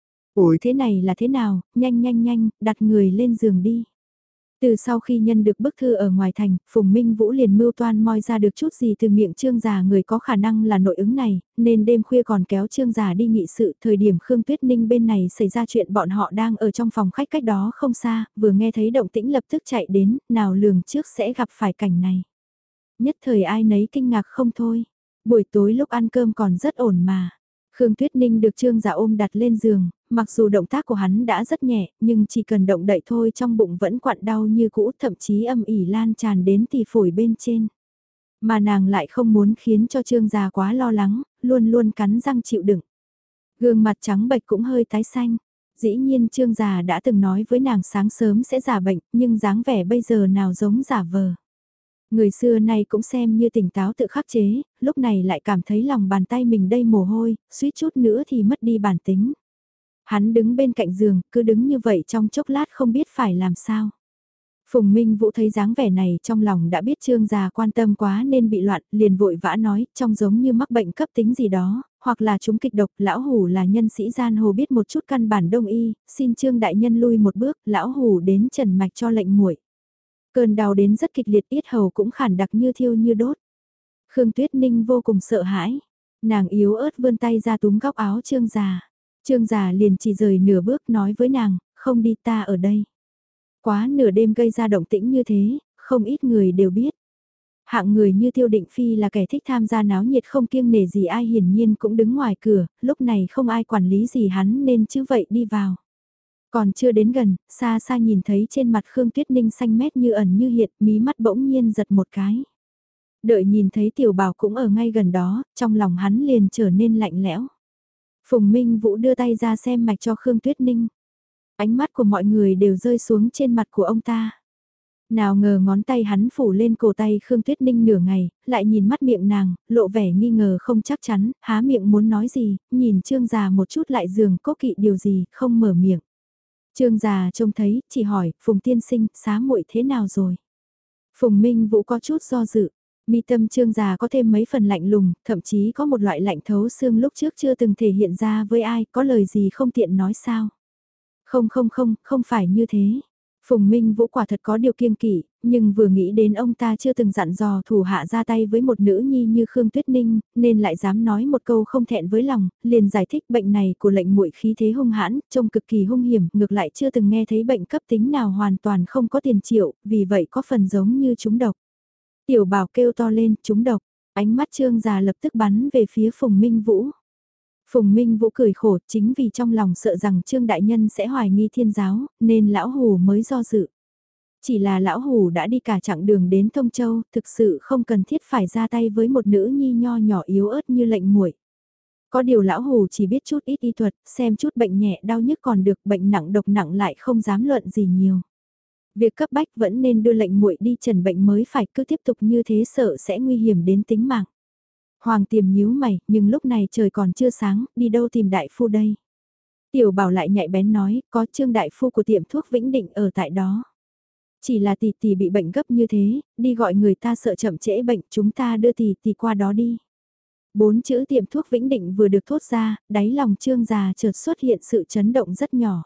Ủi thế này là thế nào, nhanh nhanh nhanh, đặt người lên giường đi. Từ sau khi nhận được bức thư ở ngoài thành, Phùng Minh Vũ liền mưu toan moi ra được chút gì từ miệng Trương già người có khả năng là nội ứng này, nên đêm khuya còn kéo Trương già đi nghị sự. Thời điểm Khương Tuyết Ninh bên này xảy ra chuyện bọn họ đang ở trong phòng khách cách đó không xa, vừa nghe thấy động tĩnh lập tức chạy đến, nào lường trước sẽ gặp phải cảnh này. Nhất thời ai nấy kinh ngạc không thôi. Buổi tối lúc ăn cơm còn rất ổn mà. Khương Tuyết Ninh được Trương Dạ ôm đặt lên giường, mặc dù động tác của hắn đã rất nhẹ, nhưng chỉ cần động đậy thôi trong bụng vẫn quặn đau như cũ, thậm chí âm ỉ lan tràn đến tỳ phổi bên trên. Mà nàng lại không muốn khiến cho Trương Dạ quá lo lắng, luôn luôn cắn răng chịu đựng. Gương mặt trắng bệch cũng hơi tái xanh. Dĩ nhiên Trương Dạ đã từng nói với nàng sáng sớm sẽ giả bệnh, nhưng dáng vẻ bây giờ nào giống giả vờ. Người xưa nay cũng xem như tỉnh táo tự khắc chế, lúc này lại cảm thấy lòng bàn tay mình đầy mồ hôi, suýt chút nữa thì mất đi bản tính. Hắn đứng bên cạnh giường, cứ đứng như vậy trong chốc lát không biết phải làm sao. Phùng Minh Vũ thấy dáng vẻ này trong lòng đã biết Trương già quan tâm quá nên bị loạn, liền vội vã nói, trông giống như mắc bệnh cấp tính gì đó, hoặc là chúng kịch độc, lão hủ là nhân sĩ gian hồ biết một chút căn bản đông y, xin Trương đại nhân lui một bước, lão hủ đến trần mạch cho lệnh muội. Cơn đau đến rất kịch liệt, yết hầu cũng khản đặc như thiêu như đốt. Khương Tuyết Ninh vô cùng sợ hãi, nàng yếu ớt vươn tay ra túm góc áo Trương già. Trương già liền chỉ rời nửa bước nói với nàng, không đi, ta ở đây. Quá nửa đêm gây ra động tĩnh như thế, không ít người đều biết. Hạng người như Tiêu Định Phi là kẻ thích tham gia náo nhiệt không kiêng nể gì ai, hiển nhiên cũng đứng ngoài cửa, lúc này không ai quản lý gì hắn nên chứ vậy đi vào. Còn chưa đến gần, xa xa nhìn thấy trên mặt Khương Tuyết Ninh xanh mét như ẩn như hiện, mí mắt bỗng nhiên giật một cái. Đợi nhìn thấy Tiểu Bảo cũng ở ngay gần đó, trong lòng hắn liền trở nên lạnh lẽo. Phùng Minh Vũ đưa tay ra xem mạch cho Khương Tuyết Ninh. Ánh mắt của mọi người đều rơi xuống trên mặt của ông ta. Nào ngờ ngón tay hắn phủ lên cổ tay Khương Tuyết Ninh nửa ngày, lại nhìn mắt miệng nàng, lộ vẻ nghi ngờ không chắc chắn, há miệng muốn nói gì, nhìn Trương già một chút lại dường cố kỵ điều gì, không mở miệng. Trương già trông thấy, chỉ hỏi, Phùng tiên sinh, xá muội thế nào rồi? Phùng Minh Vũ có chút do dự, mi tâm Trương già có thêm mấy phần lạnh lùng, thậm chí có một loại lạnh thấu xương lúc trước chưa từng thể hiện ra với ai, có lời gì không tiện nói sao? Không phải như thế. Phùng Minh Vũ quả thật có điều kiêng kỵ, nhưng vừa nghĩ đến ông ta chưa từng dặn dò thủ hạ ra tay với một nữ nhi như Khương Tuyết Ninh, nên lại dám nói một câu không thẹn với lòng, liền giải thích bệnh này của lệnh muội khí thế hung hãn, trông cực kỳ hung hiểm, ngược lại chưa từng nghe thấy bệnh cấp tính nào hoàn toàn không có tiền triệu, vì vậy có phần giống như trúng độc. Tiểu Bảo kêu to lên, trúng độc, ánh mắt Trương già lập tức bắn về phía Phùng Minh Vũ. Phùng Minh Vũ cười khổ, chính vì trong lòng sợ rằng Trương Đại Nhân sẽ hoài nghi Thiên giáo, nên lão hủ mới do dự. Chỉ là lão hủ đã đi cả chặng đường đến Thông Châu, thực sự không cần thiết phải ra tay với một nữ nhi nho nhỏ yếu ớt như lệnh muội. Có điều lão hủ chỉ biết chút ít y thuật, xem chút bệnh nhẹ đau nhức còn được, bệnh nặng độc nặng lại không dám luận gì nhiều. Việc cấp bách vẫn nên đưa lệnh muội đi trần bệnh mới phải, cứ tiếp tục như thế sợ sẽ nguy hiểm đến tính mạng. Hoàng Tiềm nhíu mày, nhưng lúc này trời còn chưa sáng, đi đâu tìm đại phu đây? Tiểu Bảo lại nhạy bén nói, có Trương đại phu của tiệm thuốc Vĩnh Định ở tại đó. Chỉ là tỷ tỷ bị bệnh gấp như thế, đi gọi người ta sợ chậm trễ bệnh, chúng ta đưa tỷ tỷ qua đó đi. 4 chữ tiệm thuốc Vĩnh Định vừa được thốt ra, đáy lòng Trương già chợt xuất hiện sự chấn động rất nhỏ.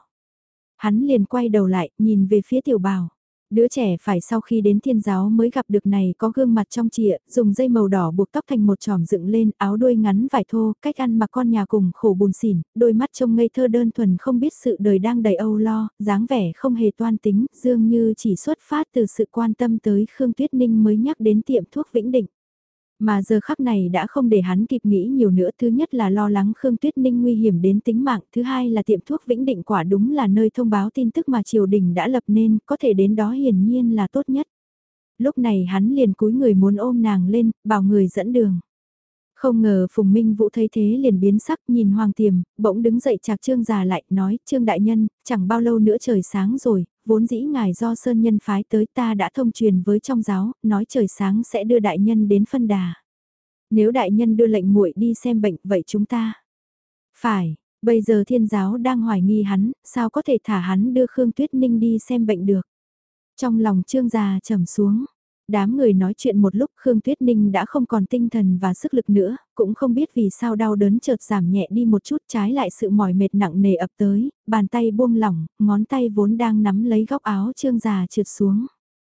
Hắn liền quay đầu lại, nhìn về phía Tiểu Bảo. Đứa trẻ phải sau khi đến Thiên giáo mới gặp được này có gương mặt trong trịa, dùng dây màu đỏ buộc tóc thành một chòm dựng lên, áo đuôi ngắn vải thô, cách ăn mặc con nhà cùng khổ bùn xỉn, đôi mắt trông ngây thơ đơn thuần không biết sự đời đang đầy âu lo, dáng vẻ không hề toan tính, dường như chỉ xuất phát từ sự quan tâm tới Khương Tuyết Ninh mới nhắc đến tiệm thuốc Vĩnh Định. Mà giờ khắc này đã không để hắn kịp nghĩ nhiều nữa, thứ nhất là lo lắng Khương Tuyết Ninh nguy hiểm đến tính mạng, thứ hai là tiệm thuốc Vĩnh Định quả đúng là nơi thông báo tin tức mà triều đình đã lập nên, có thể đến đó hiển nhiên là tốt nhất. Lúc này hắn liền cúi người muốn ôm nàng lên, bảo người dẫn đường. Không ngờ Phùng Minh Vũ thấy thế liền biến sắc, nhìn Hoàng Tiềm, bỗng đứng dậy chạc Trương già lại, nói, Trương đại nhân, chẳng bao lâu nữa trời sáng rồi, vốn dĩ ngài do Sơn Nhân phái tới, ta đã thông truyền với trong giáo, nói trời sáng sẽ đưa đại nhân đến phân đà. Nếu đại nhân đưa lệnh muội đi xem bệnh, vậy chúng ta? Phải, bây giờ Thiên giáo đang hoài nghi hắn, sao có thể thả hắn đưa Khương Tuyết Ninh đi xem bệnh được? Trong lòng Trương già trầm xuống. Đám người nói chuyện một lúc, Khương Tuyết Ninh đã không còn tinh thần và sức lực nữa, cũng không biết vì sao đau đớn chợt giảm nhẹ đi một chút, trái lại sự mỏi mệt nặng nề ập tới, bàn tay buông lỏng, ngón tay vốn đang nắm lấy góc áo Trương già trượt xuống.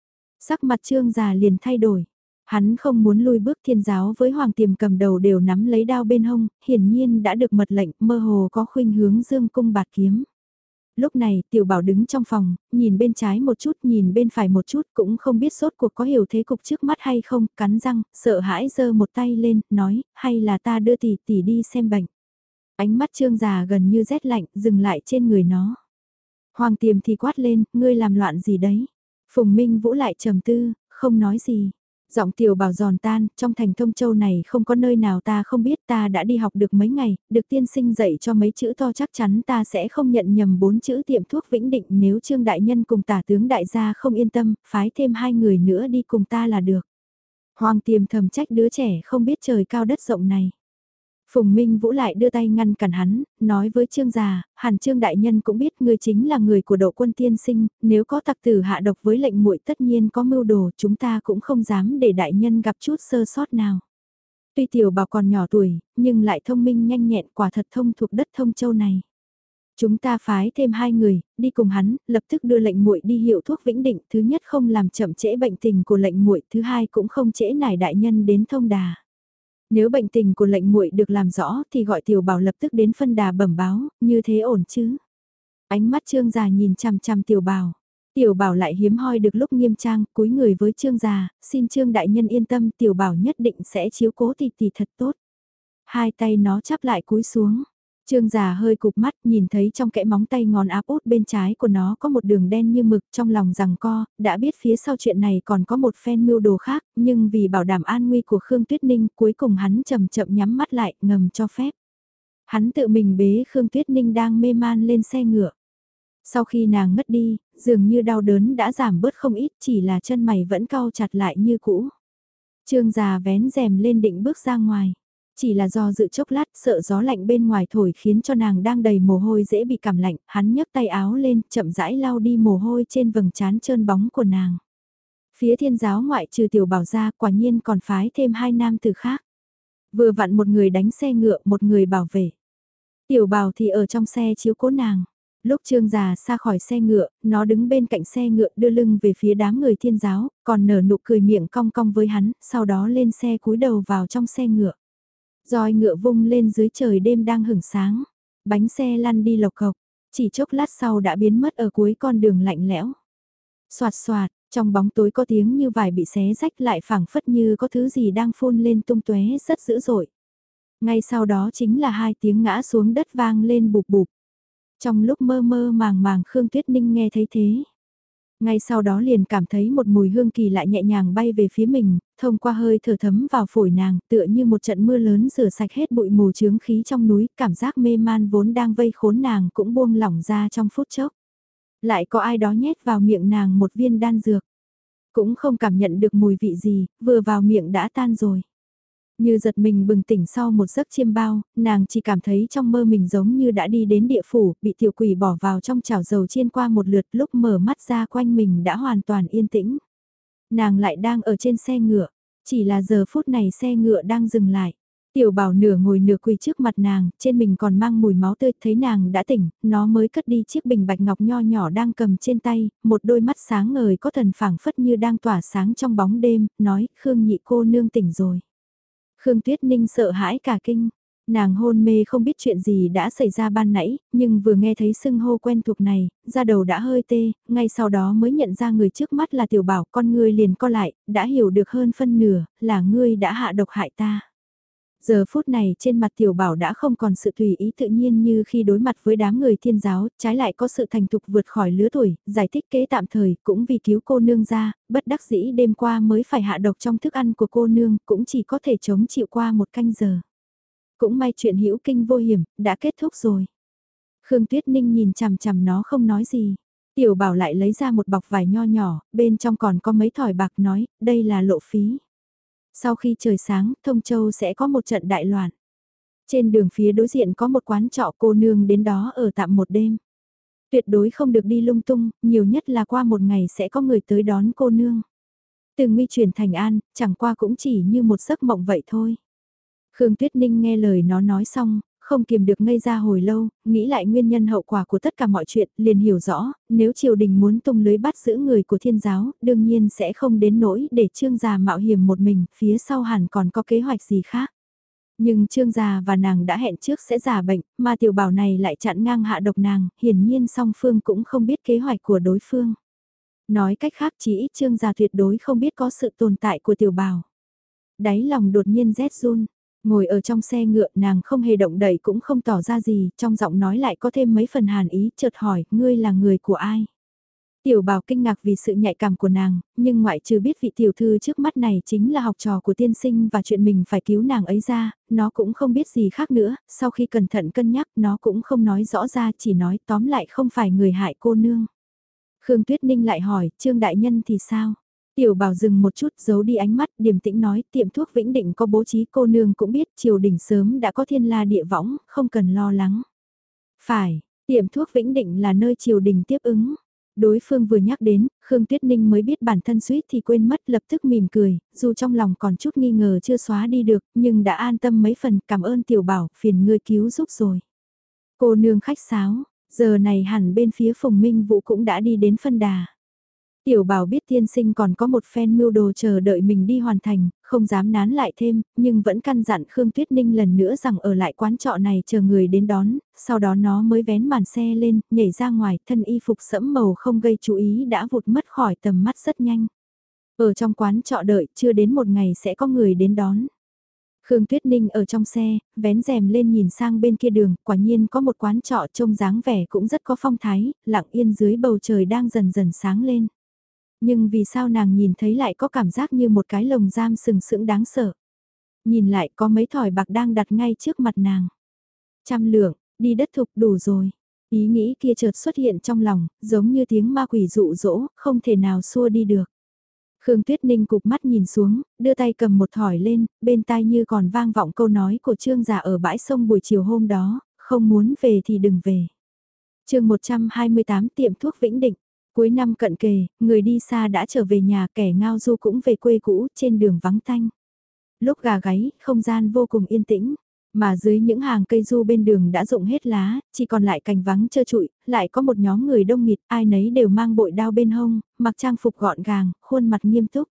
Sắc mặt Trương già liền thay đổi. Hắn không muốn lui bước. Thiên giáo với Hoàng Tiềm cầm đầu đều nắm lấy đao bên hông, hiển nhiên đã được mật lệnh, mơ hồ có khuynh hướng dương cung bạt kiếm. Lúc này, Tiểu Bảo đứng trong phòng, nhìn bên trái một chút, nhìn bên phải một chút, cũng không biết sốt cuộc có hiểu thế cục trước mắt hay không, cắn răng, sợ hãi giơ một tay lên, nói, hay là ta đưa tỷ tỷ đi xem bệnh. Ánh mắt Trương già gần như rét lạnh, dừng lại trên người nó. Hoàng Tiềm thì quát lên, ngươi làm loạn gì đấy? Phùng Minh Vũ lại trầm tư, không nói gì. Giọng Tiểu Bảo giòn tan, trong thành Thông Châu này không có nơi nào ta không biết, ta đã đi học được mấy ngày, được tiên sinh dạy cho mấy chữ to, chắc chắn ta sẽ không nhận nhầm 4 chữ tiệm thuốc Vĩnh Định, nếu Trương đại nhân cùng Tả tướng đại gia không yên tâm, phái thêm 2 người nữa đi cùng ta là được. Hoàng Tiềm thầm trách đứa trẻ không biết trời cao đất rộng này. Phùng Minh Vũ lại đưa tay ngăn cản hắn, nói với Trương già, hẳn Trương đại nhân cũng biết người chính là người của Đỗ Quân tiên sinh, nếu có tặc tử hạ độc với lệnh muội tất nhiên có mưu đồ, chúng ta cũng không dám để đại nhân gặp chút sơ sót nào. Tuy tiểu bảo còn nhỏ tuổi, nhưng lại thông minh nhanh nhẹn, quả thật thông thuộc đất Thông Châu này. Chúng ta phái thêm 2 người, đi cùng hắn, lập tức đưa lệnh muội đi hiệu thuốc Vĩnh Định, thứ nhất không làm chậm trễ bệnh tình của lệnh muội, thứ hai cũng không trễ nải đại nhân đến Thông Đà. Nếu bệnh tình của lệnh muội được làm rõ thì gọi tiểu bảo lập tức đến phân đà bẩm báo, như thế ổn chứ? Ánh mắt Trương già nhìn chằm chằm tiểu bảo. Tiểu bảo lại hiếm hoi được lúc nghiêm trang, cúi người với Trương già, xin Trương đại nhân yên tâm, tiểu bảo nhất định sẽ chiếu cố tỷ tỷ thật tốt. Hai tay nó chắp lại cúi xuống. Trương già hơi cụp mắt, nhìn thấy trong kẽ móng tay ngón áp út bên trái của nó có một đường đen như mực, trong lòng rằng co, đã biết phía sau chuyện này còn có một phen mưu đồ khác, nhưng vì bảo đảm an nguy của Khương Tuyết Ninh, cuối cùng hắn chậm chậm nhắm mắt lại, ngầm cho phép. Hắn tự mình bế Khương Tuyết Ninh đang mê man lên xe ngựa. Sau khi nàng ngất đi, dường như đau đớn đã giảm bớt không ít, chỉ là chân mày vẫn cau chặt lại như cũ. Trương già vén rèm lên định bước ra ngoài. Chỉ là do dự chốc lát, sợ gió lạnh bên ngoài thổi khiến cho nàng đang đầy mồ hôi dễ bị cảm lạnh, hắn nhấc tay áo lên, chậm rãi lau đi mồ hôi trên vầng trán trơn bóng của nàng. Phía Thiên giáo ngoại trừ tiểu bảo ra, quả nhiên còn phái thêm 2 nam tử khác. Vừa vặn một người đánh xe ngựa, một người bảo vệ. Tiểu bảo thì ở trong xe chiếu cố nàng. Lúc Trương già xa khỏi xe ngựa, nó đứng bên cạnh xe ngựa đưa lưng về phía đám người Thiên giáo, còn nở nụ cười miệng cong cong với hắn, sau đó lên xe cúi đầu vào trong xe ngựa. Roi ngựa vung lên dưới trời đêm đang hửng sáng, bánh xe lăn đi lộc cộc, chỉ chốc lát sau đã biến mất ở cuối con đường lạnh lẽo. Soạt soạt, trong bóng tối có tiếng như vải bị xé rách lại phảng phất như có thứ gì đang phun lên tung tóe rất dữ dội. Ngay sau đó chính là 2 tiếng ngã xuống đất vang lên bụp bụp. Trong lúc mơ mơ màng màng Khương Tuyết Ninh nghe thấy thế. Ngay sau đó liền cảm thấy một mùi hương kỳ lạ nhẹ nhàng bay về phía mình, thông qua hơi thở thấm vào phổi nàng, tựa như một trận mưa lớn rửa sạch hết bụi mù chướng khí trong núi, cảm giác mê man vốn đang vây khốn nàng cũng buông lỏng ra trong phút chốc. Lại có ai đó nhét vào miệng nàng một viên đan dược, cũng không cảm nhận được mùi vị gì, vừa vào miệng đã tan rồi. Như giật mình bừng tỉnh sau một giấc chiêm bao, nàng chỉ cảm thấy trong mơ mình giống như đã đi đến địa phủ, bị tiểu quỷ bỏ vào trong chảo dầu chiên qua một lượt, lúc mở mắt ra quanh mình đã hoàn toàn yên tĩnh. Nàng lại đang ở trên xe ngựa, chỉ là giờ phút này xe ngựa đang dừng lại. Tiểu bảo nửa ngồi nửa quỳ trước mặt nàng, trên mình còn mang mùi máu tươi, thấy nàng đã tỉnh, nó mới cất đi chiếc bình bạch ngọc nho nhỏ đang cầm trên tay, một đôi mắt sáng ngời có thần phảng phất như đang tỏa sáng trong bóng đêm, nói, Khương nhị cô nương tỉnh rồi. Khương Tuyết Ninh sợ hãi cả kinh, nàng hôn mê không biết chuyện gì đã xảy ra ban nãy, nhưng vừa nghe thấy xưng hô quen thuộc này, da đầu đã hơi tê, ngay sau đó mới nhận ra người trước mắt là tiểu bảo, con ngươi liền co lại, đã hiểu được hơn phân nửa, là ngươi đã hạ độc hại ta. Giờ phút này trên mặt tiểu bảo đã không còn sự tùy ý tự nhiên như khi đối mặt với đám người Thiên giáo, trái lại có sự thành thục vượt khỏi lứa tuổi, giải thích kế tạm thời, cũng vì cứu cô nương ra, bất đắc dĩ đêm qua mới phải hạ độc trong thức ăn của cô nương, cũng chỉ có thể chống chịu qua 1 canh giờ. Cũng may chuyện hữu kinh vô hiểm, đã kết thúc rồi. Khương Tuyết Ninh nhìn chằm chằm nó không nói gì. Tiểu bảo lại lấy ra một bọc vải nho nhỏ, bên trong còn có mấy thỏi bạc nói, đây là lộ phí. Sau khi trời sáng, Thông Châu sẽ có một trận đại loạn. Trên đường phía đối diện có một quán trọ, cô nương đến đó ở tạm một đêm. Tuyệt đối không được đi lung tung, nhiều nhất là qua một ngày sẽ có người tới đón cô nương. Từ nguy chuyển thành an, chẳng qua cũng chỉ như một giấc mộng vậy thôi. Khương Tuyết Ninh nghe lời nó nói xong, không kiềm được ngây ra hồi lâu, nghĩ lại nguyên nhân hậu quả của tất cả mọi chuyện, liền hiểu rõ, nếu triều đình muốn tung lưới bắt giữ người của Thiên giáo, đương nhiên sẽ không đến nỗi để Trương gia mạo hiểm một mình, phía sau hẳn còn có kế hoạch gì khác. Nhưng Trương gia và nàng đã hẹn trước sẽ giả bệnh, mà tiểu bảo này lại chặn ngang hạ độc nàng, hiển nhiên song phương cũng không biết kế hoạch của đối phương. Nói cách khác chỉ ít Trương gia tuyệt đối không biết có sự tồn tại của tiểu bảo. Đáy lòng đột nhiên rét run. Ngồi ở trong xe ngựa nàng không hề động đậy cũng không tỏ ra gì, trong giọng nói lại có thêm mấy phần hàn ý, chợt hỏi, ngươi là người của ai? Tiểu bảo kinh ngạc vì sự nhạy cảm của nàng, nhưng ngoại trừ biết vị tiểu thư trước mắt này chính là học trò của tiên sinh và chuyện mình phải cứu nàng ấy ra, nó cũng không biết gì khác nữa, sau khi cẩn thận cân nhắc nó cũng không nói rõ ra, chỉ nói tóm lại không phải người hại cô nương. Khương Tuyết Ninh lại hỏi, Trương Đại Nhân thì sao? Tiểu bảo dừng một chút giấu đi ánh mắt, điềm tĩnh nói, tiệm thuốc Vĩnh Định có bố trí, cô nương cũng biết triều đình sớm đã có thiên la địa võng, không cần lo lắng. Phải, tiệm thuốc Vĩnh Định là nơi triều đình tiếp ứng. Đối phương vừa nhắc đến, Khương Tuyết Ninh mới biết bản thân suýt thì quên mất, lập tức mỉm cười, dù trong lòng còn chút nghi ngờ chưa xóa đi được, nhưng đã an tâm mấy phần, cảm ơn tiểu bảo, phiền ngươi cứu giúp rồi. Cô nương khách sáo, giờ này hẳn bên phía Phùng Minh Vũ cũng đã đi đến phân đà. Tiểu bảo biết tiên sinh còn có một phen mưu đồ chờ đợi mình đi hoàn thành, không dám nán lại thêm, nhưng vẫn căn dặn Khương Tuyết Ninh lần nữa rằng ở lại quán trọ này chờ người đến đón, sau đó nó mới vén màn xe lên, nhảy ra ngoài, thân y phục sẫm màu không gây chú ý đã vụt mất khỏi tầm mắt rất nhanh. Ở trong quán trọ đợi, chưa đến một ngày sẽ có người đến đón. Khương Tuyết Ninh ở trong xe, vén rèm lên nhìn sang bên kia đường, quả nhiên có một quán trọ trông dáng vẻ cũng rất có phong thái, lặng yên dưới bầu trời đang dần dần sáng lên. Nhưng vì sao nàng nhìn thấy lại có cảm giác như một cái lồng giam sừng sững đáng sợ. Nhìn lại có mấy thỏi bạc đang đặt ngay trước mặt nàng. 100 lượng, đi đất thục đủ rồi. Ý nghĩ kia chợt xuất hiện trong lòng, giống như tiếng ma quỷ dụ dỗ, không thể nào xua đi được. Khương Tuyết Ninh cụp mắt nhìn xuống, đưa tay cầm một thỏi lên, bên tai như còn vang vọng câu nói của Trương Giả ở bãi sông buổi chiều hôm đó, không muốn về thì đừng về. Chương 128 tiệm thuốc Vĩnh Định. Cuối năm cận kề, người đi xa đã trở về nhà, kẻ ngao du cũng về quê cũ, trên đường vắng tanh. Lúc gà gáy, không gian vô cùng yên tĩnh, mà dưới những hàng cây du bên đường đã rụng hết lá, chỉ còn lại cành vắng trơ trụi, lại có một nhóm người đông nghịt, ai nấy đều mang bội đao bên hông, mặc trang phục gọn gàng, khuôn mặt nghiêm túc.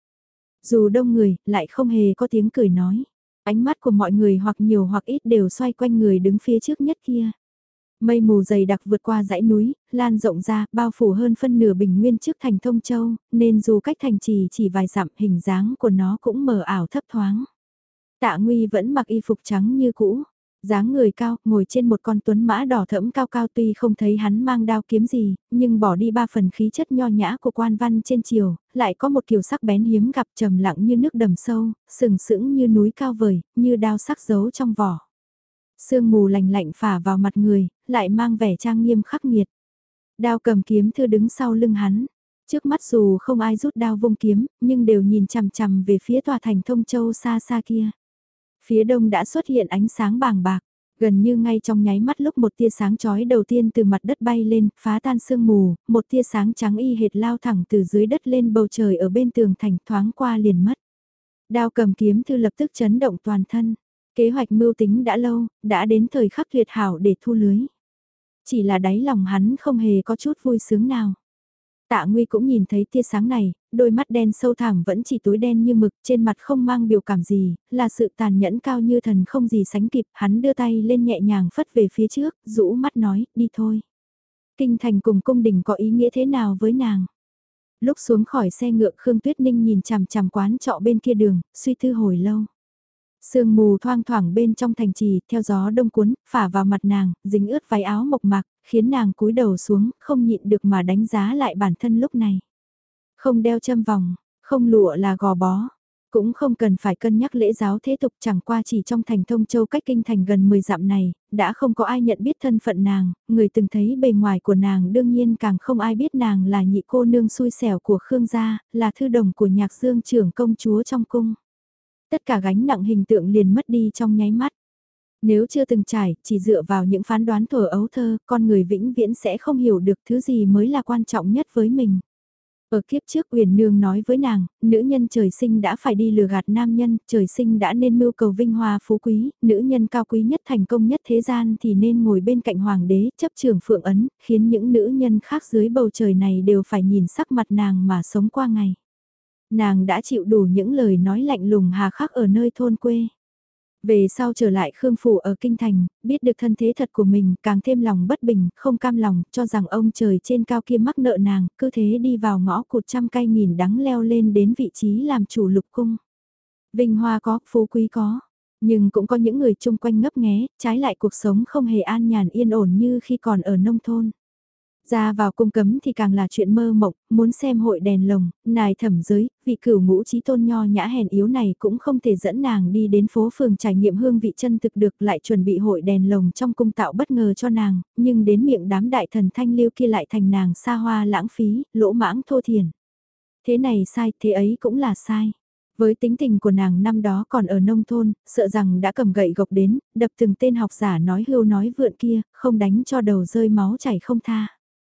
Dù đông người, lại không hề có tiếng cười nói. Ánh mắt của mọi người hoặc nhiều hoặc ít đều xoay quanh người đứng phía trước nhất kia. Mây mù dày đặc vượt qua dãy núi, lan rộng ra, bao phủ hơn phân nửa bình nguyên trước thành Thông Châu, nên dù cách thành trì chỉ vài dặm, hình dáng của nó cũng mờ ảo thấp thoáng. Tạ Nguy vẫn mặc y phục trắng như cũ, dáng người cao, ngồi trên một con tuấn mã đỏ thẫm cao cao, tuy không thấy hắn mang đao kiếm gì, nhưng bỏ đi ba phần khí chất nho nhã của quan văn trên triều, lại có một kiểu sắc bén hiếm gặp, trầm lặng như nước đầm sâu, sừng sững như núi cao vời, như đao sắc giấu trong vỏ. Sương mù lạnh lạnh phả vào mặt người, lại mang vẻ trang nghiêm khắc nghiệt. Đao cầm kiếm thư đứng sau lưng hắn. Trước mắt dù không ai rút đao vung kiếm, nhưng đều nhìn chằm chằm về phía tòa thành Thông Châu xa xa kia. Phía đông đã xuất hiện ánh sáng bàng bạc, gần như ngay trong nháy mắt lúc một tia sáng chói đầu tiên từ mặt đất bay lên, phá tan sương mù, một tia sáng trắng y hệt lao thẳng từ dưới đất lên bầu trời ở bên tường thành, thoáng qua liền mất. Đao cầm kiếm thư lập tức chấn động toàn thân. Kế hoạch mưu tính đã lâu, đã đến thời khắc tuyệt hảo để thu lưới. Chỉ là đáy lòng hắn không hề có chút vui sướng nào. Tạ Nguy cũng nhìn thấy tia sáng này, đôi mắt đen sâu thẳm vẫn chỉ tối đen như mực, trên mặt không mang biểu cảm gì, là sự tàn nhẫn cao như thần không gì sánh kịp, hắn đưa tay lên nhẹ nhàng phất về phía trước, rũ mắt nói, đi thôi. Kinh thành cùng cung đình có ý nghĩa thế nào với nàng? Lúc xuống khỏi xe ngựa Khương Tuyết Ninh nhìn chằm chằm quán trọ bên kia đường, suy tư hồi lâu. Sương mù thoang thoảng bên trong thành trì, theo gió đông cuốn, phả vào mặt nàng, dính ướt váy áo mộc mạc, khiến nàng cúi đầu xuống, không nhịn được mà đánh giá lại bản thân lúc này. Không đeo châm vòng, không lụa là gò bó, cũng không cần phải cân nhắc lễ giáo thế tục, chẳng qua chỉ trong thành Thông Châu cách kinh thành gần 10 dặm này, đã không có ai nhận biết thân phận nàng, người từng thấy bề ngoài của nàng đương nhiên càng không ai biết nàng là nhị cô nương xui xẻo của Khương gia, là thư đồng của Nhạc Dương trưởng công chúa trong cung. Tất cả gánh nặng hình tượng liền mất đi trong nháy mắt. Nếu chưa từng trải, chỉ dựa vào những phán đoán thuở ấu thơ, con người vĩnh viễn sẽ không hiểu được thứ gì mới là quan trọng nhất với mình. Ở kiếp trước Uyển Nương nói với nàng, nữ nhân trời sinh đã phải đi lừa gạt nam nhân, trời sinh đã nên mưu cầu vinh hoa phú quý, nữ nhân cao quý nhất thành công nhất thế gian thì nên ngồi bên cạnh hoàng đế, chấp trường phượng ấn, khiến những nữ nhân khác dưới bầu trời này đều phải nhìn sắc mặt nàng mà sống qua ngày. Nàng đã chịu đủ những lời nói lạnh lùng hà khắc ở nơi thôn quê. Về sau trở lại Khương Phủ ở Kinh Thành, biết được thân thế thật của mình, càng thêm lòng bất bình, không cam lòng, cho rằng ông trời trên cao kia mắc nợ nàng, cứ thế đi vào ngõ cụt trăm cay nghìn đắng leo lên đến vị trí làm chủ lục cung. Vinh hoa có, phú quý có, nhưng cũng có những người chung quanh ngấp nghé, trái lại cuộc sống không hề an nhàn yên ổn như khi còn ở nông thôn. Ra vào cung cấm thì càng là chuyện mơ mộng, muốn xem hội đèn lồng, nài thẩm giới, vị cửu ngũ trí tôn nho nhã hèn yếu này cũng không thể dẫn nàng đi đến phố phường trải nghiệm hương vị chân thực được, lại chuẩn bị hội đèn lồng trong cung tạo bất ngờ cho nàng, nhưng đến miệng đám đại thần thanh liêu kia lại thành nàng xa hoa lãng phí, lỗ mãng thô thiển. Thế này sai, thế ấy cũng là sai. Với tính tình của nàng năm đó còn ở nông thôn, sợ rằng đã cầm gậy gộc đến, đập từng tên học giả nói hưu nói vượn kia, không đánh cho đầu rơi máu chảy không tha.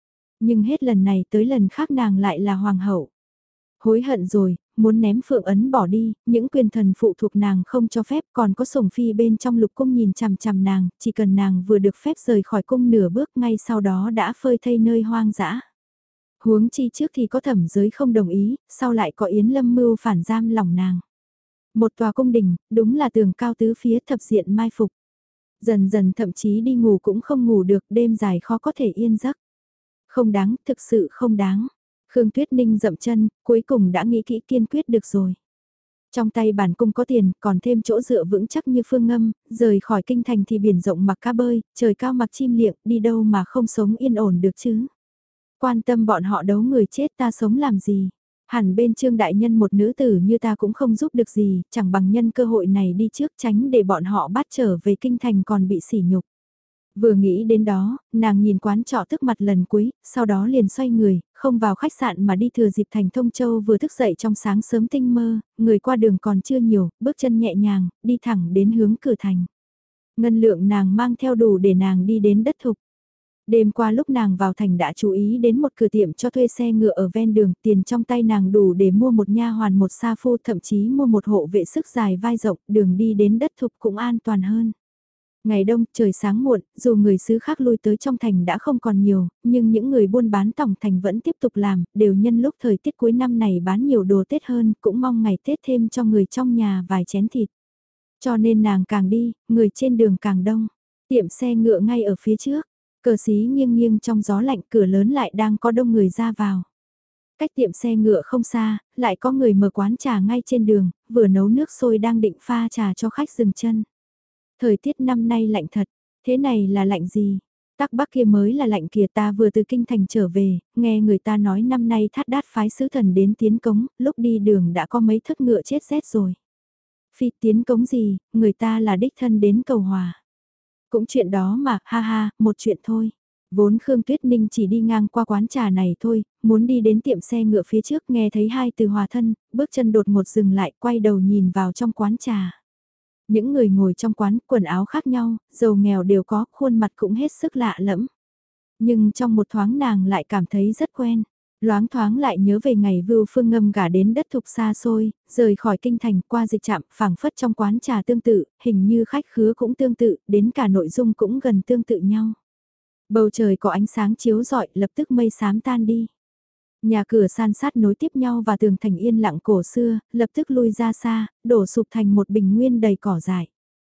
Nhưng hết lần này tới lần khác nàng lại là hoàng hậu. Hối hận rồi, muốn ném phượng ấn bỏ đi, những quyền thần phụ thuộc nàng không cho phép, còn có sủng phi bên trong lục cung nhìn chằm chằm nàng, chỉ cần nàng vừa được phép rời khỏi cung nửa bước ngay sau đó đã phơi thây nơi hoang dã. Huống chi trước thì có thẩm giới không đồng ý, sau lại có Yến Lâm mưu phản giam lòng nàng. Một tòa cung đình, đúng là tường cao tứ phía thập diện mai phục. Dần dần thậm chí đi ngủ cũng không ngủ được, đêm dài khó có thể yên giấc. Không đáng, thực sự không đáng. Khương Tuyết Ninh dậm chân, cuối cùng đã nghĩ kỹ kiên quyết được rồi. Trong tay bản cung có tiền, còn thêm chỗ dựa vững chắc như phương ngâm, rời khỏi kinh thành thì biển rộng mặc cá bơi, trời cao mặc chim liệng, đi đâu mà không sống yên ổn được chứ. Quan tâm bọn họ đấu người chết ta sống làm gì. Hẳn bên Trương đại nhân một nữ tử như ta cũng không giúp được gì, chẳng bằng nhân cơ hội này đi trước tránh để bọn họ bắt trở về kinh thành còn bị sỉ nhục. Vừa nghĩ đến đó, nàng nhìn quán trọ tức mặt lần cuối, sau đó liền xoay người, không vào khách sạn mà đi thừa dịp thành Thông Châu vừa thức dậy trong sáng sớm tinh mơ, người qua đường còn chưa nhiều, bước chân nhẹ nhàng, đi thẳng đến hướng cửa thành. Ngân lượng nàng mang theo đủ để nàng đi đến đất thục. Đêm qua lúc nàng vào thành đã chú ý đến một cửa tiệm cho thuê xe ngựa ở ven đường, tiền trong tay nàng đủ để mua một nha hoàn một sa phu, thậm chí mua một hộ vệ sức dài vai rộng, đường đi đến đất thục cũng an toàn hơn. Ngày đông, trời sáng muộn, dù người xứ khác lui tới trong thành đã không còn nhiều, nhưng những người buôn bán tổng thành vẫn tiếp tục làm, đều nhân lúc thời tiết cuối năm này bán nhiều đồ Tết hơn, cũng mong ngày Tết thêm cho người trong nhà vài chén thịt. Cho nên nàng càng đi, người trên đường càng đông. Tiệm xe ngựa ngay ở phía trước, cờ xí nghiêng nghiêng trong gió lạnh, cửa lớn lại đang có đông người ra vào. Cách tiệm xe ngựa không xa, lại có người mở quán trà ngay trên đường, vừa nấu nước sôi đang định pha trà cho khách dừng chân. Thời tiết năm nay lạnh thật, thế này là lạnh gì? Tắc Bắc kia mới là lạnh kìa, ta vừa từ kinh thành trở về, nghe người ta nói năm nay Thát Đát phái sứ thần đến tiến cống, lúc đi đường đã có mấy thất ngựa chết rét rồi. Phi tiến cống gì, người ta là đích thân đến cầu hòa. Cũng chuyện đó mà, ha ha, một chuyện thôi. Vốn Khương Tuyết Ninh chỉ đi ngang qua quán trà này thôi, muốn đi đến tiệm xe ngựa phía trước nghe thấy hai từ hòa thân, bước chân đột ngột dừng lại, quay đầu nhìn vào trong quán trà. Những người ngồi trong quán, quần áo khác nhau, giàu nghèo đều có, khuôn mặt cũng hết sức lạ lẫm. Nhưng trong một thoáng nàng lại cảm thấy rất quen. Loáng thoáng lại nhớ về ngày Vưu Phương Ngâm gả đến đất thục xa xôi, rời khỏi kinh thành qua dịch trạm, phảng phất trong quán trà tương tự, hình như khách khứa cũng tương tự, đến cả nội dung cũng gần tương tự nhau. Bầu trời có ánh sáng chiếu rọi, lập tức mây xám tan đi. Nhà cửa san sát nối tiếp nhau và tường thành yên lặng cổ xưa, lập tức lui ra xa, đổ sụp thành một bình nguyên đầy cỏ dại.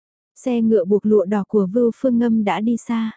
Xe ngựa buộc lụa đỏ của Vưu Phương Ngâm đã đi xa.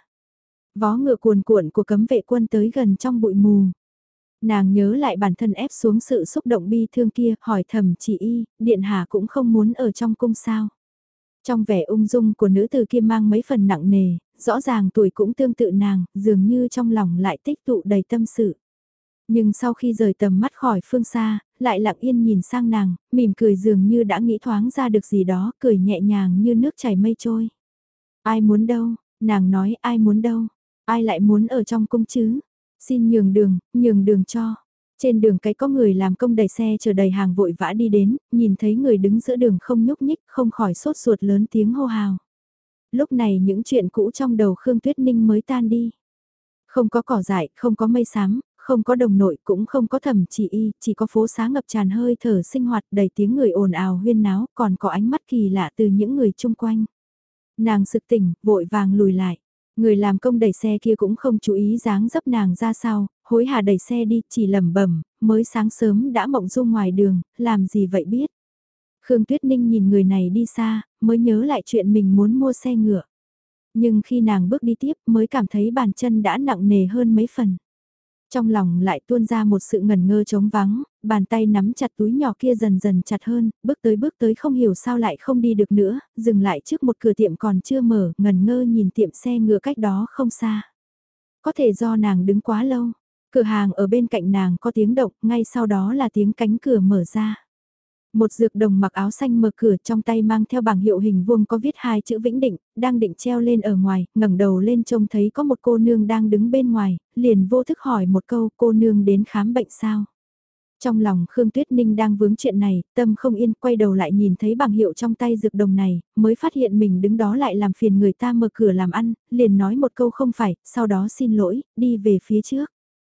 Vó ngựa cuồn cuộn của cấm vệ quân tới gần trong bụi mù. Nàng nhớ lại bản thân ép xuống sự xúc động bi thương kia, hỏi thầm chị y, điện hạ cũng không muốn ở trong cung sao. Trong vẻ ung dung của nữ tử kia mang mấy phần nặng nề, rõ ràng tuổi cũng tương tự nàng, dường như trong lòng lại tích tụ đầy tâm sự. Nhưng sau khi rời tầm mắt khỏi phương xa, lại lặng yên nhìn sang nàng, mỉm cười dường như đã nghĩ thoáng ra được gì đó, cười nhẹ nhàng như nước chảy mây trôi. Ai muốn đâu, nàng nói ai muốn đâu, ai lại muốn ở trong cung chứ, xin nhường đường cho. Trên đường cái có người làm công đẩy xe chờ đầy hàng vội vã đi đến, nhìn thấy người đứng giữa đường không nhúc nhích, không khỏi sốt ruột lớn tiếng hô hào. Lúc này những chuyện cũ trong đầu Khương Tuyết Ninh mới tan đi. Không có cỏ dại, không có mây xám, không có đồng nội, cũng không có thẩm chỉ y, chỉ có phố xá ngập tràn hơi thở sinh hoạt đầy tiếng người ồn ào huyên náo, còn có ánh mắt kỳ lạ từ những người chung quanh. Nàng sực tỉnh, vội vàng lùi lại. Người làm công đẩy xe kia cũng không chú ý dáng dấp nàng ra sao, hối hả đẩy xe đi, chỉ lẩm bẩm, mới sáng sớm đã mộng du ngoài đường, làm gì vậy biết. Khương Tuyết Ninh nhìn người này đi xa, mới nhớ lại chuyện mình muốn mua xe ngựa. Nhưng khi nàng bước đi tiếp mới cảm thấy bàn chân đã nặng nề hơn mấy phần. Trong lòng lại tuôn ra một sự ngần ngơ trống vắng, bàn tay nắm chặt túi nhỏ kia dần dần chặt hơn, bước tới không hiểu sao lại không đi được nữa, dừng lại trước một cửa tiệm còn chưa mở, ngần ngơ nhìn tiệm xe ngựa cách đó không xa. Có thể do nàng đứng quá lâu, cửa hàng ở bên cạnh nàng có tiếng động, ngay sau đó là tiếng cánh cửa mở ra. Một dược đồng mặc áo xanh mở cửa, trong tay mang theo bảng hiệu hình vuông có viết hai chữ Vĩnh Định, đang định treo lên ở ngoài, ngẩng đầu lên trông thấy có một cô nương đang đứng bên ngoài, liền vô thức hỏi một câu, cô nương đến khám bệnh sao? Trong lòng Khương Tuyết Ninh đang vướng chuyện này, tâm không yên, quay đầu lại nhìn thấy bảng hiệu trong tay dược đồng này, mới phát hiện mình đứng đó lại làm phiền người ta mở cửa làm ăn, liền nói một câu không phải, sau đó xin lỗi, đi về phía trước.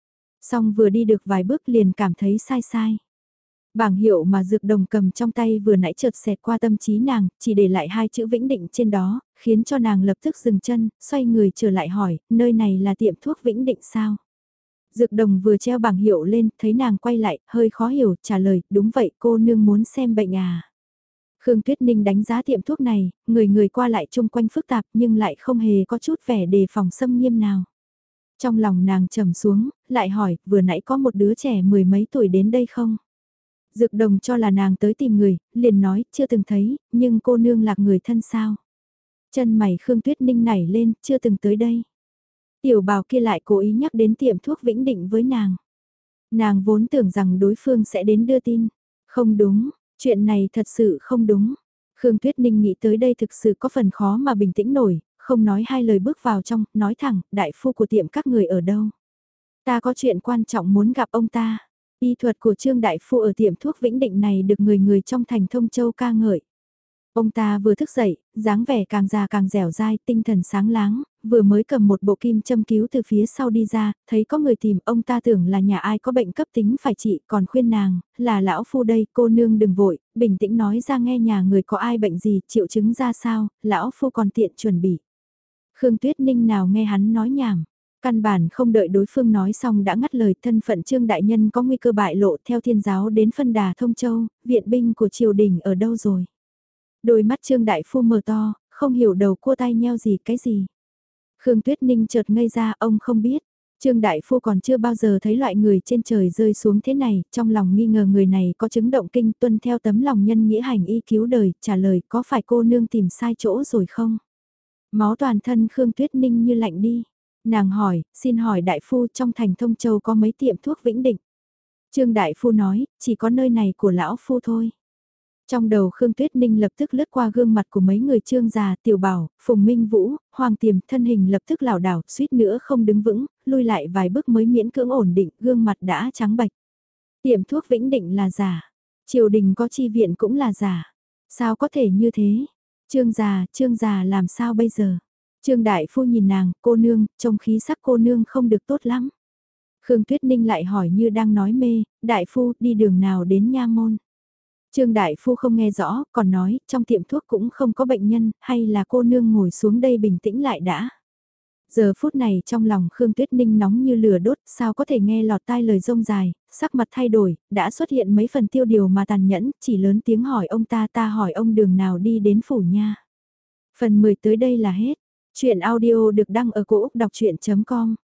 Xong vừa đi được vài bước liền cảm thấy sai sai. Bảng hiệu mà Dược Đồng cầm trong tay vừa nãy chợt xẹt qua tâm trí nàng, chỉ để lại hai chữ Vĩnh Định trên đó, khiến cho nàng lập tức dừng chân, xoay người trở lại hỏi, nơi này là tiệm thuốc Vĩnh Định sao? Dược Đồng vừa treo bảng hiệu lên, thấy nàng quay lại, hơi khó hiểu, trả lời, đúng vậy, cô nương muốn xem bệnh à? Khương Tuyết Ninh đánh giá tiệm thuốc này, người người qua lại chung quanh phức tạp nhưng lại không hề có chút vẻ đề phòng xâm nghiêm nào. Trong lòng nàng trầm xuống, lại hỏi, vừa nãy có một đứa trẻ mười mấy tuổi đến đây không? Dược Đồng cho là nàng tới tìm người, liền nói, chưa từng thấy, nhưng cô nương là người thân sao? Chân mày Khương Tuyết Ninh nảy lên, chưa từng tới đây. Tiểu Bào kia lại cố ý nhắc đến tiệm thuốc Vĩnh Định với nàng. Nàng vốn tưởng rằng đối phương sẽ đến đưa tin. Không đúng, chuyện này thật sự không đúng. Khương Tuyết Ninh nghĩ tới đây thực sự có phần khó mà bình tĩnh nổi, không nói hai lời bước vào trong, nói thẳng, đại phu của tiệm các người ở đâu. Ta có chuyện quan trọng muốn gặp ông ta. Y thuật của Trương Đại Phu ở tiệm thuốc Vĩnh Định này được người người trong thành Thông Châu ca ngợi. Ông ta vừa thức dậy, dáng vẻ càng già càng dẻo dai, tinh thần sáng láng, vừa mới cầm một bộ kim châm cứu từ phía sau đi ra, thấy có người tìm, ông ta tưởng là nhà ai có bệnh cấp tính phải trị, còn khuyên nàng, là lão phu đây, cô nương đừng vội, bình tĩnh nói ra nghe nhà người có ai bệnh gì, triệu chứng ra sao, lão phu còn tiện chuẩn bị. Khương Tuyết Ninh nào nghe hắn nói nhảm. Căn bản không đợi đối phương nói xong đã ngắt lời, thân phận Trương Đại Nhân có nguy cơ bại lộ theo thiên giáo đến phân đà Thông Châu, viện binh của triều đình ở đâu rồi. Đôi mắt Trương Đại Phu mở to, không hiểu đầu cua tai nheo gì cái gì. Khương Tuyết Ninh chợt ngây ra, ông không biết. Trương Đại Phu còn chưa bao giờ thấy loại người trên trời rơi xuống thế này, trong lòng nghi ngờ người này có chứng động kinh, tuân theo tấm lòng nhân nghĩa hành y cứu đời, trả lời có phải cô nương tìm sai chỗ rồi không? Máu toàn thân Khương Tuyết Ninh như lạnh đi. Nàng hỏi, xin hỏi Đại Phu trong thành Thông Châu có mấy tiệm thuốc Vĩnh Định? Trương Đại Phu nói, chỉ có nơi này của Lão Phu thôi. Trong đầu Khương Tuyết Ninh lập tức lướt qua gương mặt của mấy người Trương già, Tiểu Bảo, Phùng Minh Vũ, Hoàng Tiềm, thân hình lập tức lảo đảo, suýt nữa không đứng vững, lui lại vài bước mới miễn cưỡng ổn định, gương mặt đã trắng bệch. Tiệm thuốc Vĩnh Định là giả, triều đình có chi viện cũng là giả. Sao có thể như thế? Trương già làm sao bây giờ? Trương Đại Phu nhìn nàng, cô nương, trông khí sắc cô nương không được tốt lắm. Khương Tuyết Ninh lại hỏi như đang nói mê, Đại Phu đi đường nào đến Nha Môn? Trương Đại Phu không nghe rõ, còn nói, trong tiệm thuốc cũng không có bệnh nhân, hay là cô nương ngồi xuống đây bình tĩnh lại đã. Giờ phút này trong lòng Khương Tuyết Ninh nóng như lửa đốt, sao có thể nghe lọt tai lời rông dài, sắc mặt thay đổi, đã xuất hiện mấy phần tiêu điều mà tàn nhẫn, chỉ lớn tiếng hỏi ông ta hỏi ông đường nào đi đến phủ nha. Phần 10 tới đây là hết. Chuyện audio được đăng ở cổ Úc đọc chuyện.com